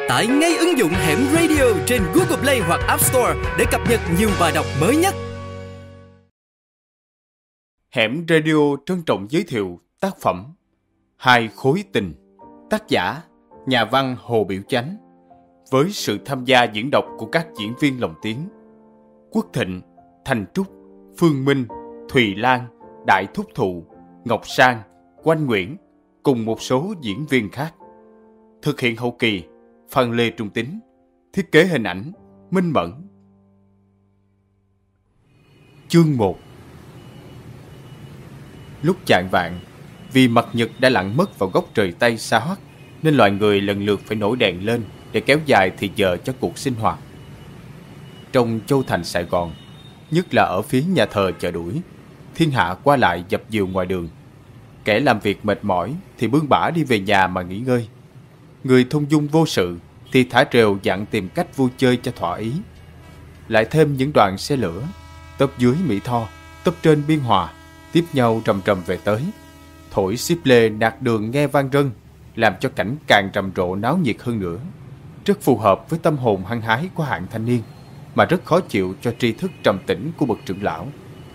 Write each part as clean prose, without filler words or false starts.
Tải ngay ứng dụng Hẻm Radio trên Google Play hoặc App Store để cập nhật nhiều bài đọc mới nhất. Hẻm Radio trân trọng giới thiệu tác phẩm Hai khối tình, tác giả nhà văn Hồ Biểu Chánh, với sự tham gia diễn đọc của các diễn viên lồng tiếng Quốc Thịnh, Thành Trúc, Phương Minh, Thùy Lan, Đại Thúc Thụ, Ngọc Sang, Quanh Nguyễn cùng một số diễn viên khác. Thực hiện hậu kỳ Phan Lê Trung Tín, thiết kế hình ảnh Minh Mẫn. Chương 1. Lúc chạng vạng, vì mặt nhật đã lặn mất vào góc trời Tây xa hoắc, nên loài người lần lượt phải nổi đèn lên để kéo dài thì giờ cho cuộc sinh hoạt. Trong châu thành Sài Gòn, nhất là ở phía nhà thờ Chợ Đuổi, thiên hạ qua lại dập dìu ngoài đường. Kẻ làm việc mệt mỏi thì bươn bả đi về nhà mà nghỉ ngơi. Người thông dung vô sự thì thả rều dặn tìm cách vui chơi cho thỏa ý. Lại thêm những đoàn xe lửa, tấp dưới Mỹ Tho, tấp trên Biên Hòa, tiếp nhau rầm rầm về tới. Thổi xíp lê nạt đường nghe vang rân, làm cho cảnh càng rầm rộ náo nhiệt hơn nữa. Rất phù hợp với tâm hồn hăng hái của hạng thanh niên, mà rất khó chịu cho tri thức trầm tĩnh của bậc trưởng lão.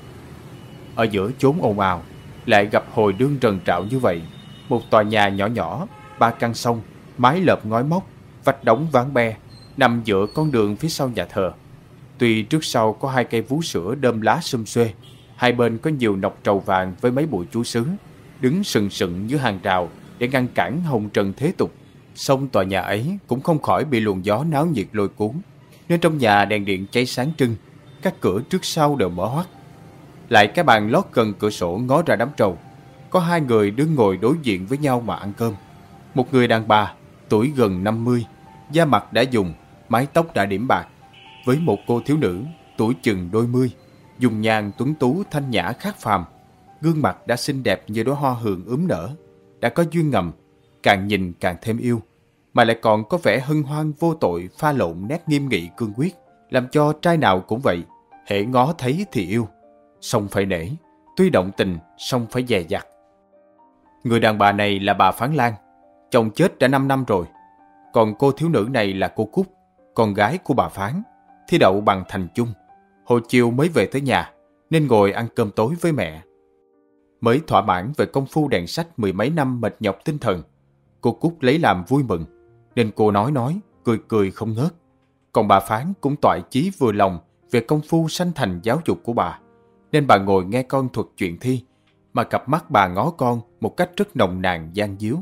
Ở giữa chốn ồn ào, lại gặp hồi đương rần rạo như vậy, một tòa nhà nhỏ nhỏ, 3 căn sông, mái lợp ngói móc, vách đống ván be, nằm giữa con đường phía sau nhà thờ. Tuy trước sau có 2 cây vú sữa đơm lá sum xuê, hai bên có nhiều nọc trầu vàng với mấy bụi chú xứ, đứng sừng sững giữa hàng rào để ngăn cản hồng trần thế tục. Song tòa nhà ấy cũng không khỏi bị luồng gió náo nhiệt lôi cuốn, nên trong nhà đèn điện cháy sáng trưng, các cửa trước sau đều mở hoắt. Lại cái bàn lót gần cửa sổ ngó ra đám trầu, có 2 người đứng ngồi đối diện với nhau mà ăn cơm. Một người đàn bà, tuổi gần 50, da mặt đã dùng, mái tóc đã điểm bạc, với một cô thiếu nữ, tuổi chừng đôi mươi, dùng nhan tuấn tú thanh nhã khác phàm, gương mặt đã xinh đẹp như đóa hoa hường ướm nở, đã có duyên ngầm, càng nhìn càng thêm yêu, mà lại còn có vẻ hân hoan vô tội pha lộn nét nghiêm nghị cương quyết, làm cho trai nào cũng vậy, hễ ngó thấy thì yêu, song phải nể, tuy động tình song phải dè dặt. Người đàn bà này là bà Phán Lan, chồng chết đã 5 năm rồi, còn cô thiếu nữ này là cô Cúc, con gái của bà Phán, thi đậu bằng thành chung, hồi chiều mới về tới nhà nên ngồi ăn cơm tối với mẹ. Mới thỏa mãn về công phu đèn sách 10 mấy năm mệt nhọc tinh thần, cô Cúc lấy làm vui mừng, nên cô nói, cười cười không ngớt. Còn bà Phán cũng toại chí vừa lòng về công phu sanh thành giáo dục của bà, nên bà ngồi nghe con thuật chuyện thi, mà cặp mắt bà ngó con một cách rất nồng nàn gian díu.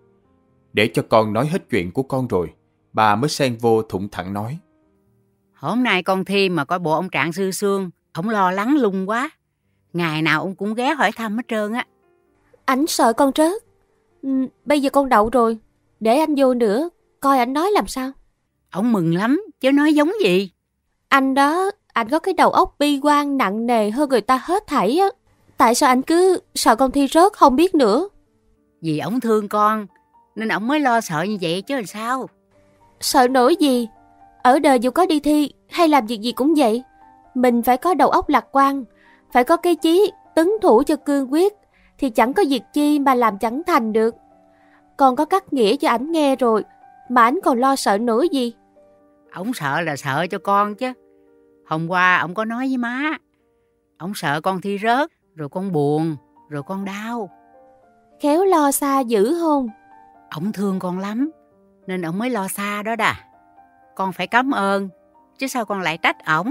Để cho con nói hết chuyện của con rồi, bà mới xen vô thủng thẳng nói: Hôm nay con thi mà coi bộ ông Trạng Sư Sương, ông lo lắng lung quá. Ngày nào ông cũng ghé hỏi thăm hết trơn á. Ảnh sợ con rớt. Bây giờ con đậu rồi, để anh vô nữa, coi ảnh nói làm sao. Ông mừng lắm, chứ nói giống gì. Anh đó, ảnh có cái đầu óc bi quan nặng nề hơn người ta hết thảy á. Tại sao anh cứ sợ con thi rớt không biết nữa? Vì ông thương con, nên ông mới lo sợ như vậy chứ làm sao. Sợ nổi gì? Ở đời dù có đi thi hay làm việc gì cũng vậy. Mình phải có đầu óc lạc quan, phải có cái chí tấn thủ cho cương quyết, thì chẳng có việc chi mà làm chẳng thành được. Con có cắt nghĩa cho ảnh nghe rồi, mà ảnh còn lo sợ nữa gì? Ông sợ là sợ cho con chứ. Hôm qua ông có nói với má, ông sợ con thi rớt, rồi con buồn, rồi con đau. Khéo lo xa dữ hôn. Ông thương con lắm, nên ông mới lo xa đó đà. Con phải cảm ơn, chứ sao con lại trách ổng.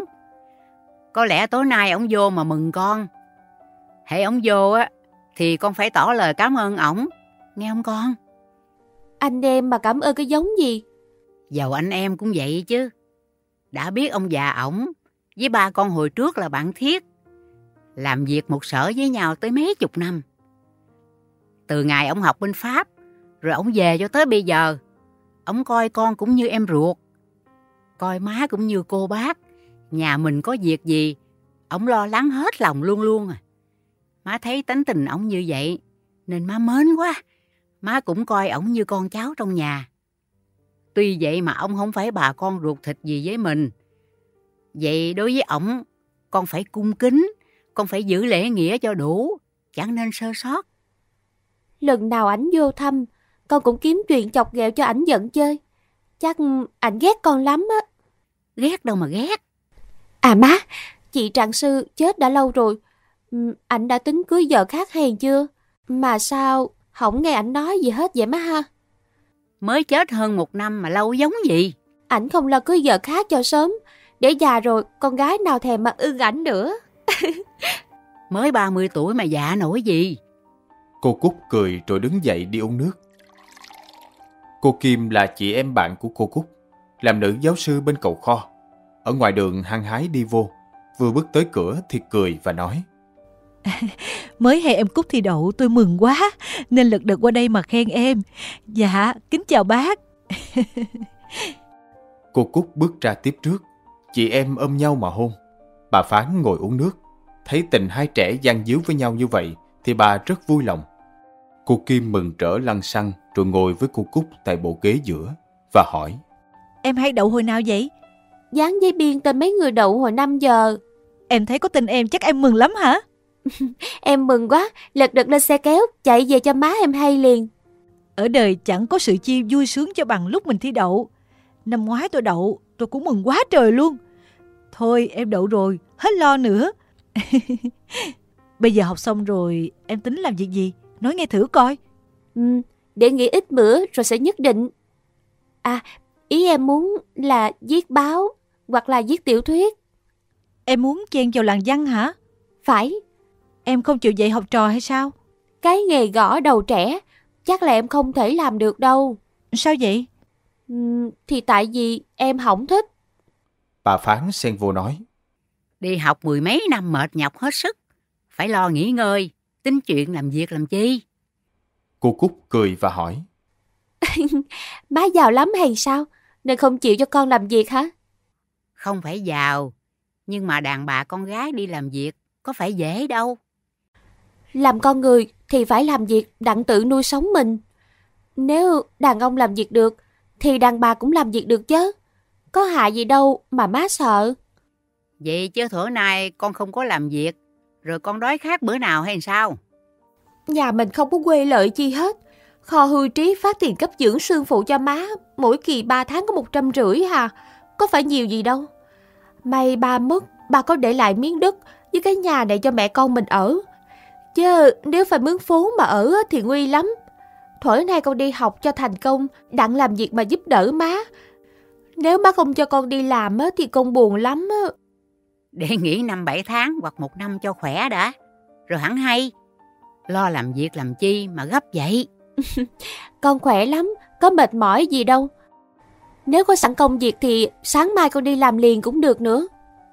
Có lẽ tối nay ổng vô mà mừng con. Hễ ổng vô á, thì con phải tỏ lời cảm ơn ổng, nghe không con? Anh em mà cảm ơn cái giống gì? Dầu anh em cũng vậy chứ. Đã biết ông già ổng với ba con hồi trước là bạn thiết, làm việc một sở với nhau tới mấy chục năm. Từ ngày ổng học bên Pháp, rồi ổng về cho tới bây giờ, ổng coi con cũng như em ruột, coi má cũng như cô bác. Nhà mình có việc gì, ổng lo lắng hết lòng luôn luôn à. Má thấy tánh tình ổng như vậy, nên má mến quá. Má cũng coi ổng như con cháu trong nhà. Tuy vậy mà ông không phải bà con ruột thịt gì với mình. Vậy đối với ổng, con phải cung kính, con phải giữ lễ nghĩa cho đủ, chẳng nên sơ sót. Lần nào ảnh vô thăm, con cũng kiếm chuyện chọc ghẹo cho ảnh giận chơi. Chắc ảnh ghét con lắm á. Ghét đâu mà ghét. À má, chị trạng sư chết đã lâu rồi. Ảnh đã tính cưới vợ khác hay chưa? Mà sao không nghe ảnh nói gì hết vậy má ha? Mới chết hơn 1 năm mà lâu giống gì. Ảnh không lo cưới vợ khác cho sớm, để già rồi con gái nào thèm mà ưng ảnh nữa. Mới 30 tuổi mà dạ nổi gì. Cô Cúc cười rồi đứng dậy đi uống nước. Cô Kim là chị em bạn của cô Cúc, làm nữ giáo sư bên cầu kho. Ở ngoài đường hăng hái đi vô, vừa bước tới cửa thì cười và nói: Mới hay em Cúc thi đậu tôi mừng quá, nên lật đật qua đây mà khen em. Dạ, kính chào bác. Cô Cúc bước ra tiếp trước, chị em ôm nhau mà hôn. Bà Phán ngồi uống nước, thấy tình hai trẻ gian díu với nhau như vậy thì bà rất vui lòng. Cô Kim mừng rỡ lăn xăng rồi ngồi với cô Cúc tại bộ ghế giữa và hỏi: Em hay đậu hồi nào vậy? Dán giấy biên tên mấy người đậu hồi 5 giờ. Em thấy có tin em chắc em mừng lắm hả? Em mừng quá, lật đật lên xe kéo, chạy về cho má em hay liền. Ở đời chẳng có sự chi vui sướng cho bằng lúc mình thi đậu. Năm ngoái tôi đậu, tôi cũng mừng quá trời luôn. Thôi em đậu rồi, hết lo nữa. Bây giờ học xong rồi, em tính làm việc gì? Nói nghe thử coi. Để nghỉ ít bữa rồi sẽ nhất định. À, ý em muốn là viết báo hoặc là viết tiểu thuyết. Em muốn chen vào làng văn hả? Phải. Em không chịu dạy học trò hay sao? Cái nghề gõ đầu trẻ chắc là em không thể làm được đâu. Sao vậy? Thì tại vì em không thích. Bà Phán xen vô nói: Đi học 10 mấy năm mệt nhọc hết sức, phải lo nghỉ ngơi, tính chuyện làm việc làm chi. Cô Cúc cười và hỏi: Má giàu lắm hay sao, nên không chịu cho con làm việc hả? Không phải giàu, nhưng mà đàn bà con gái đi làm việc có phải dễ đâu. Làm con người thì phải làm việc đặng tự nuôi sống mình. Nếu đàn ông làm việc được thì đàn bà cũng làm việc được chứ. Có hại gì đâu mà má sợ. Vậy chứ thuở nay con không có làm việc, rồi con đói khát bữa nào hay sao? Nhà mình không có quê lợi chi hết. Kho hưu trí phát tiền cấp dưỡng xương phụ cho má, mỗi kỳ 3 tháng có 150 hà. Có phải nhiều gì đâu. May ba mất, ba có để lại miếng đất với cái nhà này cho mẹ con mình ở. Chứ nếu phải mướn phố mà ở thì nguy lắm. Thuở nay con đi học cho thành công, đặng làm việc mà giúp đỡ má. Nếu má không cho con đi làm thì con buồn lắm. Để nghỉ 5-7 tháng hoặc 1 năm cho khỏe đã, rồi hẳn hay. Lo làm việc làm chi mà gấp vậy? Con khỏe lắm, có mệt mỏi gì đâu. Nếu có sẵn công việc thì sáng mai con đi làm liền cũng được nữa.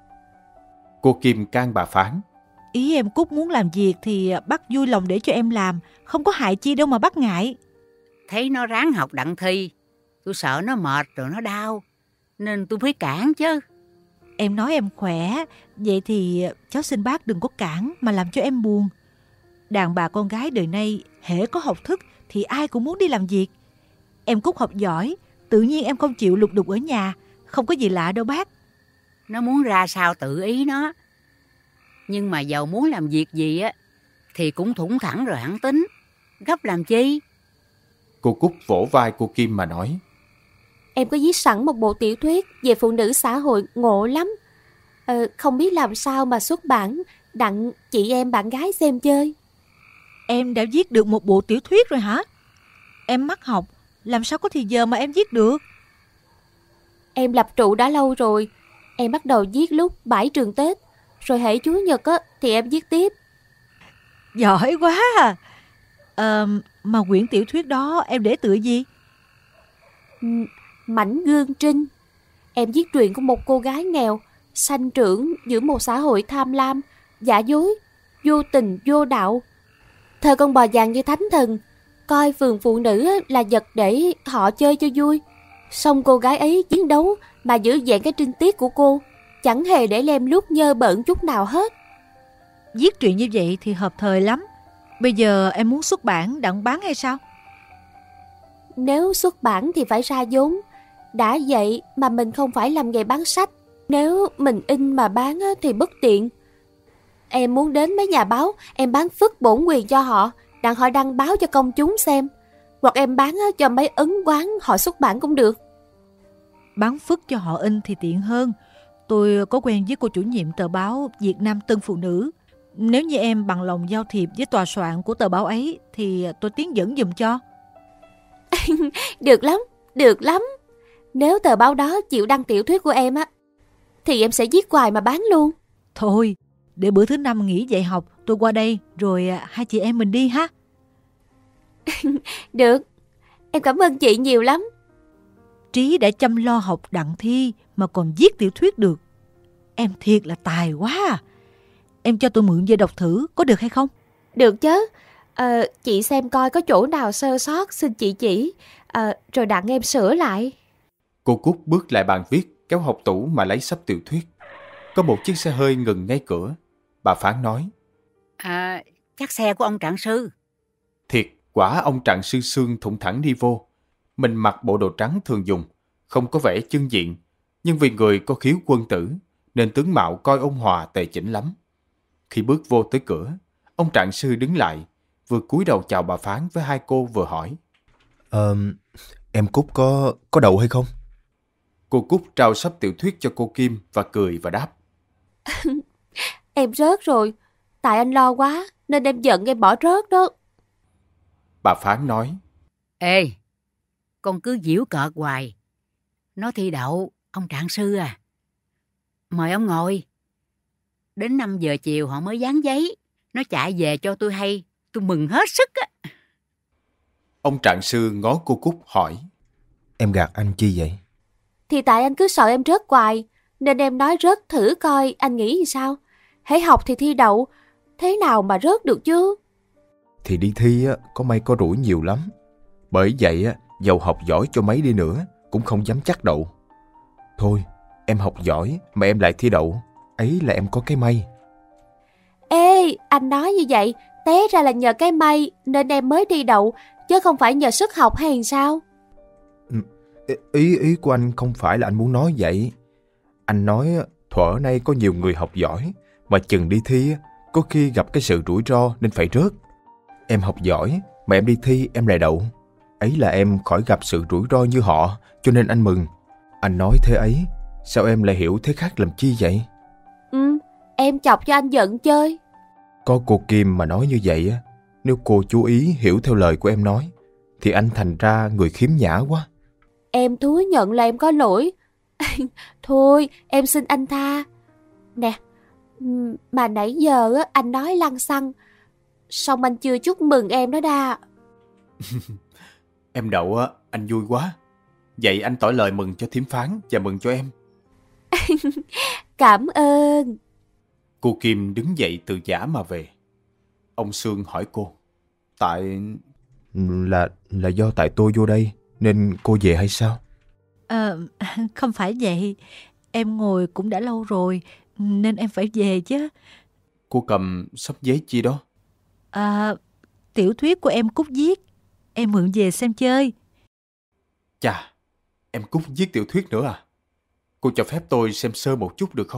Cô Kim can bà Phán: Ý em Cúc muốn làm việc thì bác vui lòng để cho em làm, không có hại chi đâu mà bác ngại. Thấy nó ráng học đặng thi, tôi sợ nó mệt rồi nó đau, nên tôi phải cản chứ. Em nói em khỏe, vậy thì cháu xin bác đừng có cản mà làm cho em buồn. Đàn bà con gái đời nay hễ có học thức thì ai cũng muốn đi làm việc. Em Cúc học giỏi, tự nhiên em không chịu lục đục ở nhà, không có gì lạ đâu bác. Nó muốn ra sao tự ý nó. Nhưng mà dầu muốn làm việc gì thì cũng thủng thẳng rồi hẳn tính. Gấp làm chi? Cô Cúc vỗ vai cô Kim mà nói: Em có viết sẵn một bộ tiểu thuyết về phụ nữ xã hội ngộ lắm. Không biết làm sao mà xuất bản đặng chị em bạn gái xem chơi. Em đã viết được một bộ tiểu thuyết rồi hả? Em mắc học, làm sao có thì giờ mà em viết được? Em lập trụ đã lâu rồi. Em bắt đầu viết lúc bãi trường Tết, rồi hễ Chủ nhật thì em viết tiếp. Giỏi quá à. Mà quyển tiểu thuyết đó em để tựa gì? Mảnh Gương Trinh. Em viết truyện của một cô gái nghèo, sanh trưởng giữa một xã hội tham lam, giả dối, vô tình, vô đạo. Thời con bò vàng như thánh thần, coi phường phụ nữ là vật để họ chơi cho vui. Xong cô gái ấy chiến đấu mà giữ vẹn cái trinh tiết của cô, chẳng hề để lem luốc nhơ bẩn chút nào hết. Viết truyện như vậy thì hợp thời lắm. Bây giờ em muốn xuất bản đặng bán hay sao? Nếu xuất bản thì phải ra vốn. Đã vậy mà mình không phải làm nghề bán sách. Nếu mình in mà bán thì bất tiện. Em muốn đến mấy nhà báo, em bán phức bổn quyền cho họ, đặng họ đăng báo cho công chúng xem. Hoặc em bán cho mấy ấn quán họ xuất bản cũng được. bán phức cho họ in thì tiện hơn. Tôi có quen với cô chủ nhiệm tờ báo Việt Nam Tân Phụ Nữ. Nếu như em bằng lòng giao thiệp với tòa soạn của tờ báo ấy thì tôi tiến dẫn giùm cho. Được lắm, được lắm. Nếu tờ báo đó chịu đăng tiểu thuyết của em á, thì em sẽ viết hoài mà bán luôn. Thôi, để bữa thứ 5 nghỉ dạy học tôi qua đây rồi hai chị em mình đi ha. Được, em cảm ơn chị nhiều lắm. Trí đã chăm lo học đặng thi mà còn viết tiểu thuyết được. Em thiệt là tài quá à. Em cho tôi mượn về đọc thử có được hay không? Được chứ. Chị xem coi có chỗ nào sơ sót xin chị chỉ, rồi đặng em sửa lại. Cô Cúc bước lại bàn viết, kéo học tủ mà lấy sắp tiểu thuyết. Có một chiếc xe hơi ngừng ngay cửa. Bà Phán nói: Chắc xe của ông trạng sư. Thiệt, quả ông trạng sư Sương thủng thẳng đi vô. Mình mặc bộ đồ trắng thường dùng, không có vẻ chưng diện, nhưng vì người có khiếu quân tử nên tướng mạo coi ôn hòa tề chỉnh lắm. Khi bước vô tới cửa, ông trạng sư đứng lại, vừa cúi đầu chào bà Phán với hai cô vừa hỏi: Em Cúc có đậu hay không? Cô Cúc trao sắp tiểu thuyết cho cô Kim và cười và đáp: Em rớt rồi, tại anh lo quá nên em giận em bỏ rớt đó. Bà Phán nói: Ê, con cứ giễu cợt hoài. Nó thi đậu, ông trạng sư à. Mời ông ngồi. Đến 5 giờ chiều họ mới dán giấy. Nó chạy về cho tôi hay, tôi mừng hết sức á. Ông trạng sư ngó cô Cúc hỏi: Em gạt anh chi vậy? Thì tại anh cứ sợ em rớt hoài, nên em nói rớt thử coi anh nghĩ gì sao. Hãy học thì thi đậu, thế nào mà rớt được chứ? Thì đi thi có may có rủi nhiều lắm. Bởi vậy dầu học giỏi cho mấy đi nữa cũng không dám chắc đậu. Thôi, em học giỏi mà em lại thi đậu, ấy là em có cái may. Ê, anh nói như vậy, té ra là nhờ cái may nên em mới thi đậu, chứ không phải nhờ sức học hay sao? Ý của anh không phải là anh muốn nói vậy. Anh nói thuở nay có nhiều người học giỏi mà chừng đi thi có khi gặp cái sự rủi ro nên phải rớt. Em học giỏi mà em đi thi em lại đậu, ấy là em khỏi gặp sự rủi ro như họ, cho nên anh mừng. Anh nói thế ấy, sao em lại hiểu thế khác làm chi vậy? Em chọc cho anh giận chơi. Có cô Kim mà nói như vậy á, nếu cô chú ý hiểu theo lời của em nói thì anh thành ra người khiếm nhã quá. Em thú nhận là em có lỗi. Thôi, em xin anh tha. Nè, mà nãy giờ anh nói lăng xăng, xong anh chưa chúc mừng em đó đa. Em đậu anh vui quá. Vậy anh tỏ lời mừng cho thím Phán và mừng cho em. Cảm ơn. Cô Kim đứng dậy từ giã mà về. Ông Sương hỏi cô: Tại... Là do tại tôi vô đây nên cô về hay sao? Không phải vậy. Em ngồi cũng đã lâu rồi nên em phải về chứ. Cô cầm sắp giấy chi đó? Tiểu thuyết của em Cúc viết. Em mượn về xem chơi. Chà, em Cúc viết tiểu thuyết nữa à? Cô cho phép tôi xem sơ một chút được không?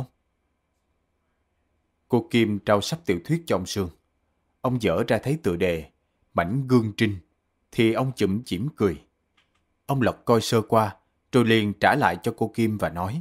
Cô Kim trao sắp tiểu thuyết cho ông Sương. Ông dở ra thấy tựa đề Mảnh Gương Trinh thì ông chụm chỉm cười. Ông lật coi sơ qua rồi liền trả lại cho cô Kim và nói: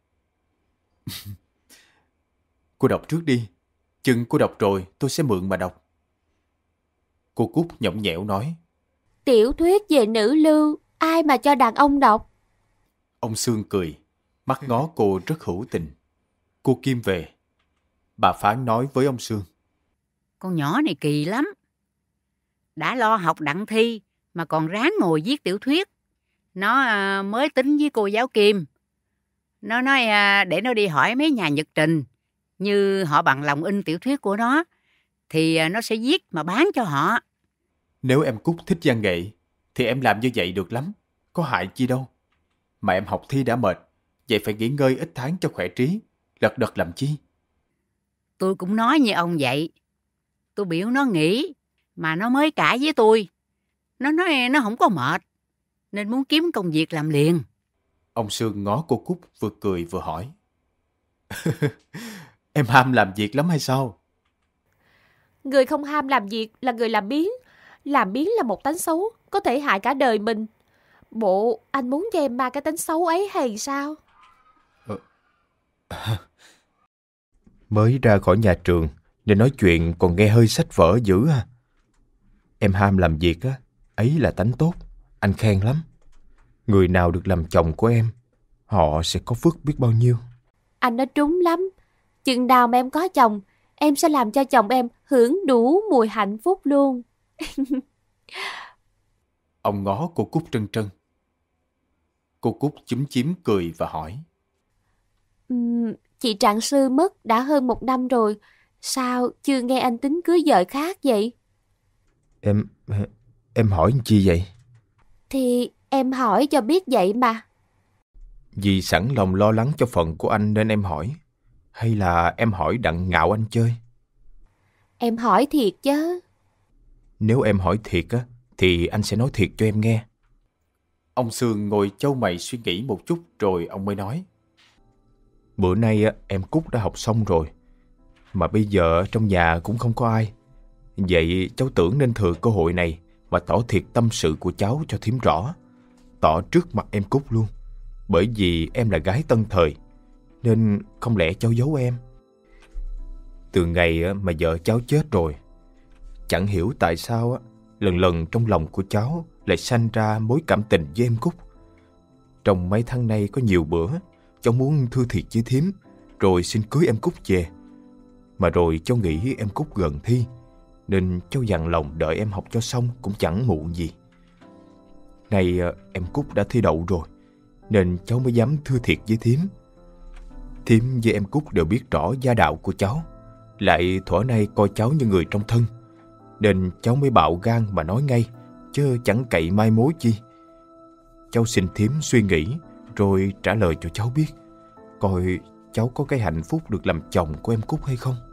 Cô đọc trước đi, chừng cô đọc rồi tôi sẽ mượn mà đọc. Cô Cúc nhõng nhẽo nói: Tiểu thuyết về nữ lưu, ai mà cho đàn ông đọc? Ông Sương cười, mắt ngó cô rất hữu tình. Cô Kim về. Bà Phán nói với ông Sương: Con nhỏ này kỳ lắm. Đã lo học đặng thi mà còn ráng ngồi viết tiểu thuyết. Nó mới tính với cô giáo Kim. Nó nói để nó đi hỏi mấy nhà nhật trình, như họ bằng lòng in tiểu thuyết của nó thì nó sẽ viết mà bán cho họ. Nếu em Cúc thích văn nghệ thì em làm như vậy được lắm, có hại chi đâu. Mà em học thi đã mệt, vậy phải nghỉ ngơi ít tháng cho khỏe trí, lật đật làm chi. Tôi cũng nói như ông vậy. Tôi biểu nó nghỉ mà nó mới cãi với tôi. Nó nói nó không có mệt nên muốn kiếm công việc làm liền. Ông Sương ngó cô Cúc vừa cười vừa hỏi: Em ham làm việc lắm hay sao? Người không ham làm việc là người làm biếng. Làm biếng là một tánh xấu, có thể hại cả đời mình. Bộ anh muốn cho em ba cái tính xấu ấy hay sao? Mới ra khỏi nhà trường nên nói chuyện còn nghe hơi sách vở dữ à. Em ham làm việc á, ấy là tánh tốt, anh khen lắm. Người nào được làm chồng của em, họ sẽ có phước biết bao nhiêu. Anh nói trúng lắm. Chừng nào mà em có chồng, em sẽ làm cho chồng em hưởng đủ mùi hạnh phúc luôn. Ông ngó cô Cúc trân trân. Cô Cúc chúm chím cười và hỏi. Chị Trạng Sư mất đã hơn 1 năm rồi. Sao chưa nghe anh tính cưới vợ khác vậy? Em hỏi chi vậy? Thì em hỏi cho biết vậy mà. Vì sẵn lòng lo lắng cho phận của anh nên em hỏi. Hay là em hỏi đặng ngạo anh chơi? Em hỏi thiệt chứ. Nếu em hỏi thiệt á, thì anh sẽ nói thiệt cho em nghe. Ông Sương ngồi chau mày suy nghĩ một chút rồi ông mới nói. Bữa nay á, em Cúc đã học xong rồi. Mà bây giờ trong nhà cũng không có ai. Vậy cháu tưởng nên thừa cơ hội này mà tỏ thiệt tâm sự của cháu cho thím rõ. Tỏ trước mặt em Cúc luôn. Bởi vì em là gái tân thời, nên không lẽ cháu giấu em. Từ ngày mà vợ cháu chết rồi, chẳng hiểu tại sao lần lần trong lòng của cháu lại sanh ra mối cảm tình với em Cúc. Trong mấy tháng nay có nhiều bữa cháu muốn thưa thiệt với thím rồi xin cưới em Cúc về. Mà rồi cháu nghĩ em Cúc gần thi, nên cháu dặn lòng đợi em học cho xong cũng chẳng muộn gì. Nay em Cúc đã thi đậu rồi, nên cháu mới dám thưa thiệt với thím. Thím với em Cúc đều biết rõ gia đạo của cháu, lại thuở nay coi cháu như người trong thân, nên cháu mới bạo gan mà nói ngay, chứ chẳng cậy mai mối chi. Cháu xin thím suy nghĩ rồi trả lời cho cháu biết, coi cháu có cái hạnh phúc được làm chồng của em Cúc hay không.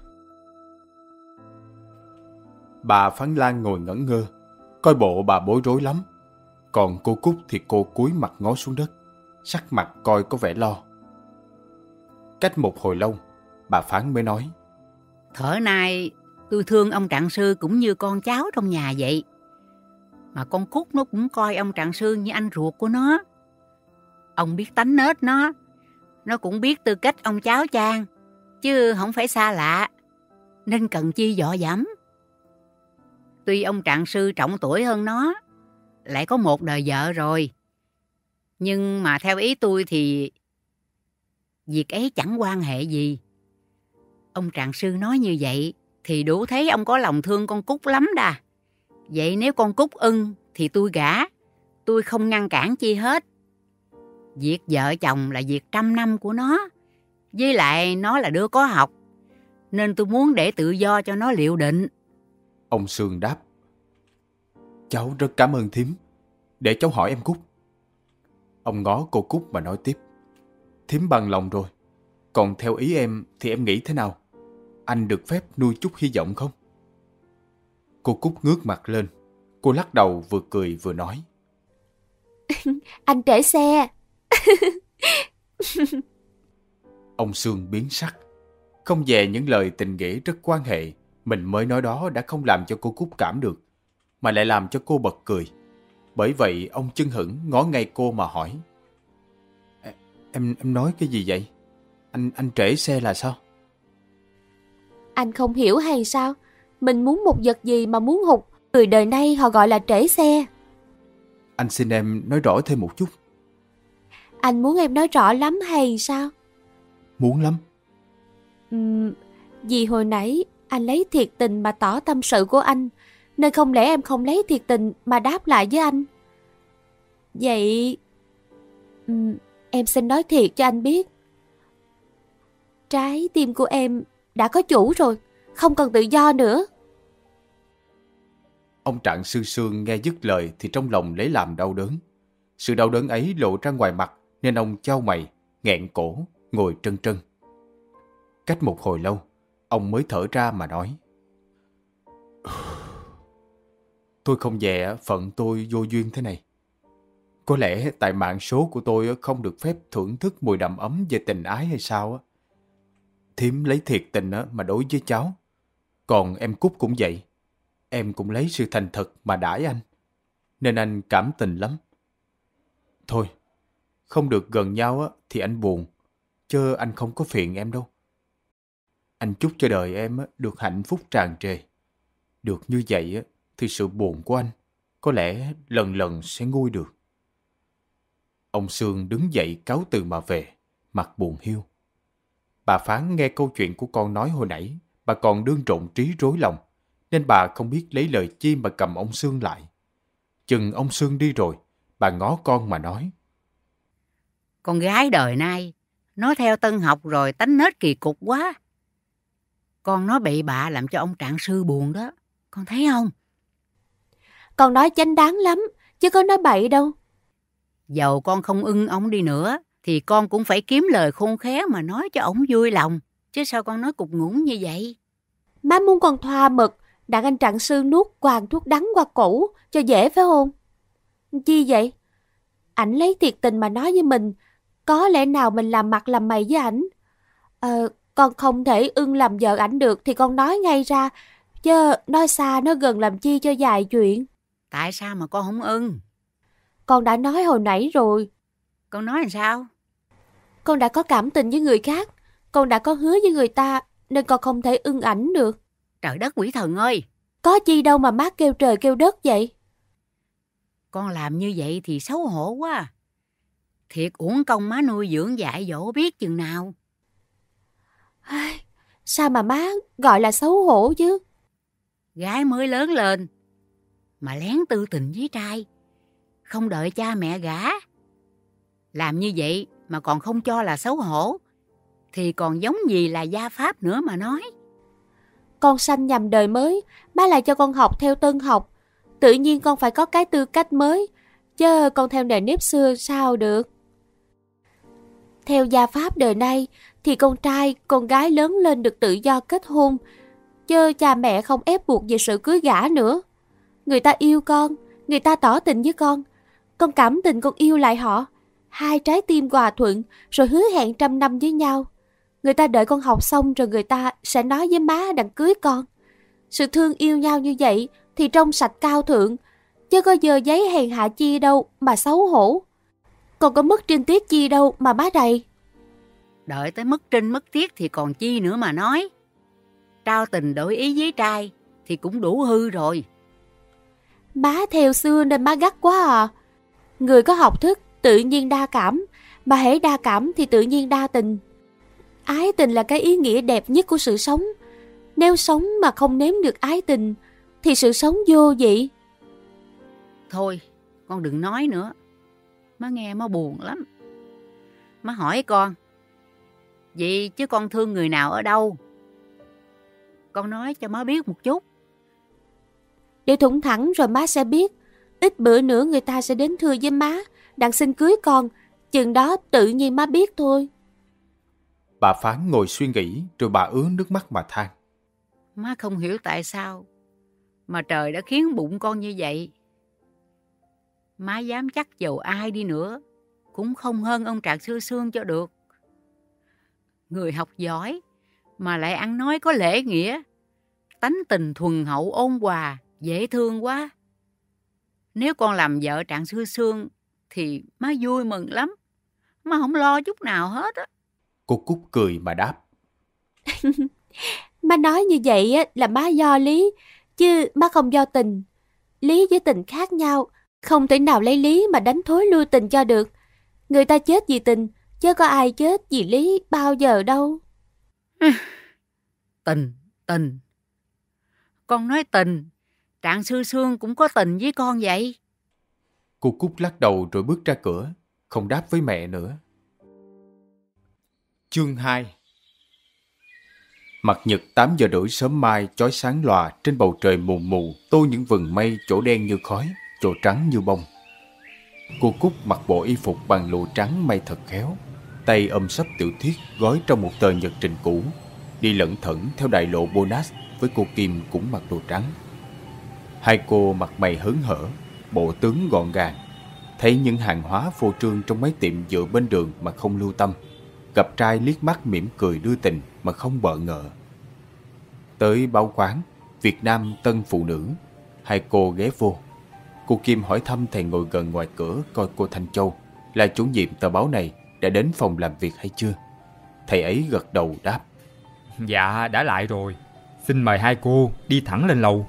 Bà Phán Lan ngồi ngẩn ngơ, coi bộ bà bối rối lắm. Còn cô Cúc thì cô cúi mặt ngó xuống đất, sắc mặt coi có vẻ lo. Cách một hồi lâu, bà Phán mới nói. Thở nay tôi thương ông Trạng Sư cũng như con cháu trong nhà vậy. Mà con Cúc nó cũng coi ông Trạng Sư như anh ruột của nó. Ông biết tánh nết nó cũng biết tư cách ông cháu Trang, chứ không phải xa lạ, nên cần chi dọ dẫm. Tuy ông Trạng Sư trọng tuổi hơn nó, lại có một đời vợ rồi, nhưng mà theo ý tôi thì việc ấy chẳng quan hệ gì. Ông Trạng Sư nói như vậy thì đủ thấy ông có lòng thương con Cúc lắm đà. Vậy nếu con Cúc ưng thì tôi gả, tôi không ngăn cản chi hết. Việc vợ chồng là việc 100 năm của nó, với lại nó là đứa có học, nên tôi muốn để tự do cho nó liệu định. Ông Sương đáp. Cháu rất cảm ơn thím. Để cháu hỏi em Cúc. Ông ngó cô Cúc mà nói tiếp. Thím bằng lòng rồi. Còn theo ý em thì em nghĩ thế nào? Anh được phép nuôi chút hy vọng không? Cô Cúc ngước mặt lên. Cô lắc đầu vừa cười vừa nói. Anh trễ xe. Ông Sương biến sắc. Không dè những lời tình nghĩa rất quan hệ mình mới nói đó đã không làm cho cô Cúc cảm được, mà lại làm cho cô bật cười. Bởi vậy ông chưng hửng ngó ngay cô mà hỏi. Em nói cái gì vậy? Anh trễ xe là sao? Anh không hiểu hay sao? Mình muốn một vật gì mà muốn hụt, người đời nay họ gọi là trễ xe. Anh xin em nói rõ thêm một chút. Anh muốn em nói rõ lắm hay sao? Muốn lắm. Vì hồi nãy anh lấy thiệt tình mà tỏ tâm sự của anh, nên không lẽ em không lấy thiệt tình mà đáp lại với anh? Vậy em xin nói thiệt cho anh biết. Trái tim của em đã có chủ rồi, không còn tự do nữa. Ông Trạng Sư Sương nghe dứt lời thì trong lòng lấy làm đau đớn. Sự đau đớn ấy lộ ra ngoài mặt nên ông chau mày, nghẹn cổ, ngồi trân trân. Cách một hồi lâu, ông mới thở ra mà nói. Tôi không dè phận tôi vô duyên thế này. Có lẽ tại mạng số của tôi không được phép thưởng thức mùi đầm ấm về tình ái hay sao? Thím lấy thiệt tình mà đối với cháu. Còn em Cúc cũng vậy. Em cũng lấy sự thành thật mà đãi anh. Nên anh cảm tình lắm. Thôi, không được gần nhau á thì anh buồn, chứ anh không có phiền em đâu. Anh chúc cho đời em á được hạnh phúc tràn trề. Được như vậy á thì sự buồn của anh có lẽ lần lần sẽ nguôi được. Ông Sương đứng dậy cáo từ mà về, mặt buồn hiu. Bà Phán nghe câu chuyện của con nói hồi nãy, bà còn đương trộn trí rối lòng, nên bà không biết lấy lời chi mà cầm ông Sương lại. Chừng ông Sương đi rồi, bà ngó con mà nói. Con gái đời nay, nó theo tân học rồi tánh nết kỳ cục quá. Con nói bậy bạ làm cho ông trạng sư buồn đó, con thấy không? Con nói chánh đáng lắm, chứ có nói bậy đâu. Dầu con không ưng ông đi nữa, thì con cũng phải kiếm lời khôn khéo mà nói cho ổng vui lòng. Chứ sao con nói cục ngủng như vậy? Má muốn con thoa mực, đặng anh trạng sư nuốt quàng thuốc đắng qua cổ, cho dễ phải không? Chi vậy? Ảnh lấy thiệt tình mà nói với mình, có lẽ nào mình làm mặt làm mày với ảnh? Con không thể ưng làm vợ ảnh được thì con nói ngay ra, chứ nói xa nói gần làm chi cho dài chuyện. Tại sao mà con không ưng? Con đã nói hồi nãy rồi. Con nói làm sao? Con đã có cảm tình với người khác, con đã có hứa với người ta, nên con không thể ưng ảnh được. Trời đất quỷ thần ơi! Có chi đâu mà má kêu trời kêu đất vậy? Con làm như vậy thì xấu hổ quá. Thiệt uổng công má nuôi dưỡng dạy dỗ biết chừng nào. Sao mà má gọi là xấu hổ chứ? Gái mới lớn lên mà lén tư tình với trai, không đợi cha mẹ gả. Làm như vậy mà còn không cho là xấu hổ, thì còn giống gì là gia pháp nữa mà nói. Con sanh nhầm đời mới, má lại cho con học theo tân học. Tự nhiên con phải có cái tư cách mới, chứ con theo nề nếp xưa sao được. Theo gia pháp đời nay thì con trai, con gái lớn lên được tự do kết hôn, chứ cha mẹ không ép buộc về sự cưới gả nữa. Người ta yêu con, người ta tỏ tình với con cảm tình con yêu lại họ. Hai trái tim hòa thuận rồi hứa hẹn 100 năm với nhau. Người ta đợi con học xong rồi người ta sẽ nói với má đặng cưới con. Sự thương yêu nhau như vậy thì trong sạch cao thượng, chứ có giờ giấy hèn hạ chi đâu mà xấu hổ. Còn có mất trinh tiết chi đâu mà má đầy. Đợi tới mất trinh mất tiết thì còn chi nữa mà nói. Trao tình đổi ý với trai thì cũng đủ hư rồi. Má theo xưa nên má gắt quá à. Người có học thức tự nhiên đa cảm, mà hễ đa cảm thì tự nhiên đa tình. Ái tình là cái ý nghĩa đẹp nhất của sự sống. Nếu sống mà không nếm được ái tình thì sự sống vô vị. Thôi, con đừng nói nữa. Má nghe má buồn lắm. Má hỏi con, vậy chứ con thương người nào ở đâu? Con nói cho má biết một chút. Để thủng thẳng rồi má sẽ biết. Ít bữa nữa người ta sẽ đến thưa với má, đặng xin cưới con. Chừng đó tự nhiên má biết thôi. Bà Phán ngồi suy nghĩ rồi bà ứa nước mắt mà than. Má không hiểu tại sao mà trời đã khiến bụng con như vậy. Má dám chắc dầu ai đi nữa cũng không hơn ông Trạc Sư Sương cho được. Người học giỏi mà lại ăn nói có lễ nghĩa, tánh tình thuần hậu ôn hòa, dễ thương quá. Nếu con làm vợ Trạng Sư Sương thì má vui mừng lắm. Má không lo chút nào hết á. Cô Cúc cười mà đáp. Má nói như vậy là má do lý, chứ má không do tình. Lý với tình khác nhau, không thể nào lấy lý mà đánh thối lui tình cho được. Người ta chết vì tình, chứ có ai chết vì lý bao giờ đâu. Tình. Con nói tình, Trạng Sư Sương cũng có tình với con vậy. Cô Cúc lắc đầu rồi bước ra cửa, không đáp với mẹ nữa. Chương 2. Mặt nhật 8 giờ rưỡi sớm mai chói sáng lòa trên bầu trời mù mù, tô những vầng mây, chỗ đen như khói, chỗ trắng như bông. Cô Cúc mặc bộ y phục bằng lụa trắng may thật khéo, tay ôm xấp tiểu thuyết gói trong một tờ nhật trình cũ, đi lẩn thẩn theo đại lộ Bonas với cô Kim cũng mặc đồ trắng. Hai cô mặt mày hớn hở, bộ tướng gọn gàng, thấy những hàng hóa phô trương trong mấy tiệm dựa bên đường mà không lưu tâm, gặp trai liếc mắt mỉm cười đưa tình mà không bợ ngợ. Tới báo quán Việt Nam Tân Phụ Nữ, hai cô ghé vô. Cô Kim hỏi thăm thầy ngồi gần ngoài cửa coi cô Thanh Châu, là chủ nhiệm tờ báo này đã đến phòng làm việc hay chưa. Thầy ấy gật đầu đáp: Dạ, đã lại rồi. Xin mời hai cô đi thẳng lên lầu.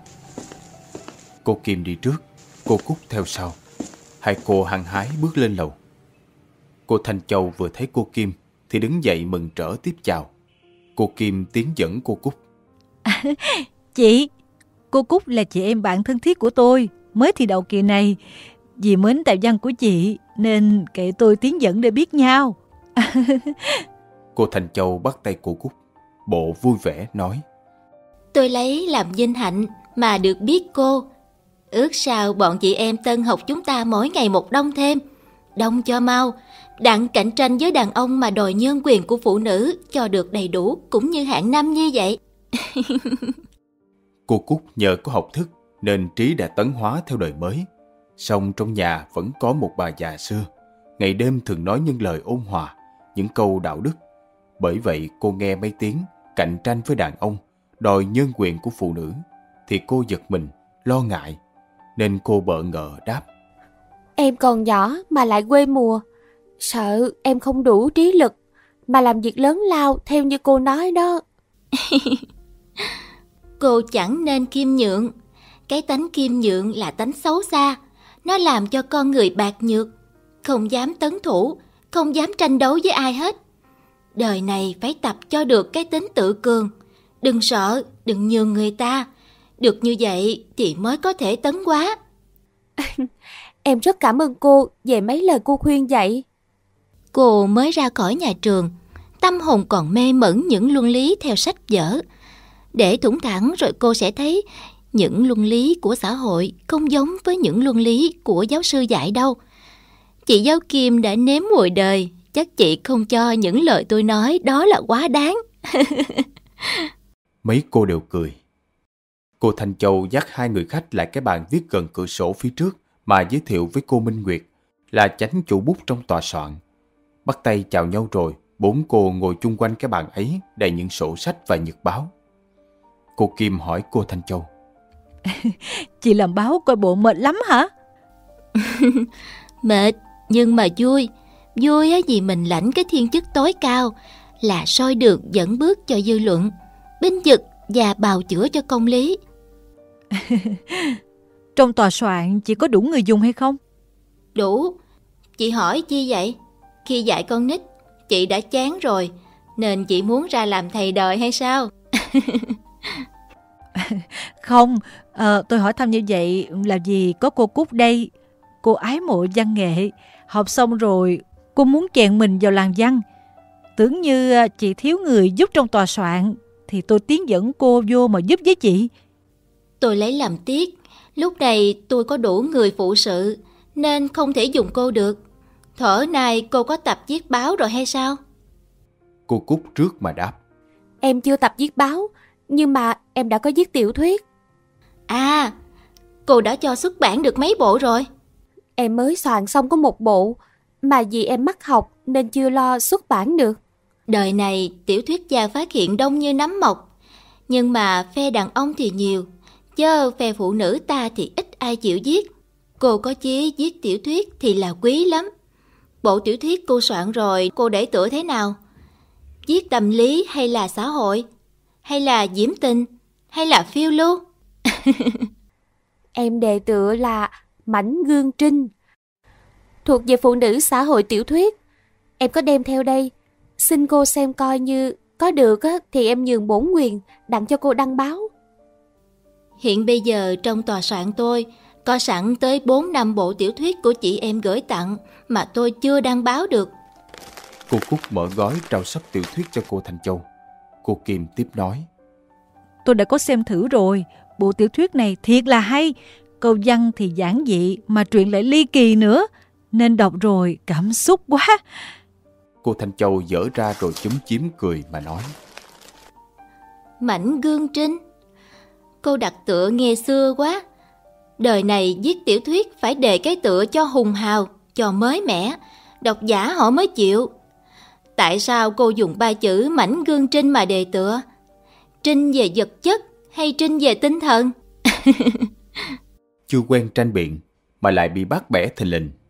Cô Kim đi trước, cô Cúc theo sau. Hai cô hăng hái bước lên lầu. Cô Thanh Châu vừa thấy cô Kim thì đứng dậy mừng rỡ tiếp chào. Cô Kim tiến dẫn cô Cúc. Chị, cô Cúc là chị em bạn thân thiết của tôi, mới thi đậu kỳ này. Vì mến tài văn của chị nên kệ tôi tiến dẫn để biết nhau. Cô Thanh Châu bắt tay cô Cúc, bộ vui vẻ nói: Tôi lấy làm vinh hạnh mà được biết cô. Ước sao bọn chị em tân học chúng ta mỗi ngày một đông thêm, đông cho mau, đặng cạnh tranh với đàn ông mà đòi nhân quyền của phụ nữ cho được đầy đủ cũng như hạng năm như vậy. Cô Cúc nhờ có học thức nên trí đã tấn hóa theo đời mới. Song trong nhà vẫn có một bà già xưa, ngày đêm thường nói những lời ôn hòa, những câu đạo đức. Bởi vậy cô nghe mấy tiếng cạnh tranh với đàn ông, đòi nhân quyền của phụ nữ thì cô giật mình, lo ngại, nên cô bợ ngỡ đáp: Em còn nhỏ mà lại quê mùa, sợ em không đủ trí lực mà làm việc lớn lao theo như cô nói đó. Cô chẳng nên khiêm nhượng. Cái tánh khiêm nhượng là tánh xấu xa. Nó làm cho con người bạc nhược, không dám tấn thủ, không dám tranh đấu với ai hết. Đời này phải tập cho được cái tính tự cường. Đừng sợ, đừng nhường người ta. Được như vậy thì mới có thể tấn hóa. Em rất cảm ơn cô về mấy lời cô khuyên dạy. Cô mới ra khỏi nhà trường, tâm hồn còn mê mẩn những luân lý theo sách vở. Để thủng thẳng rồi cô sẽ thấy những luân lý của xã hội không giống với những luân lý của giáo sư dạy đâu. Chị giáo Kim đã nếm mùi đời, chắc chị không cho những lời tôi nói đó là quá đáng. Mấy cô đều cười. Cô Thanh Châu dắt hai người khách lại cái bàn viết gần cửa sổ phía trước mà giới thiệu với cô Minh Nguyệt là chánh chủ bút trong tòa soạn. Bắt tay chào nhau rồi, bốn cô ngồi chung quanh cái bàn ấy đầy những sổ sách và nhật báo. Cô Kim hỏi cô Thanh Châu: Chị làm báo coi bộ mệt lắm hả? Mệt, nhưng mà vui. Vui vì mình lãnh cái thiên chức tối cao là soi đường dẫn bước cho dư luận, binh vực và bào chữa cho công lý. Trong tòa soạn chị có đủ người dùng hay không? Đủ. Chị hỏi chi vậy? Khi dạy con nít, chị đã chán rồi, nên chị muốn ra làm thầy đời hay sao? Không, tôi hỏi thăm như vậy là vì có cô Cúc đây. Cô ái mộ văn nghệ, học xong rồi cô muốn chèn mình vào làng văn. Tưởng như chị thiếu người giúp trong tòa soạn thì tôi tiến dẫn cô vô mà giúp với chị. Tôi lấy làm tiếc, lúc này tôi có đủ người phụ sự nên không thể dùng cô được. Thở này cô có tập viết báo rồi hay sao? Cô Cúc trước mà đáp: Em chưa tập viết báo, nhưng mà em đã có viết tiểu thuyết. À, cô đã cho xuất bản được mấy bộ rồi? Em mới soạn xong có một bộ, mà vì em mắc học nên chưa lo xuất bản được. Đời này tiểu thuyết gia phát hiện đông như nấm mọc, nhưng mà phe đàn ông thì nhiều, chứ phe phụ nữ ta thì ít ai chịu viết. Cô có chí viết tiểu thuyết thì là quý lắm. Bộ tiểu thuyết cô soạn rồi, cô để tựa thế nào? Viết tâm lý hay là xã hội? Hay là diễm tình? Hay là phiêu lưu? Em đề tựa là Mảnh Gương Trinh, thuộc về phụ nữ xã hội tiểu thuyết. Em có đem theo đây, xin cô xem coi, như có được thì em nhường bổn quyền đặng cho cô đăng báo. Hiện bây giờ trong tòa soạn tôi có sẵn tới 4-5 bộ tiểu thuyết của chị em gửi tặng mà tôi chưa đăng báo được. Cô Cúc mở gói trao sắp tiểu thuyết cho cô Thanh Châu. Cô Kim tiếp nói: Tôi đã có xem thử rồi, bộ tiểu thuyết này thiệt là hay. Câu văn thì giản dị mà truyện lại ly kỳ nữa, nên đọc rồi cảm xúc quá. Cô Thanh Châu dở ra rồi chúm chím cười mà nói: Mảnh Gương Trinh, cô đặt tựa nghe xưa quá. Đời này viết tiểu thuyết phải đề cái tựa cho hùng hào, cho mới mẻ, độc giả họ mới chịu. Tại sao cô dùng 3 chữ Mảnh Gương Trinh mà đề tựa? Trinh về vật chất hay trinh về tinh thần? Chưa quen tranh biện mà lại bị bác bẻ thình lình.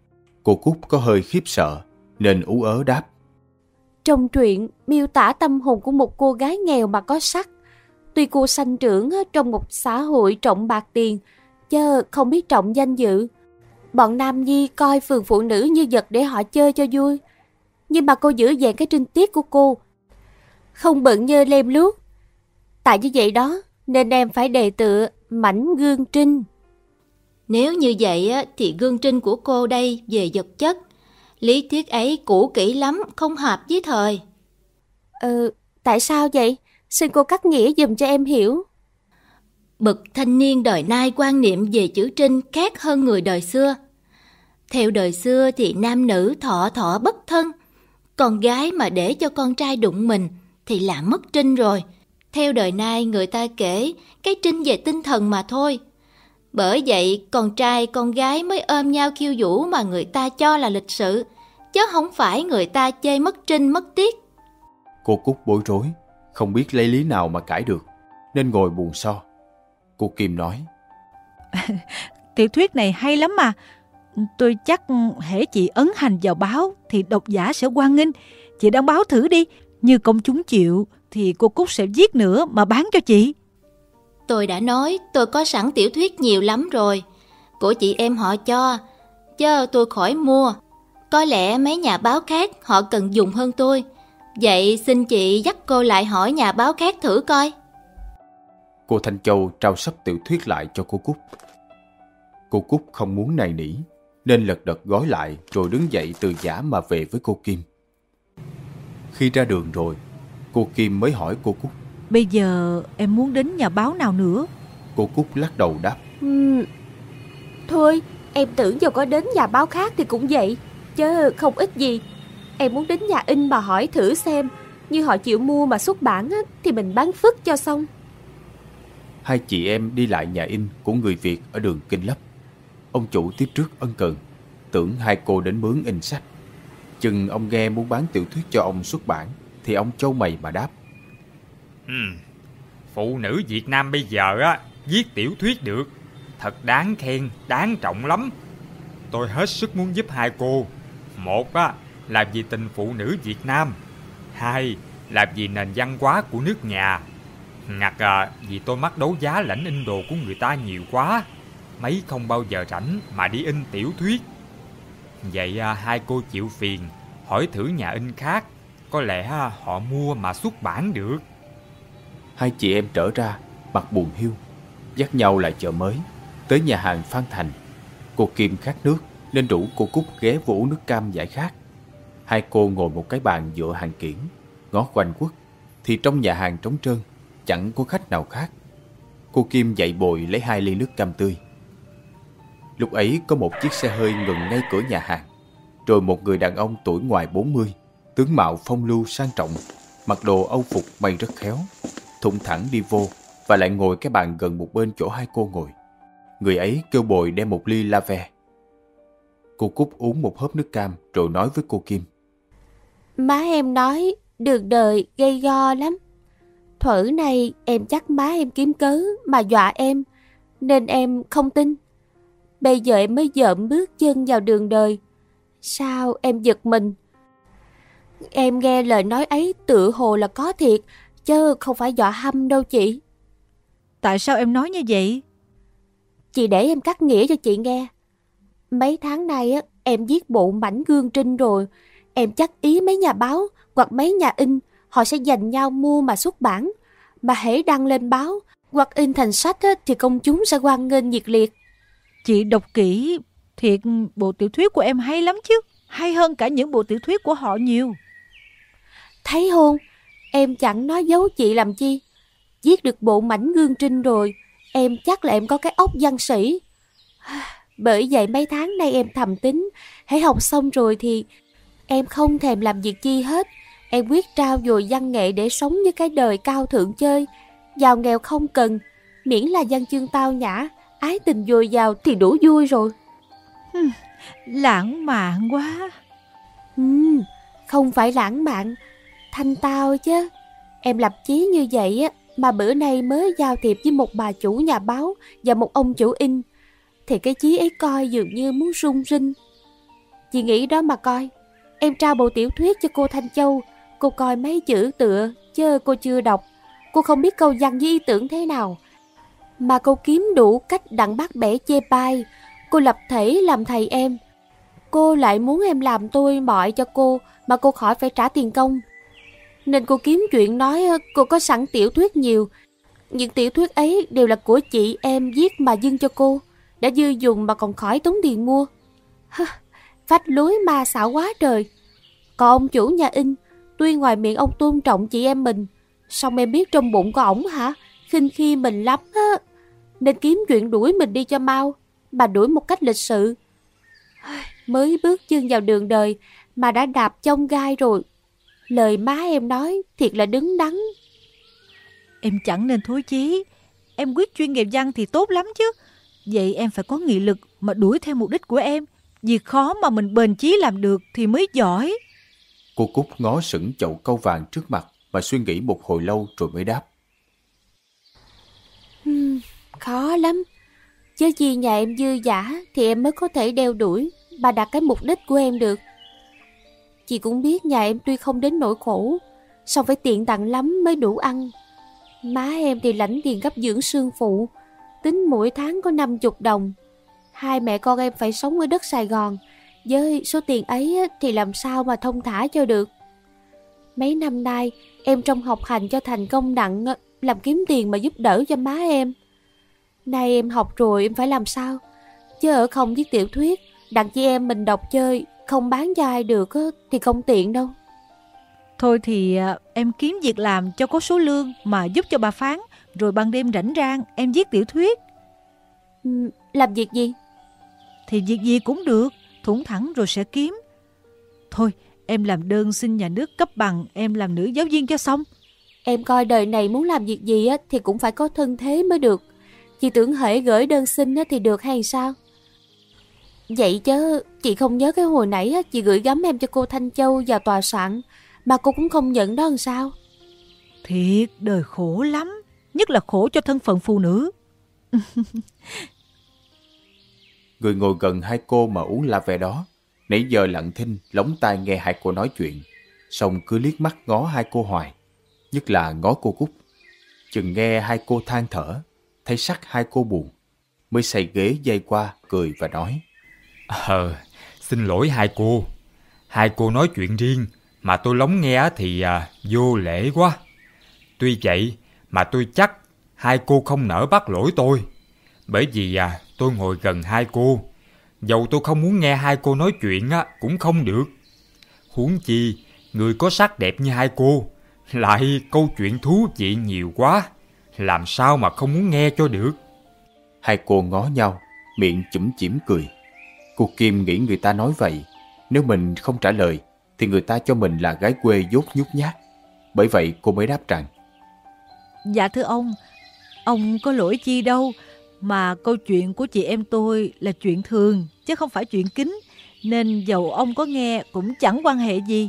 Cô Cúc có hơi khiếp sợ nên ú ớ đáp. Trong truyện miêu tả tâm hồn của một cô gái nghèo mà có sắc. Tuy cô sanh trưởng trong một xã hội trọng bạc tiền, chớ không biết trọng danh dự. Bọn nam nhi coi phường phụ nữ như vật để họ chơi cho vui. Nhưng mà cô giữ vẹn cái trinh tiết của cô, không bận nhơ lem luốc. Tại như vậy đó nên em phải đề tựa mảnh gương trinh. Nếu như vậy thì gương trinh của cô đây về vật chất, lý thuyết ấy cũ kỹ lắm, không hợp với thời. Tại sao vậy? Xin cô cắt nghĩa giùm cho em hiểu. Bậc thanh niên đời nay quan niệm về chữ trinh khác hơn người đời xưa. Theo đời xưa thì nam nữ thọ thọ bất thân. Con gái mà để cho con trai đụng mình thì là mất trinh rồi. Theo đời nay người ta kể cái trinh về tinh thần mà thôi. Bởi vậy con trai con gái mới ôm nhau khiêu vũ mà người ta cho là lịch sự, chứ không phải người ta chê mất trinh mất tiết. Cô Cúc bối rối, không biết lấy lý nào mà cãi được, nên ngồi buồn so. Cô Kim nói. Tiểu thuyết này hay lắm mà. Tôi chắc hễ chị ấn hành vào báo thì độc giả sẽ hoan nghênh. Chị đăng báo thử đi. Như công chúng chịu thì cô Cúc sẽ viết nữa mà bán cho chị. Tôi đã nói tôi có sẵn tiểu thuyết nhiều lắm rồi. Của chị em họ cho, chứ tôi khỏi mua. Có lẽ mấy nhà báo khác họ cần dùng hơn tôi. Vậy xin chị dắt cô lại hỏi nhà báo khác thử coi. Cô Thanh Châu trao sấp tiểu thuyết lại cho cô Cúc. Cô Cúc không muốn nài nỉ nên lật đật gói lại rồi đứng dậy từ giã mà về với cô Kim. Khi ra đường rồi, cô Kim mới hỏi cô Cúc. Bây giờ em muốn đến nhà báo nào nữa? Cô Cúc lắc đầu đáp. Thôi, em tưởng dù có đến nhà báo khác thì cũng vậy, chứ không ít gì. Em muốn đến nhà in mà hỏi thử xem, như họ chịu mua mà xuất bản thì mình bán phức cho xong. Hai chị em đi lại nhà in của người Việt ở đường Kinh Lấp. Ông chủ tiếp trước ân cần, tưởng hai cô đến mướn in sách. Chừng ông nghe muốn bán tiểu thuyết cho ông xuất bản thì ông chau mày mà đáp. Phụ nữ Việt Nam bây giờ viết tiểu thuyết được, thật đáng khen, đáng trọng lắm. Tôi hết sức muốn giúp hai cô. Một là vì tình phụ nữ Việt Nam. Hai là vì nền văn hóa của nước nhà. Ngặt vì tôi mắc đấu giá lãnh in đồ của người ta nhiều quá, mấy không bao giờ rảnh mà đi in tiểu thuyết. Vậy hai cô chịu phiền hỏi thử nhà in khác, có lẽ họ mua mà xuất bản được. Hai chị em trở ra mặt buồn hiu, dắt nhau lại chợ mới, tới nhà hàng Phan Thành. Cô Kim khát nước nên rủ cô Cúc ghé vô uống nước cam giải khát. Hai cô ngồi một cái bàn dựa hàng kiển, ngó quanh quất thì trong nhà hàng trống trơn, chẳng có khách nào khác. Cô Kim dậy bồi lấy 2 ly nước cam tươi. Lúc ấy có một chiếc xe hơi ngừng ngay cửa nhà hàng. Rồi một người đàn ông tuổi ngoài 40, tướng mạo phong lưu sang trọng, mặc đồ âu phục may rất khéo, thủng thẳng đi vô và lại ngồi cái bàn gần một bên chỗ hai cô ngồi. Người ấy kêu bồi đem một ly la ve. Cô Cúc uống một hớp nước cam rồi nói với cô Kim. Má em nói đường đời gay go lắm. Thuở này em chắc má em kiếm cớ mà dọa em, nên em không tin. Bây giờ em mới dợm bước chân vào đường đời. Sao em giật mình? Em nghe lời nói ấy tựa hồ là có thiệt, chứ không phải dọa hăm đâu chị. Tại sao em nói như vậy? Chị để em cắt nghĩa cho chị nghe. Mấy tháng nay em viết bộ mảnh gương trinh rồi. Em chắc ý mấy nhà báo hoặc mấy nhà in họ sẽ giành nhau mua mà xuất bản. Mà hễ đăng lên báo hoặc in thành sách thì công chúng sẽ hoan nghênh nhiệt liệt. Chị đọc kỹ, thiệt bộ tiểu thuyết của em hay lắm chứ. Hay hơn cả những bộ tiểu thuyết của họ nhiều. Thấy không? Em chẳng nói giấu chị làm chi. Viết được bộ mảnh gương trinh rồi, em chắc là em có cái óc văn sĩ. Bởi vậy mấy tháng nay em thầm tính, hãy học xong rồi thì em không thèm làm việc chi hết. Em quyết trao dồi văn nghệ để sống với cái đời cao thượng chơi. Giàu nghèo không cần, miễn là văn chương tao nhã, ái tình dồi dào thì đủ vui rồi. Lãng mạn quá. Không phải lãng mạn, thanh tao chứ. Em lập chí như vậy mà bữa nay mới giao thiệp với một bà chủ nhà báo và một ông chủ in, thì cái chí ấy coi dường như muốn rung rinh. Chị nghĩ đó mà coi. Em trao bộ tiểu thuyết cho cô Thanh Châu. Cô coi mấy chữ tựa, chứ cô chưa đọc. Cô không biết câu văn với ý tưởng thế nào. Mà cô kiếm đủ cách đặng bắt bẻ chê bai. Cô lập thể làm thầy em. Cô lại muốn em làm tôi mọi cho cô mà cô khỏi phải trả tiền công. Nên cô kiếm chuyện nói cô có sẵn tiểu thuyết nhiều. Những tiểu thuyết ấy đều là của chị em viết mà dâng cho cô. Đã dư dùng mà còn khỏi tốn tiền mua. Phách lối ma xảo quá trời. Còn ông chủ nhà in, tuy ngoài miệng ông tôn trọng chị em mình, xong em biết trong bụng của ổng hả, khinh khi mình lắm á. Nên kiếm chuyện đuổi mình đi cho mau, mà đuổi một cách lịch sự. Mới bước chân vào đường đời mà đã đạp chông gai rồi. Lời má em nói thiệt là đứng đắn. Em chẳng nên thối chí. Em quyết chuyên nghiệp văn thì tốt lắm chứ. Vậy em phải có nghị lực mà đuổi theo mục đích của em. Việc khó mà mình bền chí làm được thì mới giỏi. Cô Cúc ngó sững chậu cau vàng trước mặt và suy nghĩ một hồi lâu rồi mới đáp. Khó lắm. Chứ chi nhà em dư dả thì em mới có thể đeo đuổi và đạt cái mục đích của em được. Chị cũng biết nhà em tuy không đến nỗi khổ, song phải tiện tặng lắm mới đủ ăn. Má em thì lãnh tiền cấp dưỡng xương phụ, tính mỗi tháng có 50 đồng. Hai mẹ con em phải sống ở đất Sài Gòn, với số tiền ấy thì làm sao mà thông thả cho được. Mấy năm nay em trong học hành cho thành công nặng, làm kiếm tiền mà giúp đỡ cho má em. Nay em học rồi em phải làm sao? Chứ ở không viết tiểu thuyết, đặng chị em mình đọc chơi, không bán cho ai được thì không tiện đâu. Thôi thì em kiếm việc làm cho có số lương mà giúp cho bà Phán. Rồi ban đêm rảnh rang em viết tiểu thuyết. Làm việc gì? Thì việc gì cũng được, thủng thẳng rồi sẽ kiếm. Thôi em làm đơn xin nhà nước cấp bằng em làm nữ giáo viên cho xong. Em coi đời này muốn làm việc gì thì cũng phải có thân thế mới được. Chị tưởng hễ gửi đơn xin thì được hay sao? Vậy chứ chị không nhớ cái hồi nãy chị gửi gắm em cho cô Thanh Châu vào tòa soạn mà cô cũng không nhận đó làm sao? Thiệt đời khổ lắm, nhất là khổ cho thân phận phụ nữ. Người ngồi gần hai cô mà uống la ve đó nãy giờ lặng thinh lóng tai nghe hai cô nói chuyện, xong cứ liếc mắt ngó hai cô hoài, nhất là ngó cô Cúc. Chừng nghe hai cô than thở, thấy sắc hai cô buồn, mới xoay ghế dây qua cười và nói: Xin lỗi hai cô. Hai cô nói chuyện riêng mà tôi lóng nghe thì vô lễ quá. Tuy vậy mà tôi chắc hai cô không nỡ bắt lỗi tôi, bởi vì tôi ngồi gần hai cô. Dầu tôi không muốn nghe hai cô nói chuyện cũng không được. Huống chi người có sắc đẹp như hai cô, lại câu chuyện thú vị nhiều quá, làm sao mà không muốn nghe cho được. Hai cô ngó nhau, miệng chủm chỉm cười. Cô Kim nghĩ người ta nói vậy, nếu mình không trả lời thì người ta cho mình là gái quê dốt nhút nhát. Bởi vậy cô mới đáp rằng: Dạ thưa ông có lỗi chi đâu, mà câu chuyện của chị em tôi là chuyện thường chứ không phải chuyện kín, nên dầu ông có nghe cũng chẳng quan hệ gì.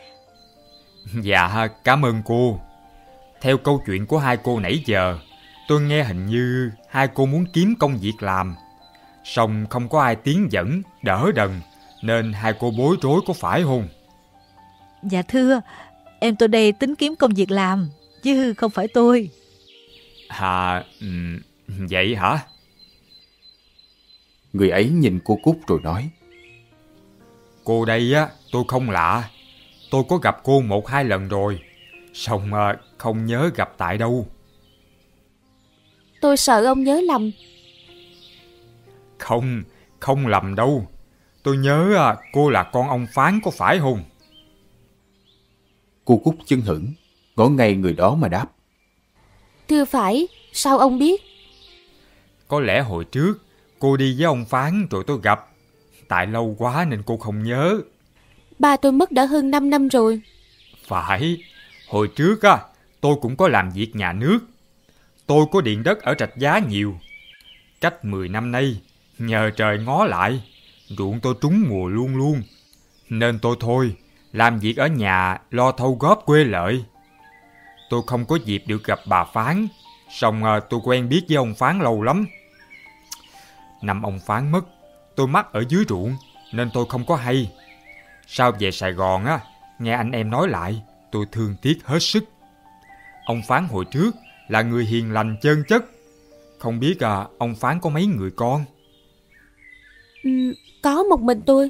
Dạ cảm ơn cô. Theo câu chuyện của hai cô nãy giờ, tôi nghe hình như hai cô muốn kiếm công việc làm, song không có ai tiến dẫn, đỡ đần, nên hai cô bối rối có phải không? Dạ thưa, em tôi đây tính kiếm công việc làm, chứ không phải tôi. Vậy hả? Người ấy nhìn cô Cúc rồi nói: Cô đây tôi không lạ. Tôi có gặp cô 1-2 lần rồi, song không nhớ gặp tại đâu. Tôi sợ ông nhớ lầm. Không lầm đâu. Tôi nhớ cô là con ông Phán có phải không? Cô Cúc chưng hửng, ngó ngay người đó mà đáp: Thưa phải, sao ông biết? Có lẽ hồi trước cô đi với ông Phán rồi tôi gặp. Tại lâu quá nên cô không nhớ. Ba tôi mất đã hơn 5 năm rồi. Phải, hồi trước tôi cũng có làm việc nhà nước. Tôi có điền đất ở Rạch Giá nhiều. Cách 10 năm nay, nhờ trời ngó lại, ruộng tôi trúng mùa luôn luôn. Nên tôi thôi, làm việc ở nhà lo thâu góp quê lợi. Tôi không có dịp được gặp bà Phán, song tôi quen biết với ông Phán lâu lắm. Năm ông Phán mất, tôi mắc ở dưới ruộng, nên tôi không có hay. Sau về Sài Gòn á, nghe anh em nói lại, tôi thương tiếc hết sức. Ông Phán hồi trước là người hiền lành chân chất. Không biết ông Phán có mấy người con? Có một mình tôi.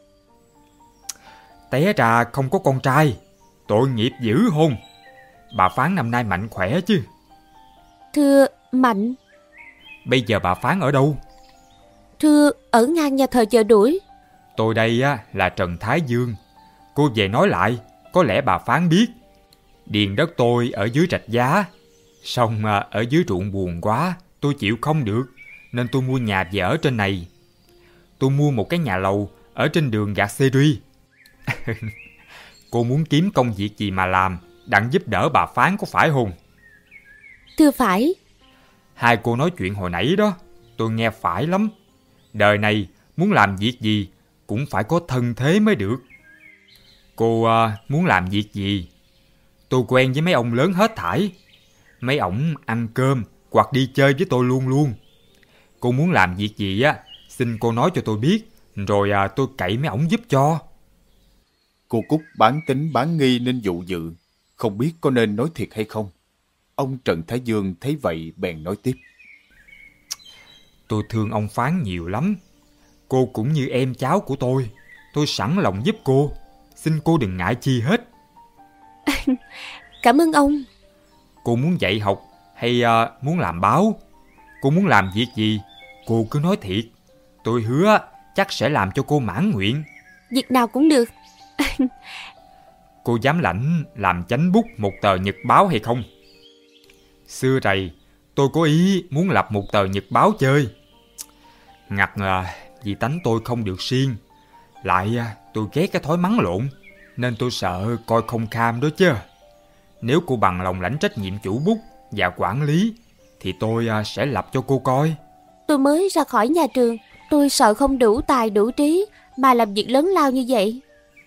Té ra không có con trai. Tội nghiệp dữ hôn. Bà Phán năm nay mạnh khỏe chứ? Thưa, mạnh. Bây giờ bà Phán ở đâu? Thưa, ở ngang nhà thờ Chợ Đuổi. Tôi đây á là Trần Thái Dương. Cô về nói lại, có lẽ bà Phán biết. Điền đất tôi ở dưới Rạch Giá. Xong ở dưới ruộng buồn quá, tôi chịu không được, nên tôi mua nhà về ở trên này. Tôi mua một cái nhà lầu ở trên đường Gạt Seri. Cô muốn kiếm công việc gì mà làm, đặng giúp đỡ bà Phán có phải không? Thưa phải. Hai cô nói chuyện hồi nãy đó, tôi nghe phải lắm. Đời này muốn làm việc gì cũng phải có thân thế mới được. Cô muốn làm việc gì? Tôi quen với mấy ông lớn hết thảy. Mấy ổng ăn cơm hoặc đi chơi với tôi luôn luôn. Cô muốn làm việc gì á, xin cô nói cho tôi biết, rồi tôi cậy mấy ổng giúp cho. Cô Cúc bán tính bán nghi nên dụ dự, không biết có nên nói thiệt hay không. Ông Trần Thái Dương thấy vậy bèn nói tiếp. Tôi thương ông Phán nhiều lắm. Cô cũng như em cháu của tôi sẵn lòng giúp cô. Xin cô đừng ngại chi hết. Cảm ơn ông. Cô muốn dạy học hay muốn làm báo? Cô muốn làm việc gì, cô cứ nói thiệt. Tôi hứa chắc sẽ làm cho cô mãn nguyện. Việc nào cũng được. Cô dám lãnh làm chánh bút một tờ nhật báo hay không? Xưa rày tôi có ý muốn lập một tờ nhật báo chơi. Ngặt vì tánh tôi không được siêng. Lại tôi ghét cái thói mắng lộn, nên tôi sợ coi không kham đó chứ. Nếu cô bằng lòng lãnh trách nhiệm chủ bút và quản lý, thì tôi sẽ lập cho cô coi. Tôi mới ra khỏi nhà trường, tôi sợ không đủ tài đủ trí mà làm việc lớn lao như vậy.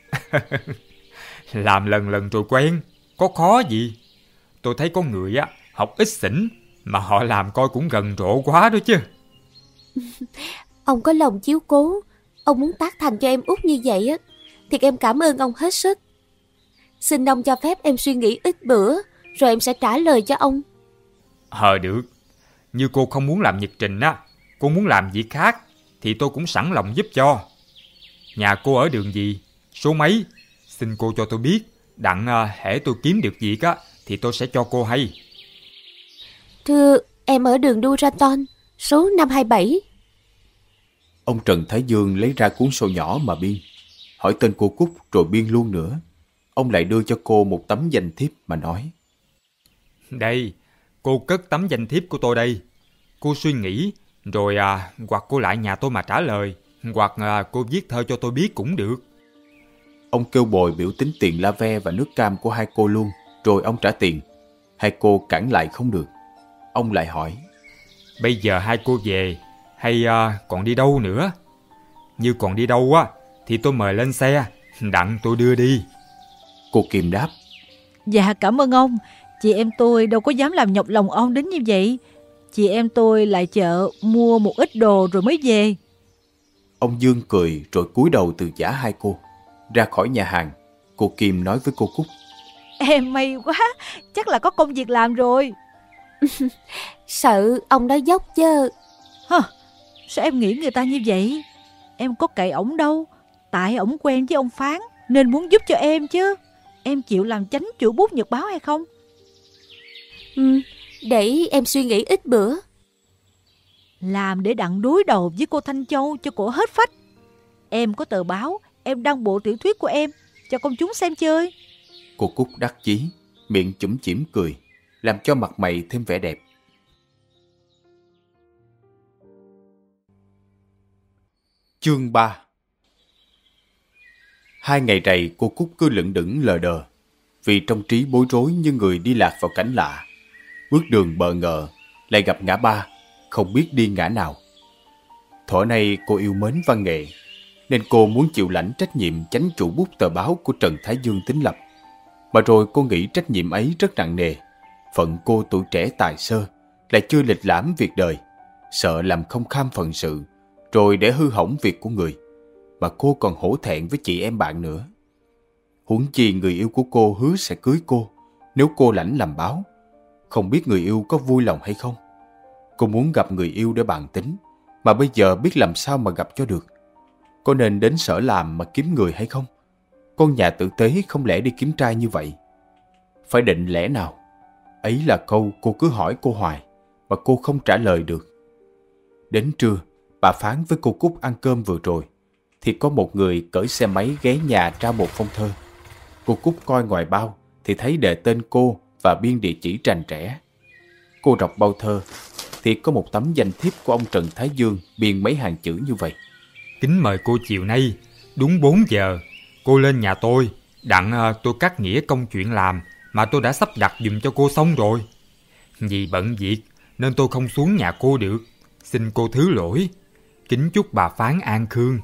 Làm lần lần rồi quen, có khó gì. Tôi thấy có người học ít xỉn mà họ làm coi cũng gần rộ quá đó chứ. Ông có lòng chiếu cố, ông muốn tác thành cho em út như vậy á, thì em cảm ơn ông hết sức. Xin ông cho phép em suy nghĩ ít bữa, rồi em sẽ trả lời cho ông. Được. Như cô không muốn làm nhật trình á, cô muốn làm việc khác, thì tôi cũng sẵn lòng giúp cho. Nhà cô ở đường gì, số mấy? Xin cô cho tôi biết, đặng hễ tôi kiếm được việc á, thì tôi sẽ cho cô hay. Thưa, em ở đường Duraton, số 527. Ông Trần Thái Dương lấy ra cuốn sổ nhỏ mà biên, hỏi tên cô Cúc rồi biên luôn nữa. Ông lại đưa cho cô một tấm danh thiếp mà nói. Đây, cô cất tấm danh thiếp của tôi đây. Cô suy nghĩ, rồi hoặc cô lại nhà tôi mà trả lời, hoặc cô viết thơ cho tôi biết cũng được. Ông kêu bồi biểu tính tiền la ve và nước cam của hai cô luôn, rồi ông trả tiền. Hai cô cản lại không được. Ông lại hỏi. Bây giờ hai cô về, hay còn đi đâu nữa? Như còn đi đâu á, thì tôi mời lên xe, đặng tôi đưa đi. Cô Kim đáp. Dạ cảm ơn ông. Chị em tôi đâu có dám làm nhọc lòng ông đến như vậy. Chị em tôi lại chợ mua một ít đồ rồi mới về. Ông Dương cười rồi cúi đầu từ giả hai cô. Ra khỏi nhà hàng, cô Kim nói với cô Cúc. Em may quá, chắc là có công việc làm rồi. Sợ ông nói dốc chứ. Sao em nghĩ người ta như vậy? Em có cậy ổng đâu. Tại ổng quen với ông Phán nên muốn giúp cho em chứ. Em chịu làm chánh chủ bút nhật báo hay không? Để em suy nghĩ ít bữa. Làm để đặng đối đầu với cô Thanh Châu cho cổ hết phách. Em có tờ báo, em đăng bộ tiểu thuyết của em cho công chúng xem chơi. Cô Cúc đắc chí, miệng chủm chỉm cười, làm cho mặt mày thêm vẻ đẹp. Chương 3. 2 ngày rày cô Cúc cứ lững đững lờ đờ, vì trong trí bối rối như người đi lạc vào cảnh lạ. Bước đường bợ ngợ, lại gặp ngã ba, không biết đi ngã nào. Thuở nay cô yêu mến văn nghệ, nên cô muốn chịu lãnh trách nhiệm chánh chủ bút tờ báo của Trần Thái Dương tính lập. Mà rồi cô nghĩ trách nhiệm ấy rất nặng nề. Phận cô tuổi trẻ tài sơ, lại chưa lịch lãm việc đời, sợ làm không kham phận sự, rồi để hư hỏng việc của người. mà cô còn hổ thẹn với chị em bạn nữa. Huống chi người yêu của cô hứa sẽ cưới cô nếu cô lãnh làm báo. Không biết người yêu có vui lòng hay không. Cô muốn gặp người yêu để bàn tính, mà bây giờ biết làm sao mà gặp cho được. Có nên đến sở làm mà kiếm người hay không? Con nhà tử tế không lẽ đi kiếm trai như vậy? Phải định lẽ nào? Ấy là câu cô cứ hỏi cô hoài, mà cô không trả lời được. Đến trưa, bà phán với cô Cúc ăn cơm vừa rồi, thì có một người cởi xe máy ghé nhà trao một phong thơ. Cô Cúc coi ngoài bao thì thấy đề tên cô và biên địa chỉ rành rẽ. Cô đọc bao thơ thì có một tấm danh thiếp của ông Trần Thái Dương biên mấy hàng chữ như vậy: Kính mời cô chiều nay đúng 4 giờ cô lên nhà tôi, đặng tôi cắt nghĩa công chuyện làm mà tôi đã sắp đặt giùm cho cô xong rồi. Vì bận việc nên tôi không xuống nhà cô được, xin cô thứ lỗi. Kính chúc bà phán an khương.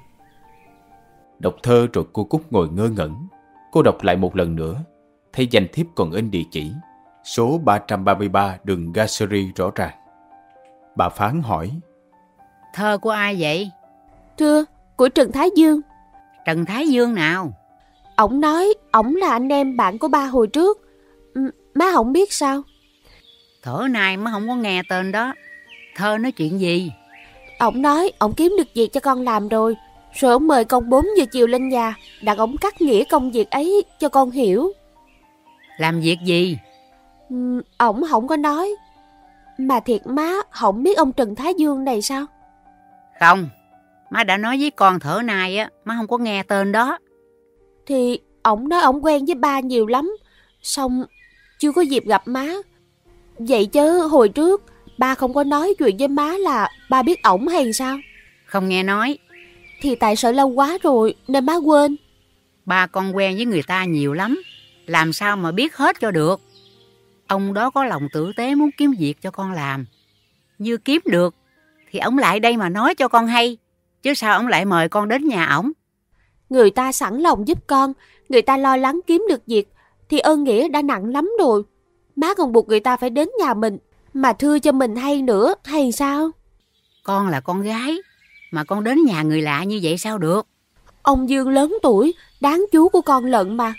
Đọc thơ rồi cô Cúc ngồi ngơ ngẩn. Cô đọc lại một lần nữa, thấy danh thiếp còn in địa chỉ số 333 đường Gassery rõ ràng. Bà phán hỏi: Thơ của ai vậy? Thưa, của Trần Thái Dương. Trần Thái Dương nào? Ổng nói ổng là anh em bạn của ba hồi trước. Má không biết sao? Thở này má không có nghe tên đó. Thơ nói chuyện gì? Ổng nói ổng kiếm được việc cho con làm rồi ổng mời con 4 giờ chiều lên nhà, đặng ổng cắt nghĩa công việc ấy cho con hiểu. Làm việc gì? Ổng không có nói. Mà thiệt má không biết ông Trần Thái Dương này sao? Không, má đã nói với con thở này á, má không có nghe tên đó. Thì ổng nói ổng quen với ba nhiều lắm, xong chưa có dịp gặp má. Vậy chứ hồi trước ba không có nói chuyện với má là ba biết ổng hay sao? Không nghe nói. Thì tại sợ lâu quá rồi nên má quên. Ba con quen với người ta nhiều lắm, làm sao mà biết hết cho được. Ông đó có lòng tử tế muốn kiếm việc cho con làm. Như kiếm được thì ổng lại đây mà nói cho con hay, chứ sao ổng lại mời con đến nhà ổng? Người ta sẵn lòng giúp con, người ta lo lắng kiếm được việc thì ơn nghĩa đã nặng lắm rồi. Má còn buộc người ta phải đến nhà mình mà thưa cho mình hay nữa, hay sao? Con là con gái mà con đến nhà người lạ như vậy sao được? Ông Dương lớn tuổi, đáng chú của con lận mà.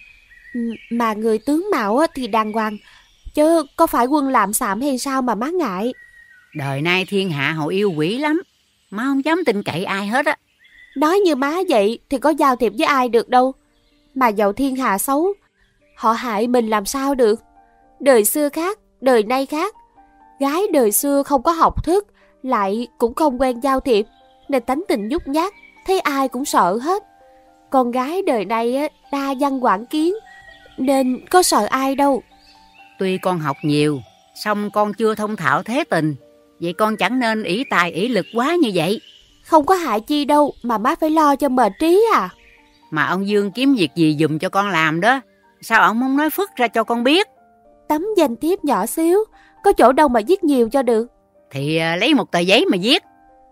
Mà người tướng mạo thì đàng hoàng, chứ có phải quân làm xạm hay sao mà má ngại? Đời nay thiên hạ họ yêu quỷ lắm, má không dám tin cậy ai hết á. Nói như má vậy thì có giao thiệp với ai được đâu. Mà dẫu thiên hạ xấu, họ hại mình làm sao được. Đời xưa khác, đời nay khác. Gái đời xưa không có học thức, lại cũng không quen giao thiệp, nên tánh tình nhút nhát, thấy ai cũng sợ hết. Con gái đời nay đa văn quảng kiến, nên có sợ ai đâu. Tuy con học nhiều, song con chưa thông thạo thế tình. Vậy con chẳng nên ỷ tài ỷ lực quá như vậy. Không có hại chi đâu mà má phải lo cho mệt trí à. Mà ông Dương kiếm việc gì giùm cho con làm đó, sao ông không nói phức ra cho con biết? Tấm danh thiếp nhỏ xíu, có chỗ đâu mà viết nhiều cho được. Thì lấy một tờ giấy mà viết.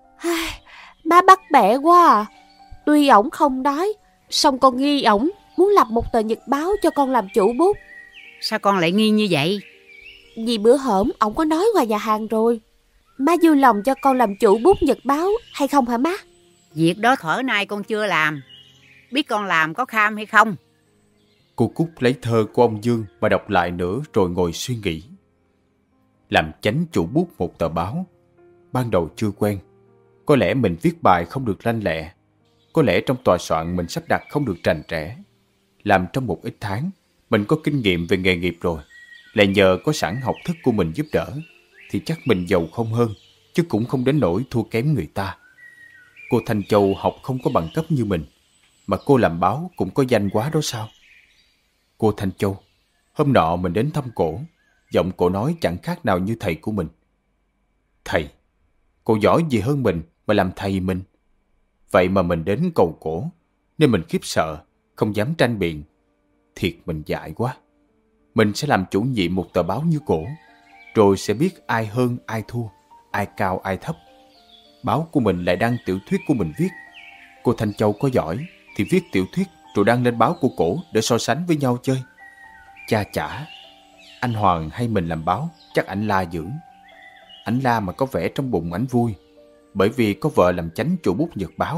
Má bắt bẻ quá à. Tuy ổng không nói, song con nghi ổng muốn lập một tờ nhật báo cho con làm chủ bút. Sao con lại nghi như vậy? Vì bữa hổm ổng có nói ngoài nhà hàng rồi. Má vui lòng cho con làm chủ bút nhật báo hay không hả má? Việc đó thuở nay con chưa làm. Biết con làm có kham hay không? Cô Cúc lấy thơ của ông Dương mà đọc lại nữa rồi ngồi suy nghĩ. Làm chánh chủ bút một tờ báo, ban đầu chưa quen. Có lẽ mình viết bài không được lanh lẹ. Có lẽ trong tòa soạn mình sắp đặt không được rành rẽ. Làm trong một ít tháng, mình có kinh nghiệm về nghề nghiệp rồi. Lại nhờ có sẵn học thức của mình giúp đỡ, thì chắc mình giàu không hơn, chứ cũng không đến nỗi thua kém người ta. Cô Thanh Châu học không có bằng cấp như mình, mà cô làm báo cũng có danh quá đó sao? Cô Thanh Châu, hôm nọ mình đến thăm cổ, giọng cổ nói chẳng khác nào như thầy của mình. Thầy? Cổ giỏi gì hơn mình mà làm thầy mình? Vậy mà mình đến cầu cổ, nên mình khiếp sợ, không dám tranh biện. Thiệt mình dại quá. Mình sẽ làm chủ nhiệm một tờ báo như cổ, rồi sẽ biết ai hơn ai thua, ai cao ai thấp. Báo của mình lại đăng tiểu thuyết của mình viết. Cô Thanh Châu có giỏi thì viết tiểu thuyết rồi đăng lên báo của cổ để so sánh với nhau chơi. Cha chả, anh Hoàng hay mình làm báo chắc ảnh la dữ. Ảnh la mà có vẻ trong bụng ảnh vui, bởi vì có vợ làm chánh chủ bút nhật báo,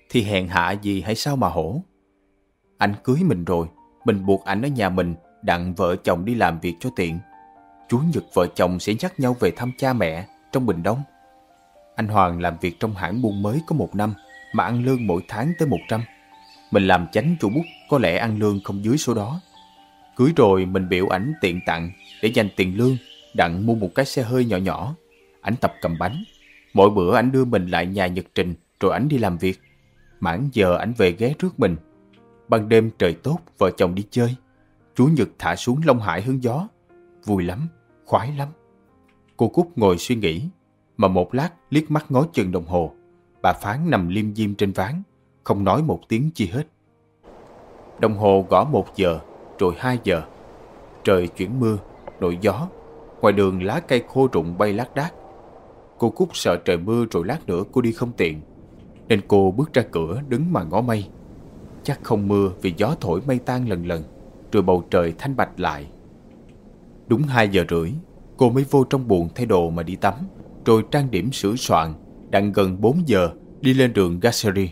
thì hèn hạ gì hay sao mà hổ. Ảnh cưới mình rồi, mình buộc ảnh ở nhà mình đặng vợ chồng đi làm việc cho tiện. Chủ nhật vợ chồng sẽ dắt nhau về thăm cha mẹ trong Bình Đông. Anh Hoàng làm việc trong hãng buôn mới có 1 năm mà ăn lương mỗi tháng tới 100. Mình làm chánh chủ bút có lẽ ăn lương không dưới số đó. Cưới rồi mình biểu ảnh tiện tặng để dành tiền lương đặng mua một cái xe hơi nhỏ nhỏ. Ảnh tập cầm bánh. Mỗi bữa ảnh đưa mình lại nhà nhật trình rồi ảnh đi làm việc. Mãn giờ ảnh về ghé trước mình. Ban đêm trời tốt, vợ chồng đi chơi. Chủ nhật thả xuống Long Hải hứng gió. Vui lắm, khoái lắm. Cô Cúc ngồi suy nghĩ, mà một lát liếc mắt ngó chừng đồng hồ. Bà Phán nằm liêm diêm trên ván, không nói một tiếng chi hết. Đồng hồ gõ 1 giờ, rồi 2 giờ. Trời chuyển mưa, nổi gió. Ngoài đường lá cây khô rụng bay lác đác. Cô Cúc sợ trời mưa rồi lát nữa cô đi không tiện, nên cô bước ra cửa đứng mà ngó mây. Chắc không mưa vì gió thổi mây tan lần lần, rồi bầu trời thanh bạch lại. Đúng 2 giờ rưỡi, cô mới vô trong buồng thay đồ mà đi tắm, rồi trang điểm sửa soạn, đặng gần 4 giờ đi lên đường Gasserie.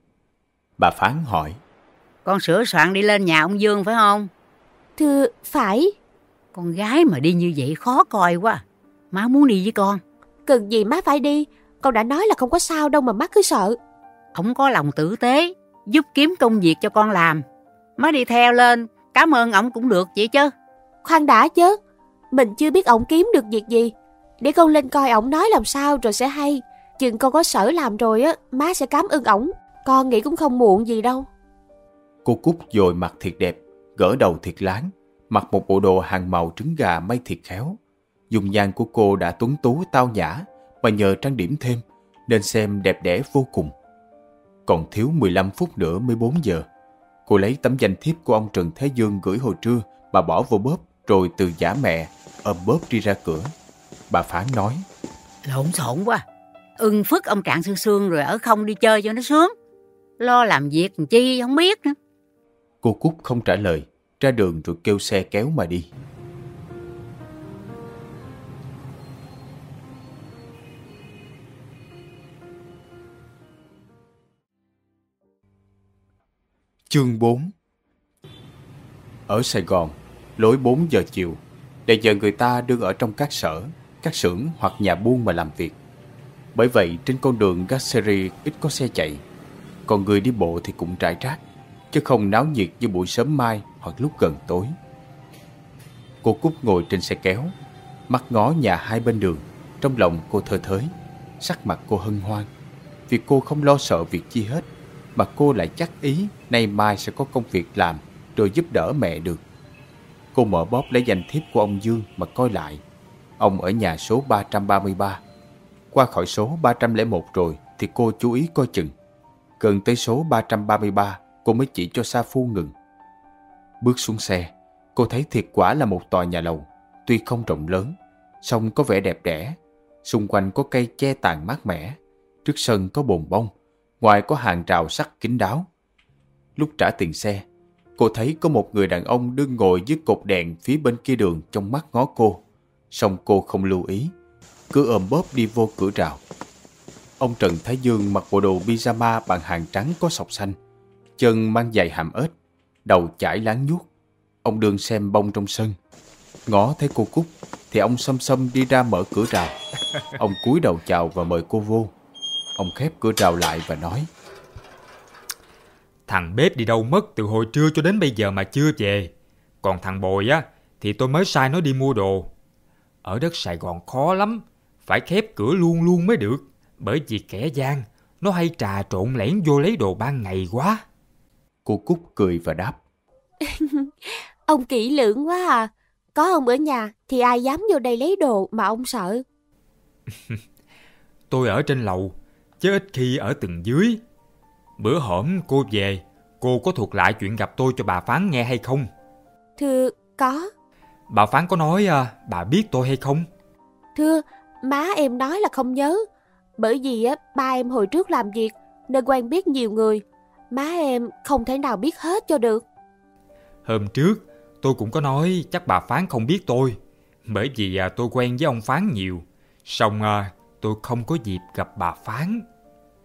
Bà Phán hỏi: Con sửa soạn đi lên nhà ông Dương phải không? Thưa, phải. Con gái mà đi như vậy khó coi quá. Má muốn đi với con. Cần gì má phải đi, con đã nói là không có sao đâu mà má cứ sợ. Ông có lòng tử tế, giúp kiếm công việc cho con làm. Má đi theo lên, cảm ơn ổng cũng được vậy chứ. Khoan đã chứ, mình chưa biết ổng kiếm được việc gì. Để con lên coi ổng nói làm sao rồi sẽ hay. Chừng con có sở làm rồi á, má sẽ cảm ơn ổng. Con nghĩ cũng không muộn gì đâu. Cô Cúc dồi mặt thiệt đẹp, gỡ đầu thiệt láng, mặc một bộ đồ hàng màu trứng gà may thiệt khéo. Dung nhan của cô đã tuấn tú tao nhã, mà nhờ trang điểm thêm nên xem đẹp đẽ vô cùng. Còn thiếu 15 phút nữa mới 4 giờ. Cô lấy tấm danh thiếp của ông Trần Thế Dương gửi hồi trưa, bà bỏ vô bóp, rồi từ giả mẹ ôm bóp đi ra cửa. Bà Phán nói: Lộn xộn quá. Ưng phức ông Trạng Sương Sương rồi ở không đi chơi cho nó sướng. Lo làm việc làm chi không biết nữa. Cô Cúc không trả lời, ra đường rồi kêu xe kéo mà đi. Chương 4. Ở Sài Gòn, lối 4 giờ chiều, để giờ người ta đương ở trong các sở, các xưởng hoặc nhà buôn mà làm việc. Bởi vậy trên con đường Gasserie ít có xe chạy, còn người đi bộ thì cũng rải rác, chứ không náo nhiệt như buổi sớm mai hoặc lúc gần tối. Cô Cúc ngồi trên xe kéo, mắt ngó nhà hai bên đường, trong lòng cô thơ thới, sắc mặt cô hân hoan, vì cô không lo sợ việc chi hết, mà cô lại chắc ý nay mai sẽ có công việc làm rồi giúp đỡ mẹ được. Cô mở bóp lấy danh thiếp của ông Dương mà coi lại. Ông ở nhà số 333. Qua khỏi số 301 rồi thì cô chú ý coi chừng. Gần tới số 333 cô mới chỉ cho sa phu ngừng. Bước xuống xe, cô thấy thiệt quả là một tòa nhà lầu, tuy không rộng lớn, song có vẻ đẹp đẽ. Xung quanh có cây che tàn mát mẻ, trước sân có bồn bông, ngoài có hàng rào sắt kín đáo. Lúc trả tiền xe, cô thấy có một người đàn ông đứng ngồi dưới cột đèn phía bên kia đường trong mắt ngó cô. Song cô không lưu ý, cứ ôm bóp đi vô cửa rào. Ông Trần Thái Dương mặc bộ đồ pyjama bằng hàng trắng có sọc xanh, chân mang giày hàm ếch, đầu chải láng nhuốc. Ông đương xem bông trong sân. Ngó thấy cô Cúc thì ông xăm xăm đi ra mở cửa rào. Ông cúi đầu chào và mời cô vô. Ông khép cửa rào lại và nói: Thằng bếp đi đâu mất từ hồi trưa cho đến bây giờ mà chưa về. Còn thằng Bồi á thì tôi mới sai nó đi mua đồ. Ở đất Sài Gòn khó lắm, phải khép cửa luôn luôn mới được, bởi vì kẻ gian nó hay trà trộn lẻn vô lấy đồ ban ngày quá. Cô Cúc cười và đáp: Ông kỹ lưỡng quá à. Có ông ở nhà thì ai dám vô đây lấy đồ mà ông sợ. Tôi ở trên lầu, chứ ít khi ở tầng dưới. Bữa hổm cô về, cô có thuật lại chuyện gặp tôi cho bà Phán nghe hay không? Thưa, có. Bà Phán có nói bà biết tôi hay không? Thưa, má em nói là không nhớ. Bởi vì ba em hồi trước làm việc nên quen biết nhiều người. Má em không thể nào biết hết cho được. Hôm trước tôi cũng có nói chắc bà Phán không biết tôi, bởi vì tôi quen với ông Phán nhiều. Song tôi không có dịp gặp bà Phán.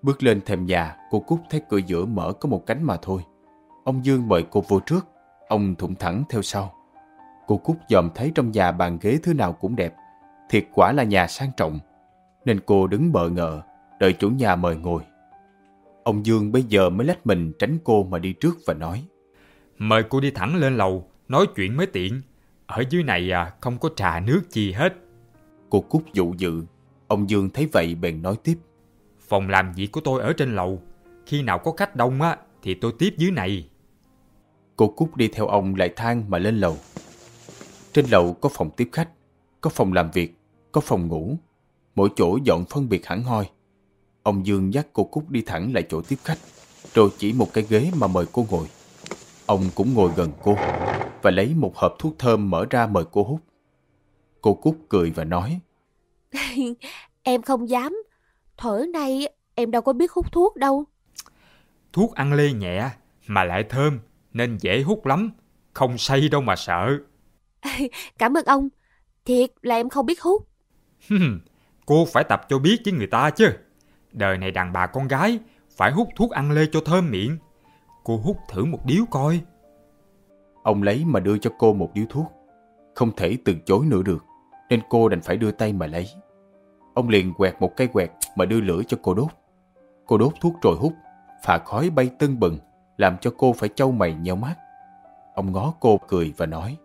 Bước lên thềm nhà, cô Cúc thấy cửa giữa mở có một cánh mà thôi. Ông Dương mời cô vô trước, ông thủng thẳng theo sau. Cô Cúc dòm thấy trong nhà bàn ghế thứ nào cũng đẹp, thiệt quả là nhà sang trọng, nên cô đứng bợ ngợ, đợi chủ nhà mời ngồi. Ông Dương bây giờ mới lách mình tránh cô mà đi trước và nói: Mời cô đi thẳng lên lầu, nói chuyện mới tiện. Ở dưới này không có trà nước gì hết. Cô Cúc dụ dự. Ông Dương thấy vậy bèn nói tiếp: Phòng làm việc của tôi ở trên lầu. Khi nào có khách đông thì tôi tiếp dưới này. Cô Cúc đi theo ông lại thang mà lên lầu. Trên lầu có phòng tiếp khách, có phòng làm việc, có phòng ngủ, mỗi chỗ dọn phân biệt hẳn hoi. Ông Dương dắt cô Cúc đi thẳng lại chỗ tiếp khách, rồi chỉ một cái ghế mà mời cô ngồi. Ông cũng ngồi gần cô và lấy một hộp thuốc thơm mở ra mời cô hút. Cô Cúc cười và nói: Em không dám. Thuở nay em đâu có biết hút thuốc đâu. Thuốc ăn lê nhẹ mà lại thơm nên dễ hút lắm. Không say đâu mà sợ. Cảm ơn ông. Thiệt là em không biết hút. Cô phải tập cho biết với người ta chứ. Đời này đàn bà con gái phải hút thuốc ăn lê cho thơm miệng. Cô hút thử một điếu coi. Ông lấy mà đưa cho cô một điếu thuốc. Không thể từ chối nữa được, nên cô đành phải đưa tay mà lấy. Ông liền quẹt một cây quẹt mà đưa lửa cho cô đốt. Cô đốt thuốc rồi hút, phà khói bay tưng bừng, làm cho cô phải chau mày nheo mắt. Ông ngó cô cười và nói: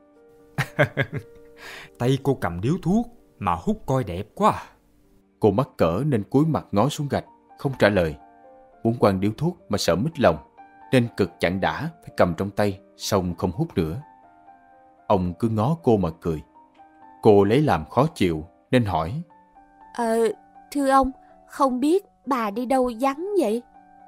Tay cô cầm điếu thuốc mà hút coi đẹp quá. Cô mắc cỡ nên cúi mặt ngó xuống gạch, không trả lời. Muốn quăng điếu thuốc mà sợ mít lòng, nên cực chẳng đã phải cầm trong tay, xong không hút nữa. Ông cứ ngó cô mà cười. Cô lấy làm khó chịu nên hỏi: Thưa ông, không biết bà đi đâu vắng vậy?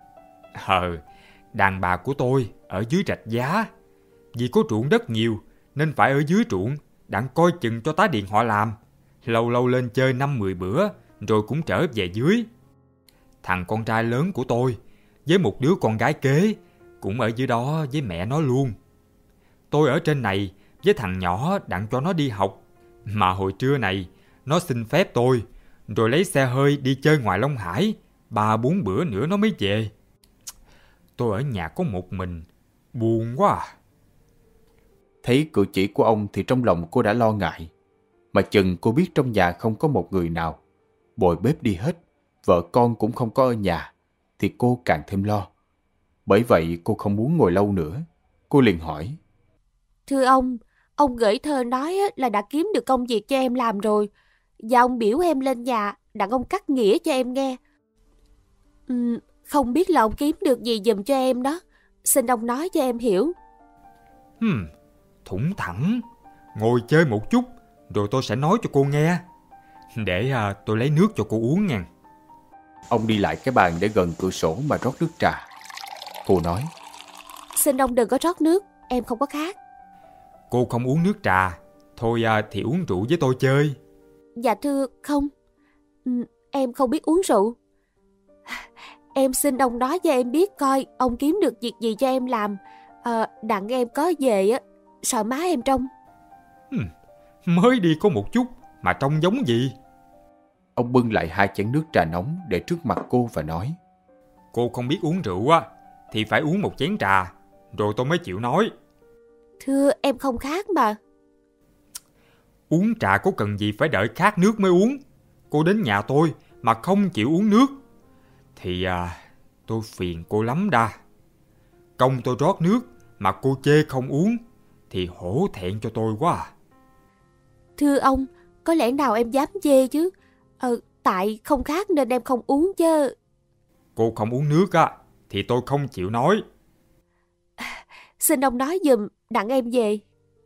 Đàn bà của tôi ở dưới Rạch Giá. Vì có ruộng đất nhiều nên phải ở dưới ruộng, đặng coi chừng cho tá điền họ làm. Lâu lâu lên chơi 5-10 bữa rồi cũng trở về dưới. Thằng con trai lớn của tôi với một đứa con gái kế cũng ở dưới đó với mẹ nó luôn. Tôi ở trên này với thằng nhỏ đặng cho nó đi học. Mà hồi trưa này nó xin phép tôi, rồi lấy xe hơi đi chơi ngoài Long Hải. 3-4 bữa nữa nó mới về. Tôi ở nhà có một mình, buồn quá à. Thấy cử chỉ của ông thì trong lòng cô đã lo ngại. Mà chừng cô biết trong nhà không có một người nào, bồi bếp đi hết, vợ con cũng không có ở nhà, thì cô càng thêm lo. Bởi vậy cô không muốn ngồi lâu nữa. Cô liền hỏi: Thưa ông gửi thơ nói là đã kiếm được công việc cho em làm rồi. Và ông biểu em lên nhà đặng ông cắt nghĩa cho em nghe. Không biết là ông kiếm được gì giùm cho em đó. Xin ông nói cho em hiểu. Thủng thẳng. Ngồi chơi một chút rồi tôi sẽ nói cho cô nghe. Để tôi lấy nước cho cô uống nha. Ông đi lại cái bàn để gần cửa sổ mà rót nước trà. Cô nói: Xin ông đừng có rót nước, em không có khát. Cô không uống nước trà, thôi thì uống rượu với tôi chơi. Dạ thưa không. Em không biết uống rượu. Em xin ông nói cho em biết coi ông kiếm được việc gì cho em làm. Đặng em có về sợ má em trông. Mới đi có một chút mà trông giống gì. Ông bưng lại 2 chén nước trà nóng để trước mặt cô và nói: Cô không biết uống rượu thì phải uống một chén trà, rồi tôi mới chịu nói. Thưa em không khát mà. Uống trà có cần gì phải đợi khát nước mới uống. Cô đến nhà tôi mà không chịu uống nước thì tôi phiền cô lắm đa. Công tôi rót nước mà cô chê không uống thì hổ thẹn cho tôi quá à. Thưa ông, có lẽ nào em dám chê chứ. Tại không khát nên em không uống chứ. Cô không uống nước thì tôi không chịu nói. Xin ông nói giùm đặng em về.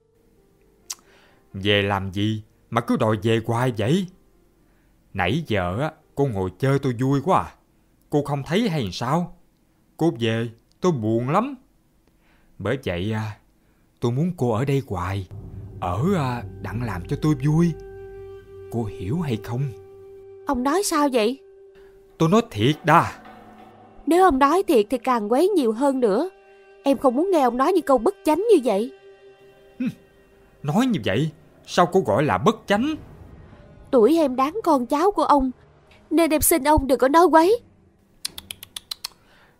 Về làm gì mà cứ đòi về hoài vậy? Nãy giờ cô ngồi chơi tôi vui quá à. Cô không thấy hay sao? Cô về tôi buồn lắm. Bởi vậy tôi muốn cô ở đây hoài. Ở đặng làm cho tôi vui. Cô hiểu hay không? Ông nói sao vậy? Tôi nói thiệt đa. Nếu ông nói thiệt thì càng quấy nhiều hơn nữa. Em không muốn nghe ông nói những câu bất chánh như vậy. Nói như vậy sao cô gọi là bất chánh? Tuổi em đáng con cháu của ông, nên em xin ông đừng có nói quấy.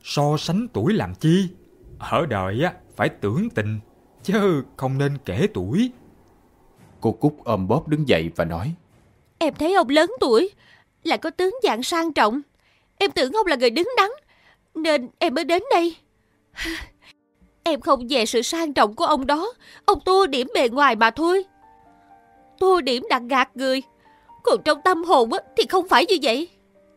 So sánh tuổi làm chi? Ở đời á phải tưởng tình, chứ không nên kể tuổi. Cô Cúc ôm bóp đứng dậy và nói: Em thấy ông lớn tuổi, lại có tướng dạng sang trọng. Em tưởng ông là người đứng đắn, nên em mới đến đây. Em không về sự sang trọng của ông đó. Ông tô điểm bề ngoài mà thôi. Tô điểm đặt gạt người, còn trong tâm hồn thì không phải như vậy.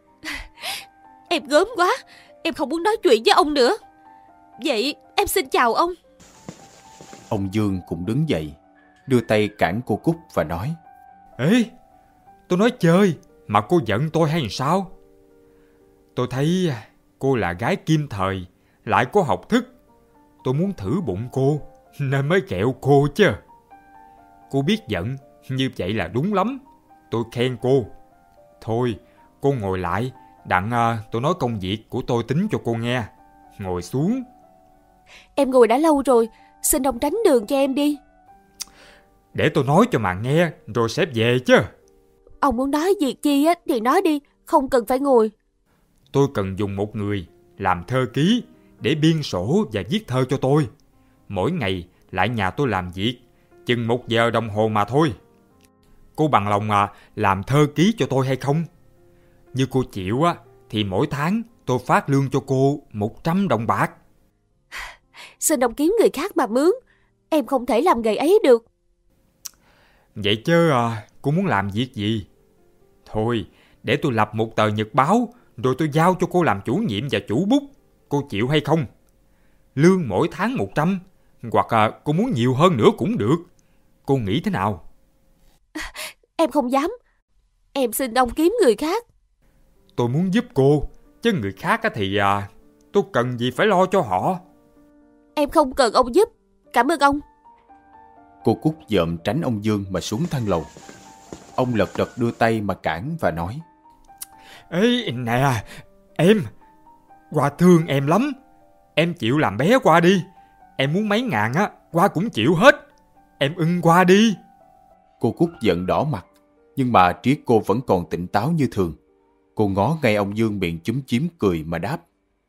Em gớm quá, em không muốn nói chuyện với ông nữa. Vậy em xin chào ông. Ông Dương cũng đứng dậy, đưa tay cản cô Cúc và nói: Ê, tôi nói chơi mà cô giận tôi hay sao? Tôi thấy cô là gái kim thời, lại có học thức. Tôi muốn thử bụng cô nên mới kẹo cô chứ. Cô biết giận, như vậy là đúng lắm. Tôi khen cô. Thôi, cô ngồi lại, đặng tôi nói công việc của tôi tính cho cô nghe. Ngồi xuống. Em ngồi đã lâu rồi, xin ông tránh đường cho em đi. Để tôi nói cho mà nghe, rồi sẽ về chứ. Ông muốn nói việc chi thì nói đi, không cần phải ngồi. Tôi cần dùng một người làm thơ ký để biên sổ và viết thơ cho tôi. Mỗi ngày lại nhà tôi làm việc, chừng 1 giờ đồng hồ mà thôi. Cô bằng lòng làm thơ ký cho tôi hay không? Như cô chịu thì mỗi tháng tôi phát lương cho cô 100 đồng bạc. Xin ông kiếm người khác mà mướn. Em không thể làm nghề ấy được. Vậy chứ cô muốn làm việc gì? Thôi, để tôi lập một tờ nhật báo, rồi tôi giao cho cô làm chủ nhiệm và chủ bút. Cô chịu hay không? Lương mỗi tháng 100, hoặc cô muốn nhiều hơn nữa cũng được. Cô nghĩ thế nào? Em không dám. Em xin ông kiếm người khác. Tôi muốn giúp cô, chứ người khác thì tôi cần gì phải lo cho họ. Em không cần ông giúp. Cảm ơn ông. Cô Cúc dợm tránh ông Dương mà xuống thang lầu. Ông lật đật đưa tay mà cản và nói: Ê nè, em, Qua thương em lắm. Em chịu làm bé Qua đi. Em muốn mấy ngàn Qua cũng chịu hết. Em ưng Qua đi. Cô Cúc giận đỏ mặt, nhưng mà trí cô vẫn còn tỉnh táo như thường. Cô ngó ngay ông Dương miệng chúm chím cười mà đáp: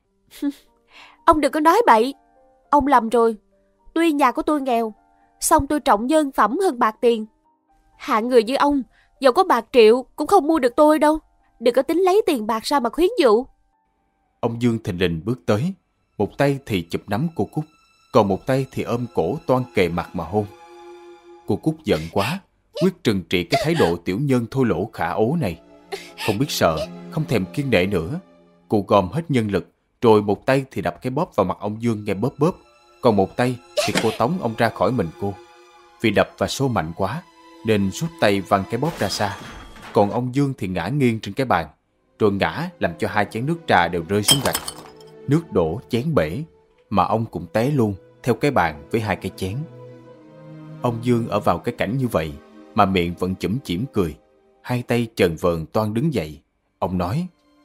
Ông đừng có nói bậy. Ông lầm rồi. Tuy nhà của tôi nghèo, song tôi trọng nhân phẩm hơn bạc tiền. Hạng người như ông, dẫu có bạc triệu cũng không mua được tôi đâu. Đừng có tính lấy tiền bạc ra mà khuyến dụ. Ông Dương thình lình bước tới, một tay thì chụp nắm cô Cúc, còn một tay thì ôm cổ toan kề mặt mà hôn. Cô Cúc giận quá, quyết trừng trị cái thái độ tiểu nhân thô lỗ khả ố này. Không biết sợ, không thèm kiêng nể nữa, cô gom hết nhân lực, rồi một tay thì đập cái bóp vào mặt ông Dương nghe bóp bóp, còn một tay thì cô tống ông ra khỏi mình cô. Vì đập và xô mạnh quá nên rút tay văng cái bóp ra xa, còn ông Dương thì ngã nghiêng trên cái bàn, rồi ngã làm cho 2 chén nước trà đều rơi xuống gạch. Nước đổ chén bể, mà ông cũng té luôn theo cái bàn với 2 cái chén. Ông Dương ở vào cái cảnh như vậy mà miệng vẫn chủm chỉm cười, 2 tay chờn vờn toan đứng dậy. Ông nói: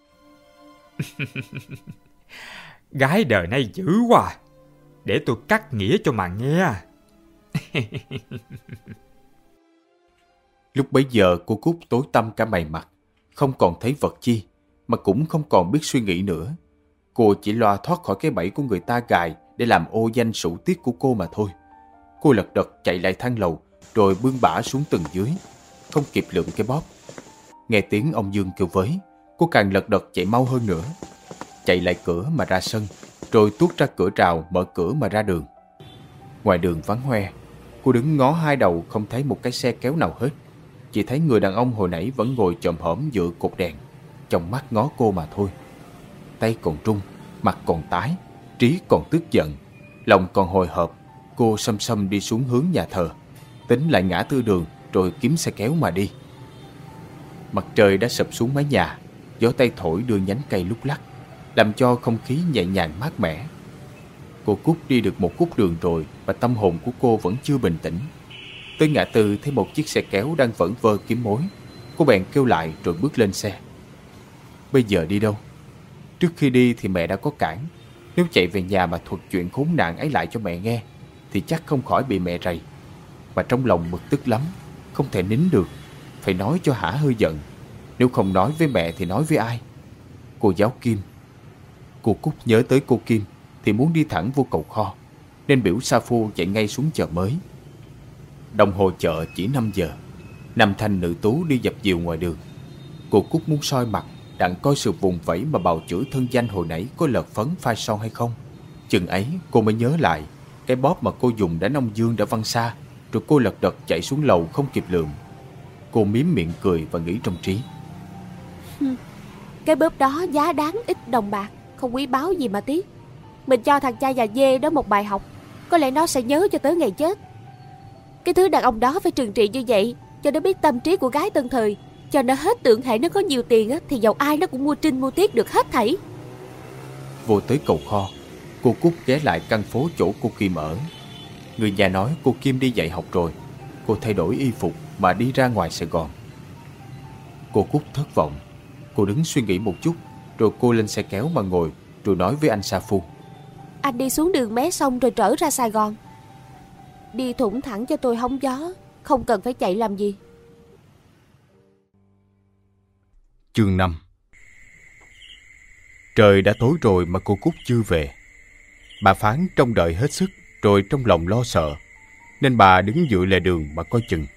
Gái đời nay dữ quá. Để tôi cắt nghĩa cho mà nghe. Lúc bấy giờ cô Cúc tối tăm cả mày mặt, không còn thấy vật chi, mà cũng không còn biết suy nghĩ nữa. Cô chỉ loa thoát khỏi cái bẫy của người ta gài để làm ô danh sủ tiết của cô mà thôi. Cô lật đật chạy lại thang lầu, rồi bươn bả xuống tầng dưới, không kịp lượm cái bóp. Nghe tiếng ông Dương kêu với, cô càng lật đật chạy mau hơn nữa. Chạy lại cửa mà ra sân, rồi tuốt ra cửa rào mở cửa mà ra đường. Ngoài đường vắng hoe, cô đứng ngó 2 đầu không thấy một cái xe kéo nào hết. Chỉ thấy người đàn ông hồi nãy vẫn ngồi chồm hổm dựa cột đèn, trong mắt ngó cô mà thôi. Tay còn run, mặt còn tái, trí còn tức giận, lòng còn hồi hộp. Cô xăm xăm đi xuống hướng nhà thờ, tính lại ngã tư đường rồi kiếm xe kéo mà đi. Mặt trời đã sập xuống mái nhà, gió tây thổi đưa nhánh cây lúc lắc, làm cho không khí nhẹ nhàng mát mẻ. Cô Cúc đi được một khúc đường rồi mà tâm hồn của cô vẫn chưa bình tĩnh. Tới ngã tư thấy một chiếc xe kéo đang vẩn vơ kiếm mối. Cô bèn kêu lại rồi bước lên xe. Bây giờ đi đâu? Trước khi đi thì mẹ đã có cản. Nếu chạy về nhà mà thuật chuyện khốn nạn ấy lại cho mẹ nghe thì chắc không khỏi bị mẹ rầy. Mà trong lòng bực tức lắm, không thể nín được, phải nói cho hả hơi giận. Nếu không nói với mẹ thì nói với ai? Cô giáo Kim. Cô Cúc nhớ tới cô Kim thì muốn đi thẳng vô cầu kho, nên biểu sa phu chạy ngay xuống chợ mới. Đồng hồ chợ chỉ 5 giờ. Nam thanh nữ tú đi dập dìu ngoài đường. Cô Cúc muốn soi mặt đặng coi sự vùng vẫy mà bào chữa thân danh hồi nãy có lợt phấn phai son hay không. Chừng ấy cô mới nhớ lại cái bóp mà cô dùng đánh ông Dương đã văng xa, rồi cô lật đật chạy xuống lầu không kịp lượm. Cô mím miệng cười và nghĩ trong trí: Cái bóp đó giá đáng ít đồng bạc, không quý báu gì mà tiếc. Mình cho thằng cha già dê đó một bài học, có lẽ nó sẽ nhớ cho tới ngày chết. Cái thứ đàn ông đó phải trừng trị như vậy, cho nó biết tâm trí của gái tân thời, cho nó hết tưởng hệ nó có nhiều tiền á, thì dầu ai nó cũng mua trinh mua tiết được hết thảy. Vô tới cầu kho, cô Cúc ghé lại căn phố chỗ cô Kim ở. Người nhà nói cô Kim đi dạy học rồi. Cô thay đổi y phục mà đi ra ngoài Sài Gòn. Cô Cúc thất vọng. Cô đứng suy nghĩ một chút, rồi cô lên xe kéo mà ngồi, rồi nói với anh sa phu: Anh đi xuống đường mé sông rồi trở ra Sài Gòn. Đi thủng thẳng cho tôi hóng gió, không cần phải chạy làm gì. Chương 5. Trời đã tối rồi mà cô Cúc chưa về. Bà Phán trông đợi hết sức, rồi trong lòng lo sợ, nên bà đứng dựa lề đường mà coi chừng.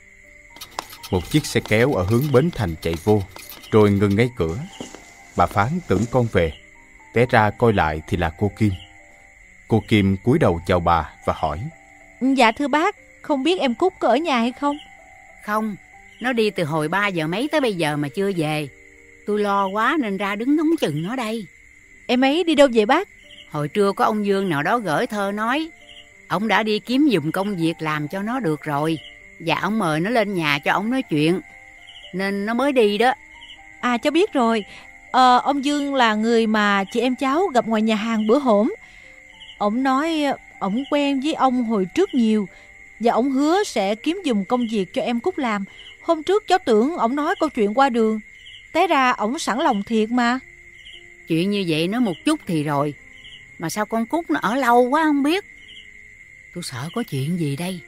Một chiếc xe kéo ở hướng Bến Thành chạy vô, rồi ngừng ngay cửa. Bà Phán tưởng con về, té ra coi lại thì là cô Kim. Cô Kim cúi đầu chào bà và hỏi: Dạ thưa bác, không biết em Cúc có ở nhà hay không? Không, nó đi từ hồi 3 giờ mấy tới bây giờ mà chưa về. Tôi lo quá nên ra đứng ngóng chừng nó đây. Em ấy đi đâu vậy bác? Hồi trưa có ông Dương nào đó gửi thơ nói ông đã đi kiếm giùm công việc làm cho nó được rồi, và ông mời nó lên nhà cho ông nói chuyện, nên nó mới đi đó. À cháu biết rồi. Ông Dương là người mà chị em cháu gặp ngoài nhà hàng bữa hổm. Ông nói ông quen với ông hồi trước nhiều, và ông hứa sẽ kiếm giùm công việc cho em Cúc làm. Hôm trước cháu tưởng ông nói câu chuyện qua đường, té ra ông sẵn lòng thiệt mà. Chuyện như vậy nói một chút thì rồi, mà sao con Cúc nó ở lâu quá không biết. Tôi sợ có chuyện gì đây.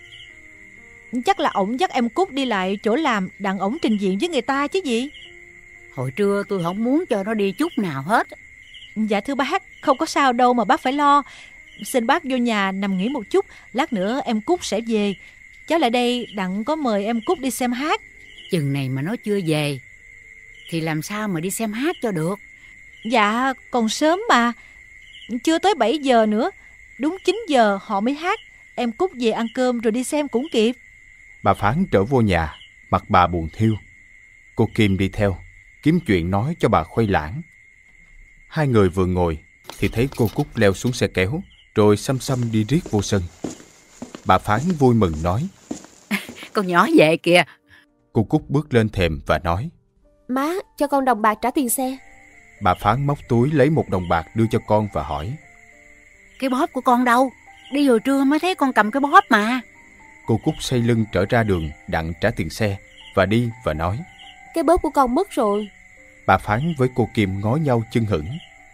Chắc là ổng dắt em Cúc đi lại chỗ làm đặng ổng trình diện với người ta chứ gì. Hồi trưa tôi không muốn cho nó đi chút nào hết. Dạ thưa bác, không có sao đâu mà bác phải lo. Xin bác vô nhà nằm nghỉ một chút, lát nữa em Cúc sẽ về. Cháu lại đây đặng có mời em Cúc đi xem hát. Chừng này mà nó chưa về thì làm sao mà đi xem hát cho được. Dạ còn sớm mà, chưa tới 7 giờ nữa. Đúng 9 giờ họ mới hát. Em Cúc về ăn cơm rồi đi xem cũng kịp. Bà Phán trở vô nhà, mặt bà buồn thiêu. Cô Kim đi theo, kiếm chuyện nói cho bà khuây lãng. Hai người vừa ngồi thì thấy cô Cúc leo xuống xe kéo, rồi xăm xăm đi riết vô sân. Bà Phán vui mừng nói: Con nhỏ về kìa. Cô Cúc bước lên thềm và nói: Má, cho con đồng bạc trả tiền xe. Bà Phán móc túi lấy 1 đồng bạc đưa cho con và hỏi: Cái bóp của con đâu? Đi hồi trưa mới thấy con cầm cái bóp mà. Cô Cúc xoay lưng trở ra đường đặng trả tiền xe và đi và nói: Cái bóp của con mất rồi. Bà Phán với cô Kim ngó nhau chưng hửng.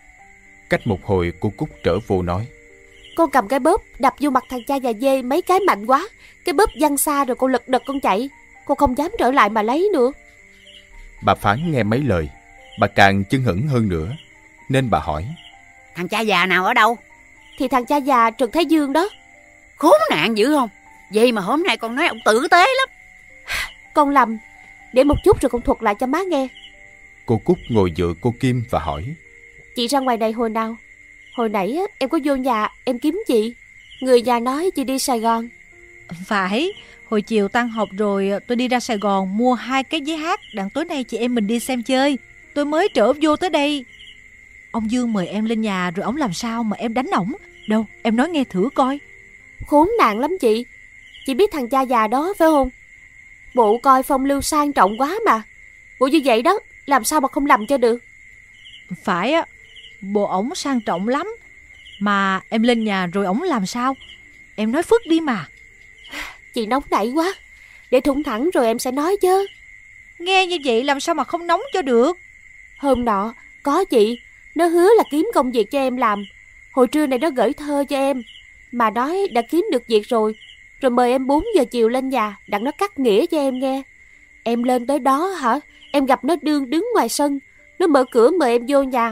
Cách một hồi cô Cúc trở vô nói: Con cầm cái bóp đập vô mặt thằng cha già dê mấy cái mạnh quá, cái bóp văng xa rồi con lật đật con chạy. Con không dám trở lại mà lấy nữa. Bà Phán nghe mấy lời, bà càng chưng hửng hơn nữa, nên bà hỏi: Thằng cha già nào ở đâu? Thì thằng cha già Trần Thái Dương đó. Khốn nạn dữ không? Vậy mà hôm nay con nói ông tử tế lắm. Con lầm. Để một chút rồi con thuật lại cho má nghe. Cô Cúc ngồi dựa cô Kim và hỏi: Chị ra ngoài này hồi nào? Hồi nãy em có vô nhà em kiếm chị. Người nhà nói chị đi Sài Gòn. Phải, hồi chiều tan học rồi tôi đi ra Sài Gòn mua 2 cái vé hát đặng tối nay chị em mình đi xem chơi. Tôi mới trở vô tới đây. Ông Dương mời em lên nhà rồi ổng làm sao mà em đánh ổng? Đâu, em nói nghe thử coi. Khốn nạn lắm chị. Chị biết thằng cha già đó phải không? Bộ coi phong lưu sang trọng quá mà. Bộ như vậy đó, làm sao mà không làm cho được. Phải á, bộ ổng sang trọng lắm. Mà em lên nhà rồi ổng làm sao? Em nói phức đi mà. Chị nóng nảy quá. Để thủng thẳng rồi em sẽ nói chứ. Nghe như vậy làm sao mà không nóng cho được. Hôm nọ, có chị, nó hứa là kiếm công việc cho em làm. Hồi trưa này nó gửi thơ cho em, mà nói đã kiếm được việc rồi. Rồi mời em 4 giờ chiều lên nhà, đặng nó cắt nghĩa cho em nghe. Em lên tới đó hả? Em gặp nó đứng ngoài sân. Nó mở cửa mời em vô nhà.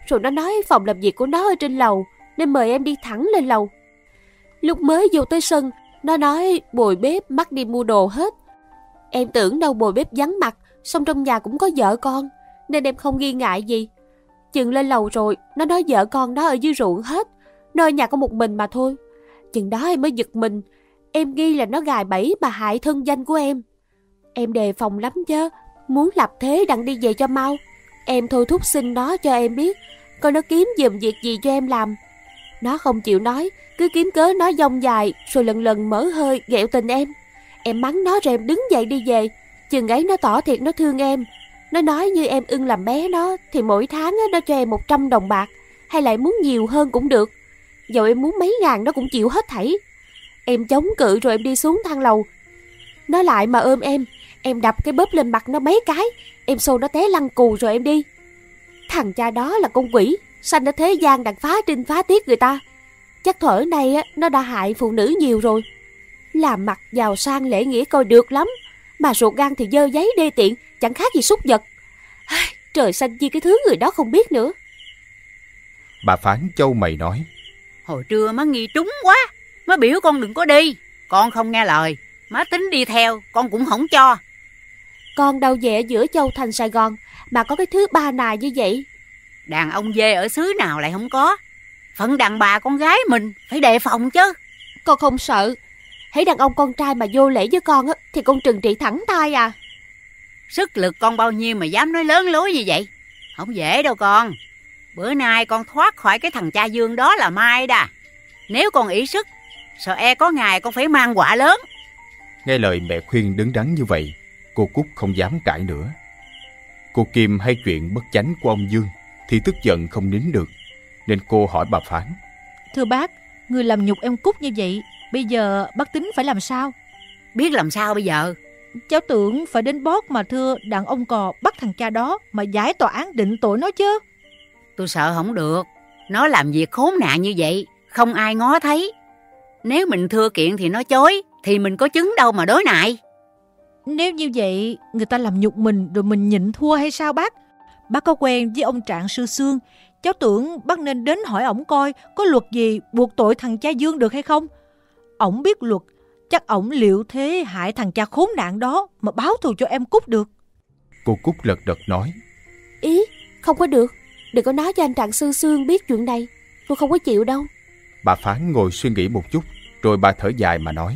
rồi nó nói phòng làm việc của nó ở trên lầu, nên mời em đi thẳng lên lầu. Lúc mới vô tới sân, nó nói bồi bếp mắc đi mua đồ hết. Em tưởng đâu bồi bếp vắng mặt, xong trong nhà cũng có vợ con, nên em không nghi ngại gì. Chừng lên lầu rồi, nó nói vợ con nó ở dưới ruộng hết, nơi nhà có một mình mà thôi. Chừng đó em mới giật mình, em nghi là nó gài bẫy mà hại thân danh của em. Em đề phòng lắm chứ, muốn lập thế đặng đi về cho mau. Em thôi thúc xin nó cho em biết, coi nó kiếm giùm việc gì cho em làm. Nó không chịu nói, cứ kiếm cớ nói dông dài, rồi lần lần mở hơi ghẹo tình em. Em mắng nó rồi em đứng dậy đi về. Chừng ấy nó tỏ thiệt nó thương em. Nó nói như em ưng làm bé nó, thì mỗi tháng nó cho em 100 đồng bạc, hay lại muốn nhiều hơn cũng được. Dẫu em muốn mấy ngàn nó cũng chịu hết thảy. Em chống cự rồi em đi xuống thang lầu. Nó lại mà ôm em đập cái bóp lên mặt nó mấy cái, em xô nó té lăn cù rồi em đi. Thằng cha đó là con quỷ, sanh ở thế gian đặng phá trinh phá tiết người ta. Chắc thuở này nó đã hại phụ nữ nhiều rồi. Làm mặt giàu sang lễ nghĩa coi được lắm, mà ruột gan thì dơ giấy đê tiện, chẳng khác gì súc vật. Trời xanh chi cái thứ người đó không biết nữa. Bà Phán chau mày nói: Hồi trưa má nghi trúng quá, má biểu con đừng có đi. Con không nghe lời, má tính đi theo, con cũng không cho. Con đâu về giữa Châu Thành Sài Gòn mà có cái thứ ba nài như vậy. Đàn ông dê ở xứ nào lại không có. Phận đàn bà con gái mình phải đề phòng chứ. Con không sợ. Hễ đàn ông con trai mà vô lễ với con thì con trừng trị thẳng tay à. Sức lực con bao nhiêu mà dám nói lớn lối như vậy? Không dễ đâu con. Bữa nay con thoát khỏi cái thằng cha Dương đó là mai đà. Nếu con ỷ sức, sợ e có ngày con phải mang họa lớn. Nghe lời mẹ khuyên đứng đắn như vậy, cô Cúc không dám cãi nữa. Cô Kim hay chuyện bất chánh của ông Dương thì tức giận không nín được, nên cô hỏi bà Phán: Thưa bác, người làm nhục em Cúc như vậy, bây giờ bác tính phải làm sao? Biết làm sao bây giờ? Cháu tưởng phải đến bót mà thưa đàn ông cò bắt thằng cha đó mà giải tòa án định tội nó chứ. Tôi sợ không được. Nó làm việc khốn nạn như vậy, không ai ngó thấy. Nếu mình thưa kiện thì nó chối, thì mình có chứng đâu mà đối nại. Nếu như vậy, người ta làm nhục mình rồi mình nhịn thua hay sao bác? Bác có quen với ông Trạng Sư Sương, cháu tưởng bác nên đến hỏi ổng coi có luật gì buộc tội thằng cha Dương được hay không. Ổng biết luật, chắc ổng liệu thế hại thằng cha khốn nạn đó mà báo thù cho em Cúc được. Cô Cúc lật đật nói: Ý, không có được. Đừng có nói cho anh Trạng Sư Sương biết chuyện này. Tôi không có chịu đâu. Bà Phán ngồi suy nghĩ một chút, rồi bà thở dài mà nói: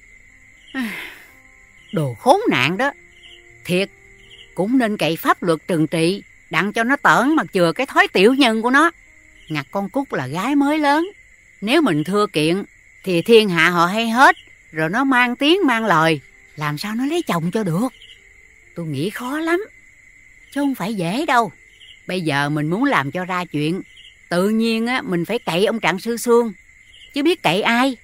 Đồ khốn nạn đó. Thiệt, cũng nên cậy pháp luật trừng trị, đặng cho nó tởn mặt chừa cái thói tiểu nhân của nó. Ngặt con Cúc là gái mới lớn. Nếu mình thưa kiện thì thiên hạ họ hay hết, rồi nó mang tiếng mang lời, làm sao nó lấy chồng cho được. Tôi nghĩ khó lắm, chứ không phải dễ đâu. Bây giờ mình muốn làm cho ra chuyện, tự nhiên mình phải cậy ông Trạng Sư Sương, chứ biết cậy ai.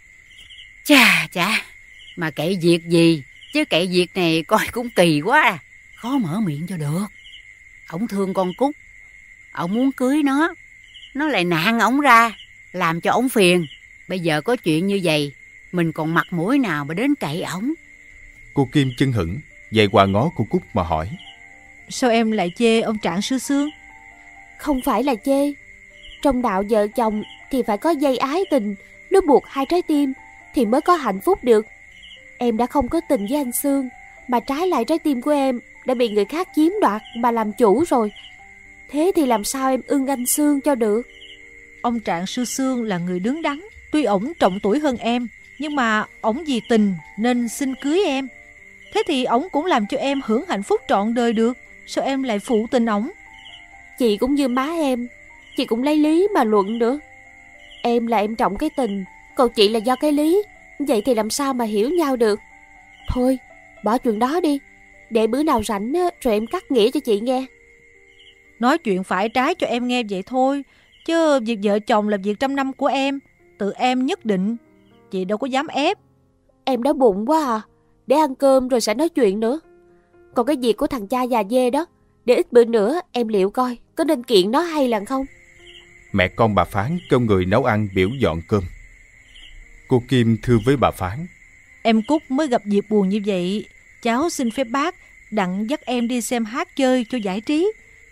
Chà, mà cậy việc gì, chứ cậy việc này coi cũng kỳ quá à. Khó mở miệng cho được. Ổng thương con Cúc, ổng muốn cưới nó lại nạn ổng ra, làm cho ổng phiền. Bây giờ có chuyện như vậy, mình còn mặt mũi nào mà đến cậy ổng. Cô Kim chưng hửng dậy qua ngó cô Cúc mà hỏi: Sao em lại chê ông Trạng Sư Sương? Không phải là chê. Trong đạo vợ chồng thì phải có dây ái tình, nó buộc hai trái tim thì mới có hạnh phúc được. Em đã không có tình với anh Sương, mà trái lại trái tim của em đã bị người khác chiếm đoạt mà làm chủ rồi. Thế thì làm sao em ưng anh Sương cho được? Ông Trạng Sư Sương là người đứng đắn, tuy ổng trọng tuổi hơn em, nhưng mà ổng vì tình nên xin cưới em. Thế thì ổng cũng làm cho em hưởng hạnh phúc trọn đời được. Sao em lại phụ tình ổng? Chị cũng như má em, chị cũng lấy lý mà luận nữa. Em là em trọng cái tình, còn chị là do cái lý. Vậy thì làm sao mà hiểu nhau được? Thôi, bỏ chuyện đó đi. Để bữa nào rảnh rồi em cắt nghĩa cho chị nghe. Nói chuyện phải trái cho em nghe vậy thôi, chứ việc vợ chồng là việc trăm năm của em. Tự em nhất định, chị đâu có dám ép. Em đói bụng quá à. Để ăn cơm rồi sẽ nói chuyện nữa. Còn cái việc của thằng cha già dê đó, để ít bữa nữa em liệu coi có nên kiện nó hay là không. Mẹ con bà Phán kêu người nấu ăn biểu dọn cơm. Cô Kim thưa với bà Phán: Em Cúc mới gặp dịp buồn như vậy, cháu xin phép bác đặng dắt em đi xem hát chơi cho giải trí.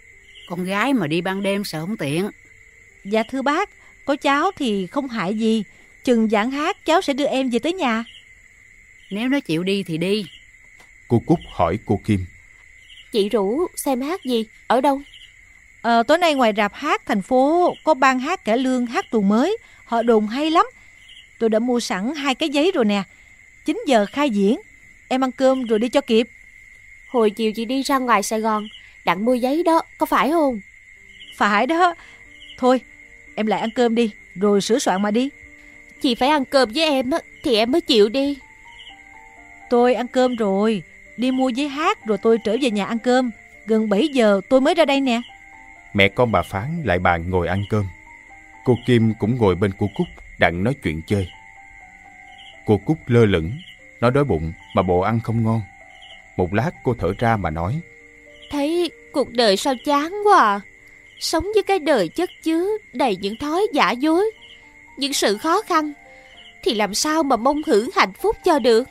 Con gái mà đi ban đêm sợ không tiện. Dạ thưa bác, có cháu thì không hại gì. Chừng giảng hát cháu sẽ đưa em về tới nhà. Nếu nó chịu đi thì đi. Cô Cúc hỏi cô Kim. Chị rủ xem hát gì? Ở đâu? Tối nay ngoài rạp hát thành phố có ban hát cải lương hát tuồng mới. Họ đồn hay lắm. Tôi đã mua sẵn 2 cái giấy rồi nè. 9 giờ khai diễn. Em ăn cơm rồi đi cho kịp. Hồi chiều chị đi ra ngoài Sài Gòn đặng mua giấy đó, có phải không? Phải đó. Thôi em lại ăn cơm đi, rồi sửa soạn mà đi. Chị phải ăn cơm với em á, thì em mới chịu đi. Tôi ăn cơm rồi, đi mua giấy hát rồi tôi trở về nhà ăn cơm. Gần 7 giờ tôi mới ra đây nè. Mẹ con bà Phán lại bàn ngồi ăn cơm. Cô Kim cũng ngồi bên cô Cúc đặng nói chuyện chơi. Cô Cúc lơ lửng, nó đói bụng mà bộ ăn không ngon. Một lát cô thở ra mà nói: Thấy cuộc đời sao chán quá à. Sống với cái đời chất chứa đầy những thói giả dối, những sự khó khăn, thì làm sao mà mong hưởng hạnh phúc cho được.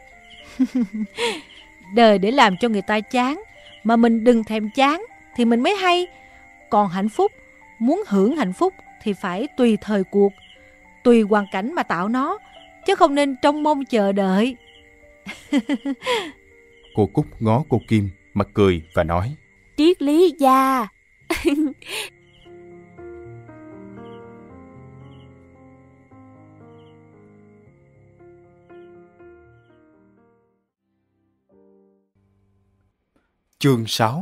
Đời để làm cho người ta chán, mà mình đừng thèm chán thì mình mới hay. Còn hạnh phúc, muốn hưởng hạnh phúc thì phải tùy thời cuộc, tùy hoàn cảnh mà tạo nó, chứ không nên trông mong chờ đợi. Cô Cúc ngó cô Kim mà cười và nói: Triết lý gia. Chương 6.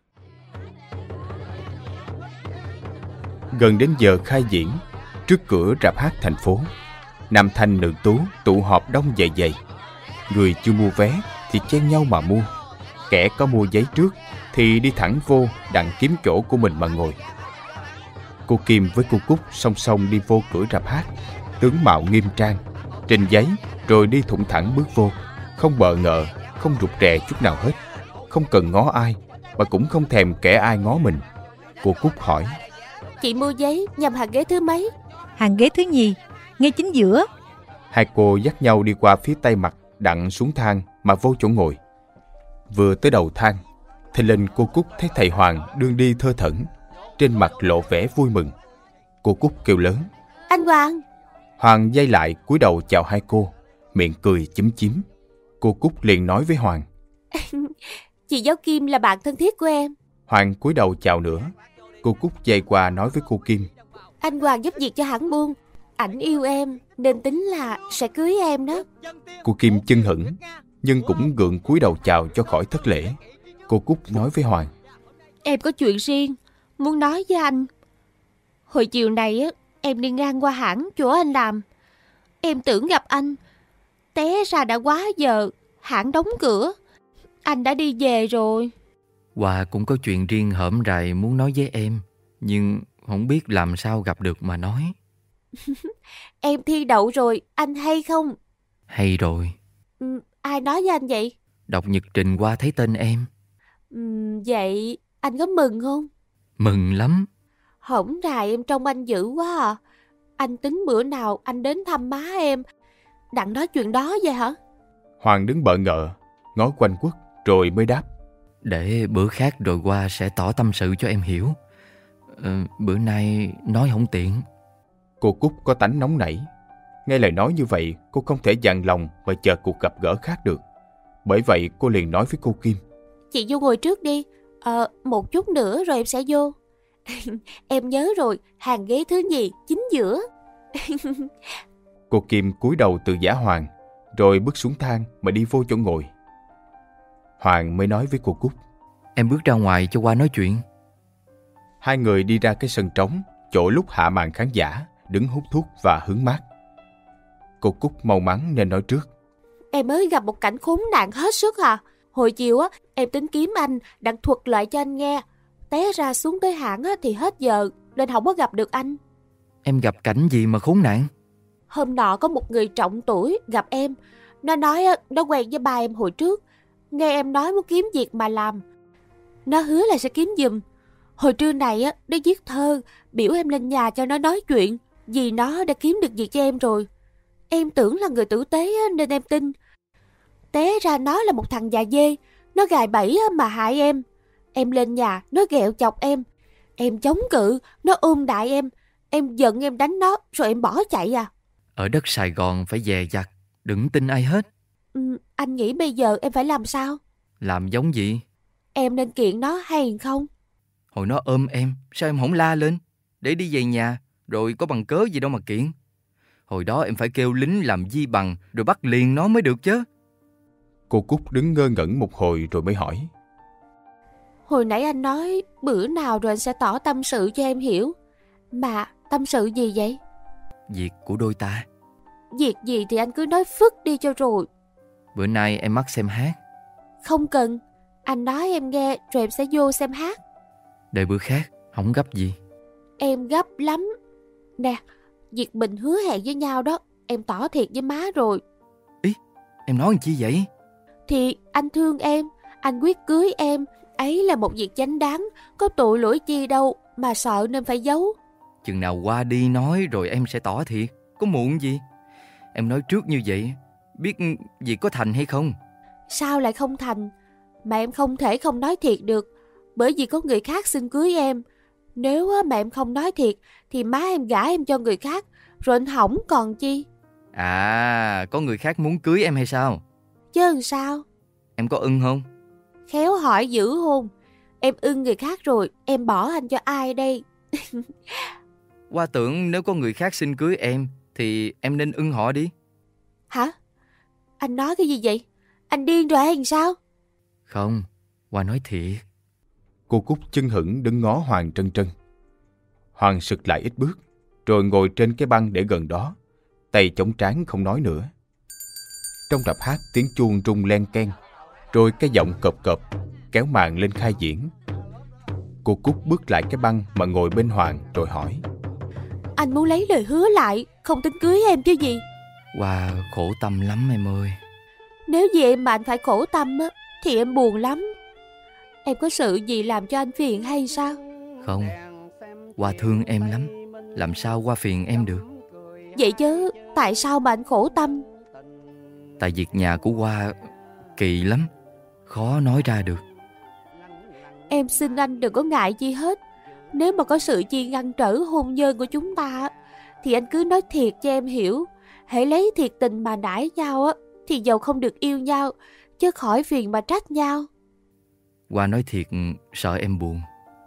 Gần đến giờ khai diễn, trước cửa rạp hát thành phố, nam thanh nữ tú tụ họp đông dày dày. Người chưa mua vé thì chen nhau mà mua. Kẻ có mua giấy trước thì đi thẳng vô đặng kiếm chỗ của mình mà ngồi. Cô Kim với cô Cúc song song đi vô cửa rạp hát, tướng mạo nghiêm trang, trình giấy rồi đi thủng thẳng bước vô, không bợ ngợ, không rụt rè chút nào hết, không cần ngó ai mà cũng không thèm kẻ ai ngó mình. Cô Cúc hỏi: Chị mua giấy nhằm hàng ghế thứ mấy? Hàng ghế thứ nhì, ngay chính giữa. Hai cô dắt nhau đi qua phía tây mặt đặng xuống thang mà vô chỗ ngồi. Vừa tới đầu thang, thình lình cô Cúc thấy thầy Hoàng đương đi thơ thẩn, trên mặt lộ vẻ vui mừng. Cô Cúc kêu lớn: Anh Hoàng! Hoàng giây lại cúi đầu chào hai cô, miệng cười chúm chím. Cô Cúc liền nói với Hoàng: Chị giáo Kim là bạn thân thiết của em. Hoàng cúi đầu chào nữa. Cô Cúc giây qua nói với cô Kim: Anh Hoàng giúp việc cho hãng buôn. Ảnh yêu em nên tính là sẽ cưới em đó. Cô Kim chưng hửng nhưng cũng gượng cúi đầu chào cho khỏi thất lễ. Cô Cúc nói với Hoàng: Em có chuyện riêng muốn nói với anh. Hồi chiều này á, em đi ngang qua hãng chỗ anh làm. Em tưởng gặp anh, té ra đã quá giờ, hãng đóng cửa. Anh đã đi về rồi. Hòa cũng có chuyện riêng hổm rày muốn nói với em, nhưng không biết làm sao gặp được mà nói. Em thi đậu rồi, anh hay không? Hay rồi. Ai nói với anh vậy? Đọc nhật trình qua thấy tên em. Vậy anh có mừng không? Mừng lắm. Hổng rài em trông anh dữ quá à. Anh tính bữa nào anh đến thăm má em, đặng nói chuyện đó vậy hả? Hoàng đứng bợ ngợ, ngó quanh quất rồi mới đáp: Để bữa khác rồi qua sẽ tỏ tâm sự cho em hiểu. Bữa nay nói không tiện. Cô Cúc có tánh nóng nảy. Nghe lời nói như vậy, cô không thể dằn lòng mà chờ cuộc gặp gỡ khác được. Bởi vậy cô liền nói với cô Kim: Chị vô ngồi trước đi. Một chút nữa rồi em sẽ vô. Em nhớ rồi, hàng ghế thứ nhì, chính giữa. Cô Kim cúi đầu từ giả Hoàng, rồi bước xuống thang mà đi vô chỗ ngồi. Hoàng mới nói với cô Cúc: Em bước ra ngoài cho qua nói chuyện. Hai người đi ra cái sân trống, chỗ lúc hạ màn khán giả, đứng hút thuốc và hứng mát. Cô Cúc mau mắn nên nói trước: Em mới gặp một cảnh khốn nạn hết sức à. Hồi chiều á, em tính kiếm anh, đặng thuật lại cho anh nghe. Té ra xuống tới hãng á, thì hết giờ, nên không có gặp được anh. Em gặp cảnh gì mà khốn nạn? Hôm nọ có một người trọng tuổi gặp em. Nó nói á, nó quen với ba em hồi trước. Nghe em nói muốn kiếm việc mà làm. Nó hứa là sẽ kiếm giùm. Hồi trưa này á, nó viết thơ, biểu em lên nhà cho nó nói chuyện. Vì nó đã kiếm được việc cho em rồi. Em tưởng là người tử tế á, nên em tin. Té ra nó là một thằng già dê. Nó gài bẫy á, mà hại em. Em lên nhà, nó ghẹo chọc em. Em chống cự, nó ôm đại em giận em đánh nó, rồi em bỏ chạy à. Ở đất Sài Gòn phải dè dặt, đừng tin ai hết. Anh nghĩ bây giờ em phải làm sao? Làm giống gì? Em nên kiện nó hay không? Hồi nó ôm em, sao em không la lên để đi về nhà, rồi có bằng cớ gì đâu mà kiện. Hồi đó em phải kêu lính làm di bằng, rồi bắt liền nó mới được chứ. Cô Cúc đứng ngơ ngẩn một hồi rồi mới hỏi. Hồi nãy anh nói bữa nào rồi anh sẽ tỏ tâm sự cho em hiểu. Mà tâm sự gì vậy? Việc của đôi ta. Việc gì thì anh cứ nói phức đi cho rồi. Bữa nay em mắc xem hát. Không cần, anh nói em nghe rồi em sẽ vô xem hát. Để bữa khác, không gấp gì. Em gấp lắm. Nè, việc mình hứa hẹn với nhau đó, em tỏ thiệt với má rồi. Ý, em nói làm chi vậy? Thì anh thương em, anh quyết cưới em. Ấy là một việc chánh đáng, có tội lỗi chi đâu mà sợ nên phải giấu. Chừng nào qua đi nói rồi em sẽ tỏ thiệt. Có muộn gì? Em nói trước như vậy, biết việc có thành hay không? Sao lại không thành? Mà em không thể không nói thiệt được, bởi vì có người khác xin cưới em. Nếu mà em không nói thiệt thì má em gả em cho người khác, rồi anh hỏng còn chi. À, có người khác muốn cưới em hay sao? Chứ làm sao? Em có ưng không? Khéo hỏi dữ hôn. Em ưng người khác rồi, em bỏ anh cho ai đây? Hoa tưởng nếu có người khác xin cưới em thì em nên ưng họ đi. Hả? Anh nói cái gì vậy? Anh điên rồi hay sao? Không, Hoa nói thiệt. Cô Cúc chưng hửng đứng ngó Hoàng trân trân. Hoàng sực lại ít bước, rồi ngồi trên cái băng để gần đó, tay chống trán không nói nữa. Trong rạp hát tiếng chuông rung len keng, rồi cái giọng cộp cộp kéo màn lên khai diễn. Cô Cúc bước lại cái băng mà ngồi bên Hoàng rồi hỏi. Anh muốn lấy lời hứa lại, không tính cưới em chứ gì? Hoa khổ tâm lắm em ơi. Nếu vì em mà anh phải khổ tâm á, thì em buồn lắm. Em có sự gì làm cho anh phiền hay sao? Không, Hoa thương em lắm, làm sao Hoa phiền em được. Vậy chứ tại sao mà anh khổ tâm? Tại việc nhà của Hoa kỳ lắm, khó nói ra được. Em xin anh đừng có ngại chi hết. Nếu mà có sự chi ngăn trở hôn nhân của chúng ta thì anh cứ nói thiệt cho em hiểu. Hãy lấy thiệt tình mà nải nhau á, thì dầu không được yêu nhau, chứ khỏi phiền mà trách nhau. Hoa nói thiệt sợ em buồn.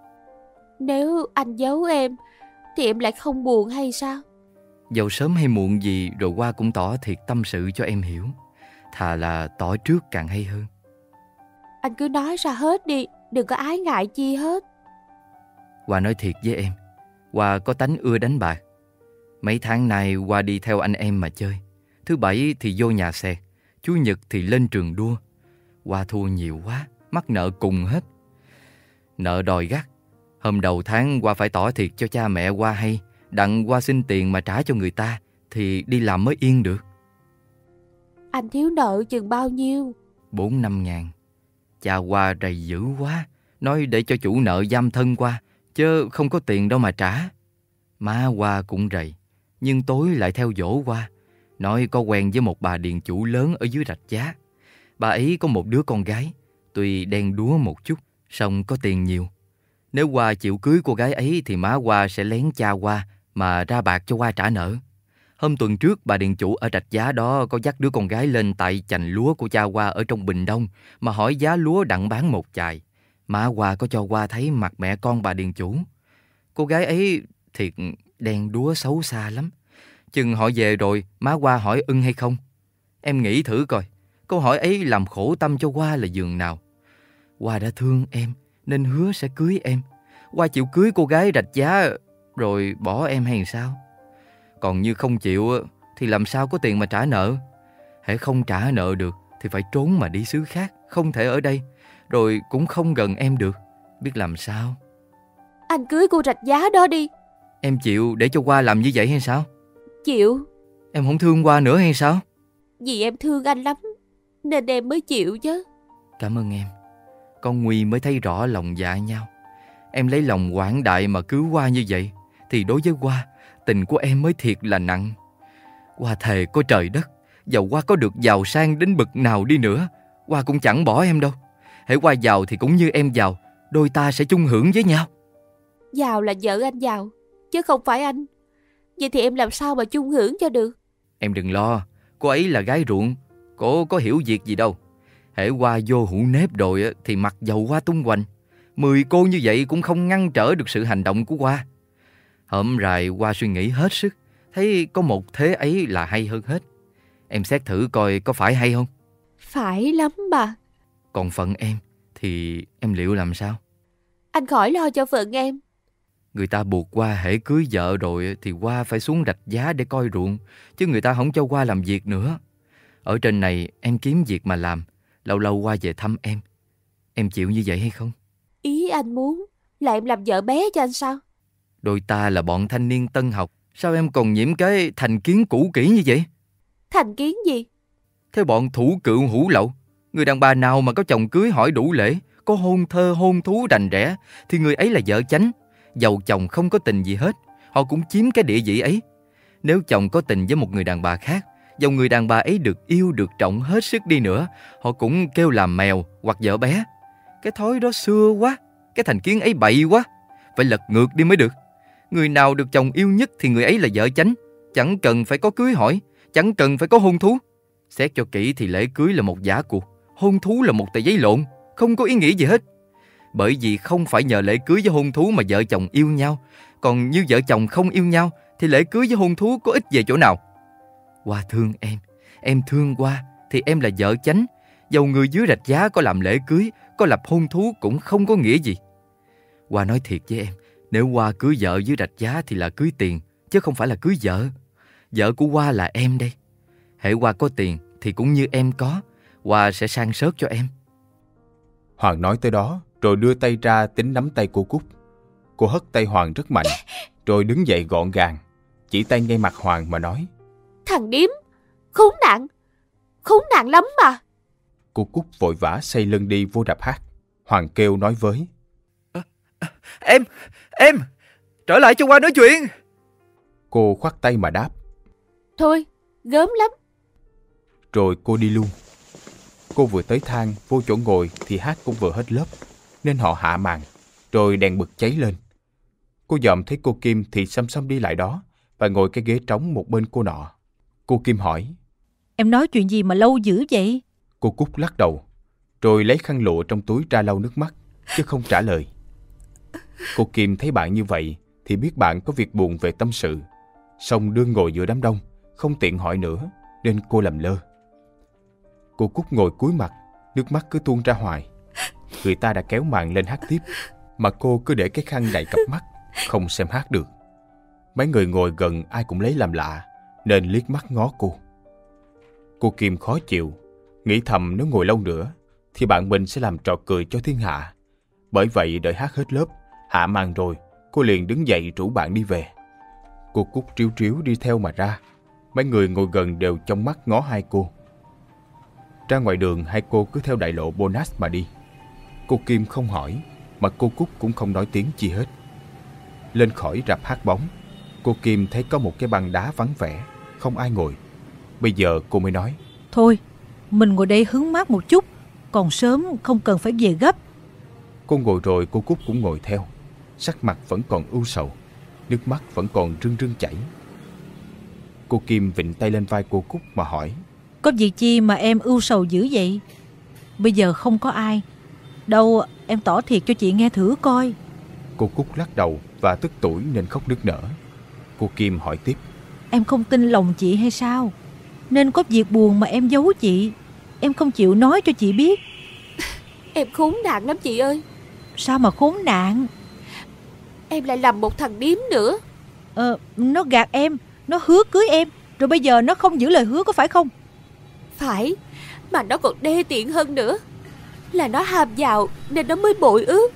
Nếu anh giấu em thì em lại không buồn hay sao? Dầu sớm hay muộn gì rồi Hoa cũng tỏ thiệt tâm sự cho em hiểu. Thà là tỏ trước càng hay hơn. Anh cứ nói ra hết đi, đừng có ái ngại chi hết. Hoa nói thiệt với em, Hoa có tánh ưa đánh bạc. Mấy tháng nay Hoa đi theo anh em mà chơi. Thứ bảy thì vô nhà xẹt, Chủ nhật thì lên trường đua. Hoa thua nhiều quá, mắc nợ cùng hết. Nợ đòi gắt. Hôm đầu tháng Hoa phải tỏ thiệt cho cha mẹ Hoa hay, đặng Hoa xin tiền mà trả cho người ta thì đi làm mới yên được. Anh thiếu nợ chừng bao nhiêu? 4-5 ngàn. Cha Hoa rầy dữ quá, nói để cho chủ nợ giam thân qua, chứ không có tiền đâu mà trả. Má Hoa cũng rầy, nhưng tối lại theo dỗ Hoa, nói có quen với một bà điền chủ lớn ở dưới Rạch Giá. Bà ấy có một đứa con gái, tuy đen đúa một chút, song có tiền nhiều. Nếu Hoa chịu cưới cô gái ấy thì má Hoa sẽ lén cha Hoa mà ra bạc cho Hoa trả nợ. Hôm tuần trước bà điền chủ ở Rạch Giá đó có dắt đứa con gái lên tại chành lúa của cha Hoa ở trong Bình Đông mà hỏi giá lúa đặng bán một chài. Má Hoa có cho Hoa thấy mặt mẹ con bà điền chủ. Cô gái ấy thiệt đen đúa xấu xa lắm. Chừng họ về rồi má Hoa hỏi ưng hay không. Em nghĩ thử coi, câu hỏi ấy làm khổ tâm cho Hoa là giường nào. Hoa đã thương em nên hứa sẽ cưới em. Hoa chịu cưới cô gái Rạch Giá rồi bỏ em hay sao? Còn như không chịu thì làm sao có tiền mà trả nợ. Hễ không trả nợ được thì phải trốn mà đi xứ khác, không thể ở đây, rồi cũng không gần em được. Biết làm sao? Anh cưới cô Rạch Giá đó đi. Em chịu để cho Hoa làm như vậy hay sao? Chịu. Em không thương Hoa nữa hay sao? Vì em thương anh lắm nên em mới chịu chứ. Cảm ơn em. Con Nguy mới thấy rõ lòng dạ nhau. Em lấy lòng quảng đại mà cứu Hoa như vậy thì đối với Hoa, tình của em mới thiệt là nặng. Hoa thề có trời đất, dầu Hoa có được giàu sang đến bậc nào đi nữa, Hoa cũng chẳng bỏ em đâu. Hễ Hoa giàu thì cũng như em giàu, đôi ta sẽ chung hưởng với nhau. Giàu là vợ anh giàu, chứ không phải anh. Vậy thì em làm sao mà chung hưởng cho được? Em đừng lo, cô ấy là gái ruộng, cô có hiểu việc gì đâu. Hễ Hoa vô hũ nếp rồi thì mặc dầu Hoa tung hoành. 10 cô như vậy cũng không ngăn trở được sự hành động của Hoa. Hổm rày Hoa suy nghĩ hết sức, thấy có một thế ấy là hay hơn hết. Em xét thử coi có phải hay không? Phải lắm bà. Còn phần em thì em liệu làm sao? Anh khỏi lo cho phận em. Người ta buộc Hoa hễ cưới vợ rồi thì Hoa phải xuống rạch giá để coi ruộng, chứ người ta không cho Hoa làm việc nữa. Ở trên này em kiếm việc mà làm, lâu lâu Hoa về thăm em. Em chịu như vậy hay không? Ý anh muốn là em làm vợ bé cho anh sao? Đôi ta là bọn thanh niên tân học, sao em còn nhiễm cái thành kiến cũ kỹ như vậy? Thành kiến gì? Thế bọn thủ cựu hủ lậu, người đàn bà nào mà có chồng cưới hỏi đủ lễ, có hôn thơ hôn thú rành rẽ, thì người ấy là vợ chánh. Dầu chồng không có tình gì hết, họ cũng chiếm cái địa vị ấy. Nếu chồng có tình với một người đàn bà khác, dầu người đàn bà ấy được yêu được trọng hết sức đi nữa, họ cũng kêu làm mèo hoặc vợ bé. Cái thói đó xưa quá, cái thành kiến ấy bậy quá, phải lật ngược đi mới được. Người nào được chồng yêu nhất thì người ấy là vợ chánh, chẳng cần phải có cưới hỏi, chẳng cần phải có hôn thú. Xét cho kỹ thì lễ cưới là một giả cuộc, hôn thú là một tờ giấy lộn, không có ý nghĩa gì hết. Bởi vì không phải nhờ lễ cưới với hôn thú mà vợ chồng yêu nhau. Còn như vợ chồng không yêu nhau thì lễ cưới với hôn thú có ích về chỗ nào? Hoa thương em thương Hoa thì em là vợ chánh. Dầu người dưới rạch giá có làm lễ cưới, có lập hôn thú cũng không có nghĩa gì. Hoa nói thiệt với em, nếu Hoa cưới vợ dưới rạch giá thì là cưới tiền, chứ không phải là cưới vợ. Vợ của Hoa là em đây. Hễ Hoa có tiền thì cũng như em có, Hoa sẽ san sớt cho em. Hoàng nói tới đó rồi đưa tay ra tính nắm tay cô Cúc. Cô hất tay Hoàng rất mạnh, rồi đứng dậy gọn gàng, chỉ tay ngay mặt Hoàng mà nói: Thằng điếm, khốn nạn lắm mà. Cô Cúc vội vã xoay lưng đi vô rạp hát. Hoàng kêu nói với: Em, trở lại cho Hoa nói chuyện. Cô khoát tay mà đáp: Thôi, gớm lắm. Rồi cô đi luôn. Cô vừa tới thang vô chỗ ngồi thì hát cũng vừa hết lớp, nên họ hạ màn, rồi đèn bật cháy lên. Cô dòm thấy cô Kim thì xăm xăm đi lại đó và ngồi cái ghế trống một bên cô nọ. Cô Kim hỏi: Em nói chuyện gì mà lâu dữ vậy? Cô Cúc lắc đầu, rồi lấy khăn lụa trong túi ra lau nước mắt, chứ không trả lời. Cô Kim thấy bạn như vậy thì biết bạn có việc buồn về tâm sự, song đương ngồi giữa đám đông, không tiện hỏi nữa, nên cô làm lơ. Cô Cúc ngồi cúi mặt, nước mắt cứ tuôn ra hoài. Người ta đã kéo màn lên hát tiếp, mà cô cứ để cái khăn đậy cặp mắt, không xem hát được. Mấy người ngồi gần ai cũng lấy làm lạ, nên liếc mắt ngó cô. Cô Kim khó chịu, nghĩ thầm nếu ngồi lâu nữa thì bạn mình sẽ làm trò cười cho thiên hạ. Bởi vậy đợi hát hết lớp, hạ màn rồi, cô liền đứng dậy rủ bạn đi về. Cô Cúc tríu tríu đi theo mà ra. Mấy người ngồi gần đều trong mắt ngó hai cô. Ra ngoài đường, hai cô cứ theo đại lộ Bonas mà đi. Cô Kim không hỏi, mà cô Cúc cũng không nói tiếng chi hết. Lên khỏi rạp hát bóng, cô Kim thấy có một cái băng đá vắng vẻ, không ai ngồi. Bây giờ cô mới nói: Thôi, mình ngồi đây hứng mát một chút, còn sớm không cần phải về gấp. Cô ngồi rồi cô Cúc cũng ngồi theo. Sắc mặt vẫn còn ưu sầu, nước mắt vẫn còn rưng rưng chảy. Cô Kim vịn tay lên vai cô Cúc mà hỏi: Có việc chi mà em ưu sầu dữ vậy? Bây giờ không có ai. Đâu, em tỏ thiệt cho chị nghe thử coi. Cô Cúc lắc đầu và tức tủi nên khóc nức nở. Cô Kim hỏi tiếp: Em không tin lòng chị hay sao? Nên có việc buồn mà em giấu chị. Em không chịu nói cho chị biết. Em khốn nạn lắm chị ơi. Sao mà khốn nạn? Em lại làm một thằng điếm nữa. Nó gạt em, nó hứa cưới em, rồi bây giờ nó không giữ lời hứa, có phải không? Phải, mà nó còn đê tiện hơn nữa. Là nó ham giàu nên nó mới bội ước.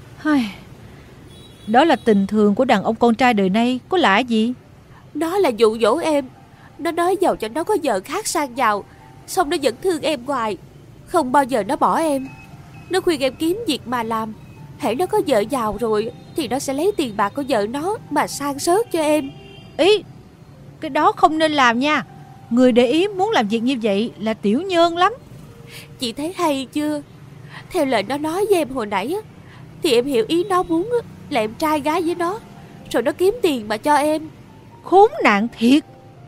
Đó là tình thường của đàn ông con trai đời nay, có lạ gì? Nó là dụ dỗ em. Nó nói giàu cho nó có vợ khác sang giàu, xong nó vẫn thương em hoài, không bao giờ nó bỏ em. Nó khuyên em kiếm việc mà làm. Hễ nó có vợ giàu rồi thì nó sẽ lấy tiền bạc của vợ nó mà san sớt cho em. Ý, cái đó không nên làm nha. Người để ý muốn làm việc như vậy là tiểu nhân lắm. Chị thấy hay chưa? Theo lời nó nói với em hồi nãy thì em hiểu ý nó muốn là em trai gái với nó, rồi nó kiếm tiền mà cho em. Khốn nạn thiệt.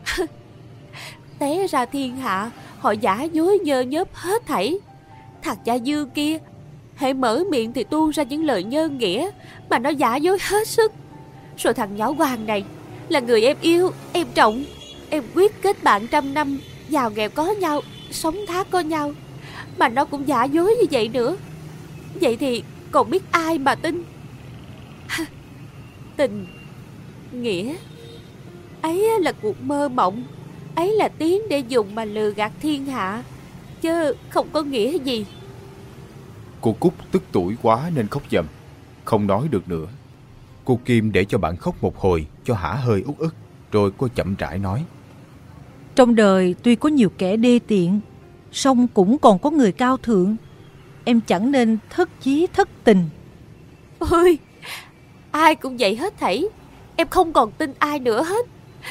Té ra thiên hạ, họ giả dối nhơ nhớp hết thảy. Thằng cha Dương kia, hễ mở miệng thì tuôn ra những lời nhân nghĩa mà nó giả dối hết sức. Rồi thằng nhỏ Hoàng này là người em yêu, em trọng. Em quyết kết bạn 100 năm, giàu nghèo có nhau, sống thác có nhau, mà nó cũng giả dối như vậy nữa. Vậy thì còn biết ai mà tin? Tình, nghĩa, ấy là cuộc mơ mộng, ấy là tiếng để dùng mà lừa gạt thiên hạ, chứ không có nghĩa gì. Cô Cúc tức tủi quá nên khóc dầm, không nói được nữa. Cô Kim để cho bạn khóc một hồi cho hả hơi uất ức, rồi cô chậm rãi nói. Trong đời tuy có nhiều kẻ đê tiện, song cũng còn có người cao thượng. Em chẳng nên thất chí thất tình. Ôi, ai cũng vậy hết thảy. Em không còn tin ai nữa hết.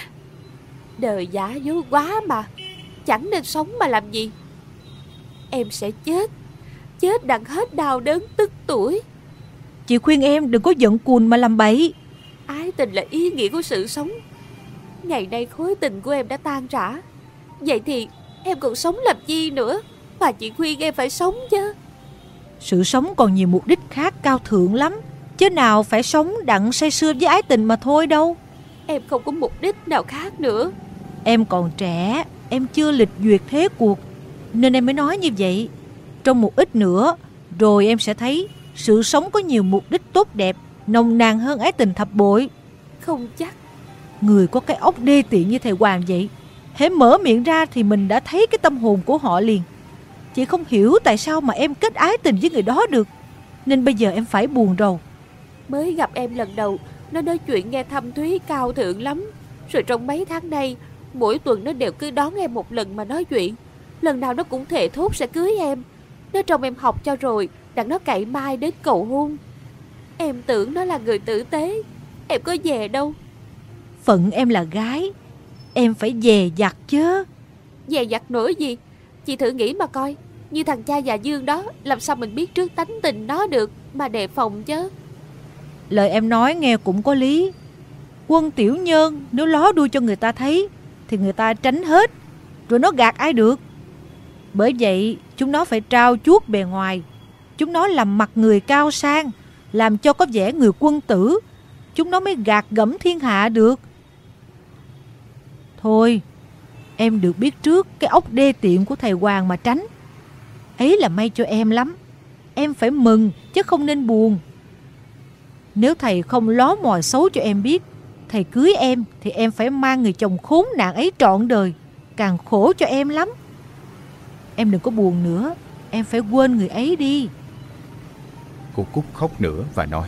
Đời giả dối quá mà, chẳng nên sống mà làm gì. Em sẽ chết, chết đặng hết đau đớn tức tuổi. Chị khuyên em đừng có giận cùn mà làm bậy. Ái tình là ý nghĩa của sự sống. Ngày nay khối tình của em đã tan rã, vậy thì em còn sống làm chi nữa mà chị khuyên em phải sống chứ. Sự sống còn nhiều mục đích khác cao thượng lắm, chứ nào phải sống đặng say sưa với ái tình mà thôi đâu. Em không có mục đích nào khác nữa. Em còn trẻ, em chưa lịch duyệt thế cuộc, nên em mới nói như vậy. Trong một ít nữa, rồi em sẽ thấy sự sống có nhiều mục đích tốt đẹp, nồng nàn hơn ái tình thập bội. Không chắc. Người có cái óc đê tiện như thầy Hoàng vậy, hễ mở miệng ra thì mình đã thấy cái tâm hồn của họ liền. Chị không hiểu tại sao mà em kết ái tình với người đó được, nên bây giờ em phải buồn rầu. Mới gặp em lần đầu, nó nói chuyện nghe thâm thúy cao thượng lắm. Rồi trong mấy tháng nay, mỗi tuần nó đều cứ đón em một lần mà nói chuyện. Lần nào nó cũng thề thốt sẽ cưới em. Nó trông em học cho rồi, đặng nó cậy mai đến cầu hôn. Em tưởng nó là người tử tế, em có về đâu. Phận em là gái, em phải dè dặt chứ. Dè dặt nổi gì? Chị thử nghĩ mà coi, như thằng cha già Dương đó, làm sao mình biết trước tánh tình nó được mà đề phòng chứ. Lời em nói nghe cũng có lý. Quân tiểu nhân nếu ló đuôi cho người ta thấy thì người ta tránh hết, rồi nó gạt ai được. Bởi vậy chúng nó phải trao chuốt bề ngoài. Chúng nó làm mặt người cao sang, làm cho có vẻ người quân tử, chúng nó mới gạt gẫm thiên hạ được. Thôi, em được biết trước cái óc đê tiện của thầy Hoàng mà tránh. Ấy là may cho em lắm. Em phải mừng chứ không nên buồn. Nếu thầy không ló mồi xấu cho em biết, thầy cưới em thì em phải mang người chồng khốn nạn ấy trọn đời, càng khổ cho em lắm. Em đừng có buồn nữa, em phải quên người ấy đi. Cô Cúc khóc nữa và nói.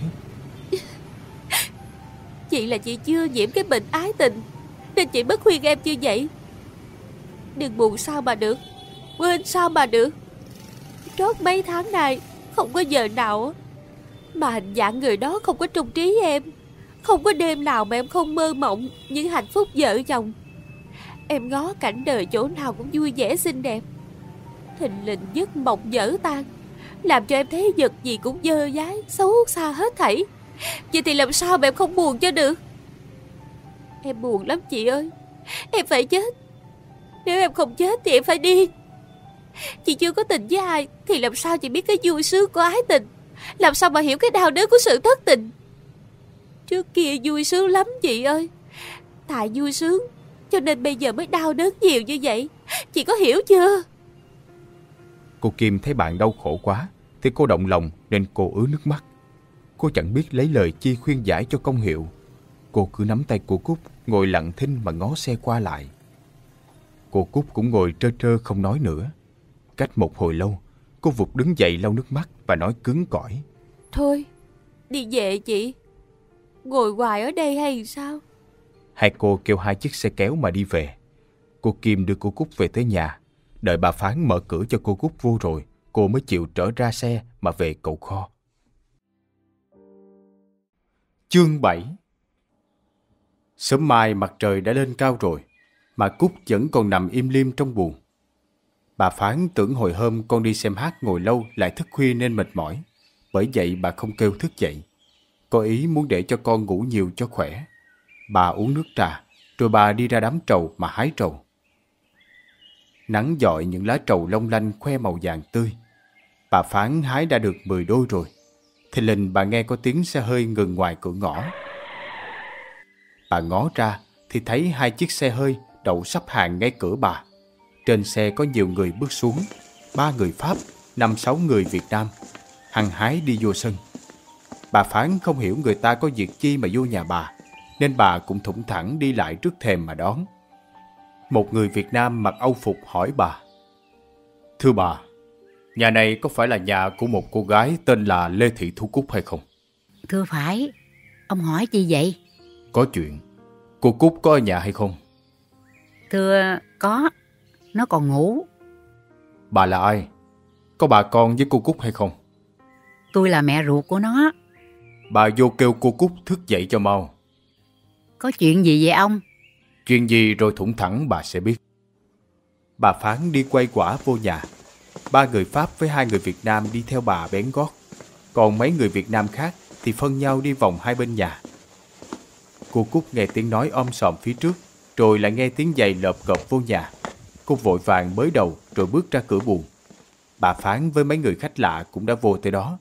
Chị là chị chưa nhiễm cái bệnh ái tình, nên chị mới khuyên em như vậy. Đừng buồn sao mà được, quên sao mà được. Trót mấy tháng nay không có giờ nào mà hình dạng người đó không có trung trí em. Không có đêm nào mà em không mơ mộng những hạnh phúc vợ chồng. Em ngó cảnh đời chỗ nào cũng vui vẻ xinh đẹp, thình lình giấc mộng dở tan, làm cho em thấy vật gì cũng dơ dái, xấu xa hết thảy. Vậy thì làm sao mà em không buồn cho được? Em buồn lắm chị ơi. Em phải chết. Nếu em không chết thì em phải điên. Chị chưa có tình với ai thì làm sao chị biết cái vui sướng của ái tình, làm sao mà hiểu cái đau đớn của sự thất tình. Trước kia vui sướng lắm chị ơi. Tại vui sướng cho nên bây giờ mới đau đớn nhiều như vậy. Chị có hiểu chưa? Cô Kim thấy bạn đau khổ quá thì cô động lòng nên cô ứa nước mắt. Cô chẳng biết lấy lời chi khuyên giải cho công hiệu. Cô cứ nắm tay cô Cúc, ngồi lặng thinh mà ngó xe qua lại. Cô Cúc cũng ngồi trơ trơ không nói nữa. Cách một hồi lâu, cô vụt đứng dậy lau nước mắt và nói cứng cỏi. Thôi, đi về chị. Ngồi hoài ở đây hay sao? Hai cô kêu hai chiếc xe kéo mà đi về. Cô Kim đưa cô Cúc về tới nhà. Đợi bà Phán mở cửa cho cô Cúc vô rồi, cô mới chịu trở ra xe mà về cậu kho. Chương 7. Sớm mai mặt trời đã lên cao rồi, mà Cúc vẫn còn nằm im lìm trong buồng. Bà Phán tưởng hồi hôm con đi xem hát ngồi lâu lại thức khuya nên mệt mỏi, bởi vậy bà không kêu thức dậy. có ý muốn để cho con ngủ nhiều cho khỏe. Bà uống nước trà, rồi bà đi ra đám trầu mà hái trầu. Nắng dọi những lá trầu long lanh khoe màu vàng tươi. Bà phán hái đã được 10 đôi rồi. Thì lình bà nghe có tiếng xe hơi ngừng ngoài cửa ngõ. Bà ngó ra thì thấy 2 chiếc xe hơi đậu sắp hàng ngay cửa bà. Trên xe có nhiều người bước xuống, 3 người Pháp, 5-6 người Việt Nam, hăng hái đi vô sân. Bà phán không hiểu người ta có việc chi mà vô nhà bà, nên bà cũng thủng thẳng đi lại trước thềm mà đón. Một người Việt Nam mặc âu phục hỏi bà: "Thưa bà, nhà này có phải là nhà của một cô gái tên là Lê Thị Thu Cúc hay không?" Thưa phải. Ông hỏi chi vậy? "Có chuyện. Cô Cúc có ở nhà hay không?" Thưa, có. Nó còn ngủ. "Bà là ai? Có bà con với cô Cúc hay không?" Tôi là mẹ ruột của nó. "Bà vô kêu cô Cúc thức dậy cho mau." Có chuyện gì vậy ông? "Chuyện gì rồi thủng thẳng bà sẽ biết." Bà phán đi quay quả vô nhà. 3 người Pháp với 2 người Việt Nam đi theo bà bén gót. Còn mấy người Việt Nam khác thì phân nhau đi vòng 2 bên nhà. Cô Cúc nghe tiếng nói om sòm phía trước, rồi lại nghe tiếng giày lợp cộp vô nhà. Cô vội vàng bới đầu rồi bước ra cửa buồng. Bà phán với mấy người khách lạ cũng đã vô tới đó.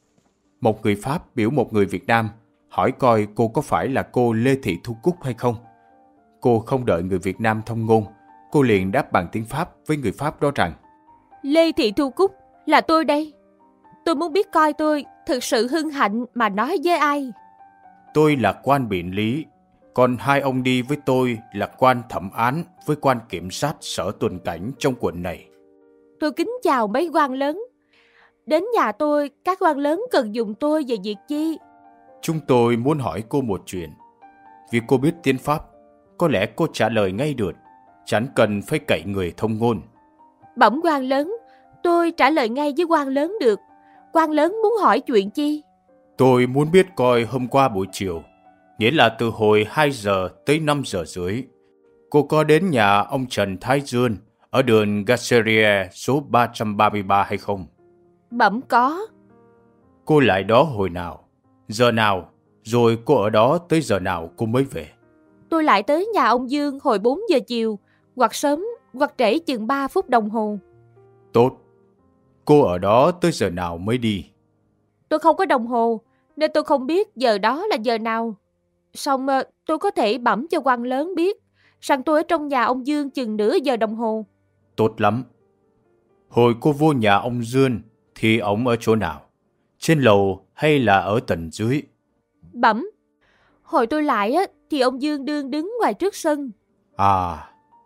Một người Pháp biểu một người Việt Nam, hỏi coi cô có phải là cô Lê Thị Thu Cúc hay không. Cô không đợi người Việt Nam thông ngôn, cô liền đáp bằng tiếng Pháp với người Pháp đó rằng: Lê Thị Thu Cúc, là tôi đây. Tôi muốn biết coi tôi thực sự hân hạnh mà nói với ai. "Tôi là quan biện lý, còn 2 ông đi với tôi là quan thẩm án với quan kiểm sát sở tuần cảnh trong quận này." Tôi kính chào mấy quan lớn. Đến nhà tôi, các quan lớn cần dùng tôi về việc chi? "Chúng tôi muốn hỏi cô một chuyện. Vì cô biết tiếng Pháp, có lẽ cô trả lời ngay được, chẳng cần phải cậy người thông ngôn." Bẩm quan lớn, tôi trả lời ngay với quan lớn được. Quan lớn muốn hỏi chuyện chi? "Tôi muốn biết coi hôm qua buổi chiều, nghĩa là từ hồi 2 giờ tới 5 giờ rưỡi, cô có đến nhà ông Trần Thái Dương ở đường Gasserie số 333 hay không?" Bẩm có. "Cô lại đó hồi nào, giờ nào, rồi cô ở đó tới giờ nào cô mới về?" Tôi lại tới nhà ông Dương hồi 4 giờ chiều, hoặc sớm, hoặc trễ chừng 3 phút đồng hồ. "Tốt. Cô ở đó tới giờ nào mới đi?" Tôi không có đồng hồ, nên tôi không biết giờ đó là giờ nào. Xong tôi có thể bẩm cho quan lớn biết rằng tôi ở trong nhà ông Dương chừng nửa giờ đồng hồ. "Tốt lắm. Hồi cô vô nhà ông Dương thì ông ở chỗ nào? Trên lầu hay là ở tầng dưới?" Bẩm, hồi tôi lại thì ông Dương đương đứng ngoài trước sân. "À,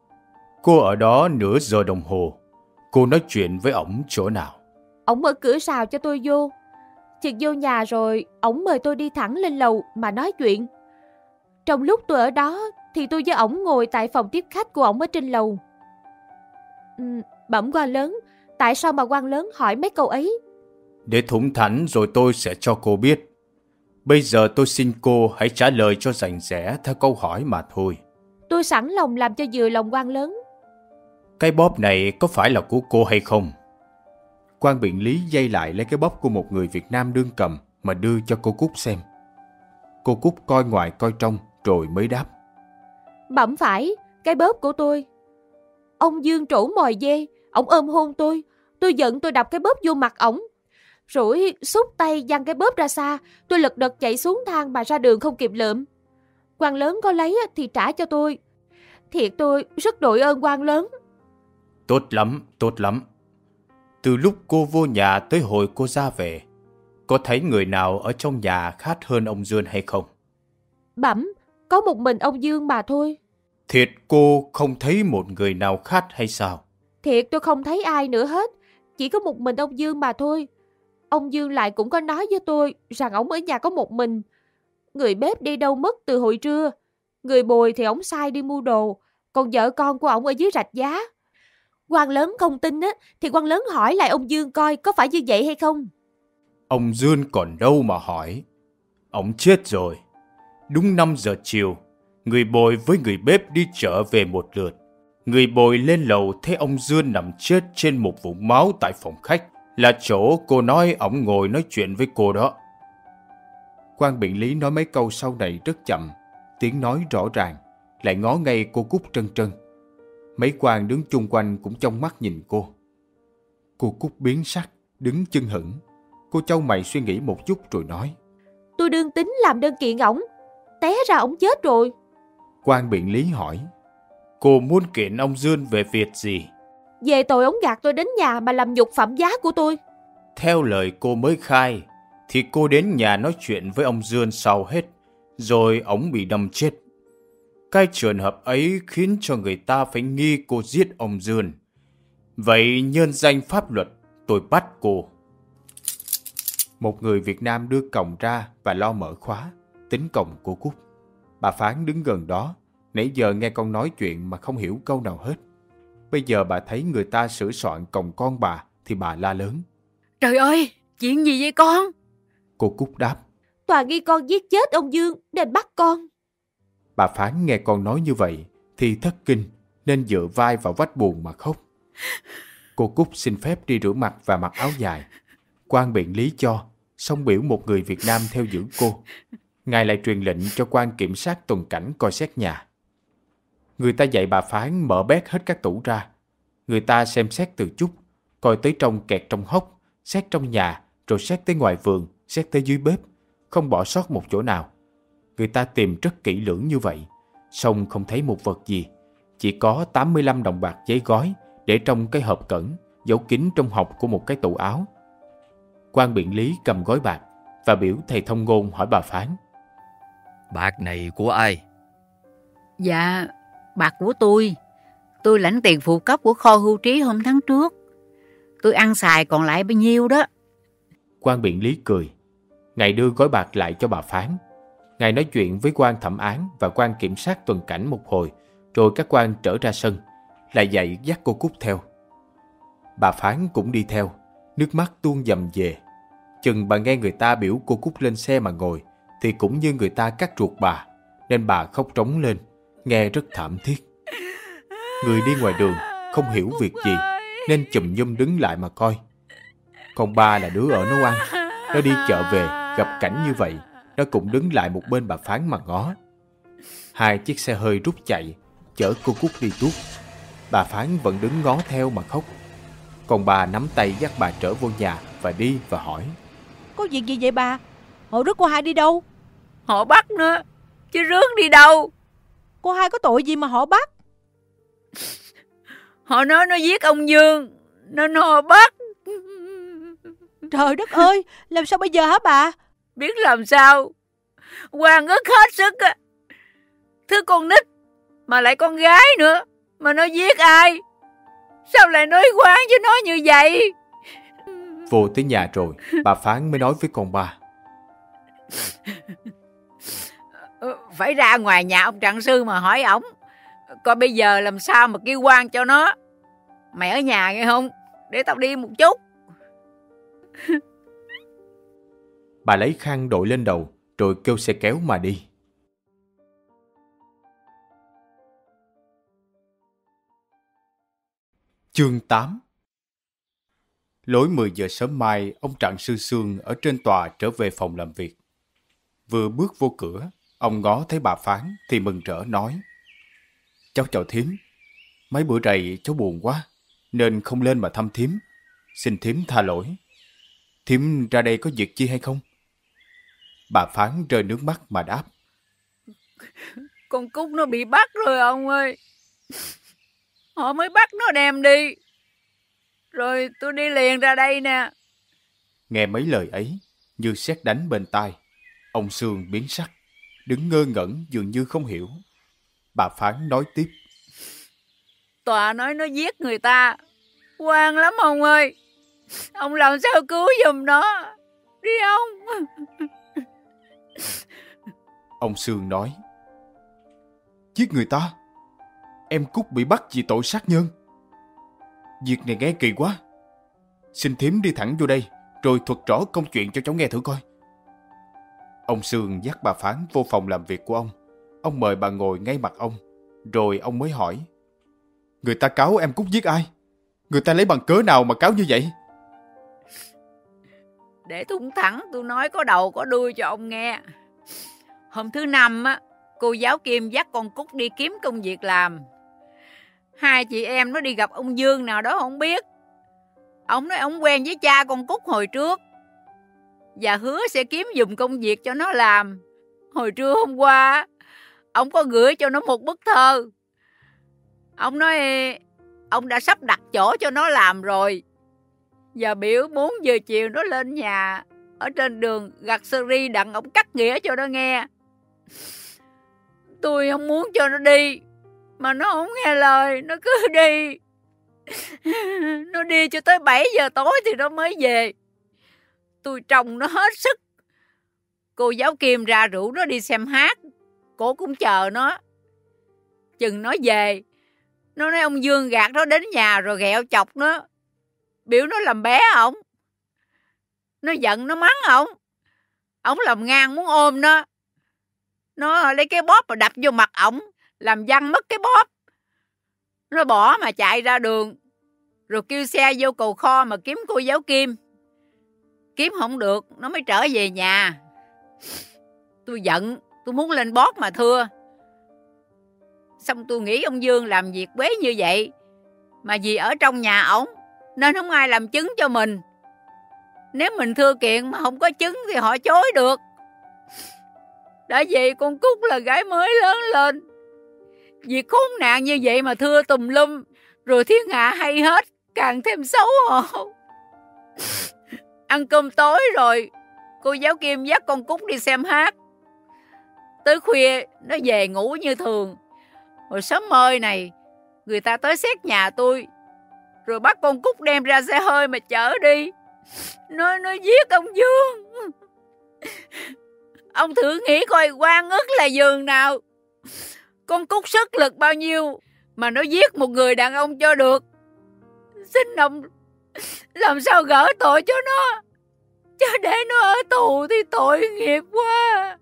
cô ở đó nửa giờ đồng hồ. Cô nói chuyện với ổng chỗ nào?" Ổng mở cửa rào cho tôi vô. Chợt vô nhà rồi, ổng mời tôi đi thẳng lên lầu mà nói chuyện. Trong lúc tôi ở đó thì tôi với ổng ngồi tại phòng tiếp khách của ổng ở trên lầu. Bẩm quan lớn, tại sao mà quan lớn hỏi mấy câu ấy? "Để thủng thẳng rồi tôi sẽ cho cô biết. Bây giờ tôi xin cô hãy trả lời cho rành rẽ theo câu hỏi mà thôi." Tôi sẵn lòng làm cho vừa lòng quan lớn. "Cái bóp này có phải là của cô hay không?" Quan biện lý dây lại lấy cái bóp của một người Việt Nam đương cầm mà đưa cho cô Cúc xem. Cô Cúc coi ngoài coi trong rồi mới đáp: Bẩm phải, cái bóp của tôi. Ông Dương trổ mòi dê, ổng ôm hôn tôi giận tôi đập cái bóp vô mặt ổng. Rồi xúc tay giăng cái bóp ra xa, tôi lật đật chạy xuống thang mà ra đường không kịp lượm. Quan lớn có lấy thì trả cho tôi. Thiệt tôi rất đội ơn quan lớn." Tốt lắm, tốt lắm. Từ lúc cô vô nhà tới hồi cô ra về, có thấy người nào ở trong nhà khát hơn ông Dương hay không? Bẩm, có một mình ông Dương mà thôi. Thiệt cô không thấy một người nào khát hay sao? Thiệt tôi không thấy ai nữa hết, chỉ có một mình ông Dương mà thôi. Ông Dương lại cũng có nói với tôi rằng ổng ở nhà có một mình. Người bếp đi đâu mất từ hồi trưa. Người bồi thì ổng sai đi mua đồ, còn vợ con của ổng ở dưới rạch giá. Quan lớn không tin thì quan lớn hỏi lại ông Dương coi có phải như vậy hay không. Ông Dương còn đâu mà hỏi. Ổng chết rồi. Đúng 5 giờ chiều, người bồi với người bếp đi chợ về một lượt. Người bồi lên lầu thấy ông Dương nằm chết trên một vũng máu tại phòng khách, là chỗ cô nói ổng ngồi nói chuyện với cô đó. Quan biện lý nói mấy câu sau này rất chậm, tiếng nói rõ ràng, lại ngó ngay cô Cúc trân trân. Mấy quan đứng chung quanh cũng trong mắt nhìn cô. Cô Cúc biến sắc, đứng chưng hửng. Cô chau mày suy nghĩ một chút rồi nói: Tôi đương tính làm đơn kiện ổng, té ra ổng chết rồi. Quan biện lý hỏi: Cô muốn kiện ông Dương về việc gì? Về tội ổng gạt tôi đến nhà mà làm nhục phẩm giá của tôi. Theo lời cô mới khai, thì cô đến nhà nói chuyện với ông Dương sau hết, rồi ổng bị đâm chết. Cái trường hợp ấy khiến cho người ta phải nghi cô giết ông Dương. Vậy nhân danh pháp luật, tôi bắt cô. Một người Việt Nam đưa còng ra và lo mở khóa, tính còng cô Cúc. Bà Phán đứng gần đó, nãy giờ nghe con nói chuyện mà không hiểu câu nào hết. Bây giờ bà thấy người ta sửa soạn còng con bà thì bà la lớn: Trời ơi, chuyện gì vậy con? Cô Cúc đáp: Tòa nghi con giết chết ông Dương nên bắt con. Bà Phán nghe con nói như vậy thì thất kinh, nên dựa vai vào vách buồng mà khóc. Cô Cúc xin phép đi rửa mặt và mặc áo dài. Quan biện lý cho, xong biểu một người Việt Nam theo giữ cô. Ngài lại truyền lệnh cho quan kiểm sát tuần cảnh coi xét nhà. Người ta dạy bà Phán mở bét hết các tủ ra. Người ta xem xét từ chút, coi tới trong kẹt trong hốc, xét trong nhà, rồi xét tới ngoài vườn, xét tới dưới bếp, không bỏ sót một chỗ nào. Người ta tìm rất kỹ lưỡng như vậy, song không thấy một vật gì. Chỉ có 85 đồng bạc giấy gói để trong cái hộp cẩn, giấu kín trong hộc của một cái tủ áo. Quan biện lý cầm gói bạc và biểu thầy thông ngôn hỏi bà Phán: Bạc này của ai? Dạ, bạc của tôi. Tôi lãnh tiền phụ cấp của kho hưu trí hôm tháng trước. Tôi ăn xài còn lại bao nhiêu đó. Quan biện lý cười. Ngài đưa gói bạc lại cho bà Phán. Ngài nói chuyện với quan thẩm án và quan kiểm sát tuần cảnh một hồi, rồi các quan trở ra sân, lại dạy dắt cô Cúc theo. Bà Phán cũng đi theo, nước mắt tuôn dầm về. Chừng bà nghe người ta biểu cô Cúc lên xe mà ngồi, thì cũng như người ta cắt ruột bà, nên bà khóc trống lên, nghe rất thảm thiết. Người đi ngoài đường không hiểu việc gì, nên chùm nhum đứng lại mà coi. Còn ba là đứa ở nấu ăn, nó đi chợ về gặp cảnh như vậy, nó cũng đứng lại một bên bà Phán mà ngó. Hai chiếc xe hơi rút chạy, chở cô Cúc đi tuốt. Bà Phán vẫn đứng ngó theo mà khóc. Còn bà nắm tay dắt bà trở vô nhà và đi và hỏi: Có việc gì vậy bà? Họ rước cô hai đi đâu? Họ bắt nữa, chứ rước đi đâu. Cô hai có tội gì mà họ bắt? Họ nói nó giết ông Dương, nên họ bắt. Trời đất ơi, làm sao bây giờ hả bà? Biết làm sao, oan ức hết sức á. Thứ con nít mà lại con gái nữa, mà nó giết ai? Sao lại nói oan với nó như vậy? Vô tới nhà rồi, bà Phán mới nói với con ba: Phải ra ngoài nhà ông trạng sư mà hỏi ổng, coi bây giờ làm sao mà kêu oan cho nó. Mày ở nhà nghe không? Để tao đi một chút. Bà lấy khăn đội lên đầu, rồi kêu xe kéo mà đi. Chương 8. Lối 10 giờ sớm mai, ông Trạng Sư Sương ở trên tòa trở về phòng làm việc. Vừa bước vô cửa, ông ngó thấy bà Phán thì mừng rỡ nói: Cháu chào thím. Mấy bữa rày cháu buồn quá, nên không lên mà thăm thím. Xin thím tha lỗi. Thím ra đây có việc chi hay không? Bà Phán rơi nước mắt mà đáp: Con Cúc nó bị bắt rồi ông ơi. Họ mới bắt nó đem đi, rồi tôi đi liền ra đây nè. Nghe mấy lời ấy như sét đánh bên tai, ông Sương biến sắc, đứng ngơ ngẩn dường như không hiểu. Bà Phán nói tiếp: Tòa nói nó giết người ta, oan lắm ông ơi. Ông làm sao cứu giùm nó đi ông. Ông Sương nói: Giết người ta? Em Cúc bị bắt vì tội sát nhân. Việc này nghe kỳ quá. Xin thím đi thẳng vô đây, rồi thuật rõ công chuyện cho cháu nghe thử coi. Ông Sương dắt bà Phán vô phòng làm việc của ông. Ông mời bà ngồi ngay mặt ông, rồi ông mới hỏi: Người ta cáo em Cúc giết ai? Người ta lấy bằng cớ nào mà cáo như vậy? Để thủng thẳng tôi nói có đầu có đuôi cho ông nghe. Hôm thứ Năm á, cô giáo Kim dắt con Cúc đi kiếm công việc làm. Hai chị em nó đi gặp ông Dương nào đó không biết. Ông nói ông quen với cha con Cúc hồi trước và hứa sẽ kiếm giùm công việc cho nó làm. Hồi trưa hôm qua, ông có gửi cho nó một bức thơ. Ông nói ông đã sắp đặt chỗ cho nó làm rồi, và biểu 4 giờ chiều nó lên nhà, ở trên đường gặt sơ ri đặng ông cắt nghĩa cho nó nghe. Tôi không muốn cho nó đi, mà nó không nghe lời, nó cứ đi. Nó đi cho tới 7 giờ tối thì nó mới về. Tôi trông nó hết sức. Cô giáo Kim ra rủ nó đi xem hát, cô cũng chờ nó. Chừng nó về, nó nói ông Dương gạt nó đến nhà rồi ghẹo chọc nó, biểu nó làm bé ổng. Nó giận nó mắng ổng. Ổng làm ngang muốn ôm nó. Nó lấy cái bóp mà đập vô mặt ổng, làm văng mất cái bóp. Nó bỏ mà chạy ra đường, rồi kêu xe vô cầu kho mà kiếm cô giáo Kim. Kiếm không được, nó mới trở về nhà. Tôi giận, tôi muốn lên bót mà thưa. Xong tôi nghĩ ông Dương làm việc quế như vậy, mà vì ở trong nhà ổng nên không ai làm chứng cho mình. Nếu mình thưa kiện mà không có chứng thì họ chối được. Đã vậy con Cúc là gái mới lớn lên, việc khốn nạn như vậy mà thưa tùm lum, rồi thiên hạ hay hết, càng thêm xấu hổ. Ăn cơm tối rồi, cô giáo Kim dắt con Cúc đi xem hát. Tới khuya nó về ngủ như thường. Hồi sớm mơi này, người ta tới xét nhà tôi, rồi bắt con Cúc đem ra xe hơi mà chở đi. Nó giết ông Dương. Ông thử nghĩ coi oan ức là giường nào. Con Cúc sức lực bao nhiêu mà nó giết một người đàn ông cho được. Xin ông làm sao gỡ tội cho nó, chứ để nó ở tù thì tội nghiệp quá.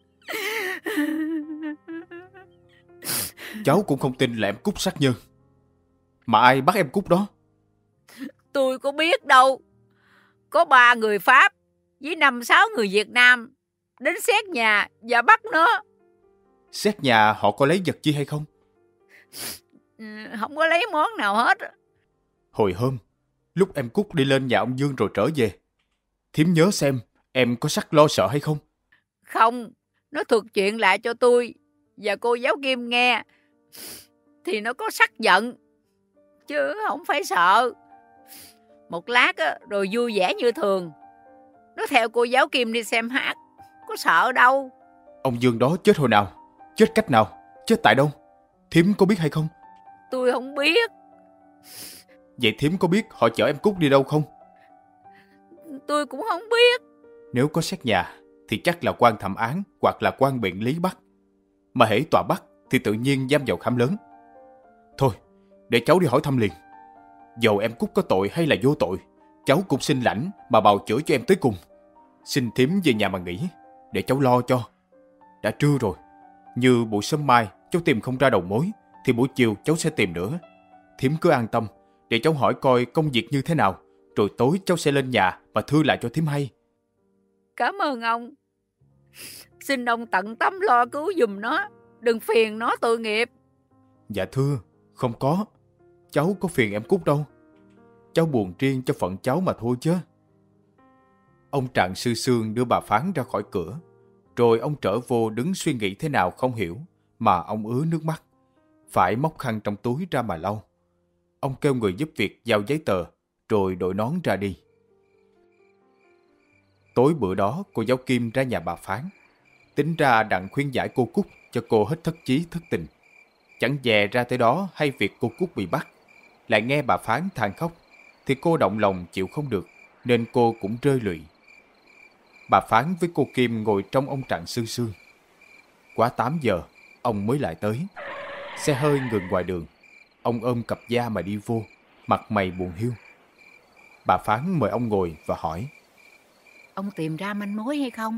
Cháu cũng không tin là em Cúc sát nhân. Mà ai bắt em Cúc đó? Tôi có biết đâu. Có 3 người Pháp với 5-6 người Việt Nam đến xét nhà và bắt nó. Xét nhà họ có lấy vật chi hay không? Không có lấy món nào hết. Hồi hôm, lúc em Cúc đi lên nhà ông Dương rồi trở về, thím nhớ xem em có sắc lo sợ hay không? Không, nó thuật chuyện lại cho tôi và cô giáo Kim nghe, thì nó có sắc giận, chứ không phải sợ. Một lát á, rồi vui vẻ như thường. Nó theo cô giáo Kim đi xem hát, có sợ đâu. Ông Dương đó chết hồi nào? Chết cách nào? Chết tại đâu? Thím có biết hay không? Tôi không biết. Vậy thím có biết họ chở em Cúc đi đâu không? Tôi cũng không biết. Nếu có xét nhà thì chắc là quan thẩm án hoặc là quan biện lý bắt. Mà hễ tòa bắt thì tự nhiên giam vào khám lớn. Thôi, để cháu đi hỏi thăm liền. Dầu em Cúc có tội hay là vô tội, cháu cũng xin lãnh mà bào chữa cho em tới cùng. Xin thím về nhà mà nghỉ, để cháu lo cho. Đã trưa rồi, như buổi sớm mai cháu tìm không ra đầu mối, thì buổi chiều cháu sẽ tìm nữa. Thím cứ an tâm, để cháu hỏi coi công việc như thế nào, rồi tối cháu sẽ lên nhà và thưa lại cho thím hay. Cảm ơn ông. Xin ông tận tâm lo cứu giùm nó, đừng phiền nó tội nghiệp. Dạ thưa, không có. Cháu có phiền em Cúc đâu. Cháu buồn riêng cho phận cháu mà thôi chứ. Ông Trạng Sư Sương đưa bà Phán ra khỏi cửa, rồi ông trở vô đứng suy nghĩ thế nào không hiểu, mà ông ứa nước mắt, phải móc khăn trong túi ra mà lau. Ông kêu người giúp việc giao giấy tờ, rồi đội nón ra đi. Tối bữa đó, cô giáo Kim ra nhà bà Phán, tính ra đặng khuyên giải cô Cúc cho cô hết thất chí thất tình. Chẳng dè ra tới đó hay việc cô Cúc bị bắt, lại nghe bà Phán than khóc, thì cô động lòng chịu không được, nên cô cũng rơi lụy. Bà Phán với cô Kim ngồi trong ông Trạng Sư Sương. Quá 8 giờ, ông mới lại tới. Xe hơi ngừng ngoài đường. Ông ôm cặp da mà đi vô, mặt mày buồn hiu. Bà Phán mời ông ngồi và hỏi: Ông tìm ra manh mối hay không?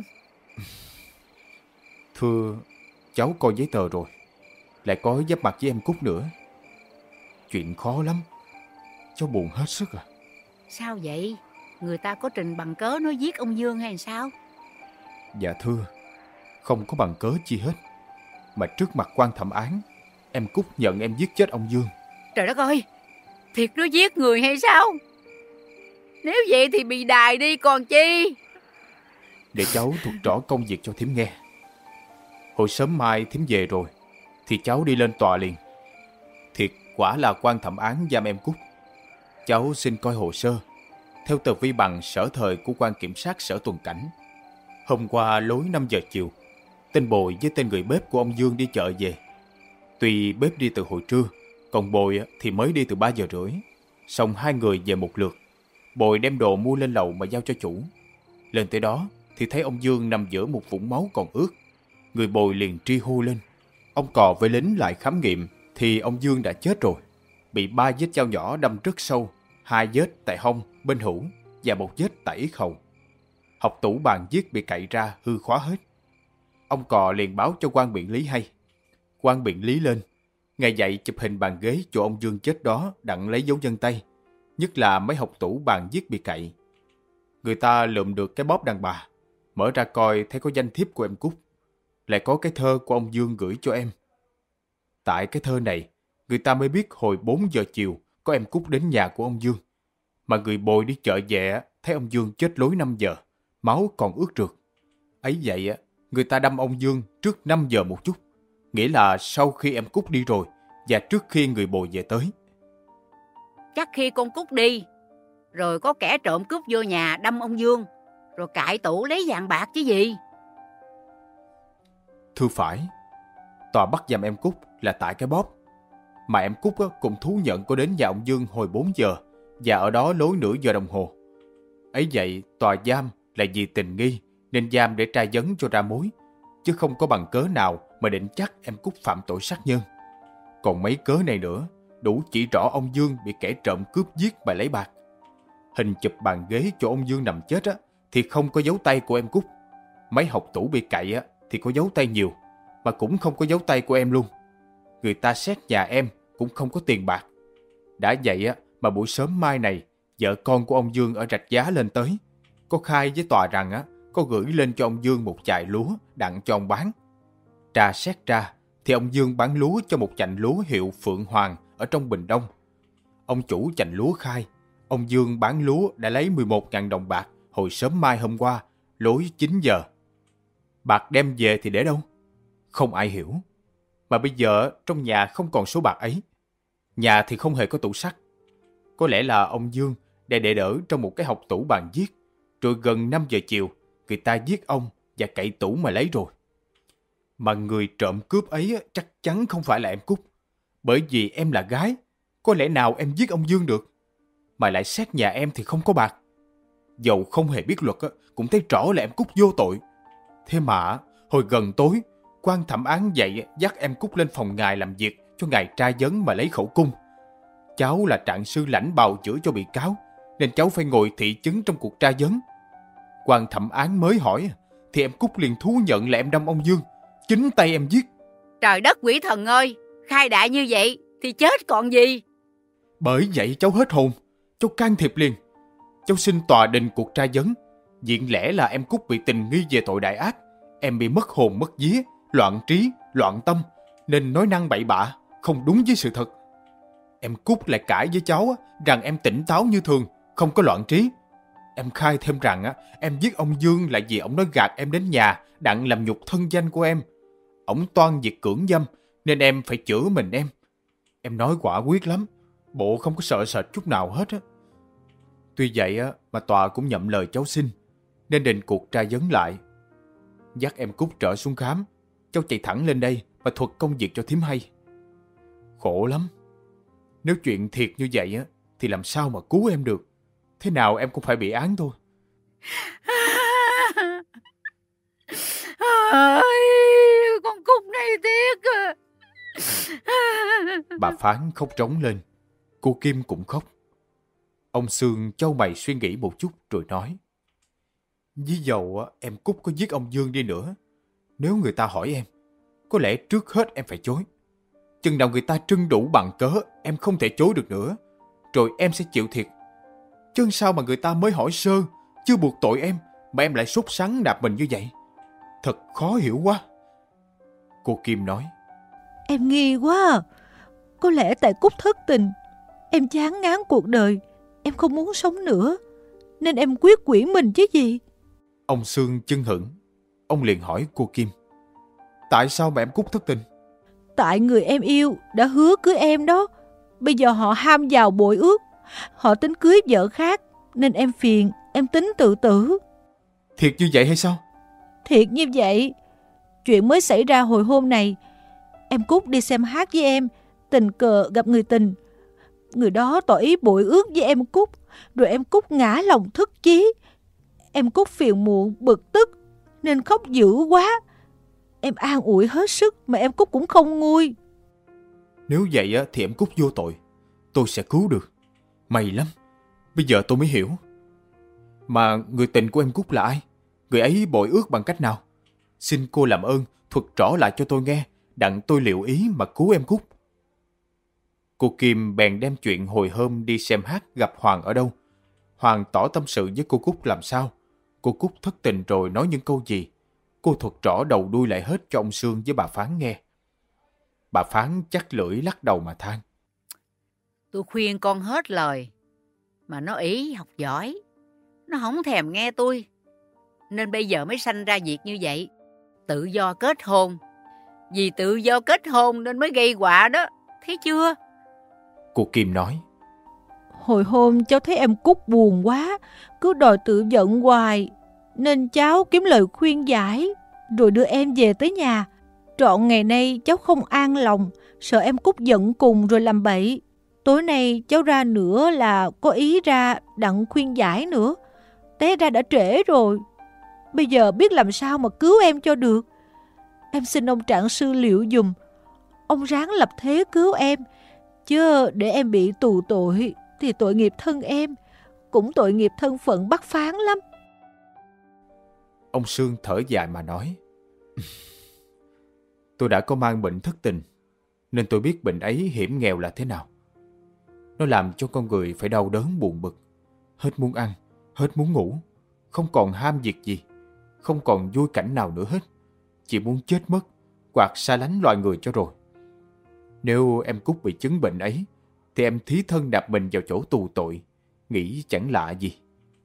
Thưa, cháu coi giấy tờ rồi, lại có giáp mặt với em Cúc nữa. Chuyện khó lắm, cháu buồn hết sức à. Sao vậy? người ta có trình bằng cớ nói giết ông Dương hay sao? Dạ thưa, không có bằng cớ chi hết. Mà trước mặt quan thẩm án, em Cúc nhận em giết chết ông Dương. Trời đất ơi, thiệt nó giết người hay sao? Nếu vậy thì bị đày đi còn chi. Để cháu thuật rõ công việc cho thím nghe. Hồi sớm mai thím về rồi thì cháu đi lên tòa liền. Thiệt quả là quan thẩm án giam em Cúc. Cháu xin coi hồ sơ theo tờ vi bằng sở thời của quan kiểm sát sở tuần cảnh. Hôm qua lối 5 giờ chiều, tên Bồi với tên người bếp của ông Dương đi chợ về. Tuy bếp đi từ hồi trưa, còn Bồi thì mới đi từ 3 giờ rưỡi. Xong hai người về một lượt. Bồi đem đồ mua lên lầu mà giao cho chủ. Lên tới đó thì thấy ông Dương nằm giữa một vũng máu còn ướt. Người Bồi liền tri hô lên. Ông Cò với lính lại khám nghiệm thì ông Dương đã chết rồi. Bị 3 vết dao nhỏ đâm rất sâu, 2 vết tại hông, bên hữu và 1 vết tại yết hầu. Học tủ bàn viết bị cậy ra hư khóa hết. Ông Cò liền báo cho quan biện lý hay. Quan biện lý lên, ngày dậy chụp hình bàn ghế chỗ ông Dương chết đó đặng lấy dấu vân tay, nhất là mấy học tủ bàn viết bị cậy. Người ta lượm được cái bóp đàn bà, mở ra coi thấy có danh thiếp của em Cúc, lại có cái thơ của ông Dương gửi cho em. Tại cái thơ này, người ta mới biết hồi 4 giờ chiều có em Cúc đến nhà của ông Dương. Mà người Bồi đi chợ về thấy ông Dương chết lối 5 giờ, máu còn ướt rượt. Ấy vậy người ta đâm ông Dương trước 5 giờ một chút, nghĩa là sau khi em Cúc đi rồi và trước khi người Bồi về tới. Chắc khi con Cúc đi, rồi có kẻ trộm cướp vô nhà đâm ông Dương, rồi cại tủ lấy vàng bạc chứ gì. Thưa phải, tòa bắt giam em Cúc là tại cái bóp. Mà em Cúc cũng thú nhận có đến nhà ông Dương hồi 4 giờ và ở đó lối nửa giờ đồng hồ. Ấy vậy tòa giam là vì tình nghi nên giam để tra vấn cho ra mối, chứ không có bằng cớ nào mà định chắc em Cúc phạm tội sát nhân. Còn mấy cớ này nữa đủ chỉ rõ ông Dương bị kẻ trộm cướp giết mà lấy bạc. Hình chụp bàn ghế chỗ ông Dương nằm chết thì không có dấu tay của em Cúc. Mấy hộc tủ bị cậy thì có dấu tay nhiều, mà cũng không có dấu tay của em luôn. Người ta xét nhà em cũng không có tiền bạc. Đã vậy mà buổi sớm mai này, vợ con của ông Dương ở Rạch Giá lên tới, có khai với tòa rằng có gửi lên cho ông Dương một chài lúa đặng cho ông bán. Tra xét ra thì ông Dương bán lúa cho một chành lúa hiệu Phượng Hoàng ở trong Bình Đông. Ông chủ chành lúa khai ông Dương bán lúa đã lấy 11.000 đồng bạc hồi sớm mai hôm qua, lối 9 giờ. Bạc đem về thì để đâu? Không ai hiểu. Mà bây giờ trong nhà không còn số bạc ấy. Nhà thì không hề có tủ sắt. Có lẽ là ông Dương để đỡ trong một cái hộc tủ bàn viết, rồi gần 5 giờ chiều người ta giết ông và cậy tủ mà lấy rồi. Mà người trộm cướp ấy chắc chắn không phải là em Cúc, bởi vì em là gái, có lẽ nào em giết ông Dương được. Mà lại xét nhà em thì không có bạc. Dầu không hề biết luật cũng thấy rõ là em Cúc vô tội. Thế mà hồi gần tối, quan thẩm án dậy dắt em Cúc lên phòng ngài làm việc cho ngài tra vấn mà lấy khẩu cung. Cháu là trạng sư lãnh bào chữa cho bị cáo, nên cháu phải ngồi thị chứng trong cuộc tra vấn. Quan thẩm án mới hỏi thì em Cúc liền thú nhận là em đâm ông Dương, chính tay em giết. Trời đất quỷ thần ơi, khai đại như vậy thì chết còn gì. Bởi vậy cháu hết hồn, cháu can thiệp liền. Cháu xin tòa đình cuộc tra vấn. Diện lẽ là em Cúc bị tình nghi về tội đại ác, em bị mất hồn mất vía, loạn trí, loạn tâm, nên nói năng bậy bạ, không đúng với sự thật. Em Cúc lại cãi với cháu rằng em tỉnh táo như thường, không có loạn trí. Em khai thêm rằng em giết ông Dương là vì ông nói gạt em đến nhà đặng làm nhục thân danh của em. Ông toan việc cưỡng dâm nên em phải chữa mình em. Em nói quả quyết lắm, bộ không có sợ sệt chút nào hết á. Tuy vậy mà tòa cũng nhậm lời cháu xin, nên định cuộc tra vấn lại. Dắt em Cúc trở xuống khám, cháu chạy thẳng lên đây và thuật công việc cho thím hay. Khổ lắm. Nếu chuyện thiệt như vậy thì làm sao mà cứu em được. Thế nào em cũng phải bị án thôi. Con Cúc này tiếc. Bà Phán khóc trống lên. Cô Kim cũng khóc. Ông Sương chau mày suy nghĩ một chút rồi nói: Ví dầu em Cúc có giết ông Dương đi nữa, nếu người ta hỏi em, có lẽ trước hết em phải chối. Chừng nào người ta trưng đủ bằng cớ, em không thể chối được nữa, rồi em sẽ chịu thiệt. Chứ sao mà người ta mới hỏi sơ, chưa buộc tội em, mà em lại sốt sắng nạp mình như vậy? Thật khó hiểu quá. Cô Kim nói. Em nghi quá à. Có lẽ tại Cúc thất tình, em chán ngán cuộc đời, em không muốn sống nữa, nên em quyết quyển mình chứ gì. Ông Sương chưng hửng. Ông liền hỏi cô Kim. Tại sao mà em Cúc thất tình? Tại người em yêu đã hứa cưới em đó. Bây giờ họ ham giàu bội ước, họ tính cưới vợ khác, nên em phiền, em tính tự tử. Thiệt như vậy hay sao? Thiệt như vậy. Chuyện mới xảy ra hồi hôm này. Em Cúc đi xem hát với em, tình cờ gặp người tình. Người đó tỏ ý bội ước với em Cúc, rồi em Cúc ngã lòng thất chí. Em Cúc phiền muộn, bực tức, nên khóc dữ quá. Em an ủi hết sức mà em Cúc cũng không nguôi. Nếu vậy thì em Cúc vô tội, tôi sẽ cứu được. May lắm, bây giờ tôi mới hiểu. Mà người tình của em Cúc là ai? Người ấy bội ước bằng cách nào? Xin cô làm ơn thuật rõ lại cho tôi nghe, đặng tôi liệu ý mà cứu em Cúc. Cô Kim bèn đem chuyện hồi hôm đi xem hát gặp Hoàng ở đâu. Hoàng tỏ tâm sự với cô Cúc làm sao. Cô Cúc thất tình rồi nói những câu gì. Cô thuật rõ đầu đuôi lại hết cho ông Sương với bà Phán nghe. Bà Phán chắc lưỡi lắc đầu mà than. Tôi khuyên con hết lời, mà nó ý học giỏi. Nó không thèm nghe tôi, nên bây giờ mới sanh ra việc như vậy. Tự do kết hôn. Vì tự do kết hôn nên mới gây họa đó, thấy chưa? Cô Kim nói. Hồi hôm cháu thấy em Cúc buồn quá, cứ đòi tự giận hoài, nên cháu kiếm lời khuyên giải, rồi đưa em về tới nhà. Trọn ngày nay cháu không an lòng, sợ em Cúc giận cùng rồi làm bậy. Tối nay cháu ra nữa là có ý ra đặng khuyên giải nữa. Té ra đã trễ rồi. Bây giờ biết làm sao mà cứu em cho được. Em xin ông trạng sư liệu dùm. Ông ráng lập thế cứu em, chứ để em bị tù tội thì tội nghiệp thân em, cũng tội nghiệp thân phận bác Phán lắm. Ông Sương thở dài mà nói. Tôi đã có mang bệnh thất tình, nên tôi biết bệnh ấy hiểm nghèo là thế nào. Nó làm cho con người phải đau đớn buồn bực, hết muốn ăn, hết muốn ngủ, không còn ham việc gì, không còn vui cảnh nào nữa hết, chỉ muốn chết mất hoặc xa lánh loài người cho rồi. Nếu em Cúc bị chứng bệnh ấy, thì em thí thân đạp mình vào chỗ tù tội, nghĩ chẳng lạ gì.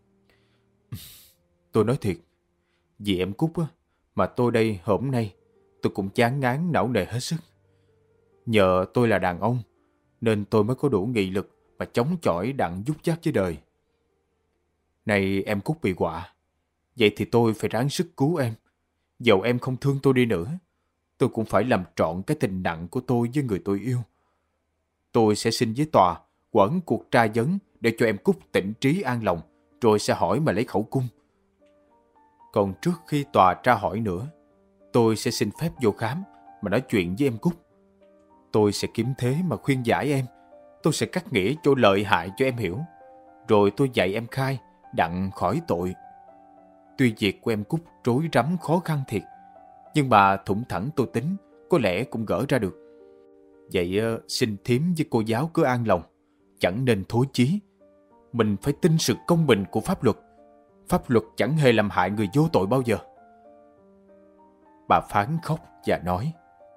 Tôi nói thiệt, vì em Cúc mà tôi đây hôm nay tôi cũng chán ngán não nề hết sức. Nhờ tôi là đàn ông, nên tôi mới có đủ nghị lực mà chống chọi đặng dút dắt với đời. Này em Cúc bị họa, vậy thì tôi phải ráng sức cứu em. Dẫu em không thương tôi đi nữa, tôi cũng phải làm trọn cái tình nặng của tôi với người tôi yêu. Tôi sẽ xin với tòa quẩn cuộc tra vấn để cho em Cúc tỉnh trí an lòng, rồi sẽ hỏi mà lấy khẩu cung. Còn trước khi tòa tra hỏi nữa, tôi sẽ xin phép vô khám mà nói chuyện với em Cúc. Tôi sẽ kiếm thế mà khuyên giải em. Tôi sẽ cắt nghĩa cho lợi hại cho em hiểu, rồi tôi dạy em khai đặng khỏi tội. Tuy việc của em Cúc rối rắm khó khăn thiệt, nhưng mà thủng thẳng tôi tính có lẽ cũng gỡ ra được. Vậy xin thím với cô giáo cứ an lòng, chẳng nên thối chí. Mình phải tin sự công bình của pháp luật. Pháp luật chẳng hề làm hại người vô tội bao giờ. Bà Phán khóc và nói.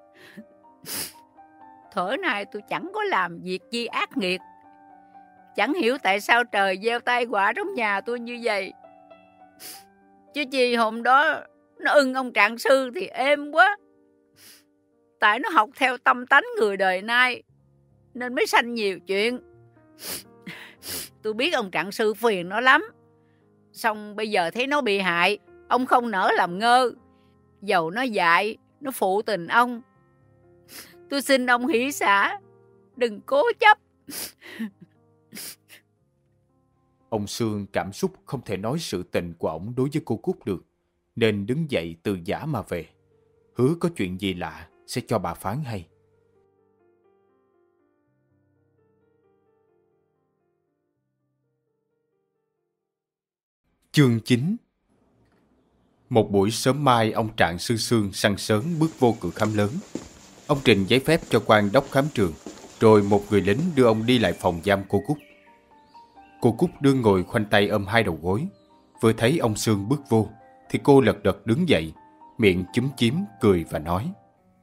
Thuở này tôi chẳng có làm việc gì ác nghiệt. Chẳng hiểu tại sao trời gieo tai họa trong nhà tôi như vậy. Chứ chi hôm đó nó ưng ông trạng sư thì êm quá. Tại nó học theo tâm tánh người đời nay, nên mới sanh nhiều chuyện. Tôi biết ông trạng sư phiền nó lắm. Xong bây giờ thấy nó bị hại, ông không nỡ làm ngơ. Dầu nó dại, nó phụ tình ông. Tôi xin ông hỷ xả, đừng cố chấp. Ông Sương cảm xúc không thể nói sự tình của ổng đối với cô Cúc được, nên đứng dậy từ giã mà về, hứa có chuyện gì lạ sẽ cho bà Phán hay. Chương 9. Một buổi sớm mai, ông Trạng Sư Sương sáng sớm bước vô cửa khám lớn. Ông trình giấy phép cho quan đốc khám trường, rồi một người lính đưa ông đi lại phòng giam cô Cúc. Cô Cúc đưa ngồi khoanh tay ôm hai đầu gối. Vừa thấy ông Sương bước vô thì cô lật đật đứng dậy, miệng chúm chím cười và nói: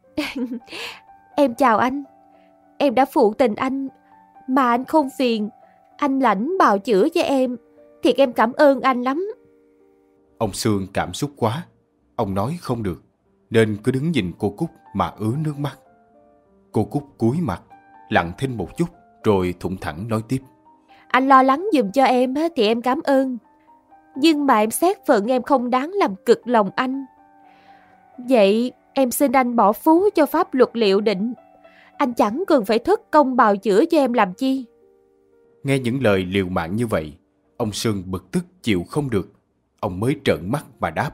Em chào anh. Em đã phụ tình anh mà anh không phiền, anh lãnh bào chữa cho em, thiệt em cảm ơn anh lắm. Ông Sương cảm xúc quá, ông nói không được, nên cứ đứng nhìn cô Cúc mà ứa nước mắt. Cô Cúc cúi mặt, lặng thinh một chút, rồi thủng thẳng nói tiếp: Anh lo lắng giùm cho em thì em cảm ơn, nhưng mà em xét phận em không đáng làm cực lòng anh. Vậy em xin anh bỏ phú cho pháp luật liệu định. Anh chẳng cần phải thất công bào chữa cho em làm chi. Nghe những lời liều mạng như vậy, ông Sương bực tức chịu không được. Ông mới trợn mắt mà đáp: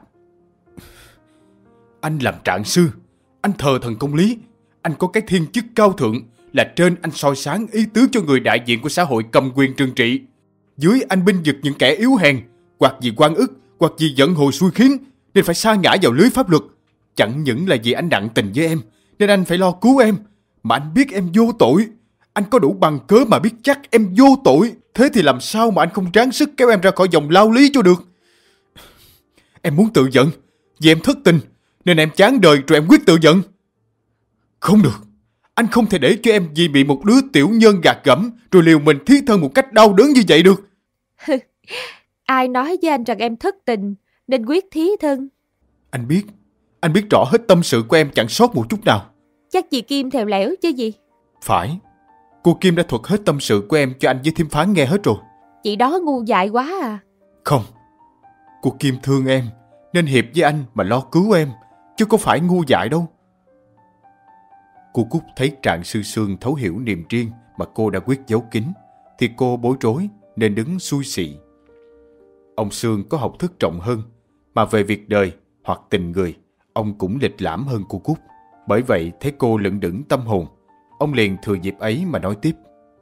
Anh làm trạng sư, anh thờ thần công lý, anh có cái thiên chức cao thượng là trên anh soi sáng ý tứ cho người đại diện của xã hội cầm quyền trừng trị. Dưới anh binh vực những kẻ yếu hèn, hoặc vì oan ức, hoặc vì giận hồi xui khiến, nên phải sa ngã vào lưới pháp luật. Chẳng những là vì anh nặng tình với em, nên anh phải lo cứu em, mà anh biết em vô tội. Anh có đủ bằng cớ mà biết chắc em vô tội. Thế thì làm sao mà anh không ráng sức kéo em ra khỏi vòng lao lý cho được. Em muốn tự giận vì em thất tình, nên em chán đời rồi em quyết tự giận. Không được, anh không thể để cho em vì bị một đứa tiểu nhân gạt gẫm rồi liều mình thí thân một cách đau đớn như vậy được. Ai nói với anh rằng em thất tình nên quyết thí thân? Anh biết rõ hết tâm sự của em chẳng sót một chút nào. Chắc chị Kim thèo lẻo chứ gì. Phải, cô Kim đã thuật hết tâm sự của em cho anh với thím Phán nghe hết rồi. Chị đó ngu dại quá à. Không, cô Kim thương em nên hiệp với anh mà lo cứu em, chứ có phải ngu dại đâu. Cô Cúc thấy Trạng Sư Sương thấu hiểu niềm riêng mà cô đã quyết giấu kín, thì cô bối rối nên đứng xui xị. Ông Sương có học thức rộng hơn, mà về việc đời hoặc tình người, ông cũng lịch lãm hơn cô Cúc. Bởi vậy thấy cô lững đững tâm hồn, ông liền thừa dịp ấy mà nói tiếp: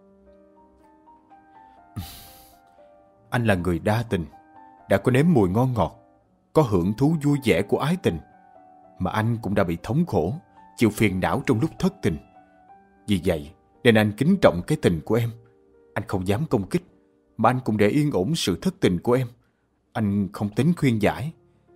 Anh là người đa tình, đã có nếm mùi ngon ngọt, có hưởng thú vui vẻ của ái tình, mà anh cũng đã bị thống khổ, chịu phiền não trong lúc thất tình. Vì vậy nên anh kính trọng cái tình của em. Anh không dám công kích, mà anh cũng để yên ổn sự thất tình của em. Anh không tính khuyên giải.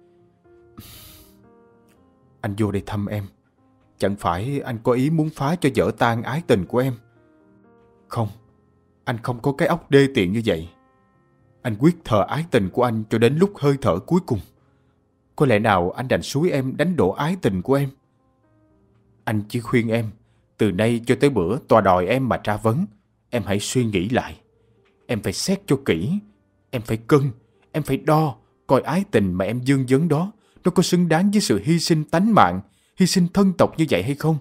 Anh vô đây thăm em, chẳng phải anh có ý muốn phá cho vỡ tan ái tình của em. Không, anh không có cái óc đê tiện như vậy. Anh quyết thờ ái tình của anh cho đến lúc hơi thở cuối cùng. Có lẽ nào anh đành xúi em đánh đổ ái tình của em. Anh chỉ khuyên em, từ nay cho tới bữa tòa đòi em mà tra vấn, em hãy suy nghĩ lại. Em phải xét cho kỹ, em phải cân, em phải đo, coi ái tình mà em dương vấn đó, nó có xứng đáng với sự hy sinh tánh mạng, hy sinh thân tộc như vậy hay không?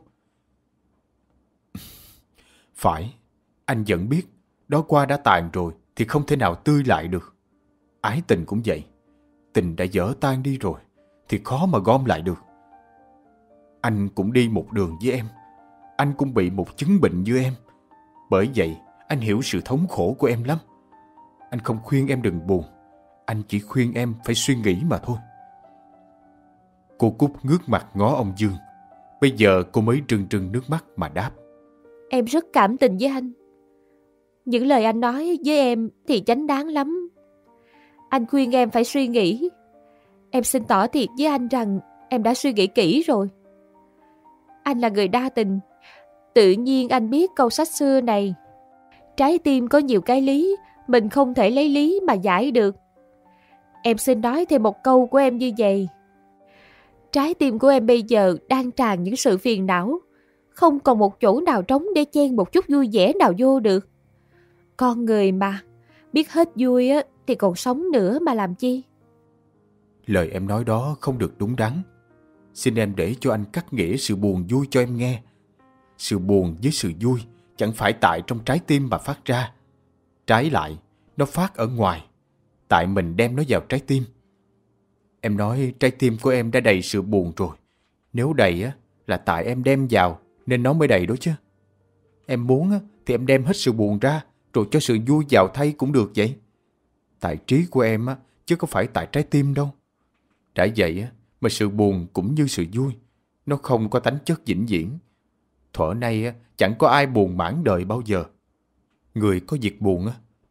Phải, anh vẫn biết, đó qua đã tàn rồi thì không thể nào tươi lại được. Ái tình cũng vậy, tình đã dở tan đi rồi thì khó mà gom lại được. Anh cũng đi một đường với em, anh cũng bị một chứng bệnh như em. Bởi vậy anh hiểu sự thống khổ của em lắm. Anh không khuyên em đừng buồn, anh chỉ khuyên em phải suy nghĩ mà thôi. Cô Cúc ngước mặt ngó ông Dương. Bây giờ cô mới trừng trừng nước mắt mà đáp: Em rất cảm tình với anh. Những lời anh nói với em thì chánh đáng lắm. Anh khuyên em phải suy nghĩ. Em xin tỏ thiệt với anh rằng em đã suy nghĩ kỹ rồi. Anh là người đa tình. Tự nhiên anh biết câu sách xưa này: trái tim có nhiều cái lý, mình không thể lấy lý mà giải được. Em xin nói thêm một câu của em như vậy: trái tim của em bây giờ đang tràn những sự phiền não, không còn một chỗ nào trống để chen một chút vui vẻ nào vô được. Con người mà, biết hết vui thì còn sống nữa mà làm chi. Lời em nói đó không được đúng đắn. Xin em để cho anh cắt nghĩa sự buồn vui cho em nghe. Sự buồn với sự vui chẳng phải tại trong trái tim mà phát ra. Trái lại, nó phát ở ngoài, tại mình đem nó vào trái tim. Em nói trái tim của em đã đầy sự buồn rồi. Nếu đầy là tại em đem vào nên nó mới đầy đó chứ. Em muốn thì em đem hết sự buồn ra, rồi cho sự vui vào thay cũng được vậy. Tại trí của em chứ có phải tại trái tim đâu. Đã vậy mà sự buồn cũng như sự vui, nó không có tánh chất vĩnh viễn. Thuở nay chẳng có ai buồn mãn đời bao giờ. Người có việc buồn,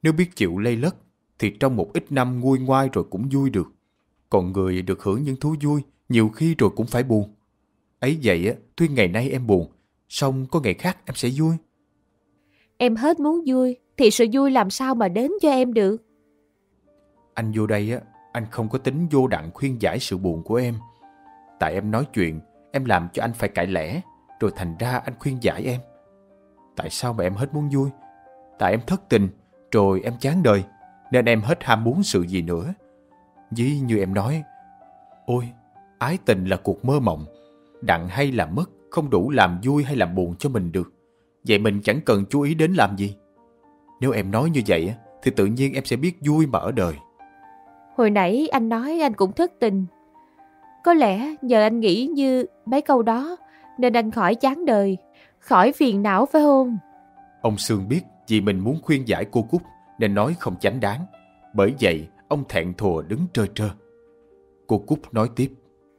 Nếu biết chịu lây lất thì trong một ít năm nguôi ngoai rồi cũng vui được. Còn người được hưởng những thú vui nhiều khi rồi cũng phải buồn. Ấy vậy tuy ngày nay em buồn, xong có ngày khác em sẽ vui. Em hết muốn vui thì sự vui làm sao mà đến cho em được. Anh vô đây anh không có tính vô đặng khuyên giải sự buồn của em. Tại em nói chuyện, em làm cho anh phải cãi lẽ, rồi thành ra anh khuyên giải em. Tại sao mà em hết muốn vui? Tại em thất tình, rồi em chán đời, nên em hết ham muốn sự gì nữa. Ví như em nói, ôi, ái tình là cuộc mơ mộng, đặng hay là mất không đủ làm vui hay làm buồn cho mình được. Vậy mình chẳng cần chú ý đến làm gì. Nếu em nói như vậy thì tự nhiên em sẽ biết vui mà ở đời. Hồi nãy anh nói anh cũng thất tình. Có lẽ nhờ anh nghĩ như mấy câu đó nên anh khỏi chán đời, khỏi phiền não phải không? Ông Sương biết vì mình muốn khuyên giải cô Cúc nên nói không chánh đáng. Bởi vậy ông thẹn thùa đứng trơ trơ. Cô Cúc nói tiếp.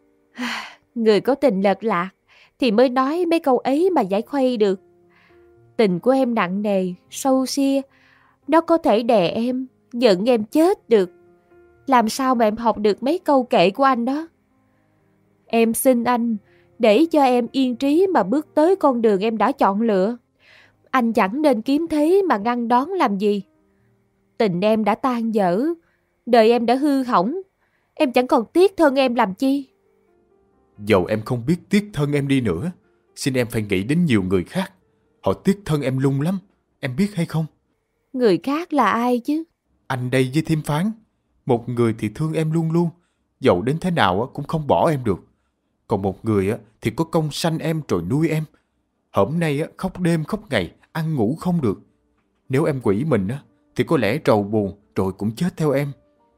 Người có tình lệch lạc thì mới nói mấy câu ấy mà giải khuây được. Tình của em nặng nề, sâu xia, nó có thể đè em, giận em chết được. Làm sao mà em học được mấy câu kệ của anh đó? Em xin anh để cho em yên trí mà bước tới con đường em đã chọn lựa. Anh chẳng nên kiếm thế mà ngăn đón làm gì. Tình em đã tan dở, đời em đã hư hỏng, em chẳng còn tiếc thân em làm chi. Dầu em không biết tiếc thân em đi nữa, xin em phải nghĩ đến nhiều người khác. Họ tiếc thân em lung lắm, em biết hay không? Người khác là ai chứ? Anh đây với Thiêm Phán. Một người thì thương em luôn luôn, dẫu đến thế nào cũng không bỏ em được. Còn một người thì có công sanh em rồi nuôi em. Hôm nay khóc đêm khóc ngày, ăn ngủ không được. Nếu em quỷ mình thì có lẽ trầu buồn rồi cũng chết theo em.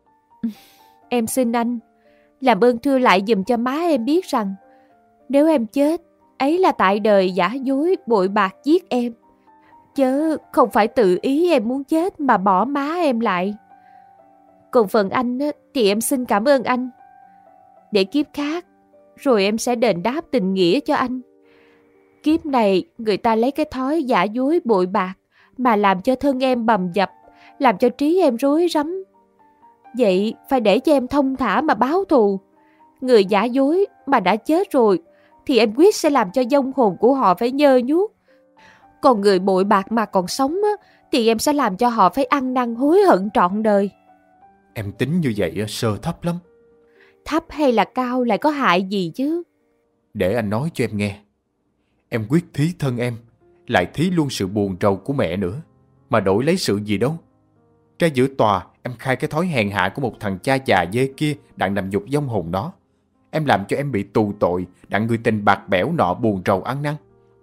Em xin anh, làm ơn thưa lại giùm cho má em biết rằng nếu em chết, ấy là tại đời giả dối bội bạc giết em. Chớ không phải tự ý em muốn chết mà bỏ má em lại. Còn phần anh thì em xin cảm ơn anh. Để kiếp khác, rồi em sẽ đền đáp tình nghĩa cho anh. Kiếp này người ta lấy cái thói giả dối bội bạc mà làm cho thân em bầm dập, làm cho trí em rối rắm. Vậy phải để cho em thông thả mà báo thù. Người giả dối mà đã chết rồi thì em quyết sẽ làm cho vong hồn của họ phải nhơ nhuốc. Còn người bội bạc mà còn sống thì em sẽ làm cho họ phải ăn năn hối hận trọn đời. Em tính như vậy sơ thấp lắm. Thấp hay là cao lại có hại gì chứ? Để anh nói cho em nghe. Em quyết thí thân em, lại thí luôn sự buồn trầu của mẹ nữa, mà đổi lấy sự gì đâu. Ra giữa tòa em khai cái thói hèn hạ của một thằng cha già dê kia đặng nằm nhục vong hồn nó. Em làm cho em bị tù tội đặng người tình bạc bẽo nọ buồn rầu ăn năn.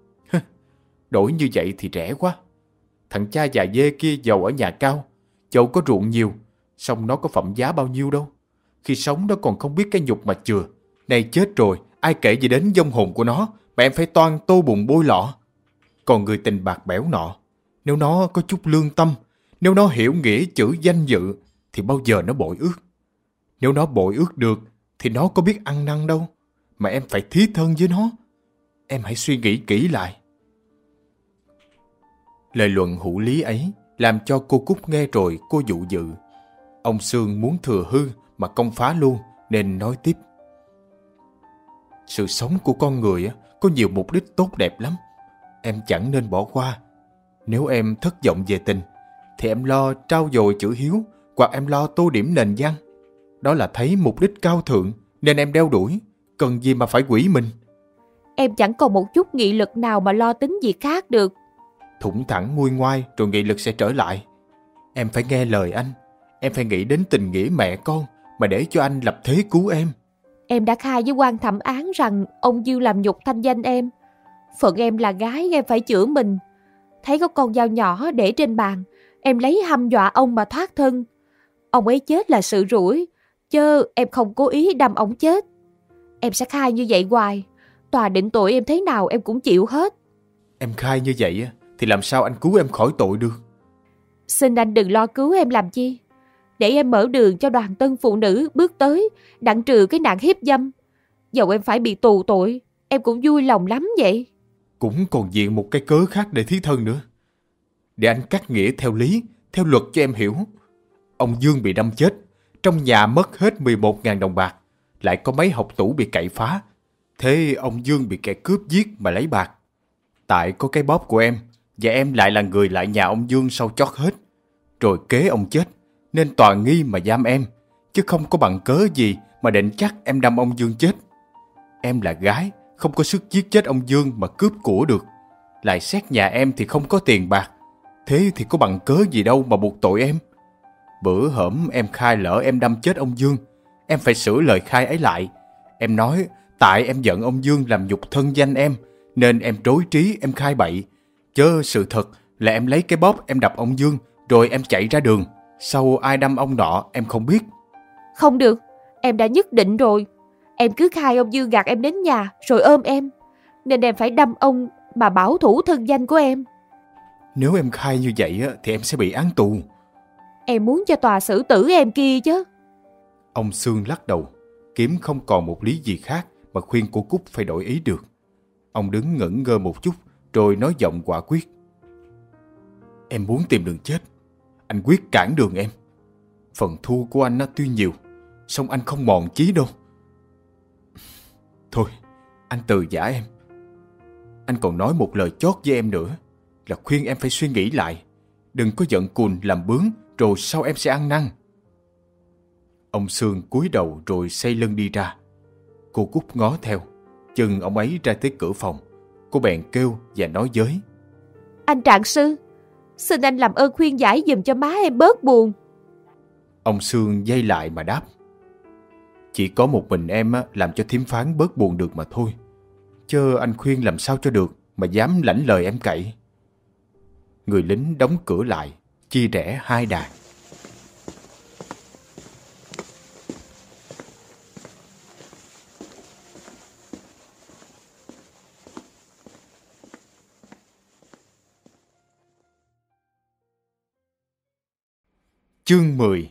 Đổi như vậy thì rẻ quá. Thằng cha già dê kia giàu ở nhà cao, dẫu có ruộng nhiều, song nó có phẩm giá bao nhiêu đâu. Khi sống nó còn không biết cái nhục mà chừa. Này chết rồi, ai kể gì đến vong hồn của nó mà em phải toan tô bùn bôi lọ. Còn người tình bạc bẽo nọ, nếu nó có chút lương tâm, nếu nó hiểu nghĩa chữ danh dự, thì bao giờ nó bội ước. Nếu nó bội ước được thì nó có biết ăn năn đâu mà em phải thí thân với nó. Em hãy suy nghĩ kỹ lại. Lời luận hữu lý ấy làm cho cô Cúc nghe rồi cô dụ dự. Ông Sương muốn thừa hư mà công phá luôn nên nói tiếp. Sự sống của con người có nhiều mục đích tốt đẹp lắm. Em chẳng nên bỏ qua. Nếu em thất vọng về tình thì em lo trau dồi chữ hiếu, hoặc em lo tô điểm nền văn. Đó là thấy mục đích cao thượng nên em đeo đuổi. Cần gì mà phải quỷ mình. Em chẳng còn một chút nghị lực nào mà lo tính gì khác được. Thủng thẳng nguôi ngoai rồi nghị lực sẽ trở lại. Em phải nghe lời anh. Em phải nghĩ đến tình nghĩa mẹ con mà để cho anh lập thế cứu em. Em đã khai với quan thẩm án rằng ông Diêu làm nhục thanh danh em. Phận em là gái, em phải chữa mình. Thấy có con dao nhỏ để trên bàn, em lấy hăm dọa ông mà thoát thân. Ông ấy chết là sự rủi, chứ em không cố ý đâm ông chết. Em sẽ khai như vậy hoài. Tòa định tội em thế nào em cũng chịu hết. Em khai như vậy thì làm sao anh cứu em khỏi tội được? Xin anh đừng lo cứu em làm chi. Để em mở đường cho đoàn tân phụ nữ bước tới, đặng trừ cái nạn hiếp dâm. Dẫu em phải bị tù tội, em cũng vui lòng lắm vậy. Cũng còn diện một cái cớ khác để thí thân nữa. Để anh cắt nghĩa theo lý Theo luật cho em hiểu. Ông Dương bị đâm chết, trong nhà mất hết 11.000 đồng bạc, lại có mấy hộc tủ bị cậy phá. Thế ông Dương bị kẻ cướp giết mà lấy bạc. Tại có cái bóp của em, và em lại là người lại nhà ông Dương sau chót hết. Rồi kế ông chết, nên tòa nghi mà giam em, chứ không có bằng cớ gì mà định chắc em đâm ông Dương chết. Em là gái, không có sức giết chết ông Dương mà cướp của được. Lại xét nhà em thì không có tiền bạc. Thế thì có bằng cớ gì đâu mà buộc tội em. Bữa hổm em khai lỡ em đâm chết ông Dương, em phải sửa lời khai ấy lại. Em nói tại em giận ông Dương làm nhục thân danh em, nên em trối trí em khai bậy. Chớ sự thật là em lấy cái bóp em đập ông Dương, rồi em chạy ra đường. Sau ai đâm ông nọ em không biết. Không được, em đã nhất định rồi. Em cứ khai ông Dương gạt em đến nhà rồi ôm em, nên em phải đâm ông mà bảo thủ thân danh của em. Nếu em khai như vậy thì em sẽ bị án tù. Em muốn cho tòa xử tử em kia chứ. Ông Sương lắc đầu, kiếm không còn một lý gì khác mà khuyên cô Cúc phải đổi ý được. Ông đứng ngẩn ngơ một chút, rồi nói giọng quả quyết. Em muốn tìm đường chết, anh quyết cản đường em. Phần thu của anh tuy nhiều, song anh không mòn chí đâu. Thôi, anh từ giã em. Anh còn nói một lời chót với em nữa, là khuyên em phải suy nghĩ lại. Đừng có giận cùn làm bướng, rồi sau em sẽ ăn năn. Ông Sương cúi đầu rồi xoay lưng đi ra. Cô Cúc ngó theo. Chừng ông ấy ra tới cửa phòng, cô bèn kêu và nói với. Anh trạng sư, xin anh làm ơn khuyên giải giùm cho má em bớt buồn. Ông Sương dây lại mà đáp. Chỉ có một mình em làm cho thím Phán bớt buồn được mà thôi. Chứ anh khuyên làm sao cho được mà dám lãnh lời em cậy. Người lính đóng cửa lại, chia rẽ hai đàn. Chương 10.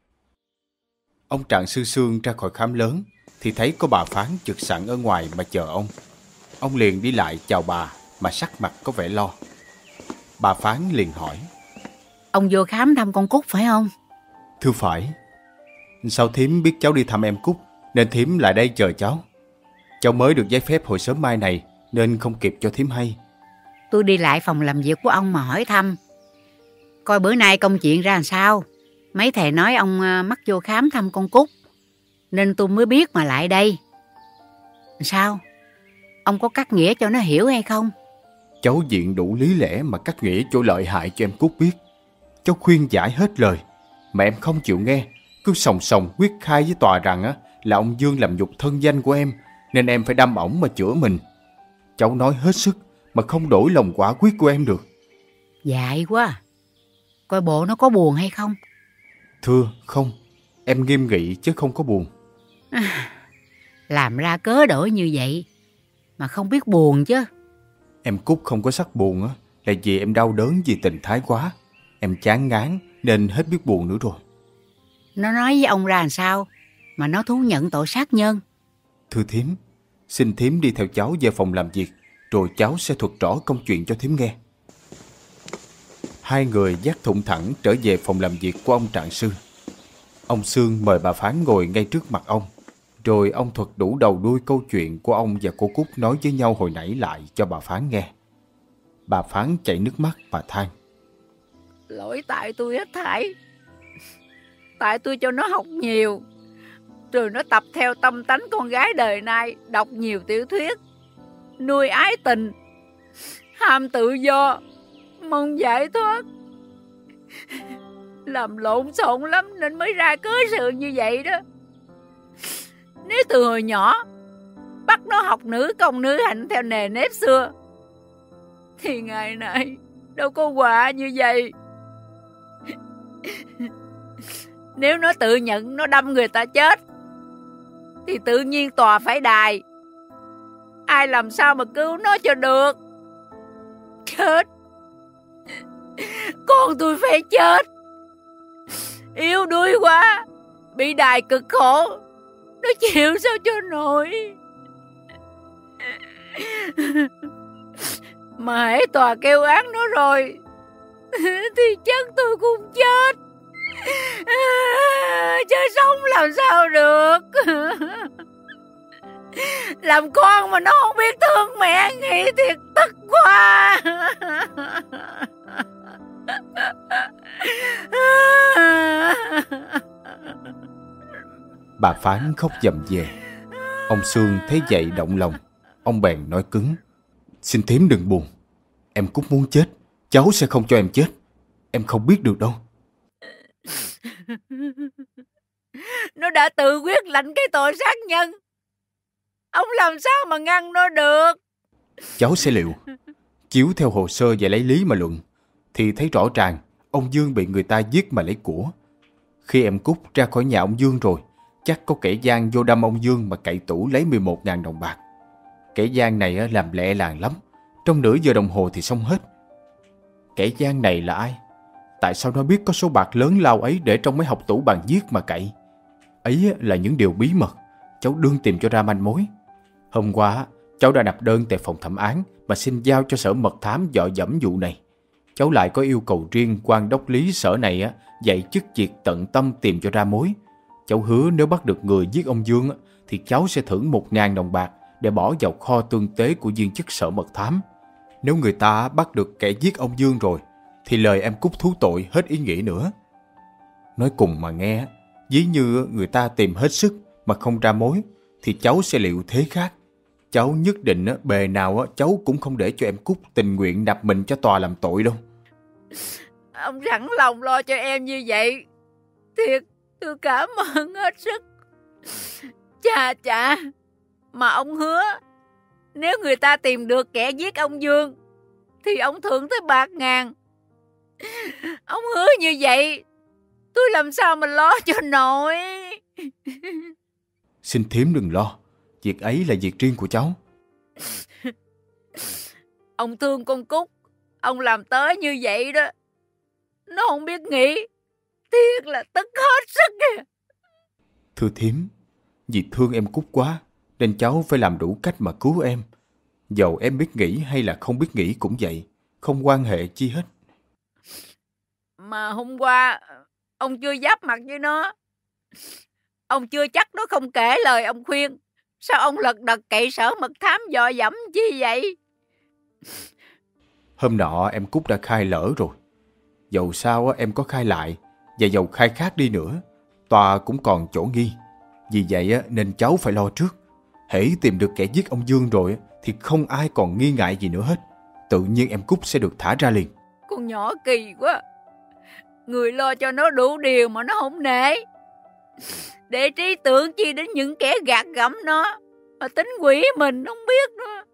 Ông Trạng Sư Sương ra khỏi khám lớn thì thấy có bà Phán trực sẵn ở ngoài mà chờ ông. Ông liền đi lại chào bà mà sắc mặt có vẻ lo. Bà Phán liền hỏi. Ông vô khám thăm con Cúc phải không? Thưa phải. Sao thím biết cháu đi thăm em Cúc nên thím lại đây chờ cháu? Cháu mới được giấy phép hồi sớm mai này nên không kịp cho thím hay. Tôi đi lại phòng làm việc của ông mà hỏi thăm, coi bữa nay công chuyện ra làm sao. Mấy thầy nói ông mắc vô khám thăm con Cúc, nên tôi mới biết mà lại đây. Sao? Ông có cắt nghĩa cho nó hiểu hay không? Cháu diện đủ lý lẽ mà cắt nghĩa chỗ lợi hại cho em Cúc biết. Cháu khuyên giải hết lời mà em không chịu nghe, cứ sòng sòng quyết khai với tòa rằng là ông Dương làm nhục thân danh của em, nên em phải đâm ổng mà chữa mình. Cháu nói hết sức mà không đổi lòng quả quyết của em được. Dại quá. Coi bộ nó có buồn hay không? Thưa không, em nghiêm nghị chứ không có buồn. Làm ra cớ đổi như vậy mà không biết buồn chứ. Em Cúc không có sắc buồn là vì em đau đớn vì tình thái quá. Em chán ngán nên hết biết buồn nữa rồi. Nó nói với ông ra làm sao mà nó thú nhận tội sát nhân? Thưa thím, xin thím đi theo cháu về phòng làm việc, rồi cháu sẽ thuật rõ công chuyện cho thím nghe. Hai người dắt thủng thẳng trở về phòng làm việc của ông Trạng Sư. Ông Sương mời bà Phán ngồi ngay trước mặt ông, rồi ông thuật đủ đầu đuôi câu chuyện của ông và cô Cúc nói với nhau hồi nãy lại cho bà Phán nghe. Bà Phán chảy nước mắt mà than. Lỗi tại tôi hết thảy. Tại tôi cho nó học nhiều, rồi nó tập theo tâm tánh con gái đời nay, đọc nhiều tiểu thuyết, nuôi ái tình, ham tự do, mong giải thoát. Làm lộn xộn lắm nên mới ra cớ sự như vậy đó. Nếu từ hồi nhỏ bắt nó học nữ công nữ hạnh theo nề nếp xưa, thì ngày nay đâu có quả như vậy. Nếu nó tự nhận nó đâm người ta chết, thì tự nhiên tòa phải đài. Ai làm sao mà cứu nó cho được? Chết. Con tôi phải chết. Yếu đuối quá, bị đài cực khổ, nó chịu sao cho nổi. Mà hễ tòa kêu án nó rồi, thì chắc tôi cũng chết. Chứ sống làm sao được. Làm con mà nó không biết thương mẹ, nghĩ thiệt tức quá. Bà Phán khóc dầm về. Ông Sương thấy vậy động lòng. Ông bèn nói cứng: Xin thím đừng buồn. Em Cúc muốn chết, cháu sẽ không cho em chết. Em không biết được đâu. Nó đã tự quyết lãnh cái tội sát nhân. Ông làm sao mà ngăn nó được. Cháu sẽ liệu. Chiếu theo hồ sơ và lấy lý mà luận thì thấy rõ ràng ông Dương bị người ta giết mà lấy của. Khi em Cúc ra khỏi nhà ông Dương rồi, chắc có kẻ gian vô đâm ông Dương mà cậy tủ lấy 11.000 đồng bạc. Kẻ gian này làm lẹ làng lắm, trong nửa giờ đồng hồ thì xong hết. Kẻ gian này là ai? Tại sao nó biết có số bạc lớn lao ấy để trong mấy hộc tủ bàn viết mà cậy? Ấy là những điều bí mật, cháu đương tìm cho ra manh mối. Hôm qua, cháu đã nộp đơn tại phòng thẩm án và xin giao cho sở mật thám dọ dẫm vụ này. Cháu lại có yêu cầu riêng quan đốc lý sở này dạy chức việc tận tâm tìm cho ra mối. Cháu hứa nếu bắt được người giết ông Dương thì cháu sẽ thưởng 1.000 đồng bạc để bỏ vào kho tương tế của viên chức sở mật thám. Nếu người ta bắt được kẻ giết ông Dương rồi thì lời em Cúc thú tội hết ý nghĩa nữa. Nói cùng mà nghe, ví như người ta tìm hết sức mà không ra mối thì cháu sẽ liệu thế khác. Cháu nhất định bề nào cháu cũng không để cho em Cúc tình nguyện nạp mình cho tòa làm tội đâu. Ông sẵn lòng lo cho em như vậy, thiệt tôi cảm ơn hết sức. Chà, mà ông hứa nếu người ta tìm được kẻ giết ông Dương thì ông thưởng tới bạc ngàn. Ông hứa như vậy, tôi làm sao mà lo cho nổi. Xin thím đừng lo, việc ấy là việc riêng của cháu. Ông thương con Cúc, ông làm tới như vậy đó. Nó không biết nghĩ, thiệt là tức hết sức kìa. Thưa thím, vì thương em Cúc quá nên cháu phải làm đủ cách mà cứu em. Dầu em biết nghĩ hay là không biết nghĩ cũng vậy, không quan hệ chi hết. Mà hôm qua ông chưa giáp mặt với nó. Ông chưa chắc nó không kể lời ông khuyên. Sao ông lật đật cậy sở mật thám dò dẫm chi vậy? Hôm nọ em Cúc đã khai lỡ rồi. Dầu sao em có khai lại, và dầu khai khác đi nữa, tòa cũng còn chỗ nghi. Vì vậy nên cháu phải lo trước. Hễ tìm được kẻ giết ông Dương rồi thì không ai còn nghi ngại gì nữa hết. Tự nhiên em Cúc sẽ được thả ra liền. Con nhỏ kỳ quá. Người lo cho nó đủ điều mà nó không nể. Để trí tưởng chi đến những kẻ gạt gẫm nó, mà tính quỷ mình không biết nữa.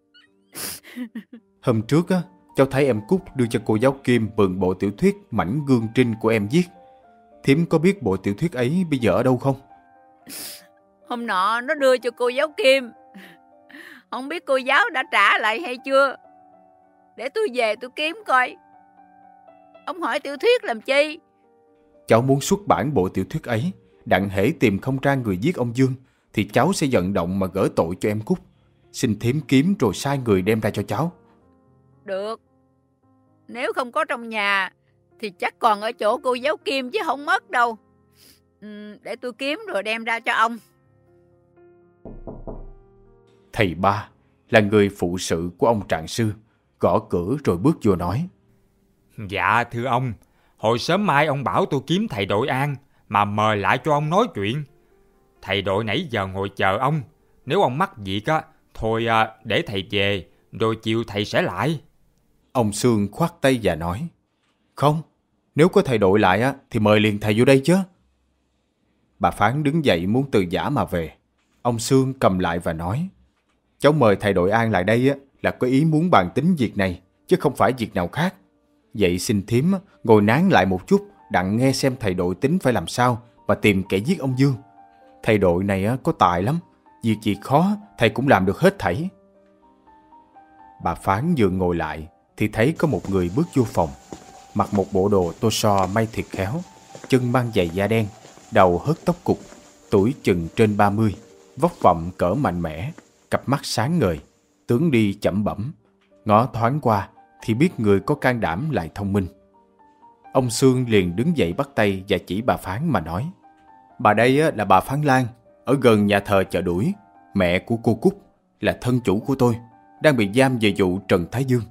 Hôm trước cháu thấy em Cúc đưa cho cô giáo Kim mượn bộ tiểu thuyết Mảnh Gương Trinh của em viết. Thím có biết bộ tiểu thuyết ấy bây giờ ở đâu không? Hôm nọ nó đưa cho cô giáo Kim. Không biết cô giáo đã trả lại hay chưa. Để tôi về tôi kiếm coi. Ông hỏi tiểu thuyết làm chi? Cháu muốn xuất bản bộ tiểu thuyết ấy, đặng hễ tìm không ra người giết ông Dương thì cháu sẽ vận động mà gỡ tội cho em Cúc. Xin thím kiếm rồi sai người đem ra cho cháu. Được. Nếu không có trong nhà thì chắc còn ở chỗ cô giáo Kim chứ không mất đâu. Để tôi kiếm rồi đem ra cho ông. Thầy Ba là người phụ sự của ông trạng sư, gõ cửa rồi bước vô nói: Dạ thưa ông, hồi sớm mai ông bảo tôi kiếm thầy đội An mà mời lại cho ông nói chuyện. Thầy đội nãy giờ ngồi chờ ông. Nếu ông mắc việc thôi để thầy về, rồi chiều thầy sẽ lại. Ông Sương khoát tay và nói: Không, nếu có thầy đội lại thì mời liền thầy vô đây chứ. Bà Phán đứng dậy muốn từ giã mà về. Ông Sương cầm lại và nói: Cháu mời thầy đội An lại đây là có ý muốn bàn tính việc này, chứ không phải việc nào khác. Vậy xin thím ngồi nán lại một chút, đặng nghe xem thầy đội tính phải làm sao mà tìm kẻ giết ông Dương. Thầy đội này có tài lắm, việc gì khó thầy cũng làm được hết thảy. Bà Phán vừa ngồi lại thì thấy có một người bước vô phòng, mặc một bộ đồ tô so may thiệt khéo, chân mang giày da đen, đầu hớt tóc cục, tuổi chừng trên 30, vóc vọng cỡ mạnh mẽ, cặp mắt sáng ngời, tướng đi chẩm bẩm. Ngó thoáng qua thì biết người có can đảm lại thông minh. Ông Sương liền đứng dậy bắt tay và chỉ bà Phán mà nói: Bà đây là bà Phán Lan, ở gần nhà thờ Chợ Đuổi, mẹ của cô Cúc, là thân chủ của tôi, đang bị giam về vụ Trần Thái Dương.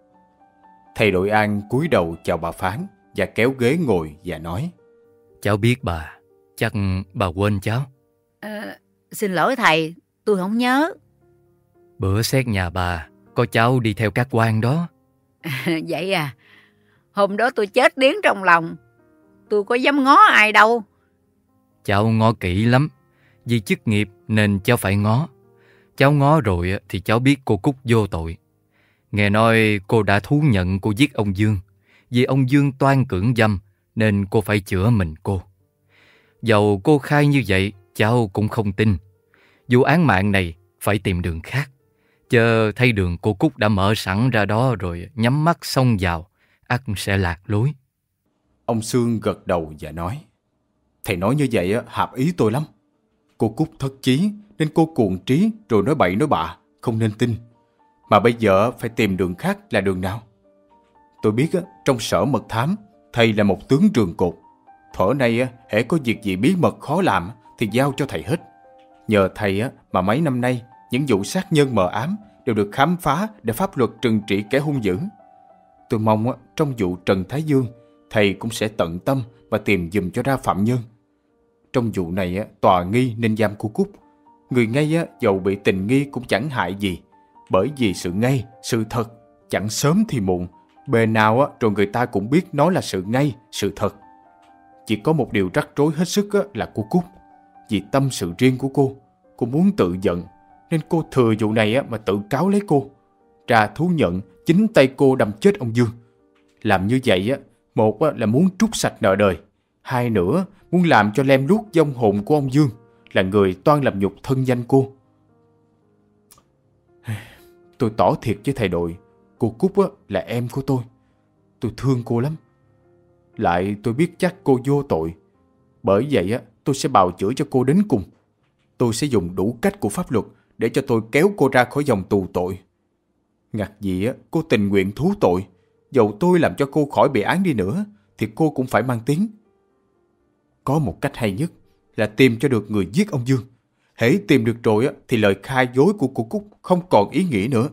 Thầy đội an cúi đầu chào bà Phán và kéo ghế ngồi và nói: Cháu biết bà, chắc bà quên cháu. Xin lỗi thầy, tôi không nhớ. Bữa xét nhà bà, có cháu đi theo các quan đó. Vậy à, hôm đó tôi chết điếng trong lòng, tôi có dám ngó ai đâu. Cháu ngó kỹ lắm, vì chức nghiệp nên cháu phải ngó. Cháu ngó rồi thì cháu biết cô Cúc vô tội. Nghe nói cô đã thú nhận cô giết ông Dương, vì ông Dương toan cưỡng dâm nên cô phải chữa mình cô. Dầu cô khai như vậy, cháu cũng không tin. Vụ án mạng này phải tìm đường khác. Chờ thấy đường cô Cúc đã mở sẵn ra đó rồi nhắm mắt xông vào, ắt sẽ lạc lối. Ông Sương gật đầu và nói: Thầy nói như vậy hợp ý tôi lắm. Cô Cúc thất chí nên cô cuồng trí rồi nói bậy nói bạ, không nên tin. Mà bây giờ phải tìm đường khác là đường nào? Tôi biết trong sở mật thám, thầy là một tướng rường cột. Thuở nay hễ có việc gì bí mật khó làm thì giao cho thầy hết. Nhờ thầy mà mấy năm nay những vụ sát nhân mờ ám đều được khám phá để pháp luật trừng trị kẻ hung dữ. Tôi mong trong vụ Trần Thái Dương, thầy cũng sẽ tận tâm và tìm giùm cho ra phạm nhân. Trong vụ này tòa nghi nên giam cô Cúc. Người ngây dầu bị tình nghi cũng chẳng hại gì, bởi vì sự ngây, sự thật chẳng sớm thì muộn, bề nào rồi người ta cũng biết nó là sự ngây, sự thật. Chỉ có một điều rắc rối hết sức là cô Cúc. Vì tâm sự riêng của cô muốn tự giận, nên cô thừa vụ này mà tự cáo lấy cô, ra thú nhận chính tay cô đâm chết ông Dương. Làm như vậy một là muốn trút sạch nợ đời, hai nữa muốn làm cho lem luốc vong hồn của ông Dương, là người toan làm nhục thân danh cô. Tôi tỏ thiệt với thầy đội, cô Cúc là em của tôi. Tôi thương cô lắm. Lại tôi biết chắc cô vô tội. Bởi vậy tôi sẽ bào chữa cho cô đến cùng. Tôi sẽ dùng đủ cách của pháp luật để cho tôi kéo cô ra khỏi dòng tù tội. Ngặt gì cô tình nguyện thú tội, dầu tôi làm cho cô khỏi bị án đi nữa thì cô cũng phải mang tiếng. Có một cách hay nhất là tìm cho được người giết ông Dương. Hễ tìm được rồi thì lời khai dối của cô Cúc không còn ý nghĩa nữa.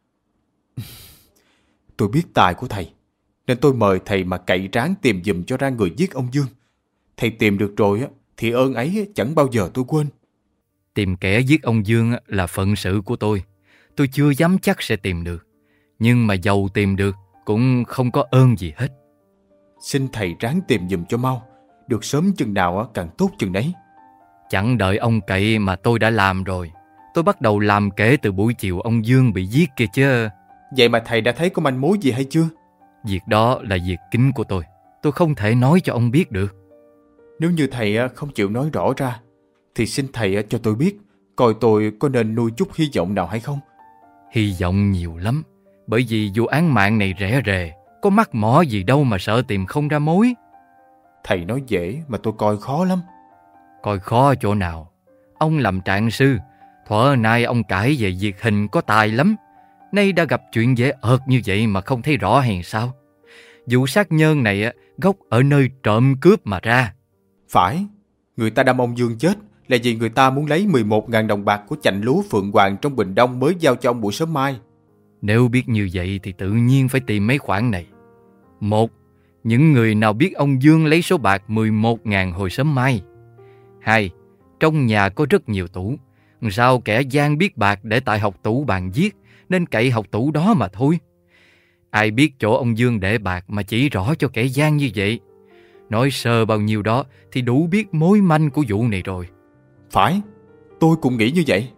Tôi biết tài của thầy, nên tôi mời thầy mà cậy ráng tìm giùm cho ra người giết ông Dương. Thầy tìm được rồi thì ơn ấy chẳng bao giờ tôi quên. Tìm kẻ giết ông Dương là phận sự của tôi. Tôi chưa dám chắc sẽ tìm được. Nhưng mà dầu tìm được cũng không có ơn gì hết. Xin thầy ráng tìm giùm cho mau. Được sớm chừng nào càng tốt chừng đấy. Chẳng đợi ông cậy mà tôi đã làm rồi. Tôi bắt đầu làm kể từ buổi chiều ông Dương bị giết kia chứ. Vậy mà thầy đã thấy có manh mối gì hay chưa? Việc đó là việc kín của tôi không thể nói cho ông biết được. Nếu như thầy không chịu nói rõ ra thì xin thầy cho tôi biết, coi tôi có nên nuôi chút hy vọng nào hay không. Hy vọng nhiều lắm, bởi vì vụ án mạng này rẻ rề, có mắc mỏ gì đâu mà sợ tìm không ra mối. Thầy nói dễ mà tôi coi khó lắm. Coi khó chỗ nào? Ông làm trạng sư, thuở nay ông cãi về việc hình có tài lắm. Nay đã gặp chuyện dễ ợt như vậy mà không thấy rõ hèn sao? Vụ sát nhân này gốc ở nơi trộm cướp mà ra. Phải, người ta đâm ông Dương chết là vì người ta muốn lấy 11.000 đồng bạc của chành lúa Phượng Hoàng trong Bình Đông mới giao cho ông buổi sớm mai. Nếu biết như vậy thì tự nhiên phải tìm mấy khoản này. Một, những người nào biết ông Dương lấy số bạc 11.000 hồi sớm mai. Hai, trong nhà có rất nhiều tủ. Sao kẻ gian biết bạc để tại học tủ bàn viết, nên cậy học tủ đó mà thôi. Ai biết chỗ ông Dương để bạc mà chỉ rõ cho kẻ gian như vậy? Nói sơ bao nhiêu đó thì đủ biết mối manh của vụ này rồi. Phải, tôi cũng nghĩ như vậy.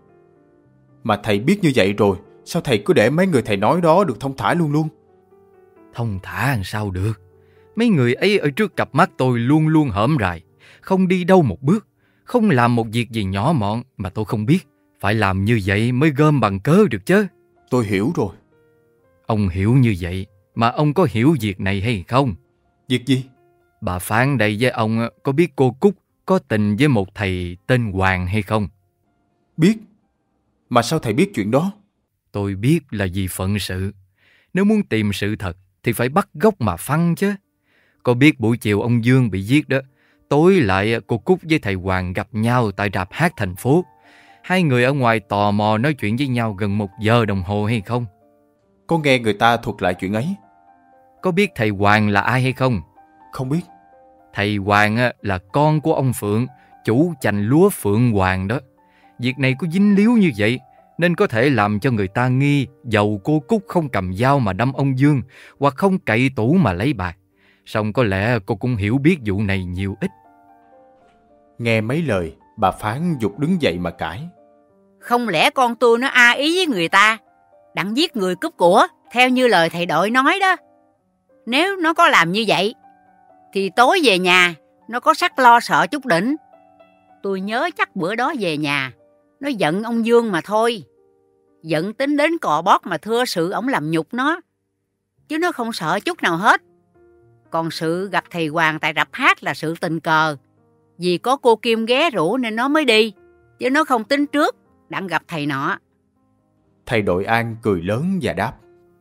Mà thầy biết như vậy rồi, sao thầy cứ để mấy người thầy nói đó được thông thả luôn luôn? Thông thả làm sao được? Mấy người ấy ở trước cặp mắt tôi luôn luôn hõm rài, không đi đâu một bước, không làm một việc gì nhỏ mọn mà tôi không biết. Phải làm như vậy mới gom bằng cớ được chứ. Tôi hiểu rồi. Ông hiểu như vậy, mà ông có hiểu việc này hay không? Việc gì? Bà Phán đây với ông có biết cô Cúc có tình với một thầy tên Hoàng hay không? Biết. Mà sao thầy biết chuyện đó? Tôi biết là vì phận sự. Nếu muốn tìm sự thật thì phải bắt gốc mà phăng chứ. Có biết buổi chiều ông Dương bị giết đó, tối lại cô Cúc với thầy Hoàng gặp nhau tại rạp hát thành phố. Hai người ở ngoài tò mò nói chuyện với nhau gần 1 giờ đồng hồ hay không? Có nghe người ta thuật lại chuyện ấy. Có biết thầy Hoàng là ai hay không? Không biết. Thầy Hoàng là con của ông Phượng, chủ chành lúa Phượng Hoàng đó. Việc này có dính líu như vậy nên có thể làm cho người ta nghi dầu cô Cúc không cầm dao mà đâm ông Dương, hoặc không cậy tủ mà lấy bạc. Song có lẽ cô cũng hiểu biết vụ này nhiều ít. Nghe mấy lời, bà Phán giục đứng dậy mà cãi. Không lẽ con tôi nó a ý với người ta, đặng giết người cướp của, theo như lời thầy đội nói đó. Nếu nó có làm như vậy, thì tối về nhà, nó có sắc lo sợ chút đỉnh. Tôi nhớ chắc bữa đó về nhà, nó giận ông Dương mà thôi. Giận tính đến cò bót mà thưa sự ổng làm nhục nó. Chứ nó không sợ chút nào hết. Còn sự gặp thầy Hoàng tại rạp hát là sự tình cờ. Vì có cô Kim ghé rủ nên nó mới đi. Chứ nó không tính trước đặng gặp thầy nọ. Thầy đội An cười lớn và đáp.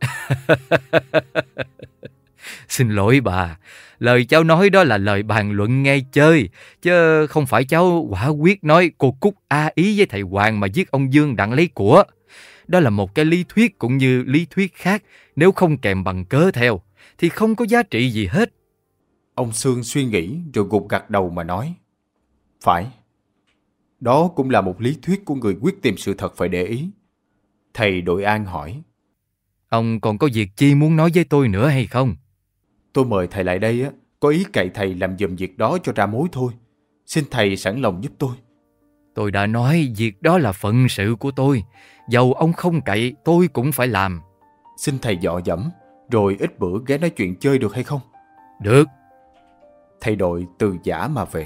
Xin lỗi bà, lời cháu nói đó là lời bàn luận nghe chơi, chứ không phải cháu quả quyết nói cô Cúc a ý với thầy Hoàng mà giết ông Dương đặng lấy của. Đó là một cái lý thuyết cũng như lý thuyết khác, nếu không kèm bằng cớ theo thì không có giá trị gì hết. Ông Sương suy nghĩ rồi gục gặt đầu mà nói. Phải, đó cũng là một lý thuyết của người quyết tìm sự thật phải để ý. Thầy đội An hỏi. Ông còn có việc chi muốn nói với tôi nữa hay không? Tôi mời thầy lại đây có ý cậy thầy làm giùm việc đó cho ra mối thôi. Xin thầy sẵn lòng giúp tôi. Tôi đã nói việc đó là phận sự của tôi. Dầu ông không cậy, tôi cũng phải làm. Xin thầy dọ dẫm, rồi ít bữa ghé nói chuyện chơi được hay không? Được. Thầy đội từ giả mà về.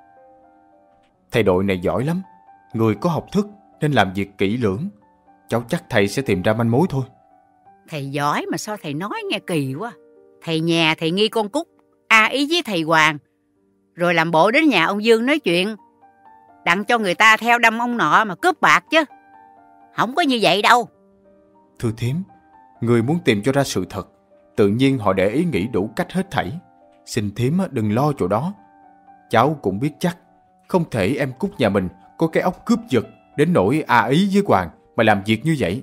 Thầy đội này giỏi lắm, người có học thức nên làm việc kỹ lưỡng. Cháu chắc thầy sẽ tìm ra manh mối thôi. Thầy giỏi mà sao thầy nói nghe kỳ quá. Thầy nhà thầy nghi con Cúc a ý với thầy Hoàng, rồi làm bộ đến nhà ông Dương nói chuyện, đặng cho người ta theo đâm ông nọ mà cướp bạc chứ. Không có như vậy đâu. Thưa thím, người muốn tìm cho ra sự thật, tự nhiên họ để ý nghĩ đủ cách hết thảy. Xin thím đừng lo chỗ đó. Cháu cũng biết chắc, không thể em Cúc nhà mình có cái óc cướp giật đến nỗi a ý với Hoàng mà làm việc như vậy.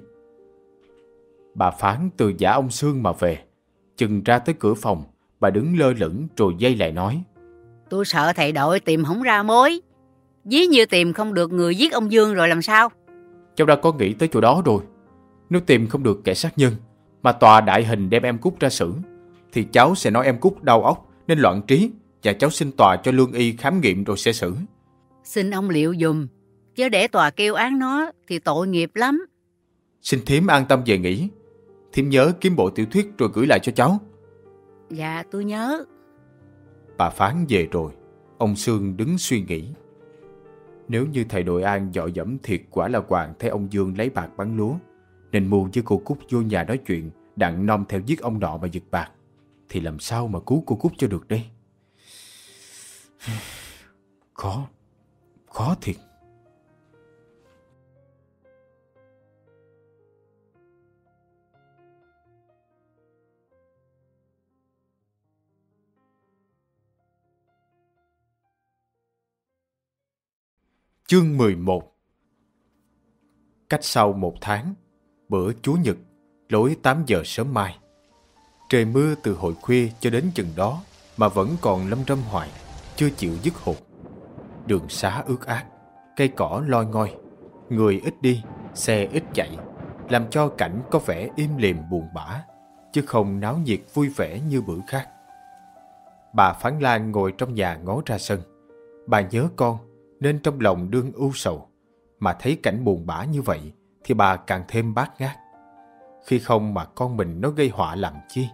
Bà Phán từ giả ông Sương mà về. Chừng ra tới cửa phòng, bà đứng lơ lửng rồi dây lại nói. Tôi sợ thầy đội tìm không ra mối. Ví như tìm không được người giết ông Dương rồi làm sao? Cháu đã có nghĩ tới chỗ đó rồi. Nếu tìm không được kẻ sát nhân, mà tòa đại hình đem em Cúc ra xử, thì cháu sẽ nói em Cúc đau óc nên loạn trí, và cháu xin tòa cho lương y khám nghiệm rồi sẽ xử. Xin ông liệu dùm, chứ để tòa kêu án nó thì tội nghiệp lắm. Xin thím an tâm về nghỉ. Thím nhớ kiếm bộ tiểu thuyết rồi gửi lại cho cháu. Dạ tôi nhớ. Bà Phán về rồi, ông Sương đứng suy nghĩ. Nếu như thầy đội An dọ dẫm thiệt quả là Hoàng thấy ông Dương lấy bạc bán lúa, nên mưu với cô Cúc vô nhà nói chuyện, đặng nom theo giết ông nọ mà giật bạc, thì làm sao mà cứu cô Cúc cho được đây? Khó thiệt. Chương 11. Cách sau 1 tháng, bữa Chúa Nhật, lối 8 giờ sớm mai. Trời mưa từ hồi khuya cho đến chừng đó mà vẫn còn lâm râm hoài, chưa chịu dứt hột. Đường xá ướt át, cây cỏ loi ngoi, người ít đi, xe ít chạy, làm cho cảnh có vẻ im lìm buồn bã, chứ không náo nhiệt vui vẻ như bữa khác. Bà Phán Lan ngồi trong nhà ngó ra sân. Bà nhớ con nên trong lòng đương ưu sầu, mà thấy cảnh buồn bã như vậy thì bà càng thêm bát ngát. Khi không mà con mình nó gây họa làm chi?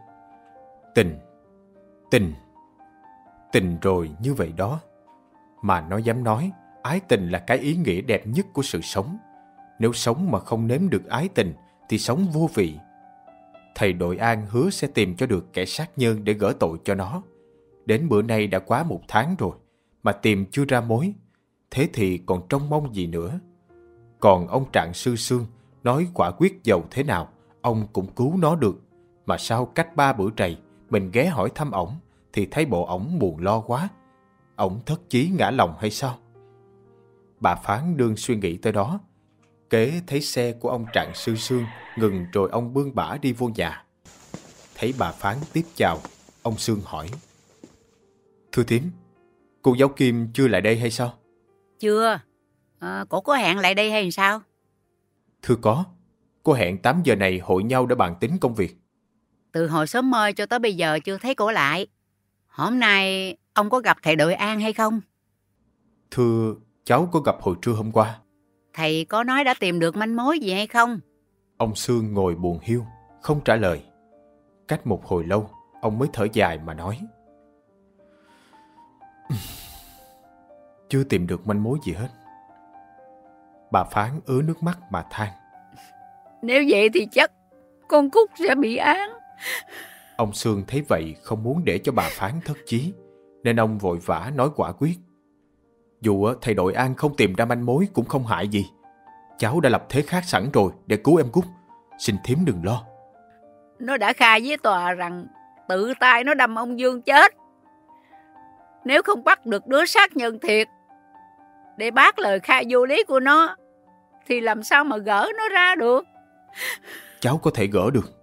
Tình rồi như vậy đó. Mà nó dám nói ái tình là cái ý nghĩa đẹp nhất của sự sống. Nếu sống mà không nếm được ái tình thì sống vô vị. Thầy đội An hứa sẽ tìm cho được kẻ sát nhân để gỡ tội cho nó. Đến bữa nay đã quá 1 tháng rồi mà tìm chưa ra mối. Thế thì còn trông mong gì nữa? Còn ông Trạng Sư Sương nói quả quyết dầu thế nào ông cũng cứu nó được. Mà sao cách 3 bữa trầy mình ghé hỏi thăm ổng thì thấy bộ ổng buồn lo quá. Ổng thất chí ngã lòng hay sao? Bà Phán đương suy nghĩ tới đó, kế thấy xe của ông Trạng Sư Sương ngừng rồi ông bươn bả đi vô nhà. Thấy bà Phán tiếp chào, ông Sương hỏi: Thưa thím, cô giáo Kim chưa lại đây hay sao? Chưa. Cổ có hẹn lại đây hay sao? Thưa có. Cô hẹn 8 giờ này hội nhau để bàn tính công việc. Từ hồi sớm mơ cho tới bây giờ chưa thấy cổ lại. Hôm nay ông có gặp thầy đội An hay không? Thưa, cháu có gặp hồi trưa hôm qua. Thầy có nói đã tìm được manh mối gì hay không? Ông Sương ngồi buồn hiu, không trả lời. Cách một hồi lâu, ông mới thở dài mà nói: Chưa tìm được manh mối gì hết. Bà Phán ứa nước mắt mà than: Nếu vậy thì chắc con Cúc sẽ bị án. Ông Sương thấy vậy không muốn để cho bà Phán thất chí, nên ông vội vã nói quả quyết: Dù thầy đội An không tìm ra manh mối cũng không hại gì. Cháu đã lập thế khác sẵn rồi để cứu em Cúc. Xin thím đừng lo. Nó đã khai với tòa rằng tự tay nó đâm ông Dương chết. Nếu không bắt được đứa sát nhân thiệt để bác lời khai vô lý của nó thì làm sao mà gỡ nó ra được? Cháu có thể gỡ được.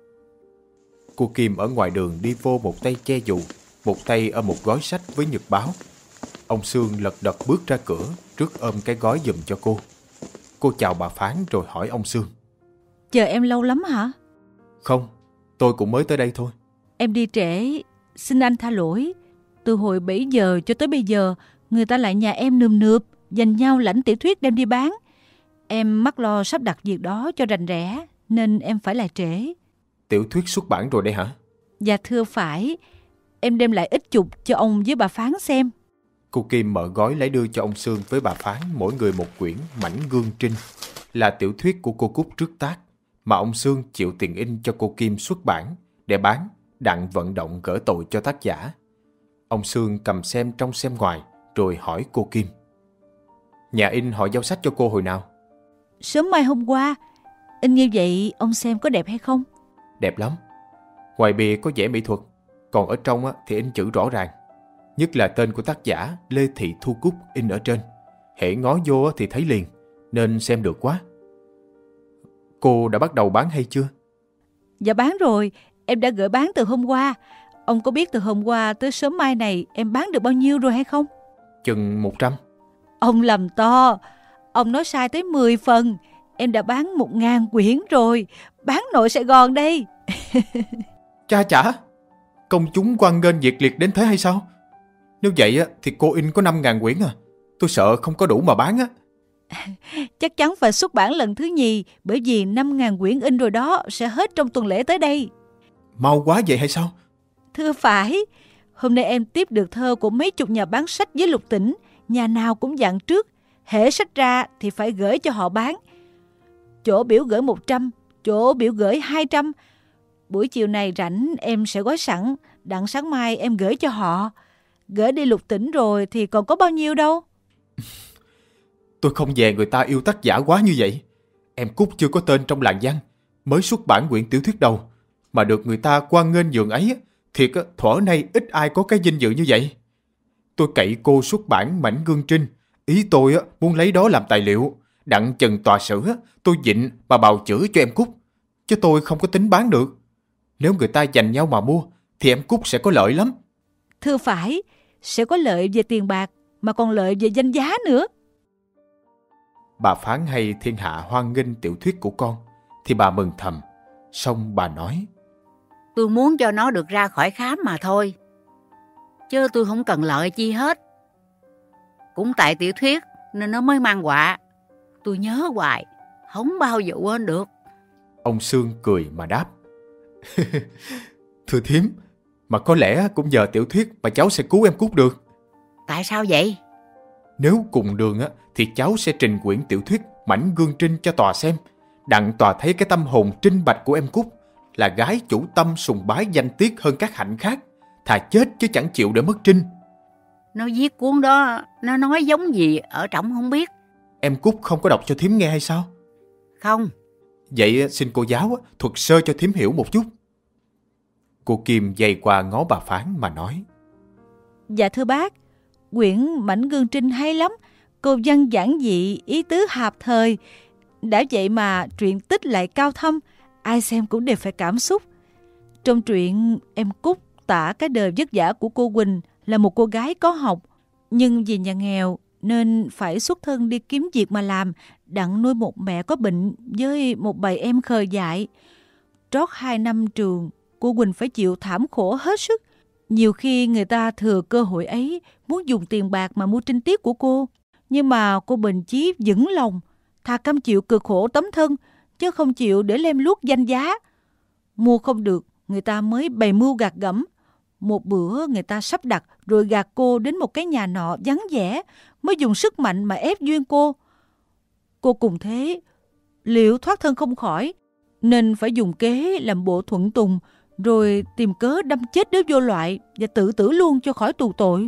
Cô Kim ở ngoài đường đi vô, một tay che dù, một tay ôm một gói sách với nhật báo. Ông Sương lật đật bước ra cửa, trước ôm cái gói giùm cho cô. Cô chào bà Phán rồi hỏi ông Sương: Chờ em lâu lắm hả? Không, tôi cũng mới tới đây thôi. Em đi trễ, xin anh tha lỗi. Từ hồi 7 giờ cho tới bây giờ, người ta lại nhà em nườm nượp, dành nhau lãnh tiểu thuyết đem đi bán. Em mắc lo sắp đặt việc đó cho rành rẽ, nên em phải lại trễ. Tiểu thuyết xuất bản rồi đây hả? Dạ thưa phải. Em đem lại ít chục cho ông với bà Phán xem. Cô Kim mở gói lấy đưa cho ông Sương với bà Phán mỗi người một quyển Mảnh Gương Trinh, là tiểu thuyết của cô Cúc trước tác, mà ông Sương chịu tiền in cho cô Kim xuất bản để bán, đặng vận động gỡ tội cho tác giả. Ông Sương cầm xem trong xem ngoài rồi hỏi cô Kim: Nhà in họ giao sách cho cô hồi nào? Sớm mai hôm qua. In như vậy ông xem có đẹp hay không? Đẹp lắm. Ngoài bìa có vẽ mỹ thuật, còn ở trong thì in chữ rõ ràng. Nhất là tên của tác giả Lê Thị Thu Cúc in ở trên. Hễ ngó vô thì thấy liền, nên xem được quá. Cô đã bắt đầu bán hay chưa? Dạ bán rồi, em đã gửi bán từ hôm qua. Ông có biết từ hôm qua tới sớm mai này em bán được bao nhiêu rồi hay không? Chừng 100. Ông lầm to. Ông nói sai tới 10 phần. Em đã bán 1.000 quyển rồi. Bán nội Sài Gòn đây. Cha chả, công chúng hoan nghênh nhiệt liệt đến thế hay sao? Nếu vậy thì cô in có 5.000 quyển à? Tôi sợ không có đủ mà bán á. Chắc chắn phải xuất bản lần thứ nhì, bởi vì 5.000 quyển in rồi đó sẽ hết trong tuần lễ tới đây. Mau quá vậy hay sao? Thưa phải. Hôm nay em tiếp được thơ của mấy chục nhà bán sách với lục tỉnh. Nhà nào cũng dặn trước, hễ sách ra thì phải gửi cho họ bán. Chỗ biểu gửi 100, chỗ biểu gửi 200. Buổi chiều này rảnh em sẽ gói sẵn, đặng sáng mai em gửi cho họ. Gửi đi lục tỉnh rồi thì còn có bao nhiêu đâu. Tôi không dè người ta yêu tác giả quá như vậy. Em Cúc chưa có tên trong làng văn, mới xuất bản quyển tiểu thuyết đầu, mà được người ta hoan nghênh nhường ấy. Thiệt thuở nay ít ai có cái vinh dự như vậy. Tôi cậy cô xuất bản Mảnh Gương Trinh. Ý tôi muốn lấy đó làm tài liệu, đặng chừng tòa xử tôi vịnh mà bào chữa cho em Cúc. Chứ tôi không có tính bán được. Nếu người ta giành nhau mà mua thì em Cúc sẽ có lợi lắm. Thưa phải, sẽ có lợi về tiền bạc mà còn lợi về danh giá nữa. Bà Phán hay thiên hạ hoan nghênh tiểu thuyết của con thì bà mừng thầm. Xong bà nói: Tôi muốn cho nó được ra khỏi khám mà thôi, chứ tôi không cần lợi chi hết. Cũng tại tiểu thuyết nên nó mới mang họa. Tôi nhớ hoài, không bao giờ quên được. Ông Sương cười mà đáp: Thưa thím, mà có lẽ cũng nhờ tiểu thuyết mà cháu sẽ cứu em Cúc được. Tại sao vậy? Nếu cùng đường thì cháu sẽ trình quyển tiểu thuyết Mảnh Gương Trinh cho tòa xem, đặng tòa thấy cái tâm hồn trinh bạch của em Cúc là gái chủ tâm sùng bái danh tiết hơn các hạnh khác, thà chết chứ chẳng chịu để mất trinh. Nó viết cuốn đó, nó nói giống gì ở trỏng không biết. Em Cúc không có đọc cho thím nghe hay sao? Không. Vậy xin cô giáo thuật sơ cho thím hiểu một chút. Cô Kim dây qua ngó bà Phán mà nói: Dạ thưa bác, quyển Mảnh Gương Trinh hay lắm. Câu văn giản dị, ý tứ hạp thời. Đã vậy mà truyện tích lại cao thâm, ai xem cũng đều phải cảm xúc. Trong truyện, em Cúc tả cái đời vất vả của cô Quỳnh là một cô gái có học, nhưng vì nhà nghèo nên phải xuất thân đi kiếm việc mà làm, đặng nuôi một mẹ có bệnh với một bầy em khờ dại. Trót 2 năm trường, cô Quỳnh phải chịu thảm khổ hết sức. Nhiều khi người ta thừa cơ hội ấy muốn dùng tiền bạc mà mua trinh tiết của cô. Nhưng mà cô bền chí vững lòng, thà cam chịu cực khổ tấm thân, chứ không chịu để lem luốc danh giá. Mua không được, người ta mới bày mưu gạt gẫm. Một bữa người ta sắp đặt rồi gạt cô đến một cái nhà nọ vắng vẻ, mới dùng sức mạnh mà ép duyên cô. Cô cùng thế, liệu thoát thân không khỏi, nên phải dùng kế làm bộ thuận tùng, rồi tìm cớ đâm chết đứa vô loại và tự tử luôn cho khỏi tù tội.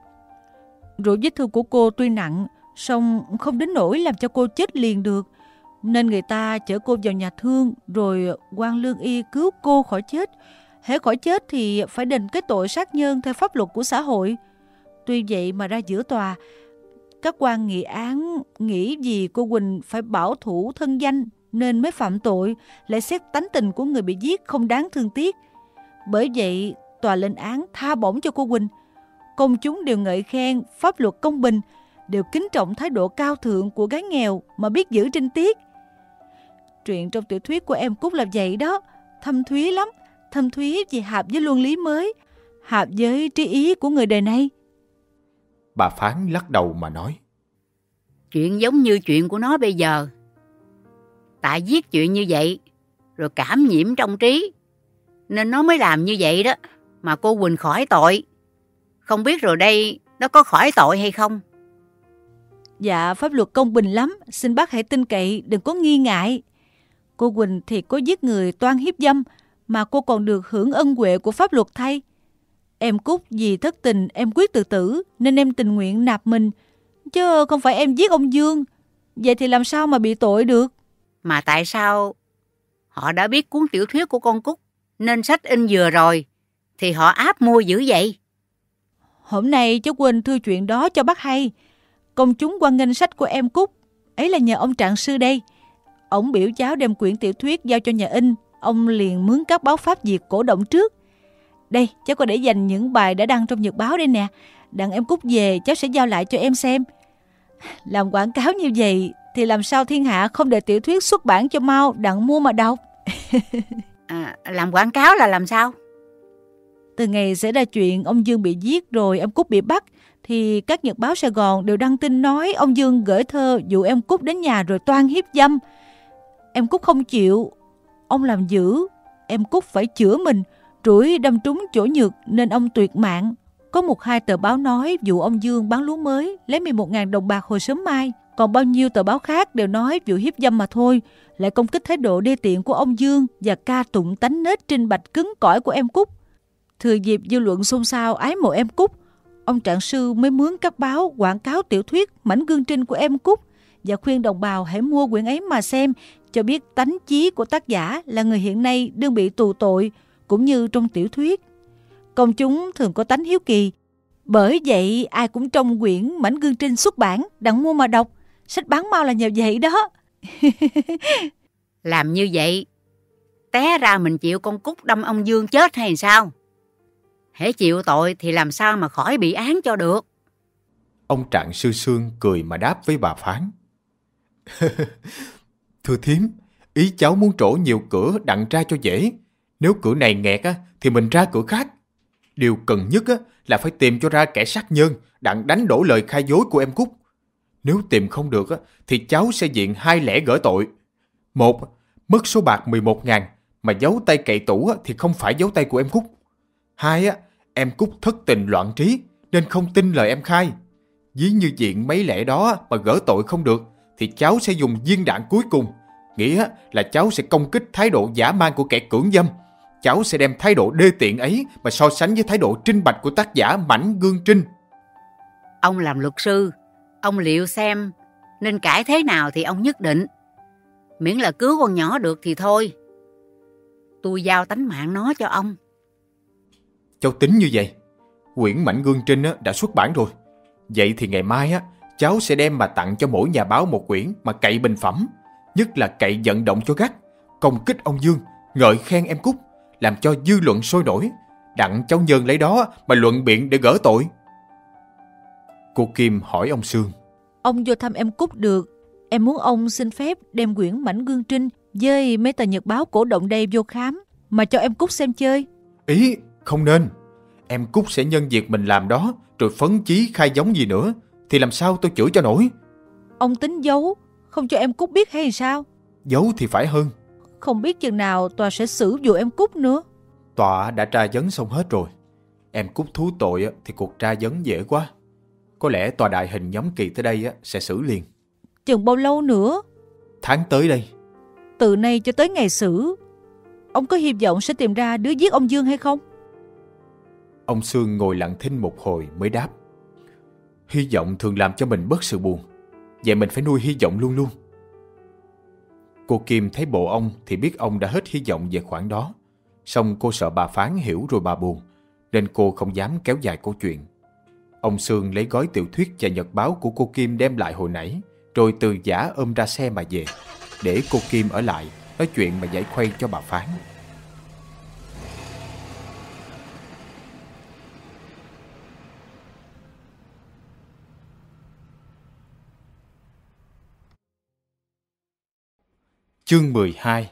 Rồi vết thương của cô tuy nặng, song không đến nỗi làm cho cô chết liền được, nên người ta chở cô vào nhà thương, rồi quan lương y cứu cô khỏi chết. Hễ khỏi chết thì phải đền cái tội sát nhân theo pháp luật của xã hội. Tuy vậy mà ra giữa tòa, các quan nghị án nghĩ vì cô Quỳnh phải bảo thủ thân danh nên mới phạm tội, lại xét tánh tình của người bị giết không đáng thương tiếc. Bởi vậy tòa lên án tha bổng cho cô Quỳnh. Công chúng đều ngợi khen pháp luật công bình, đều kính trọng thái độ cao thượng của gái nghèo mà biết giữ trinh tiết. Truyện trong tiểu thuyết của em Cúc là vậy đó, thâm thúy lắm, thâm thúy vì hợp với luân lý mới, hợp với trí ý của người đời nay. Bà Phán lắc đầu mà nói: Chuyện giống như chuyện của nó bây giờ. Tại viết chuyện như vậy, rồi cảm nhiễm trong trí, nên nó mới làm như vậy đó, mà cô Quỳnh khỏi tội. Không biết rồi đây nó có khỏi tội hay không? Dạ, pháp luật công bình lắm, xin bác hãy tin cậy, đừng có nghi ngại. Cô Quỳnh thì có giết người toan hiếp dâm, mà cô còn được hưởng ân huệ của pháp luật thay. Em Cúc vì thất tình em quyết tự tử, nên em tình nguyện nạp mình, chứ không phải em giết ông Dương. Vậy thì làm sao mà bị tội được? Mà tại sao họ đã biết cuốn tiểu thuyết của con Cúc, nên sách in vừa rồi, thì họ áp mua dữ vậy? Hôm nay cháu Quỳnh thưa chuyện đó cho bác hay. Công chúng hoan nghênh sách của em Cúc, ấy là nhờ ông trạng sư đây. Ông biểu cháu đem quyển tiểu thuyết giao cho nhà in, ông liền mướn các báo Pháp Việt cổ động trước. Đây, cháu có để dành những bài đã đăng trong nhật báo đây nè. Đặng em Cúc về cháu sẽ giao lại cho em xem. Làm quảng cáo như vậy thì làm sao thiên hạ không để tiểu thuyết xuất bản cho mau đặng mua mà đọc. Làm quảng cáo là làm sao? Từ ngày xảy ra chuyện ông Dương bị giết rồi em Cúc bị bắt, thì các nhật báo Sài Gòn đều đăng tin nói ông Dương gửi thơ dụ em Cúc đến nhà rồi toan hiếp dâm. Em Cúc không chịu, ông làm dữ, em Cúc phải chữa mình, rủi đâm trúng chỗ nhược nên ông tuyệt mạng. Có 1-2 tờ báo nói vụ ông Dương bán lúa mới lấy 11.000 đồng bạc hồi sớm mai, còn bao nhiêu tờ báo khác đều nói vụ hiếp dâm mà thôi, lại công kích thái độ đê tiện của ông Dương và ca tụng tánh nết trinh bạch cứng cỏi của em Cúc. Thừa dịp dư luận xôn xao ái mộ em Cúc, ông trạng sư mới mướn các báo quảng cáo tiểu thuyết Mảnh Gương Trinh của em Cúc và khuyên đồng bào hãy mua quyển ấy mà xem, cho biết tánh chí của tác giả là người hiện nay đương bị tù tội, cũng như trong tiểu thuyết. Công chúng thường có tánh hiếu kỳ, bởi vậy ai cũng trông quyển Mảnh Gương Trinh xuất bản đặng mua mà đọc. Sách bán mau là nhờ vậy đó. Làm như vậy, té ra mình chịu con Cúc đâm ông Dương chết hay sao? Hễ chịu tội thì làm sao mà khỏi bị án cho được? Ông trạng sư Sương cười mà đáp với bà Phán: Thưa thím, ý cháu muốn trổ nhiều cửa đặng ra cho dễ. Nếu cửa này nghẹt thì mình ra cửa khác. Điều cần nhất là phải tìm cho ra kẻ sát nhân đặng đánh đổ lời khai dối của em Cúc. Nếu tìm không được thì cháu sẽ diện 2 lẽ gỡ tội. 1. Mất số bạc 11.000 mà giấu tay cậy tủ thì không phải giấu tay của em Cúc. 2. Em Cúc thất tình loạn trí nên không tin lời em khai. Ví như diện mấy lẽ đó mà gỡ tội không được thì cháu sẽ dùng viên đạn cuối cùng. Nghĩa là cháu sẽ công kích thái độ dã man của kẻ cưỡng dâm. Cháu sẽ đem thái độ đê tiện ấy mà so sánh với thái độ trinh bạch của tác giả Mảnh Gương Trinh. Ông làm luật sư, ông liệu xem nên cãi thế nào thì ông nhất định. Miễn là cứu con nhỏ được thì thôi. Tôi giao tánh mạng nó cho ông. cháu tính như vậy. Quyển Mảnh Gương Trinh đã xuất bản rồi. Vậy thì ngày mai cháu sẽ đem mà tặng cho mỗi nhà báo một quyển mà cậy bình phẩm, nhất là cậy vận động cho gắt, công kích ông Dương, ngợi khen em Cúc, làm cho dư luận sôi nổi, đặng cháu Nhân lấy đó mà luận biện để gỡ tội. Cô Kim hỏi ông Sương: Ông vô thăm em Cúc được, em muốn ông xin phép đem quyển Mảnh Gương Trinh với mấy tờ nhật báo cổ động đây vô khám mà cho em Cúc xem chơi. Ý, không nên. Em Cúc sẽ nhân việc mình làm đó rồi phấn chí khai giống gì nữa thì làm sao tôi chửi cho nổi. Ông tính giấu, không cho em Cúc biết hay sao? Giấu thì phải hơn. Không biết chừng nào tòa sẽ xử vụ em Cúc nữa. Tòa đã tra vấn xong hết rồi. Em Cúc thú tội thì cuộc tra vấn dễ quá. Có lẽ tòa đại hình nhóm kỳ tới đây sẽ xử liền. Chừng bao lâu nữa? Tháng tới đây. Từ nay cho tới ngày xử, ông có hy vọng sẽ tìm ra đứa giết ông Dương hay không? Ông Sương ngồi lặng thinh một hồi mới đáp: Hy vọng thường làm cho mình bớt sự buồn. Vậy mình phải nuôi hy vọng luôn luôn. Cô Kim thấy bộ ông thì biết ông đã hết hy vọng về khoản đó. Song cô sợ bà Phán hiểu rồi bà buồn, nên cô không dám kéo dài câu chuyện. Ông Sương lấy gói tiểu thuyết và nhật báo của cô Kim đem lại hồi nãy, rồi từ giã ôm ra xe mà về, để cô Kim ở lại nói chuyện mà giải khuây cho bà Phán. Chương 12.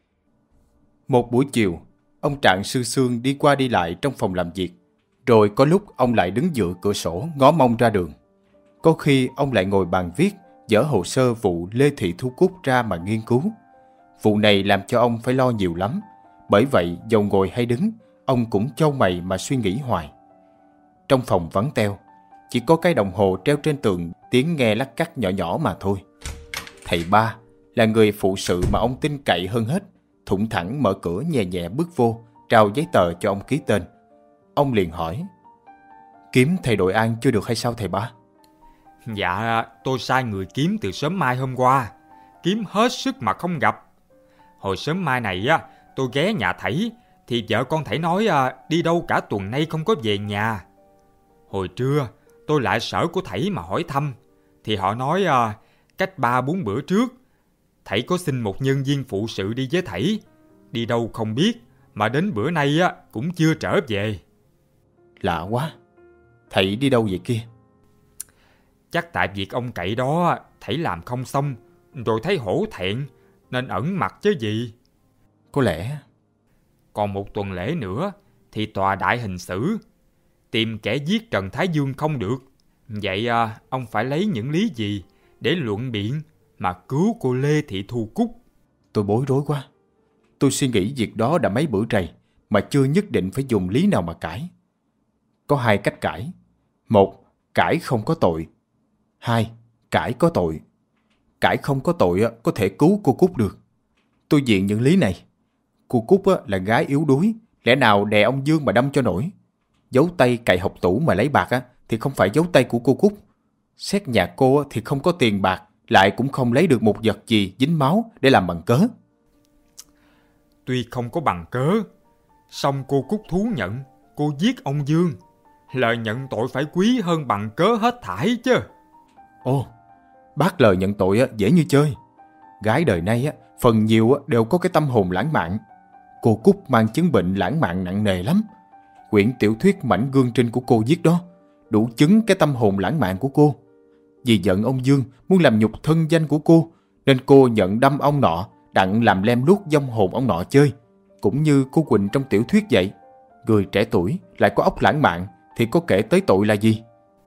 Một buổi chiều, ông Trạng Sư Sương đi qua đi lại trong phòng làm việc. Rồi có lúc ông lại đứng dựa cửa sổ ngó mông ra đường. Có khi ông lại ngồi bàn viết, dở hồ sơ vụ Lê Thị Thu Cúc ra mà nghiên cứu. Vụ này làm cho ông phải lo nhiều lắm. Bởi vậy dầu ngồi hay đứng, ông cũng chau mày mà suy nghĩ hoài. Trong phòng vắng teo, chỉ có cái đồng hồ treo trên tường tiếng nghe lắc cắt nhỏ nhỏ mà thôi. Thầy Ba là người phụ sự mà ông tin cậy hơn hết, thủng thẳng mở cửa nhẹ nhẹ bước vô, trao giấy tờ cho ông ký tên. Ông liền hỏi: Kiếm thầy Đội An chưa được hay sao thầy Ba? Dạ, tôi sai người kiếm từ sớm mai hôm qua. Kiếm hết sức mà không gặp. Hồi sớm mai này tôi ghé nhà thầy, thì vợ con thầy nói đi đâu cả tuần nay không có về nhà. Hồi trưa tôi lại sở của thầy mà hỏi thăm, thì họ nói cách 3-4 bữa trước thầy có xin một nhân viên phụ sự đi với thầy. Đi đâu không biết, mà đến bữa nay cũng chưa trở về. Lạ quá. Thầy đi đâu vậy kia? Chắc tại việc ông cậy đó thầy làm không xong, rồi thấy hổ thẹn nên ẩn mặt chứ gì. Có lẽ. Còn một tuần lễ nữa thì tòa đại hình xử. Tìm kẻ giết Trần Thái Dương không được. Vậy ông phải lấy những lý gì để luận biện mà cứu cô Lê Thị Thu Cúc? Tôi bối rối quá. Tôi suy nghĩ việc đó đã mấy bữa rày mà chưa nhất định phải dùng lý nào mà cãi. Có hai cách cãi. Một, cãi không có tội. Hai, cãi có tội. Cãi không có tội có thể cứu cô Cúc được. Tôi viện những lý này. Cô Cúc là gái yếu đuối, lẽ nào đè ông Dương mà đâm cho nổi. Giấu tay cậy học tủ mà lấy bạc thì không phải giấu tay của cô Cúc. Xét nhà cô thì không có tiền bạc, lại cũng không lấy được một vật gì dính máu để làm bằng cớ. Tuy không có bằng cớ, song cô Cúc thú nhận cô giết ông Dương. Lời nhận tội phải quý hơn bằng cớ hết thảy chứ. Ồ, bác lời nhận tội dễ như chơi. Gái đời nay phần nhiều đều có cái tâm hồn lãng mạn. Cô Cúc mang chứng bệnh lãng mạn nặng nề lắm. Quyển tiểu thuyết Mảnh Gương Trinh của cô viết đó đủ chứng cái tâm hồn lãng mạn của cô. Vì giận ông Dương muốn làm nhục thân danh của cô, nên cô nhận đâm ông nọ, đặng làm lem luốc vong hồn ông nọ chơi. Cũng như cô Quỳnh trong tiểu thuyết vậy. Người trẻ tuổi lại có óc lãng mạn thì có kể tới tội là gì?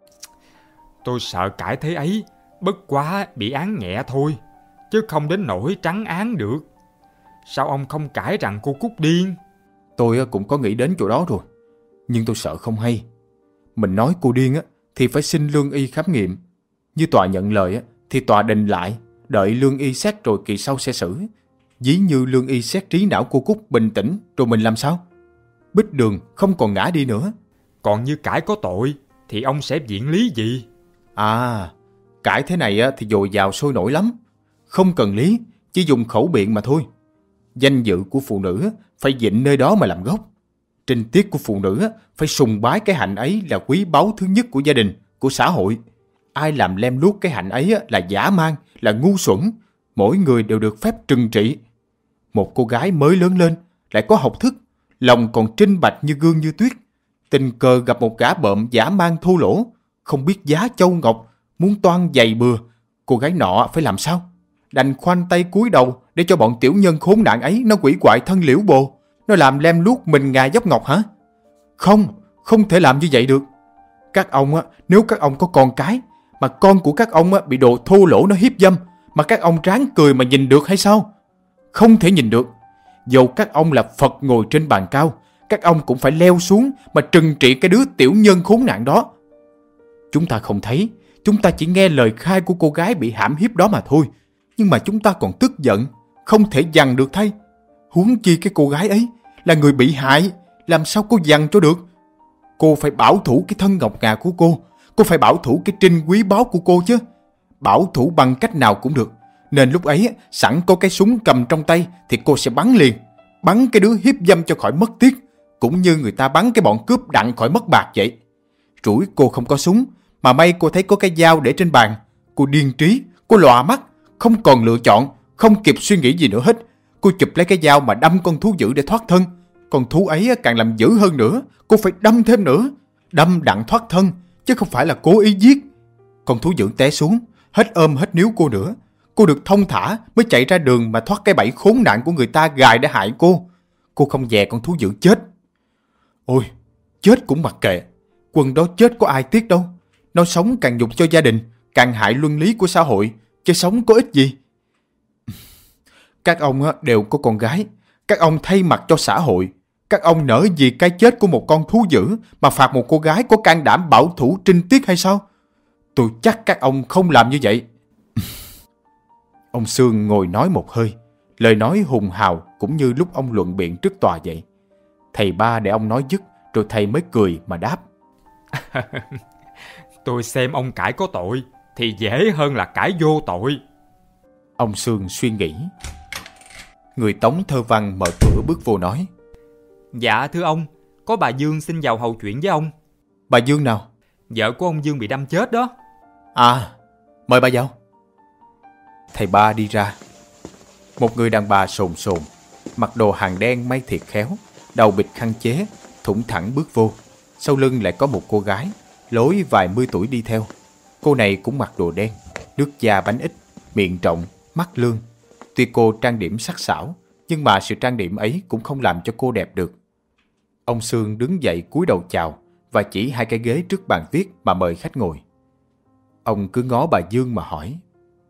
Tôi sợ cãi thế ấy, bất quá bị án nhẹ thôi, chứ không đến nỗi trắng án được. Sao ông không cãi rằng cô Cúc điên? Tôi cũng có nghĩ đến chỗ đó rồi, nhưng tôi sợ không hay. Mình nói cô điên thì phải xin lương y khám nghiệm. Như tòa nhận lời thì tòa đình lại, đợi lương y xét rồi kỳ sau sẽ xử. Ví như lương y xét trí não cô Cúc bình tĩnh rồi mình làm sao? Bích Đường không còn ngã đi nữa. Còn như cãi có tội thì ông sẽ viện lý gì? À, cãi thế này thì dồi dào sôi nổi lắm. Không cần lý, chỉ dùng khẩu biện mà thôi. Danh dự của phụ nữ phải vịn nơi đó mà làm gốc. Trinh tiết của phụ nữ phải sùng bái cái hạnh ấy là quý báu thứ nhất của gia đình, của xã hội. Ai làm lem luốc cái hạnh ấy là dã man, là ngu xuẩn. Mỗi người đều được phép trừng trị. Một cô gái mới lớn lên, lại có học thức, lòng còn trinh bạch như gương như tuyết. Tình cờ gặp một gã bợm dã man thô lỗ, không biết giá châu ngọc, muốn toan giày bừa. Cô gái nọ phải làm sao? Đành khoanh tay cúi đầu để cho bọn tiểu nhân khốn nạn ấy nó quỷ quại thân liễu bồ. Nó làm lem luốc mình ngà dốc ngọc hả? Không thể làm như vậy được. Các ông nếu các ông có con cái, mà con của các ông bị đồ thô lỗ nó hiếp dâm, mà các ông ráng cười mà nhìn được hay sao? Không thể nhìn được. Dầu các ông là Phật ngồi trên bàn cao, các ông cũng phải leo xuống mà trừng trị cái đứa tiểu nhân khốn nạn đó. Chúng ta không thấy, chúng ta chỉ nghe lời khai của cô gái bị hãm hiếp đó mà thôi. Nhưng mà chúng ta còn tức giận, không thể dằn được thay. Huống chi cái cô gái ấy là người bị hại, làm sao cô dằn cho được? Cô phải bảo thủ cái thân ngọc ngà của cô phải bảo thủ cái trinh quý báu của cô chứ. Bảo thủ bằng cách nào cũng được. Nên lúc ấy sẵn có cái súng cầm trong tay thì cô sẽ bắn liền. Bắn cái đứa hiếp dâm cho khỏi mất tiếc, cũng như người ta bắn cái bọn cướp đặng khỏi mất bạc vậy. Rủi cô không có súng, mà may cô thấy có cái dao để trên bàn. Cô điên trí, cô lòa mắt, không còn lựa chọn, không kịp suy nghĩ gì nữa hết. Cô chụp lấy cái dao mà đâm con thú dữ để thoát thân. Con thú ấy càng làm dữ hơn nữa, cô phải đâm thêm nữa. Đâm đặng thoát thân, chứ không phải là cố ý giết. Con thú dữ té xuống, hết ôm hết níu cô nữa. Cô được thông thả mới chạy ra đường mà thoát cái bẫy khốn nạn của người ta gài để hại cô. Cô không dè con thú dữ chết. Ôi, chết cũng mặc kệ. Quân đó chết có ai tiếc đâu. Nó sống càng nhục cho gia đình, càng hại luân lý của xã hội, chứ sống có ích gì. Các ông đều có con gái. Các ông thay mặt cho xã hội. Các ông nỡ vì cái chết của một con thú dữ mà phạt một cô gái có can đảm bảo thủ trinh tiết hay sao? Tôi chắc các ông không làm như vậy. Ông Sương ngồi nói một hơi, lời nói hùng hào cũng như lúc ông luận biện trước tòa vậy. Thầy Ba để ông nói dứt, rồi thầy mới cười mà đáp. Tôi xem ông cãi có tội thì dễ hơn là cãi vô tội. Ông Sương suy nghĩ. Người Tống Thơ Văn mở cửa bước vô nói. Dạ thưa ông, có bà Dương xin vào hầu chuyện với ông. Bà Dương nào? Vợ của ông Dương bị đâm chết đó. À, mời bà vào. Thầy Ba đi ra. Một người đàn bà sồn sồn, mặc đồ hàng đen may thiệt khéo, đầu bịt khăn chế, thủng thẳng bước vô. Sau lưng lại có một cô gái, lối vài mươi tuổi đi theo. Cô này cũng mặc đồ đen, nước da bánh ít, miệng rộng, mắt lương. Tuy cô trang điểm sắc sảo, nhưng mà sự trang điểm ấy cũng không làm cho cô đẹp được. Ông Sương đứng dậy cúi đầu chào và chỉ hai cái ghế trước bàn viết mà mời khách ngồi. Ông cứ ngó bà Dương mà hỏi.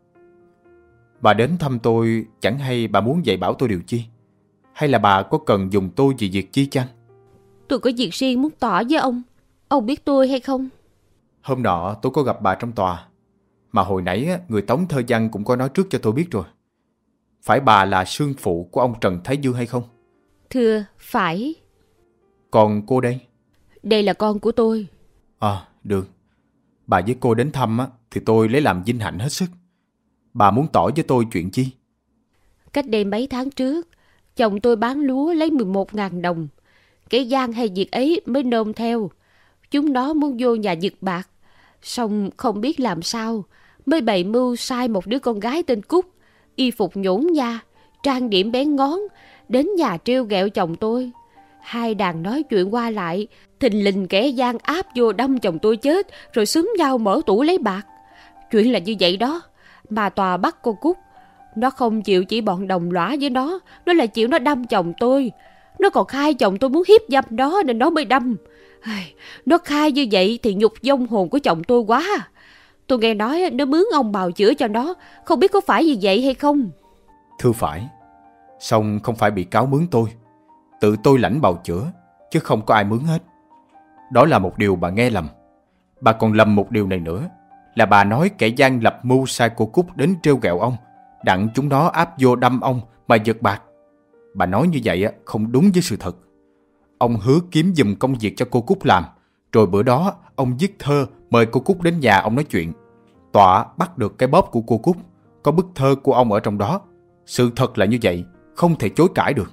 Bà đến thăm tôi chẳng hay bà muốn dạy bảo tôi điều chi? Hay là bà có cần dùng tôi vì việc chi chăng? Tôi có việc riêng muốn tỏ với ông biết tôi hay không? Hôm nọ tôi có gặp bà trong tòa, mà hồi nãy người Tống Thơ Văn cũng có nói trước cho tôi biết rồi. Phải bà là sương phụ của ông Trần Thái Dương hay không? Thưa, phải. Còn cô đây? Đây là con của tôi. À, được. Bà với cô đến thăm thì tôi lấy làm vinh hạnh hết sức. Bà muốn tỏ với tôi chuyện chi? Cách đây mấy tháng trước, chồng tôi bán lúa lấy 11.000 đồng. Kẻ gian hay việc ấy mới nôm theo. Chúng nó muốn vô nhà giật bạc. Xong không biết làm sao, mới bày mưu sai một đứa con gái tên Cúc, y phục nhũn nha, trang điểm bén ngón, đến nhà trêu ghẹo chồng tôi. Hai đàn nói chuyện qua lại, thình lình kẻ gian áp vô đâm chồng tôi chết, rồi xúm nhau mở tủ lấy bạc. Chuyện là như vậy đó, mà tòa bắt cô Cúc. Nó không chịu chỉ bọn đồng lõa với nó là chịu nó đâm chồng tôi. Nó còn khai chồng tôi muốn hiếp dâm nó nên nó mới đâm. Nó khai như vậy thì nhục vong hồn của chồng tôi quá. Tôi nghe nói nó mướn ông bào chữa cho nó, không biết có phải như vậy hay không? Thưa phải. Song không phải bị cáo mướn tôi, tự tôi lãnh bào chữa, chứ không có ai mướn hết. Đó là một điều bà nghe lầm. Bà còn lầm một điều này nữa, là bà nói kẻ gian lập mưu sai cô Cúc đến trêu ghẹo ông, đặng chúng nó áp vô đâm ông mà giật bạc. Bà nói như vậy không đúng với sự thật. Ông hứa kiếm giùm công việc cho cô Cúc làm, rồi bữa đó ông viết thơ mời cô Cúc đến nhà ông nói chuyện. Tòa bắt được cái bóp của cô Cúc, có bức thơ của ông ở trong đó. Sự thật là như vậy, không thể chối cãi được.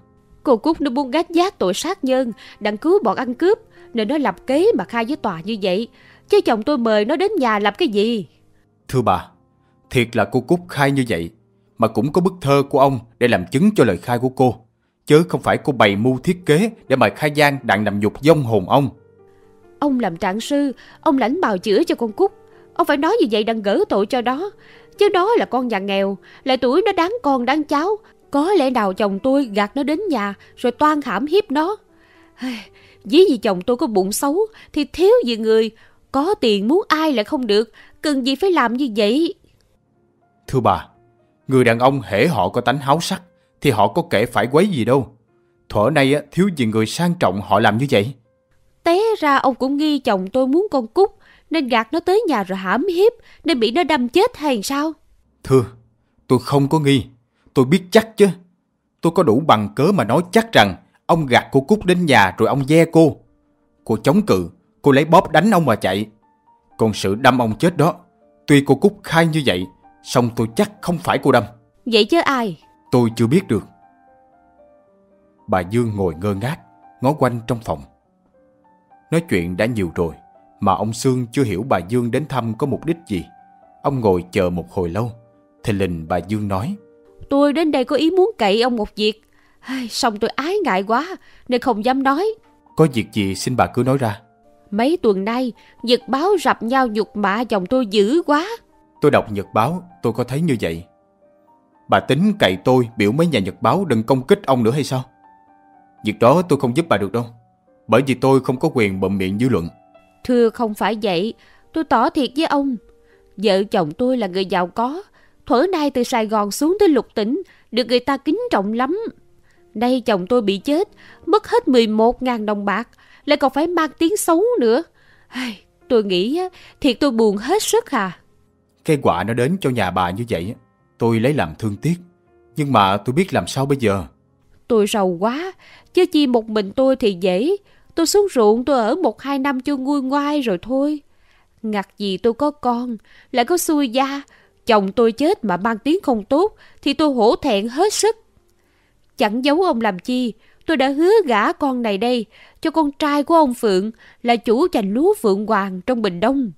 Cô Cúc nó muốn gác giác tội sát nhân, đặng cứu bọn ăn cướp, nên nó lập kế mà khai với tòa như vậy. Chứ chồng tôi mời nó đến nhà làm cái gì? Thưa bà, thiệt là cô Cúc khai như vậy, mà cũng có bức thơ của ông để làm chứng cho lời khai của cô, chứ không phải cô bày mưu thiết kế để mà khai gian đặng nằm nhục vong hồn ông. Ông làm trạng sư, ông lãnh bào chữa cho con Cúc. Ông phải nói như vậy đặng gỡ tội cho đó. Chứ đó là con nhà nghèo, lại tuổi nó đáng con đáng cháu. Có lẽ nào chồng tôi gạt nó đến nhà rồi toan hãm hiếp nó. Ví vì chồng tôi có bụng xấu thì thiếu gì người. Có tiền muốn ai lại không được, cần gì phải làm như vậy? Thưa bà, người đàn ông hễ họ có tánh háo sắc thì họ có kể phải quấy gì đâu. Thuở nay thiếu gì người sang trọng họ làm như vậy. Té ra ông cũng nghi chồng tôi muốn con Cúc, nên gạt nó tới nhà rồi hãm hiếp, nên bị nó đâm chết hay sao? Thưa, tôi không có nghi, tôi biết chắc chứ. Tôi có đủ bằng cớ mà nói chắc rằng ông gạt cô Cúc đến nhà rồi ông ve cô. Cô chống cự, cô lấy bóp đánh ông mà chạy. Còn sự đâm ông chết đó, tuy cô Cúc khai như vậy, song tôi chắc không phải cô đâm. Vậy chứ ai? Tôi chưa biết được. Bà Dương ngồi ngơ ngác, ngó quanh trong phòng. Nói chuyện đã nhiều rồi, mà ông Sương chưa hiểu bà Dương đến thăm có mục đích gì. Ông ngồi chờ một hồi lâu, thình lình bà Dương nói: Tôi đến đây có ý muốn cậy ông một việc, song tôi ái ngại quá nên không dám nói. Có việc gì xin bà cứ nói ra. Mấy tuần nay nhật báo rập nhau nhục mạ chồng tôi dữ quá. Tôi đọc nhật báo, tôi có thấy như vậy. Bà tính cậy tôi biểu mấy nhà nhật báo đừng công kích ông nữa hay sao? Việc đó tôi không giúp bà được đâu, bởi vì tôi không có quyền bậm miệng dư luận. Thưa không phải vậy, tôi tỏ thiệt với ông. Vợ chồng tôi là người giàu có, thuở nay từ Sài Gòn xuống tới Lục Tỉnh, được người ta kính trọng lắm. Nay chồng tôi bị chết, mất hết 11.000 đồng bạc, lại còn phải mang tiếng xấu nữa. Tôi nghĩ thiệt tôi buồn hết sức à. Cái quả nó đến cho nhà bà như vậy, tôi lấy làm thương tiếc. Nhưng mà tôi biết làm sao bây giờ. Tôi rầu quá, chứ chi một mình tôi thì dễ. Tôi xuống ruộng tôi ở 1-2 năm cho nguôi ngoai rồi thôi. Ngặt gì tôi có con, lại có xui gia. Chồng tôi chết mà mang tiếng không tốt thì tôi hổ thẹn hết sức. Chẳng giấu ông làm chi, tôi đã hứa gả con này đây cho con trai của ông Phượng, là chủ chành lúa Phượng Hoàng trong Bình Đông.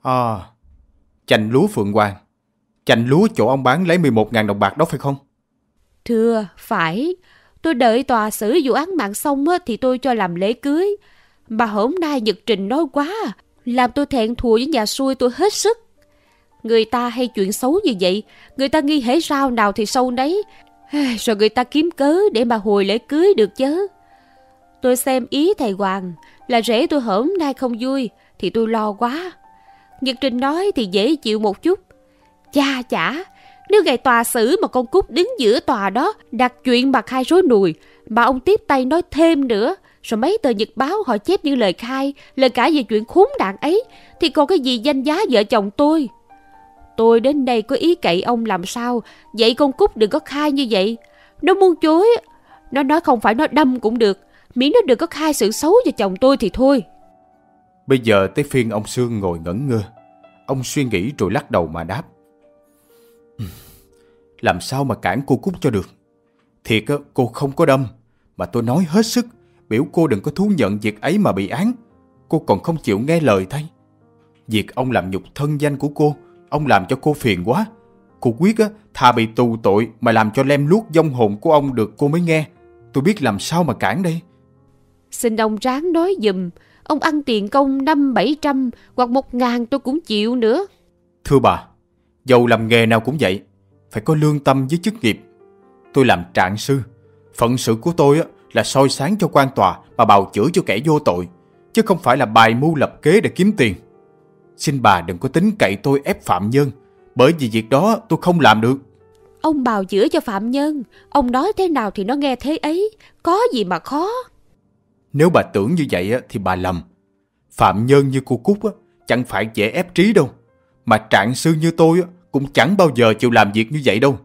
Chành lúa Phượng Hoàng. Chành lúa chỗ ông bán lấy 11.000 đồng bạc đó phải không? Thưa, phải. Tôi đợi tòa xử vụ án mạng xong thì tôi cho làm lễ cưới. Mà hôm nay Nhật Trình nói quá, làm tôi thẹn thùa với nhà xui tôi hết sức. Người ta hay chuyện xấu như vậy, người ta nghi hễ sao nào thì sâu nấy, rồi người ta kiếm cớ để mà hồi lễ cưới được chứ. Tôi xem ý thầy Hoàng là rể tôi hôm nay không vui thì tôi lo quá. Nhật Trình nói thì dễ chịu một chút. Chả, nếu ngày tòa xử mà con Cúc đứng giữa tòa đó đặt chuyện bà khai rối nùi, mà ông tiếp tay nói thêm nữa, rồi mấy tờ nhật báo họ chép những lời khai, lời cãi về chuyện khốn nạn ấy, thì còn cái gì danh giá vợ chồng tôi. Tôi đến đây có ý cậy ông làm sao vậy con Cúc đừng có khai như vậy. Nó muốn chối, nó nói không phải nó đâm cũng được, miễn nó đừng có khai sự xấu cho chồng tôi thì thôi. Bây giờ tới phiên ông Sương ngồi ngẩn ngơ. Ông suy nghĩ rồi lắc đầu mà đáp: Làm sao mà cản cô Cúc cho được. Thiệt cô không có đâm, mà tôi nói hết sức biểu cô đừng có thú nhận việc ấy mà bị án. Cô còn không chịu nghe lời thay. Việc ông làm nhục thân danh của cô, ông làm cho cô phiền quá. Cô quyết thà bị tù tội mà làm cho lem luốc vong hồn của ông được cô mới nghe. Tôi biết làm sao mà cản đây. Xin ông ráng nói giùm. Ông ăn tiền công 500-700 hoặc 1.000 tôi cũng chịu nữa. Thưa bà, dầu làm nghề nào cũng vậy, phải có lương tâm với chức nghiệp. Tôi làm trạng sư, phận sự của tôi là soi sáng cho quan tòa mà bào chữa cho kẻ vô tội, chứ không phải là bài mưu lập kế để kiếm tiền. Xin bà đừng có tính cậy tôi ép phạm nhân, bởi vì việc đó tôi không làm được. Ông bào chữa cho phạm nhân, ông nói thế nào thì nó nghe thế ấy, có gì mà khó. Nếu bà tưởng như vậy thì bà lầm. Phạm nhân như cô Cúc chẳng phải dễ ép trí đâu, mà trạng sư như tôi cũng chẳng bao giờ chịu làm việc như vậy đâu.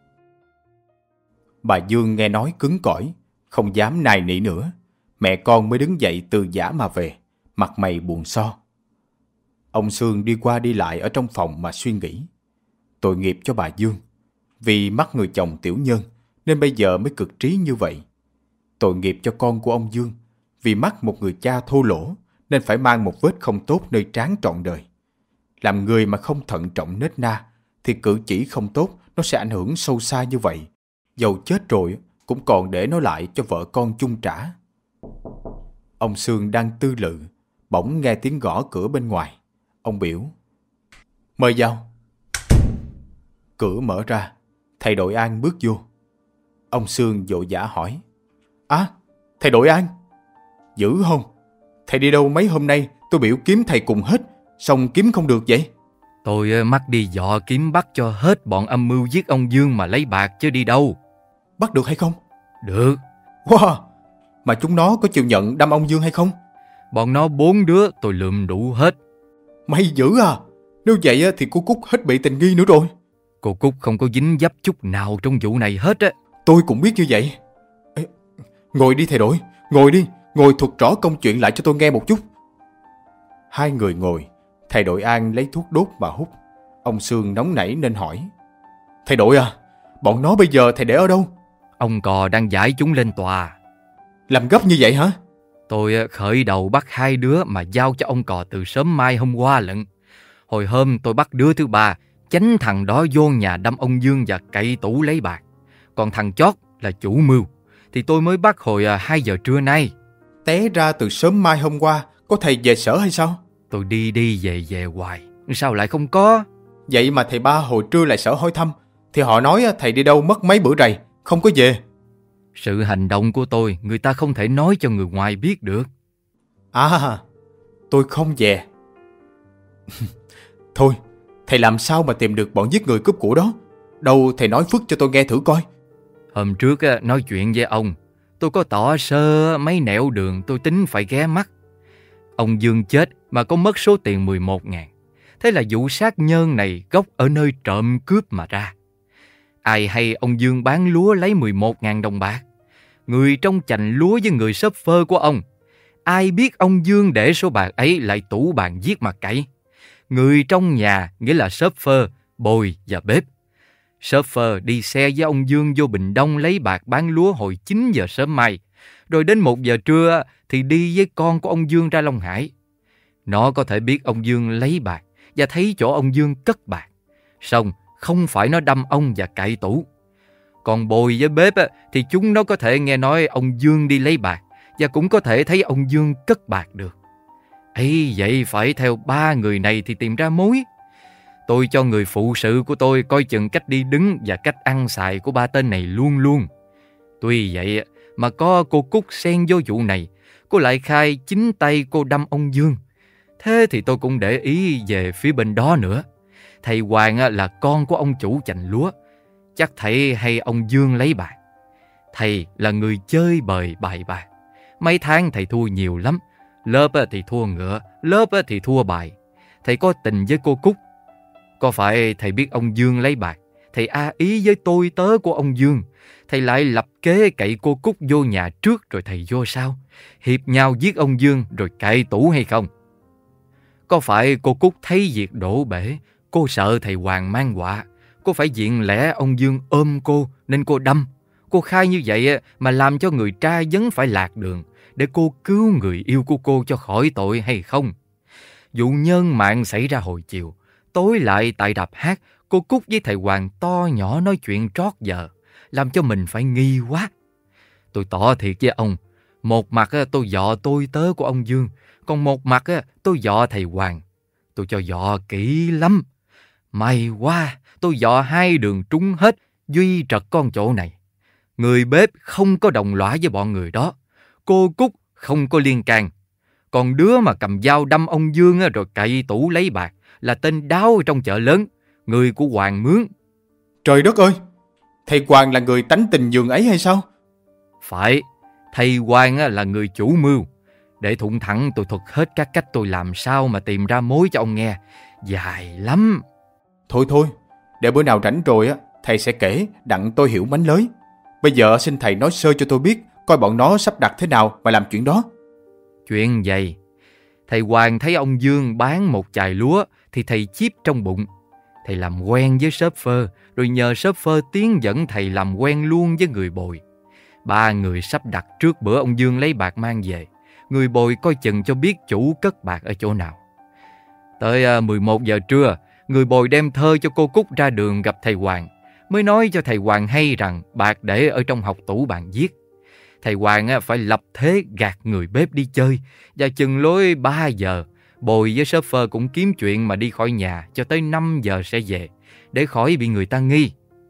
Bà Dương nghe nói cứng cỏi, không dám nài nỉ nữa. Mẹ con mới đứng dậy từ giã mà về, mặt mày buồn so. Ông Sương đi qua đi lại ở trong phòng mà suy nghĩ. Tội nghiệp cho bà Dương, vì mắc người chồng tiểu nhân nên bây giờ mới cực trí như vậy. tội nghiệp cho con của ông Dương. Vì mắc một người cha thô lỗ nên phải mang một vết không tốt nơi trán trọn đời. Làm người mà không thận trọng nết na thì cử chỉ không tốt nó sẽ ảnh hưởng sâu xa như vậy. Dầu chết rồi cũng còn để nó lại cho vợ con chung trả. Ông Sương đang tư lự, bỗng nghe tiếng gõ cửa bên ngoài. Ông biểu: "Mời vào." Cửa mở ra, thầy Đội An bước vô. Ông Sương vội vã hỏi: "Thầy Đội An, dữ không? Thầy đi đâu mấy hôm nay? Tôi biểu kiếm thầy cùng hết, xong kiếm không được vậy?" "Tôi mắc đi dọ kiếm bắt cho hết bọn âm mưu giết ông Dương mà lấy bạc chứ đi đâu." "Bắt được hay không?" "Được." "Wow! Mà chúng nó có chịu nhận đâm ông Dương hay không?" "Bọn nó 4 đứa tôi lượm đủ hết." "Mày dữ à? Nếu vậy thì cô Cúc hết bị tình nghi nữa rồi." "Cô Cúc không có dính dấp chút nào trong vụ này hết á." "Tôi cũng biết như vậy." Ê, ngồi đi thầy Đội, ngồi đi, ngồi thuật rõ công chuyện lại cho tôi nghe một chút. Hai người ngồi, thầy Đội An lấy thuốc đốt mà hút. Ông Sương nóng nảy nên hỏi: "Thầy Đội à, bọn nó bây giờ thầy để ở đâu?" "Ông Cò đang giải chúng lên tòa." "Làm gấp như vậy hả?" "Tôi khởi đầu bắt 2 đứa mà giao cho ông Cò từ sớm mai hôm qua lận. Hồi hôm tôi bắt đứa thứ 3, chánh thằng đó vô nhà đâm ông Dương và cậy tủ lấy bạc. Còn thằng chót là chủ mưu thì tôi mới bắt hồi 2 giờ trưa nay." "Té ra từ sớm mai hôm qua có thầy về sở hay sao?" "Tôi đi về hoài, sao lại không có?" "Vậy mà thầy ba hồi trưa lại sở hỏi thăm, thì họ nói thầy đi đâu mất mấy bữa rày, không có về." "Sự hành động của tôi người ta không thể nói cho người ngoài biết được." Tôi không về." "Thôi, thầy làm sao mà tìm được bọn giết người cướp của đó? Đâu thầy nói phức cho tôi nghe thử coi." "Hôm trước nói chuyện với ông, tôi có tỏ sơ mấy nẻo đường tôi tính phải ghé mắt. Ông Dương chết mà có mất số tiền 11.000. Thế là vụ sát nhân này gốc ở nơi trộm cướp mà ra. Ai hay ông Dương bán lúa lấy 11.000 đồng bạc. Người trong chành lúa với người xốp phơ của ông. Ai biết ông Dương để số bạc ấy lại tủ bàn viết mà cậy. Người trong nhà nghĩa là xốp phơ, bồi và bếp. Xốp phơ đi xe với ông Dương vô Bình Đông lấy bạc bán lúa hồi 9 giờ sớm mai. Rồi đến 1 giờ trưa thì đi với con của ông Dương ra Long Hải. Nó có thể biết ông Dương lấy bạc và thấy chỗ ông Dương cất bạc. Xong không phải nó đâm ông và cậy tủ. Còn bồi với bếp thì chúng nó có thể nghe nói ông Dương đi lấy bạc và cũng có thể thấy ông Dương cất bạc được. Ấy vậy phải theo 3 người này thì tìm ra mối. Tôi cho người phụ sự của tôi coi chừng cách đi đứng và cách ăn xài của 3 tên này luôn luôn. Tuy vậy mà có cô Cúc xen vô vụ này, cô lại khai chính tay cô đâm ông Dương. Thế thì tôi cũng để ý về phía bên đó nữa. Thầy Hoàng là con của ông chủ chành lúa, chắc thầy hay ông Dương lấy bạc. Thầy là người chơi bời bài bạc. Mấy tháng thầy thua nhiều lắm. Lớp thì thua ngựa, lớp thì thua bài. Thầy có tình với cô Cúc. Có phải thầy biết ông Dương lấy bạc, thầy a ý với tôi tớ của ông Dương, thầy lại lập kế cậy cô Cúc vô nhà trước rồi thầy vô sau, hiệp nhau giết ông Dương rồi cậy tủ hay không? Có phải cô Cúc thấy việc đổ bể, cô sợ thầy Hoàng mang họa, cô phải diện lẽ ông Dương ôm cô nên cô đâm. Cô khai như vậy mà làm cho người tra vấn phải lạc đường để cô cứu người yêu của cô cho khỏi tội hay không? Vụ nhân mạng xảy ra hồi chiều, tối lại tại đập hát, cô Cúc với thầy Hoàng to nhỏ nói chuyện trót giờ, làm cho mình phải nghi quá. Tôi tỏ thiệt với ông, một mặt tôi dọ tôi tớ của ông Dương, còn một mặt tôi dọ thầy Hoàng. Tôi cho dọ kỹ lắm. May quá, tôi dọ 2 đường trúng hết, duy trật con chỗ này. Người bếp không có đồng lõa với bọn người đó. Cô Cúc không có liên can. Còn đứa mà cầm dao đâm ông Dương rồi cậy tủ lấy bạc là tên Đáo trong chợ lớn, người của Hoàng Mướn. Trời đất ơi! Thầy Hoàng là người tánh tình giường ấy hay sao? Phải, thầy Hoàng là người chủ mưu. Để thuận thẳng tôi thuật hết các cách tôi làm sao mà tìm ra mối cho ông nghe. Dài lắm. Thôi, để bữa nào rảnh rồi thầy sẽ kể đặng tôi hiểu mánh lới. Bây giờ xin thầy nói sơ cho tôi biết coi bọn nó sắp đặt thế nào mà làm chuyện đó. Chuyện vậy, thầy Hoàng thấy ông Dương bán một chài lúa thì thầy chíp trong bụng. Thầy làm quen với shopper rồi nhờ shopper tiến dẫn thầy làm quen luôn với người bồi. 3 người sắp đặt trước bữa ông Dương lấy bạc mang về. Người bồi coi chừng cho biết chủ cất bạc ở chỗ nào. Tới 11 giờ trưa, người bồi đem thơ cho cô Cúc ra đường gặp thầy Hoàng. Mới nói cho thầy Hoàng hay rằng bạc để ở trong học tủ bàn viết. Thầy Hoàng phải lập thế gạt người bếp đi chơi. Và chừng lối 3 giờ, bồi với shopper cũng kiếm chuyện mà đi khỏi nhà cho tới 5 giờ sẽ về, để khỏi bị người ta nghi.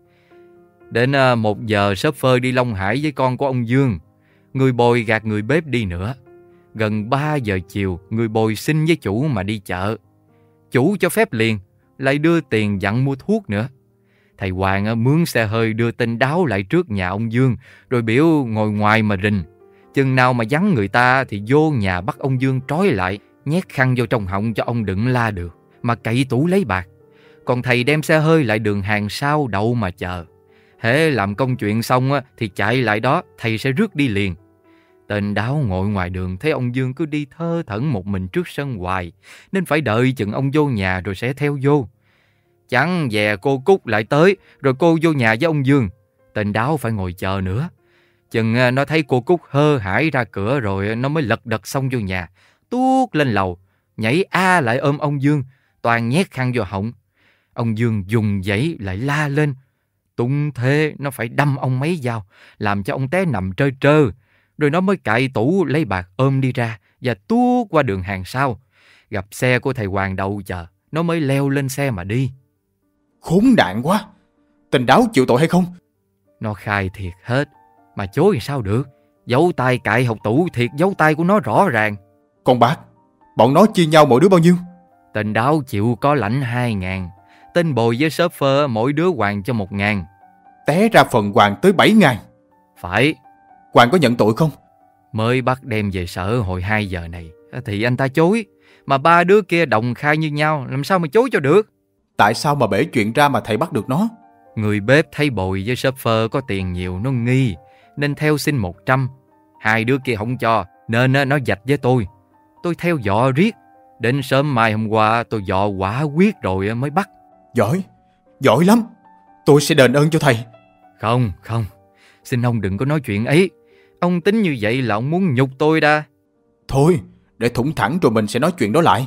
Đến 1 giờ, shopper đi Long Hải với con của ông Dương. Người bồi gạt người bếp đi nữa. Gần 3 giờ chiều, người bồi xin với chủ mà đi chợ. Chủ cho phép liền, lại đưa tiền dặn mua thuốc nữa. Thầy Hoàng mướn xe hơi đưa tên Đáo lại trước nhà ông Dương, rồi biểu ngồi ngoài mà rình. Chừng nào mà vắng người ta thì vô nhà bắt ông Dương trói lại, nhét khăn vô trong họng cho ông đừng la được, mà cậy tủ lấy bạc. Còn thầy đem xe hơi lại đường hàng sau đậu mà chờ. Hễ làm công chuyện xong thì chạy lại đó, thầy sẽ rước đi liền. Tên Đáo ngồi ngoài đường thấy ông Dương cứ đi thơ thẩn một mình trước sân hoài, nên phải đợi chừng ông vô nhà rồi sẽ theo vô. Chẳng dè cô Cúc lại tới, rồi cô vô nhà với ông Dương. Tên Đáo phải ngồi chờ nữa. Chừng nó thấy cô Cúc hơ hãi ra cửa rồi nó mới lật đật xông vô nhà, tuốt lên lầu, nhảy lại ôm ông Dương, toàn nhét khăn vô họng. Ông Dương dùng dãy lại la lên. Tung thế nó phải đâm ông mấy dao, làm cho ông té nằm trơ trơ. Rồi nó mới cậy tủ lấy bạc ôm đi ra và tuốt qua đường hàng sau. Gặp xe của thầy Hoàng đậu chờ, nó mới leo lên xe mà đi. Khốn nạn quá! Tên Đáo chịu tội hay không? Nó khai thiệt hết, mà chối sao được. Dấu tay cậy học tủ thiệt, dấu tay của nó rõ ràng. Còn bạc, bọn nó chia nhau mỗi đứa bao nhiêu? Tên Đáo chịu có lãnh 2.000. Tên bồi với shopper mỗi đứa Hoàng cho 1.000. Té ra phần Hoàng tới 7.000. Phải. Hoàng có nhận tội không? Mới bắt đem về sở hồi 2 giờ này thì anh ta chối. Mà 3 đứa kia đồng khai như nhau, làm sao mà chối cho được? Tại sao mà bể chuyện ra mà thầy bắt được nó? Người bếp thấy bồi với shopper có tiền nhiều, nó nghi, nên theo xin 100. 2 đứa kia không cho, nên nó vạch với tôi. Tôi theo dọ riết. Đến sớm mai hôm qua tôi dọ quả quyết rồi mới bắt. Giỏi, giỏi lắm. Tôi sẽ đền ơn cho thầy. Không, xin ông đừng có nói chuyện ấy. Ông tính như vậy là ông muốn nhục tôi đa. Thôi, để thủng thẳng rồi mình sẽ nói chuyện đó lại.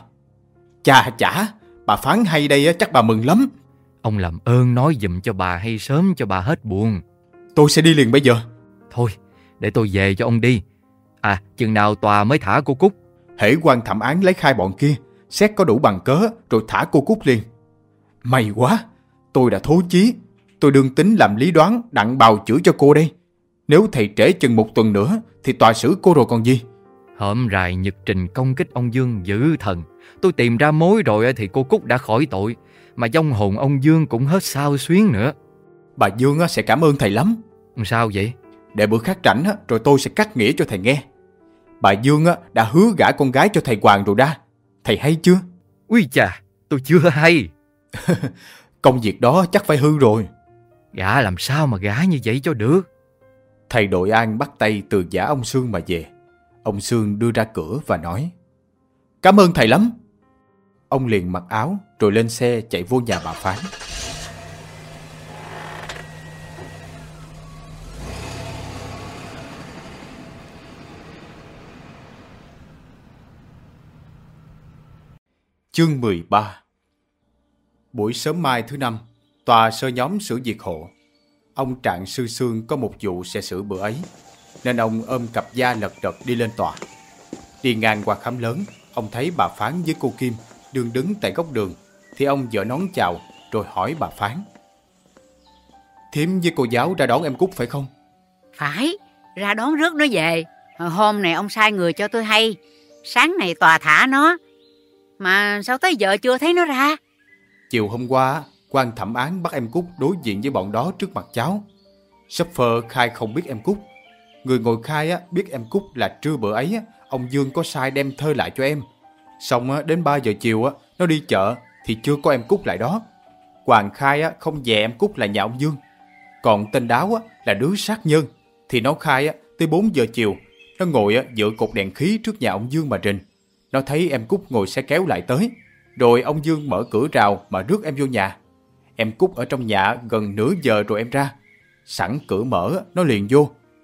Chà, bà phán hay đây chắc bà mừng lắm. Ông làm ơn nói giùm cho bà hay sớm cho bà hết buồn. Tôi sẽ đi liền bây giờ. Thôi, để tôi về cho ông đi. Chừng nào tòa mới thả cô Cúc? Hễ quan thẩm án lấy khai bọn kia, xét có đủ bằng cớ rồi thả cô Cúc liền. May quá, tôi đã thối chí. Tôi đương tính làm lý đoán đặng bào chữa cho cô đây. Nếu thầy trễ chừng 1 tuần nữa thì tòa xử cô rồi còn gì. Hôm rày nhật trình công kích ông Dương dữ thần. Tôi tìm ra mối rồi thì cô Cúc đã khỏi tội. Mà vong hồn ông Dương cũng hết xao xuyến nữa. Bà Dương sẽ cảm ơn thầy lắm. Sao vậy? Để bữa khác rảnh rồi tôi sẽ cắt nghĩa cho thầy nghe. Bà Dương đã hứa gả con gái cho thầy Hoàng rồi đa. Thầy hay chưa? Ui chà, tôi chưa hay. Công việc đó chắc phải hư rồi. Gả làm sao mà gả như vậy cho được? Thầy đội an bắt tay từ giả ông Sương mà về. Ông Sương đưa ra cửa và nói: Cảm ơn thầy lắm. Ông liền mặc áo rồi lên xe chạy vô nhà bà Phán. Chương 13. Buổi sớm mai thứ Năm, tòa sơ nhóm xử việc hộ. Ông Trạng Sư Sương có một vụ sẽ xử bữa ấy, nên ông ôm cặp da lật đật đi lên tòa. Đi ngang qua khám lớn, ông thấy bà Phán với cô Kim đang đứng tại góc đường, thì ông giở nón chào rồi hỏi bà Phán: Thím với cô giáo ra đón em Cúc phải không? Phải, ra đón rước nó về. Hôm này ông sai người cho tôi hay. Sáng này tòa thả nó, mà sao tới giờ chưa thấy nó ra? Chiều hôm qua, quan thẩm án bắt em Cúc đối diện với bọn đó trước mặt cháu. Shopper khai không biết em Cúc. Người ngồi khai biết em Cúc là trưa bữa ấy ông Dương có sai đem thơ lại cho em. Xong đến 3 giờ chiều nó đi chợ thì chưa có em Cúc lại đó. Hoàng khai không dè em Cúc là nhà ông Dương. Còn tên Đáo là đứa sát nhân, thì nó khai tới 4 giờ chiều nó ngồi dựa cột đèn khí trước nhà ông Dương mà rình. Nó thấy em Cúc ngồi xe kéo lại tới, rồi ông Dương mở cửa rào mà rước em vô nhà. Em Cúc ở trong nhà gần nửa giờ rồi em ra. Sẵn cửa mở, nó liền vô,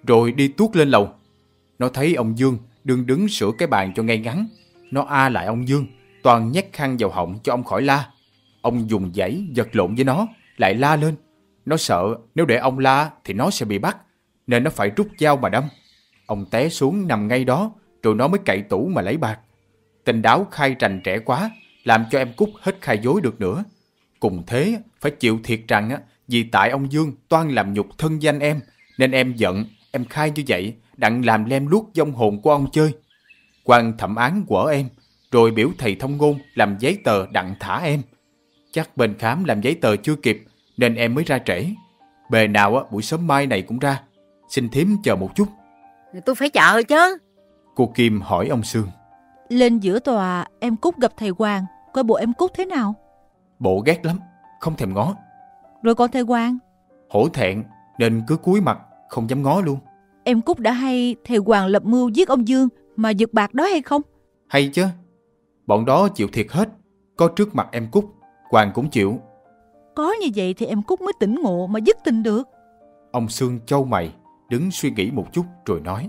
rồi đi tuốt lên lầu. Nó thấy ông Dương đừng đứng sửa cái bàn cho ngay ngắn. Nó lại ông Dương, toàn nhét khăn vào họng cho ông khỏi la. Ông dùng giấy vật lộn với nó, lại la lên. Nó sợ nếu để ông la thì nó sẽ bị bắt, nên nó phải rút dao mà đâm. Ông té xuống nằm ngay đó, rồi nó mới cậy tủ mà lấy bạc. Tên Đáo khai rành rẽ quá, làm cho em Cúc hết khai dối được nữa. Cùng thế phải chịu thiệt rằng vì tại ông Dương toan làm nhục thân danh em, nên em giận, em khai như vậy, đặng làm lem luốc vong hồn của ông chơi. Quan thẩm án quở em, rồi biểu thầy thông ngôn làm giấy tờ đặng thả em. Chắc bên khám làm giấy tờ chưa kịp, nên em mới ra trễ. Bề nào buổi sớm mai này cũng ra. Xin thím chờ một chút. Tôi phải chờ chứ. Cô Kim hỏi ông Sương. Lên giữa tòa em Cúc gặp thầy Hoàng, coi bộ em Cúc thế nào? Bộ ghét lắm, không thèm ngó. Rồi còn thầy Hoàng? Hổ thẹn nên cứ cúi mặt, không dám ngó luôn. Em Cúc đã hay thầy Hoàng lập mưu giết ông Dương mà giật bạc đó hay không? Hay chứ. Bọn đó chịu thiệt hết. Có trước mặt em Cúc, Hoàng cũng chịu. Có như vậy thì em Cúc mới tỉnh ngộ mà dứt tình được. Ông Sương chau mày, đứng suy nghĩ một chút rồi nói.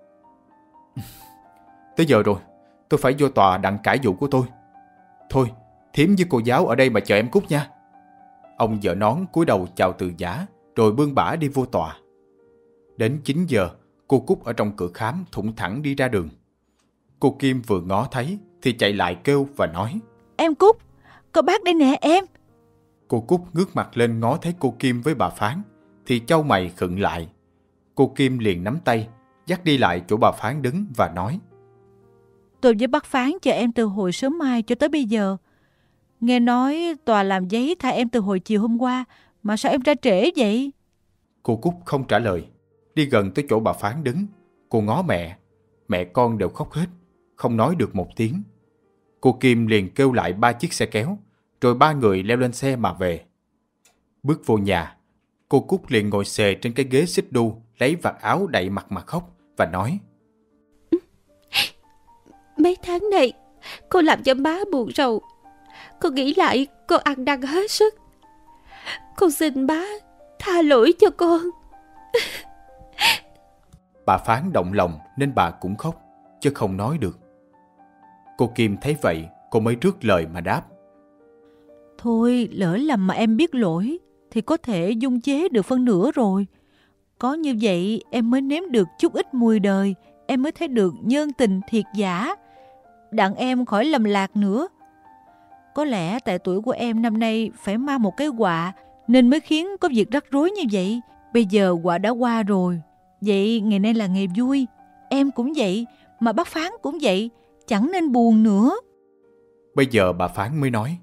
Tới giờ rồi, tôi phải vô tòa đặng cãi vụ của tôi. Thôi, thím với cô giáo ở đây mà chờ em Cúc nha. Ông vợ nón cúi đầu chào từ giả, rồi bươn bả đi vô tòa. Đến 9 giờ, cô Cúc ở trong cửa khám thủng thẳng đi ra đường. Cô Kim vừa ngó thấy thì chạy lại kêu và nói. Em Cúc, có bác đây nè em. Cô Cúc ngước mặt lên ngó thấy cô Kim với bà Phán thì chau mày khựng lại. Cô Kim liền nắm tay, dắt đi lại chỗ bà Phán đứng và nói. Tôi với bác Phán chờ em từ hồi sớm mai cho tới bây giờ. Nghe nói tòa làm giấy tha em từ hồi chiều hôm qua, mà sao em ra trễ vậy? Cô Cúc không trả lời, đi gần tới chỗ bà Phán đứng. Cô ngó mẹ, mẹ con đều khóc hết, không nói được một tiếng. Cô Kim liền kêu lại 3 chiếc xe kéo, rồi 3 người leo lên xe mà về. Bước vô nhà, cô Cúc liền ngồi xề trên cái ghế xích đu, lấy vạt áo đậy mặt mà khóc và nói. Mấy tháng này, cô làm cho má buồn rầu. Cô nghĩ lại, cô ăn năn hết sức. Con xin má tha lỗi cho con. Bà Phán động lòng nên bà cũng khóc, chứ không nói được. Cô Kim thấy vậy, cô mới rước lời mà đáp. Thôi, lỡ làm mà em biết lỗi, thì có thể dung chế được phân nửa rồi. Có như vậy, em mới nếm được chút ít mùi đời, em mới thấy được nhân tình thiệt giả. Đặng em khỏi lầm lạc nữa. Có lẽ tại tuổi của em năm nay phải mang một cái họa, nên mới khiến có việc rắc rối như vậy. Bây giờ họa đã qua rồi. Vậy ngày nay là ngày vui. Em cũng vậy, mà bác Phán cũng vậy. Chẳng nên buồn nữa. Bây giờ bà Phán mới nói.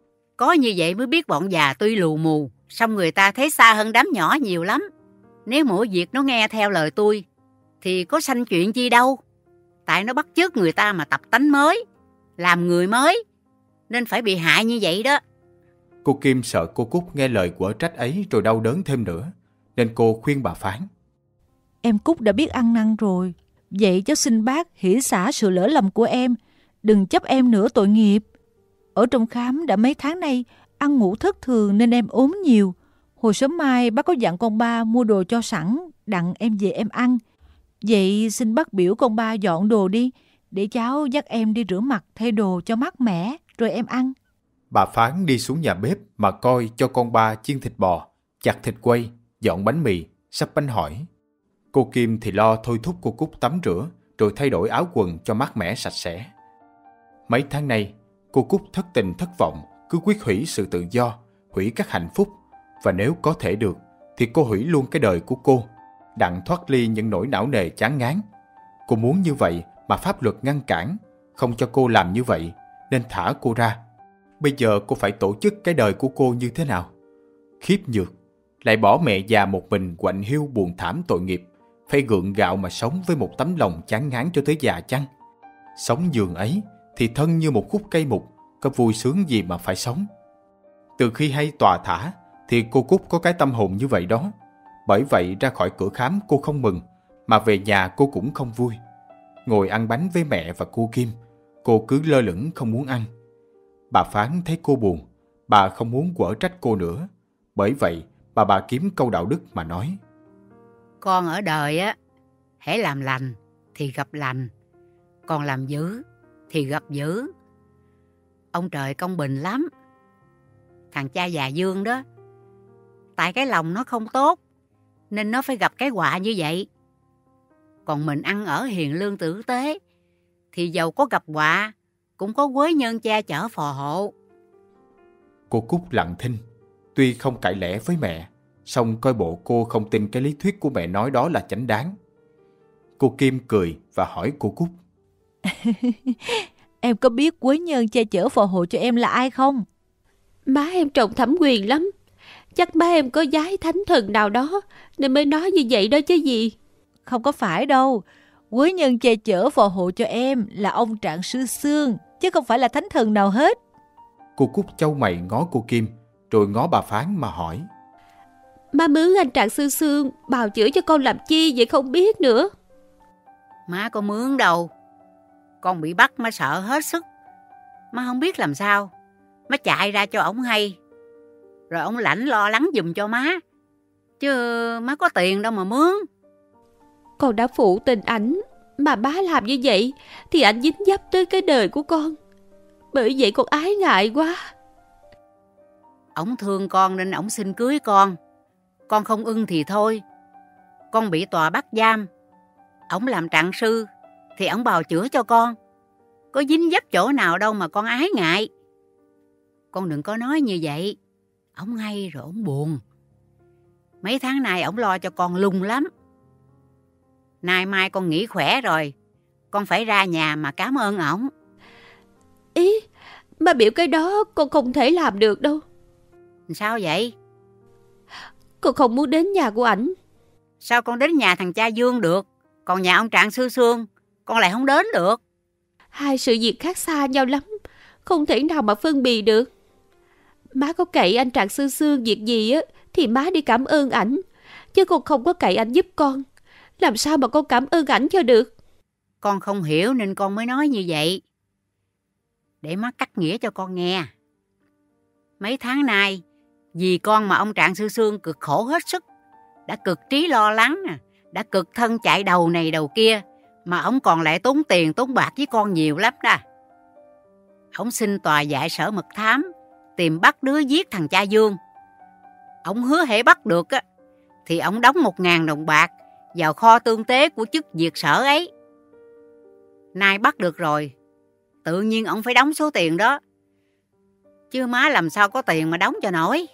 Có như vậy mới biết bọn già tuy lù mù, song người ta thấy xa hơn đám nhỏ nhiều lắm. Nếu mỗi việc nó nghe theo lời tôi, thì có sanh chuyện chi đâu. Tại nó bắt chước người ta mà tập tánh mới, làm người mới, nên phải bị hại như vậy đó. Cô Kim sợ cô Cúc nghe lời quở trách ấy rồi đau đớn thêm nữa, nên cô khuyên bà Phán. Em Cúc đã biết ăn năn rồi. Vậy cháu xin bác hỷ xả sự lỡ lầm của em. Đừng chấp em nữa tội nghiệp. Ở trong khám đã mấy tháng nay, ăn ngủ thất thường nên em ốm nhiều. Hồi sớm mai bác có dặn con ba mua đồ cho sẵn, đặng em về em ăn. Vậy xin bác biểu con ba dọn đồ đi, để cháu dắt em đi rửa mặt thay đồ cho mát mẻ, rồi em ăn. Bà Phán đi xuống nhà bếp mà coi cho con ba chiên thịt bò, chặt thịt quay, dọn bánh mì, sắp bánh hỏi. Cô Kim thì lo thôi thúc cô Cúc tắm rửa, rồi thay đổi áo quần cho mát mẻ sạch sẽ. Mấy tháng nay, cô Cúc thất tình thất vọng, cứ quyết hủy sự tự do, hủy các hạnh phúc, và nếu có thể được, thì cô hủy luôn cái đời của cô, đặng thoát ly những nỗi não nề chán ngán. Cô muốn như vậy mà pháp luật ngăn cản, không cho cô làm như vậy, nên thả cô ra. Bây giờ cô phải tổ chức cái đời của cô như thế nào? Khiếp nhược, lại bỏ mẹ già một mình quạnh hiu buồn thảm tội nghiệp, phải gượng gạo mà sống với một tấm lòng chán ngán cho tới già chăng? Sống giường ấy thì thân như một khúc cây mục, có vui sướng gì mà phải sống? Từ khi hay tòa thả thì cô Cúc có cái tâm hồn như vậy đó. Bởi vậy ra khỏi cửa khám cô không mừng, mà về nhà cô cũng không vui. Ngồi ăn bánh với mẹ và cô Kim, cô cứ lơ lửng không muốn ăn. Bà Phán thấy cô buồn, bà không muốn quở trách cô nữa. Bởi vậy bà kiếm câu đạo đức mà nói. Con ở đời á, hễ làm lành thì gặp lành, còn làm dữ thì gặp dữ. Ông trời công bình lắm. Thằng cha già Dương đó, tại cái lòng nó không tốt nên nó phải gặp cái họa như vậy. Còn mình ăn ở hiền lương tử tế thì dầu có gặp họa cũng có quế nhân che chở phò hộ. Cô Cúc lặng thinh, tuy không cãi lẽ với mẹ, song coi bộ cô không tin cái lý thuyết của mẹ nói đó là chánh đáng. Cô Kim cười và hỏi cô Cúc. Em có biết quế nhân che chở phò hộ cho em là ai không? Má em trọng Thẩm Quyền lắm. Chắc má em có giái thánh thần nào đó nên mới nói như vậy đó chứ gì. Không có phải đâu. Quế nhân che chở phò hộ cho em là ông Trạng Sư Sương, chứ không phải là thánh thần nào hết. Cô Cúc chau mày ngó cô Kim, rồi ngó bà Phán mà hỏi. Má mướn anh Trạng Sư Sương bào chữa cho con làm chi vậy không biết nữa. Má có mướn đâu. Con bị bắt má sợ hết sức. Má không biết làm sao. Má chạy ra cho ổng hay. Rồi ổng lãnh lo lắng giùm cho má. Chứ má có tiền đâu mà mướn. Con đã phụ tình ảnh, mà má làm như vậy thì ảnh dính dấp tới cái đời của con. Bởi vậy con ái ngại quá. Ổng thương con nên ổng xin cưới con. Con không ưng thì thôi. Con bị tòa bắt giam. Ổng làm trạng sư thì ổng bào chữa cho con. Có dính dấp chỗ nào đâu mà con ái ngại. Con đừng có nói như vậy. Ổng hay rồi ổng buồn. Mấy tháng nay ổng lo cho con lung lắm. Nay mai con nghỉ khỏe rồi, con phải ra nhà mà cảm ơn ổng. Ý, má biểu cái đó con không thể làm được đâu. Sao vậy? Con không muốn đến nhà của ảnh. Sao con đến nhà thằng cha Dương được, còn nhà ông Trạng Sư Sương con lại không đến được? Hai sự việc khác xa nhau lắm, không thể nào mà phân bì được. Má có cậy anh Trạng Sư Sương việc gì á thì má đi cảm ơn ảnh, chứ con không có cậy ảnh giúp con. Làm sao mà con cảm ơn ảnh cho được? Con không hiểu nên con mới nói như vậy. Để má cắt nghĩa cho con nghe. Mấy tháng nay, vì con mà ông Trạng Sư Sương cực khổ hết sức. Đã cực trí lo lắng, đã cực thân chạy đầu này đầu kia, mà ông còn lại tốn tiền tốn bạc với con nhiều lắm đó. Ông xin tòa dạy sở mật thám tìm bắt đứa giết thằng cha Dương. Ông hứa hễ bắt được á thì ông đóng 1.000 đồng bạc vào kho tương tế của chức việc sở ấy. Nay bắt được rồi, tự nhiên ông phải đóng số tiền đó. Chứ má làm sao có tiền mà đóng cho nổi.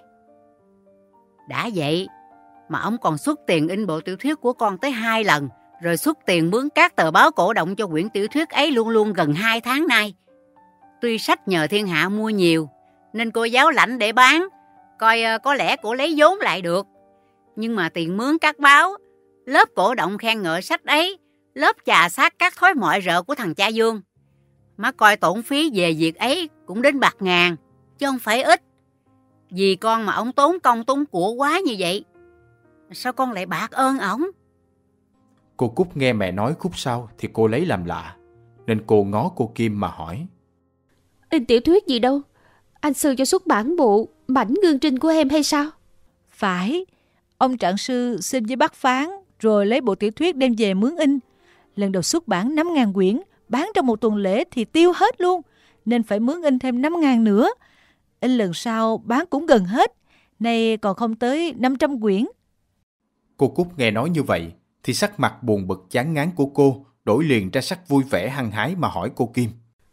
Đã vậy mà ông còn xuất tiền in bộ tiểu thuyết của con tới 2 lần, rồi xuất tiền mướn các tờ báo cổ động cho quyển tiểu thuyết ấy luôn luôn gần 2 tháng nay. Tuy sách nhờ thiên hạ mua nhiều nên cô giáo lãnh để bán, coi có lẽ cổ lấy vốn lại được. Nhưng mà tiền mướn các báo, lớp cổ động khen ngợi sách ấy, lớp chà sát các thói mọi rợ của thằng cha Dương, má coi tổn phí về việc ấy cũng đến bạc ngàn, chứ không phải ít. Vì con mà ông tốn công tốn của quá như vậy, sao con lại bạc ơn ổng? Cô Cúc nghe mẹ nói khúc sau thì cô lấy làm lạ, nên cô ngó cô Kim mà hỏi. In tiểu thuyết gì đâu? Anh Sư cho xuất bản bộ Mảnh Gương Trinh của em hay sao? Phải. Ông Trạng Sư xin với bác Phán, rồi lấy bộ tiểu thuyết đem về mướn in. Lần đầu xuất bản 5.000 quyển, bán trong một tuần lễ thì tiêu hết luôn, nên phải mướn in thêm 5.000 nữa. In lần sau bán cũng gần hết, nay còn không tới 500 quyển. Cô Cúc nghe nói như vậy thì sắc mặt buồn bực chán ngán của cô đổi liền ra sắc vui vẻ hăng hái mà hỏi cô Kim.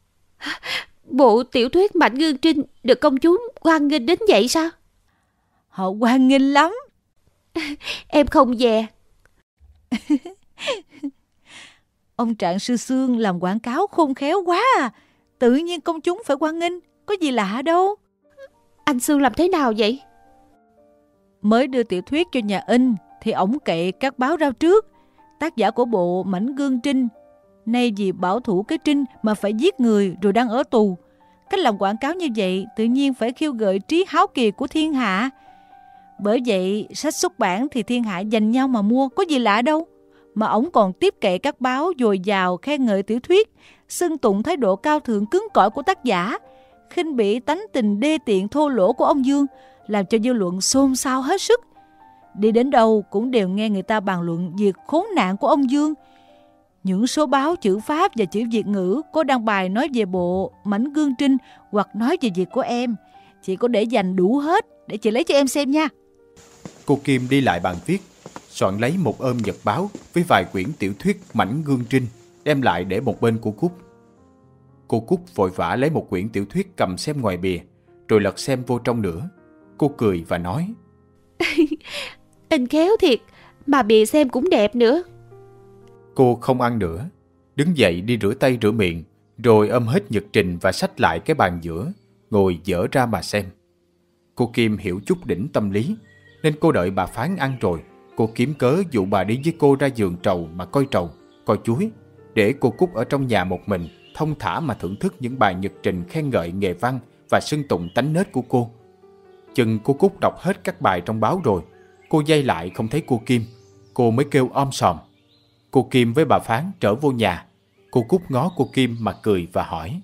Bộ tiểu thuyết Mảnh Gương Trinh được công chúng hoan nghênh đến vậy sao? Họ hoan nghênh lắm. Em không dè. Ông Trạng Sư Sương làm quảng cáo khôn khéo quá à. Tự nhiên công chúng phải hoan nghênh, có gì lạ đâu. Anh Sương làm thế nào vậy? Mới đưa tiểu thuyết cho nhà in thì ổng kệ các báo rao trước. Tác giả của bộ Mảnh Gương Trinh nay vì bảo thủ cái Trinh mà phải giết người rồi đang ở tù. Cách làm quảng cáo như vậy tự nhiên phải khiêu gợi trí háo kiệt của thiên hạ. Bởi vậy sách xuất bản thì thiên hạ dành nhau mà mua, có gì lạ đâu. Mà ổng còn tiếp kệ các báo dồi dào khen ngợi tiểu thuyết, xưng tụng thái độ cao thượng cứng cỏi của tác giả, khinh bỉ tánh tình đê tiện thô lỗ của ông Dương, làm cho dư luận xôn xao hết sức. Đi đến đâu cũng đều nghe người ta bàn luận việc khốn nạn của ông Dương. Những số báo chữ Pháp và chữ Việt ngữ có đăng bài nói về bộ Mảnh Gương Trinh hoặc nói về việc của em. Chị có để dành đủ hết để chị lấy cho em xem nha. Cô Kim đi lại bàn viết, soạn lấy một ôm nhật báo với vài quyển tiểu thuyết Mảnh Gương Trinh, đem lại để một bên của Cúc. Cô Cúc vội vã lấy một quyển tiểu thuyết cầm xem ngoài bìa, rồi lật xem vô trong nữa. Cô cười và nói: In khéo thiệt, mà bìa xem cũng đẹp nữa. Cô không ăn nữa, đứng dậy đi rửa tay rửa miệng, rồi ôm hết nhật trình và xách lại cái bàn giữa, ngồi dở ra mà xem. Cô Kim hiểu chút đỉnh tâm lý, nên cô đợi bà Phán ăn rồi, cô kiếm cớ dụ bà đi với cô ra vườn trầu mà coi trầu, coi chuối, để cô Cúc ở trong nhà một mình, thông thả mà thưởng thức những bài nhật trình khen ngợi nghề văn và xưng tụng tánh nết của cô. Chừng cô Cúc đọc hết các bài trong báo rồi, cô giây lại không thấy cô Kim, cô mới kêu om sòm. Cô Kim với bà Phán trở vô nhà. Cô Cúc ngó cô Kim mà cười và hỏi: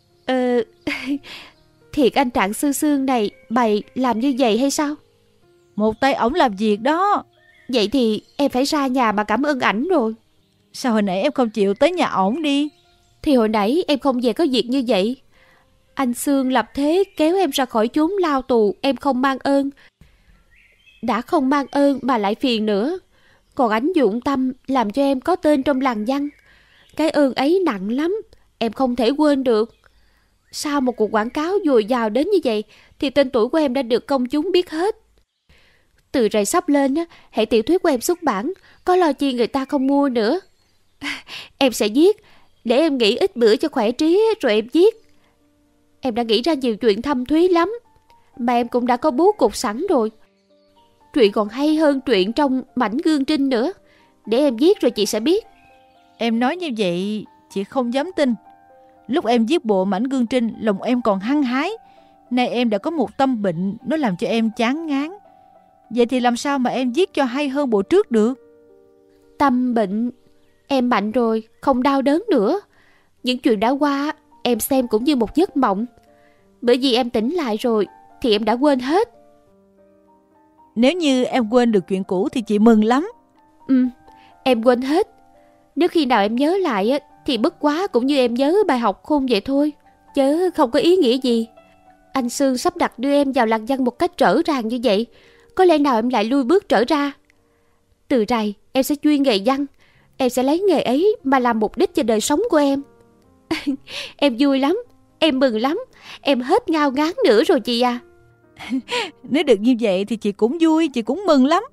Thiệt anh Trạng Sư Sương này bày làm như vậy hay sao? Một tay ổng làm việc đó. Vậy thì em phải ra nhà mà cảm ơn ảnh rồi. Sao hồi nãy em không chịu tới nhà ổng đi? Thì hồi nãy em không về có việc như vậy. Anh Sương lập thế kéo em ra khỏi chốn lao tù, em không mang ơn. Đã không mang ơn mà lại phiền nữa. Còn ảnh dụng tâm làm cho em có tên trong làng văn. Cái ơn ấy nặng lắm, em không thể quên được. Sau một cuộc quảng cáo dồi dào đến như vậy thì tên tuổi của em đã được công chúng biết hết. Từ rày sắp lên, hệ tiểu thuyết của em xuất bản, có lo chi người ta không mua nữa. Em sẽ viết, để em nghỉ ít bữa cho khỏe trí rồi em viết. Em đã nghĩ ra nhiều chuyện thâm thúy lắm, mà em cũng đã có bố cục sẵn rồi. Truyện còn hay hơn truyện trong Mảnh Gương Trinh nữa. Để em viết rồi chị sẽ biết. Em nói như vậy chị không dám tin. Lúc em viết bộ Mảnh Gương Trinh, lòng em còn hăng hái. Nay em đã có một tâm bệnh, nó làm cho em chán ngán. Vậy thì làm sao mà em viết cho hay hơn bộ trước được? Tâm bệnh? Em mạnh rồi, không đau đớn nữa. Những chuyện đã qua em xem cũng như một giấc mộng. Bởi vì em tỉnh lại rồi thì em đã quên hết. Nếu như em quên được chuyện cũ thì chị mừng lắm. Em quên hết. Nếu khi nào em nhớ lại thì bất quá cũng như em nhớ bài học khôn vậy thôi, chứ không có ý nghĩa gì. Anh Sương sắp đặt đưa em vào làng văn một cách rõ ràng như vậy, có lẽ nào em lại lui bước trở ra? Từ rày em sẽ chuyên nghề văn. Em sẽ lấy nghề ấy mà làm mục đích cho đời sống của em. Em vui lắm, em mừng lắm. Em hết ngao ngán nữa rồi chị à. Nếu được như vậy thì chị cũng vui, chị cũng mừng lắm.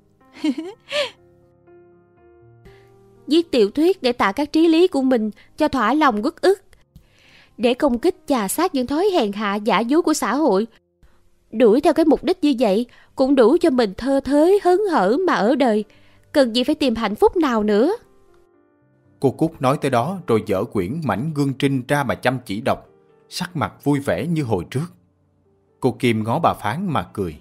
Viết tiểu thuyết để tạ các trí lý của mình cho thỏa lòng uất ức, để công kích chà sát những thói hèn hạ giả dối của xã hội. Đuổi theo cái mục đích như vậy cũng đủ cho mình thơ thới hớn hở mà ở đời. Cần gì phải tìm hạnh phúc nào nữa. Cô Cúc nói tới đó rồi dở quyển Mảnh Gương Trinh ra mà chăm chỉ đọc, sắc mặt vui vẻ như hồi trước. Cô Kim ngó bà Phán mà cười.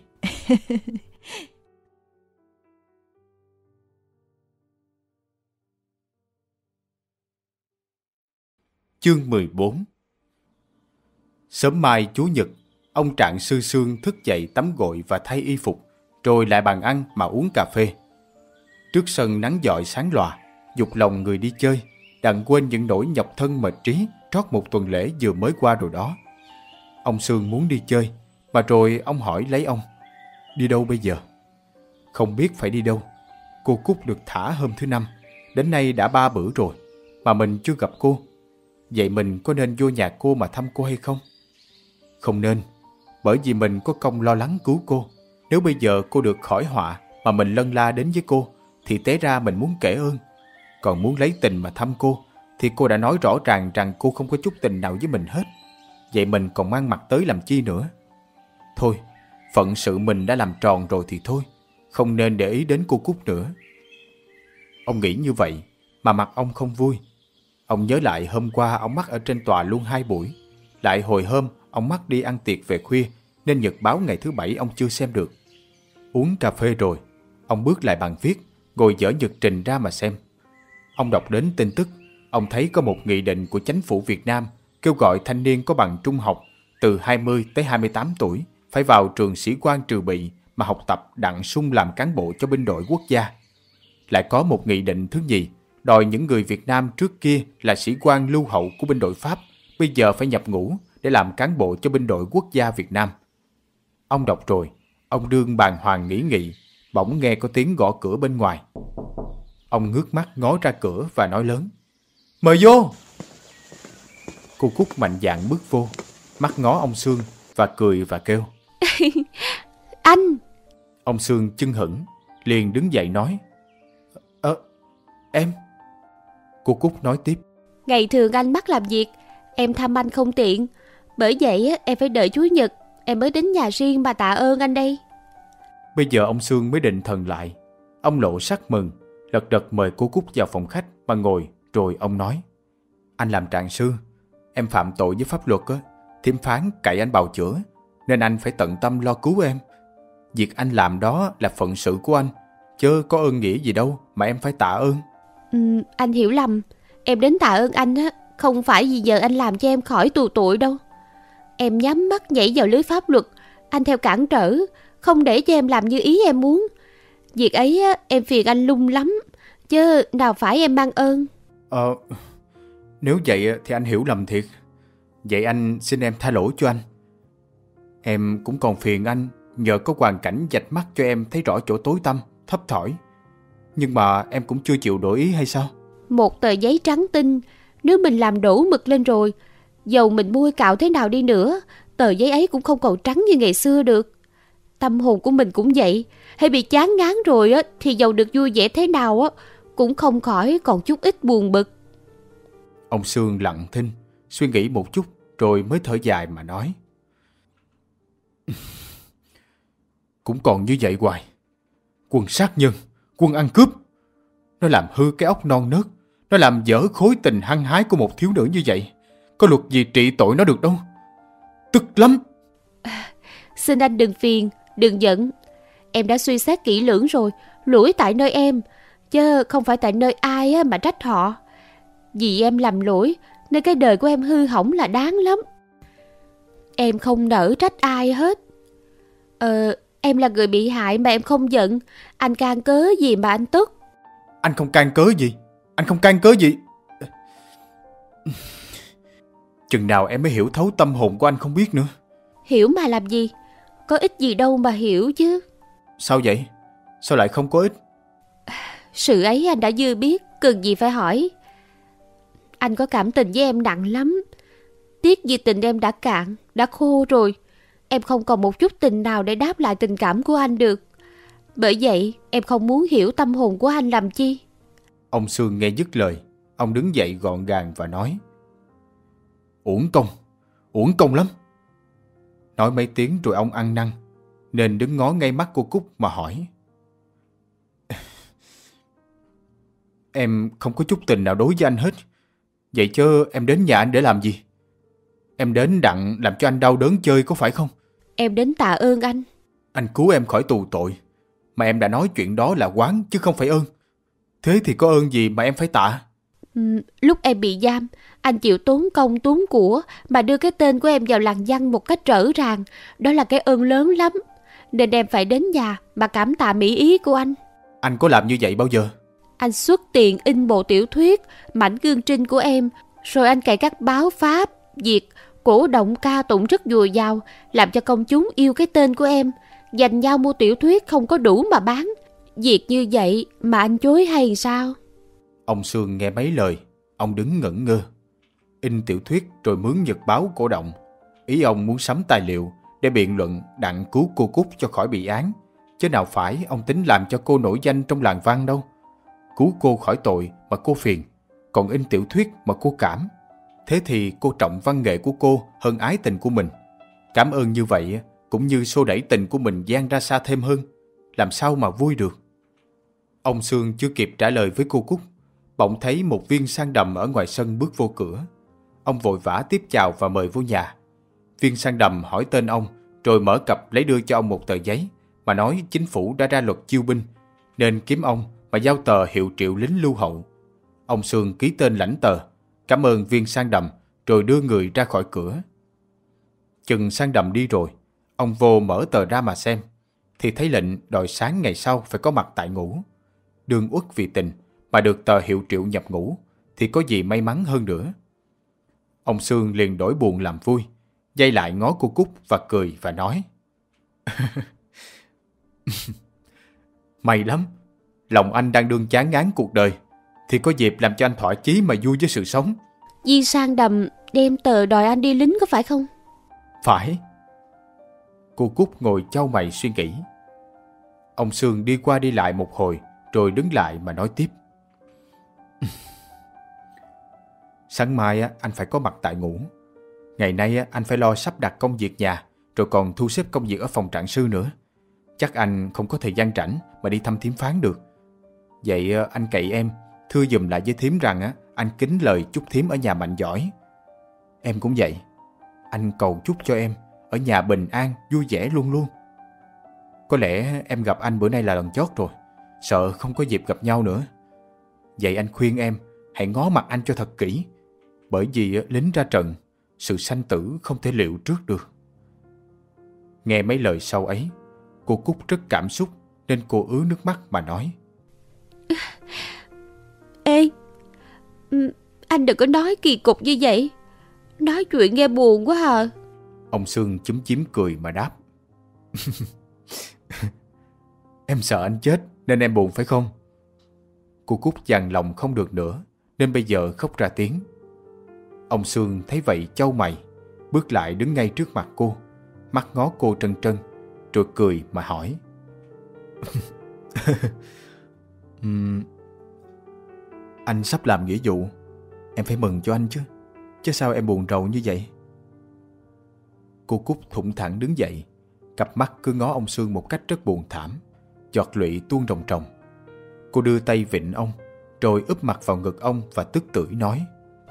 Chương 14. Sớm mai Chủ nhật, ông Trạng Sư Sương thức dậy tắm gội và thay y phục, rồi lại bàn ăn mà uống cà phê. Trước sân nắng dọi sáng lòa, dục lòng người đi chơi, đặng quên những nỗi nhọc thân mệt trí trót một tuần lễ vừa mới qua rồi đó. Ông Sương muốn đi chơi, mà rồi ông hỏi lấy ông: đi đâu bây giờ? Không biết phải đi đâu. Cô Cúc được thả hôm thứ Năm, đến nay đã 3 bữa rồi, mà mình chưa gặp cô. Vậy mình có nên vô nhà cô mà thăm cô hay không? Không nên, bởi vì mình có công lo lắng cứu cô. Nếu bây giờ cô được khỏi họa mà mình lân la đến với cô, thì té ra mình muốn kể ơn. Còn muốn lấy tình mà thăm cô, thì cô đã nói rõ ràng rằng cô không có chút tình nào với mình hết. Vậy mình còn mang mặt tới làm chi nữa? Thôi, phận sự mình đã làm tròn rồi thì thôi, không nên để ý đến cô Cúc nữa. Ông nghĩ như vậy mà mặt ông không vui. Ông nhớ lại hôm qua ông mắc ở trên tòa luôn 2 buổi. Lại hồi hôm ông mắc đi ăn tiệc về khuya, nên nhật báo ngày thứ Bảy ông chưa xem được. Uống cà phê rồi, ông bước lại bàn viết, ngồi dở nhật trình ra mà xem. Ông đọc đến tin tức, ông thấy có một nghị định của chính phủ Việt Nam kêu gọi thanh niên có bằng trung học từ 20 tới 28 tuổi phải vào trường sĩ quan Trừ Bị mà học tập đặng sung làm cán bộ cho binh đội quốc gia. Lại có một nghị định thứ nhì đòi những người Việt Nam trước kia là sĩ quan lưu hậu của binh đội Pháp bây giờ phải nhập ngũ để làm cán bộ cho binh đội quốc gia Việt Nam. Ông đọc rồi, ông đương bàng hoàng nghĩ nghị, bỗng nghe có tiếng gõ cửa bên ngoài. Ông ngước mắt ngó ra cửa và nói lớn: "Mời vô!" Cô Cúc mạnh dạn bước vô, mắt ngó ông Sương và cười và kêu: Anh! Ông Sương chưng hửng, liền đứng dậy nói: Em. Cô Cúc nói tiếp: Ngày thường anh mắc làm việc, em thăm anh không tiện, bởi vậy em phải đợi Chủ nhật em mới đến nhà riêng mà tạ ơn anh đây. Bây giờ ông Sương mới định thần lại. Ông lộ sắc mừng, lật đật mời cô Cúc vào phòng khách mà ngồi, rồi ông nói: Anh làm trạng sư, em phạm tội với pháp luật thím phán cậy anh bào chữa, nên anh phải tận tâm lo cứu em. Việc anh làm đó là phận sự của anh, chứ có ơn nghĩa gì đâu mà em phải tạ ơn. Anh hiểu lầm, em đến tạ ơn anh không phải vì giờ anh làm cho em khỏi tù tội đâu. Em nhắm mắt nhảy vào lưới pháp luật, anh theo cản trở, không để cho em làm như ý em muốn. Việc ấy em phiền anh lung lắm, chứ nào phải em mang ơn. Nếu vậy thì anh hiểu lầm thiệt. Vậy anh xin em tha lỗi cho anh. Em cũng còn phiền anh nhờ có hoàn cảnh vạch mắt cho em thấy rõ chỗ tối tăm, thấp thỏi. Nhưng mà em cũng chưa chịu đổi ý hay sao? Một tờ giấy trắng tinh, nếu mình làm đổ mực lên rồi, dầu mình bôi cạo thế nào đi nữa, tờ giấy ấy cũng không còn trắng như ngày xưa được. Tâm hồn của mình cũng vậy, hay bị chán ngán rồi thì dầu được vui vẻ thế nào cũng không khỏi còn chút ít buồn bực. Ông Sương lặng thinh, suy nghĩ một chút rồi mới thở dài mà nói: Cũng còn như vậy hoài. Quân sát nhân, quân ăn cướp, nó làm hư cái óc non nớt, nó làm dở khối tình hăng hái của một thiếu nữ như vậy. Có luật gì trị tội nó được đâu. Tức lắm. Xin anh đừng phiền, đừng giận. Em đã suy xét kỹ lưỡng rồi, lỗi tại nơi em, chứ không phải tại nơi ai mà trách họ. Vì em làm lỗi nên cái đời của em hư hỏng là đáng lắm. Em không nỡ trách ai hết. Em là người bị hại mà em không giận. Anh can cớ gì mà anh tức? Anh không can cớ gì. Anh không can cớ gì. Chừng nào em mới hiểu thấu tâm hồn của anh không biết nữa. Hiểu mà làm gì? Có ích gì đâu mà hiểu chứ. Sao vậy? Sao lại không có ích? Sự ấy anh đã dư biết, cần gì phải hỏi. Anh có cảm tình với em nặng lắm. Tiếc gì tình em đã cạn, đã khô rồi. Em không còn một chút tình nào để đáp lại tình cảm của anh được. Bởi vậy em không muốn hiểu tâm hồn của anh làm chi. Ông Sương nghe dứt lời, ông đứng dậy gọn gàng và nói: Uổng công lắm. Nói mấy tiếng rồi ông ăn năn, nên đứng ngó ngay mắt cô Cúc mà hỏi: Em không có chút tình nào đối với anh hết. Vậy chứ em đến nhà anh để làm gì? Em đến đặng làm cho anh đau đớn chơi có phải không? Em đến tạ ơn anh. Anh cứu em khỏi tù tội, mà em đã nói chuyện đó là oán chứ không phải ơn. Thế thì có ơn gì mà em phải tạ? Lúc em bị giam, anh chịu tốn công tốn của mà đưa cái tên của em vào làng văn một cách rõ ràng. Đó là cái ơn lớn lắm. Nên em phải đến nhà mà cảm tạ mỹ ý của anh. Anh có làm như vậy bao giờ? Anh xuất tiền in bộ tiểu thuyết, mảnh gương trinh của em. Rồi anh cậy các báo Pháp, Việt, cổ động ca tụng rất dồi dào, làm cho công chúng yêu cái tên của em, giành nhau mua tiểu thuyết không có đủ mà bán. Việc như vậy mà anh chối hay sao? Ông Sương nghe mấy lời, ông đứng ngẩn ngơ. In tiểu thuyết rồi mướn nhật báo cổ động. Ý ông muốn sắm tài liệu để biện luận đặng cứu cô Cúc cho khỏi bị án, chứ nào phải ông tính làm cho cô nổi danh trong làng văn đâu. Cứu cô khỏi tội mà cô phiền, còn in tiểu thuyết mà cô cảm. Thế thì cô trọng văn nghệ của cô hơn ái tình của mình. Cảm ơn như vậy cũng như xô đẩy tình của mình dang ra xa thêm hơn. Làm sao mà vui được? Ông Sương chưa kịp trả lời với cô Cúc, bỗng thấy một viên sang đầm ở ngoài sân bước vô cửa. Ông vội vã tiếp chào và mời vô nhà. Viên sang đầm hỏi tên ông, rồi mở cặp lấy đưa cho ông một tờ giấy mà nói chính phủ đã ra luật chiêu binh, nên kiếm ông mà giao tờ hiệu triệu lính lưu hậu. Ông Sương ký tên lãnh tờ, cảm ơn viên sang đầm, rồi đưa người ra khỏi cửa. Chừng sang đầm đi rồi, ông vô mở tờ ra mà xem. thì thấy lệnh đòi sáng ngày sau phải có mặt tại ngũ. Đương uất vì tình mà được tờ hiệu triệu nhập ngũ thì có gì may mắn hơn nữa. Ông Sương liền đổi buồn làm vui, giây lại ngó cô Cúc và cười và nói: May lắm, lòng anh đang đương chán ngán cuộc đời, thì có dịp làm cho anh thỏa chí mà vui với sự sống. Di sang đầm đem tờ đòi anh đi lính có phải không? Phải. Cô Cúc ngồi chau mày suy nghĩ. Ông Sương đi qua đi lại một hồi rồi đứng lại mà nói tiếp: Sáng mai anh phải có mặt tại ngũ. Ngày nay anh phải lo sắp đặt công việc nhà, rồi còn thu xếp công việc ở phòng trạng sư nữa. Chắc anh không có thời gian rảnh mà đi thăm thím Phán được. Vậy anh cậy em thưa giùm lại với thím rằng anh kính lời chúc thím ở nhà mạnh giỏi. Em cũng vậy. Anh cầu chúc cho em ở nhà bình an, vui vẻ luôn luôn. Có lẽ em gặp anh bữa nay là lần chót rồi, sợ không có dịp gặp nhau nữa. Vậy anh khuyên em hãy ngó mặt anh cho thật kỹ, bởi vì lính ra trận, sự sanh tử không thể liệu trước được. Nghe mấy lời sau ấy, cô Cúc rất cảm xúc nên cô ứa nước mắt mà nói: Ê, anh đừng có nói kỳ cục như vậy. Nói chuyện nghe buồn quá à. Ông Sương chúm chím cười mà đáp: Em sợ anh chết nên em buồn phải không? Cô Cúc dằn lòng không được nữa nên bây giờ khóc ra tiếng. Ông Sương thấy vậy chau mày, bước lại đứng ngay trước mặt cô, mắt ngó cô trân trân, rồi cười mà hỏi: Anh sắp làm nghĩa vụ, em phải mừng cho anh chứ sao em buồn rầu như vậy? Cô Cúc thủng thẳng đứng dậy, cặp mắt cứ ngó ông Sương một cách rất buồn thảm, giọt lụy tuôn ròng ròng. Cô đưa tay vịn ông, rồi úp mặt vào ngực ông và tức tưởi nói: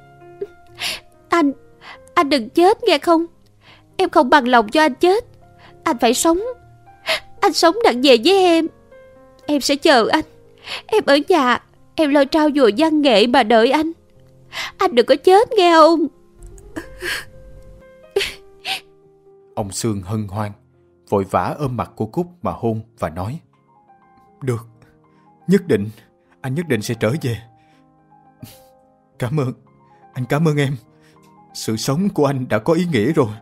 Anh đừng chết nghe không? Em không bằng lòng cho anh chết. Anh phải sống. Anh sống đặng về với em. Em sẽ chờ anh. Em ở nhà, em lo trau dồi văn nghệ mà đợi anh. Anh đừng có chết nghe không? Ông Sương hân hoan, vội vã ôm mặt cô Cúc mà hôn và nói: Được, nhất định, anh nhất định sẽ trở về. Cảm ơn, anh cảm ơn em. Sự sống của anh đã có ý nghĩa rồi.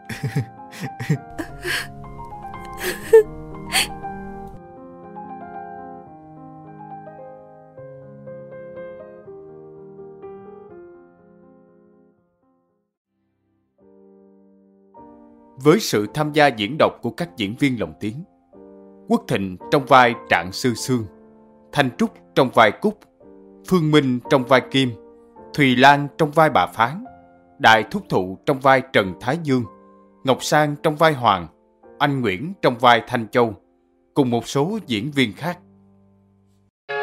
Với sự tham gia diễn đọc của các diễn viên lồng tiếng: Quốc Thịnh trong vai Trạng Sư Sương, Thanh Trúc trong vai Cúc, Phương Minh trong vai Kim, Thùy Lan trong vai bà Phán, Đại Thúc Thụ trong vai Trần Thái Dương, Ngọc Sang trong vai Hoàng, Anh Nguyễn trong vai Thanh Châu, cùng một số diễn viên khác.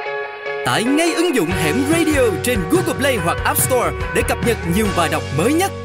Tải ngay ứng dụng Hẻm Radio trên Google Play hoặc App Store để cập nhật nhiều bài đọc mới nhất.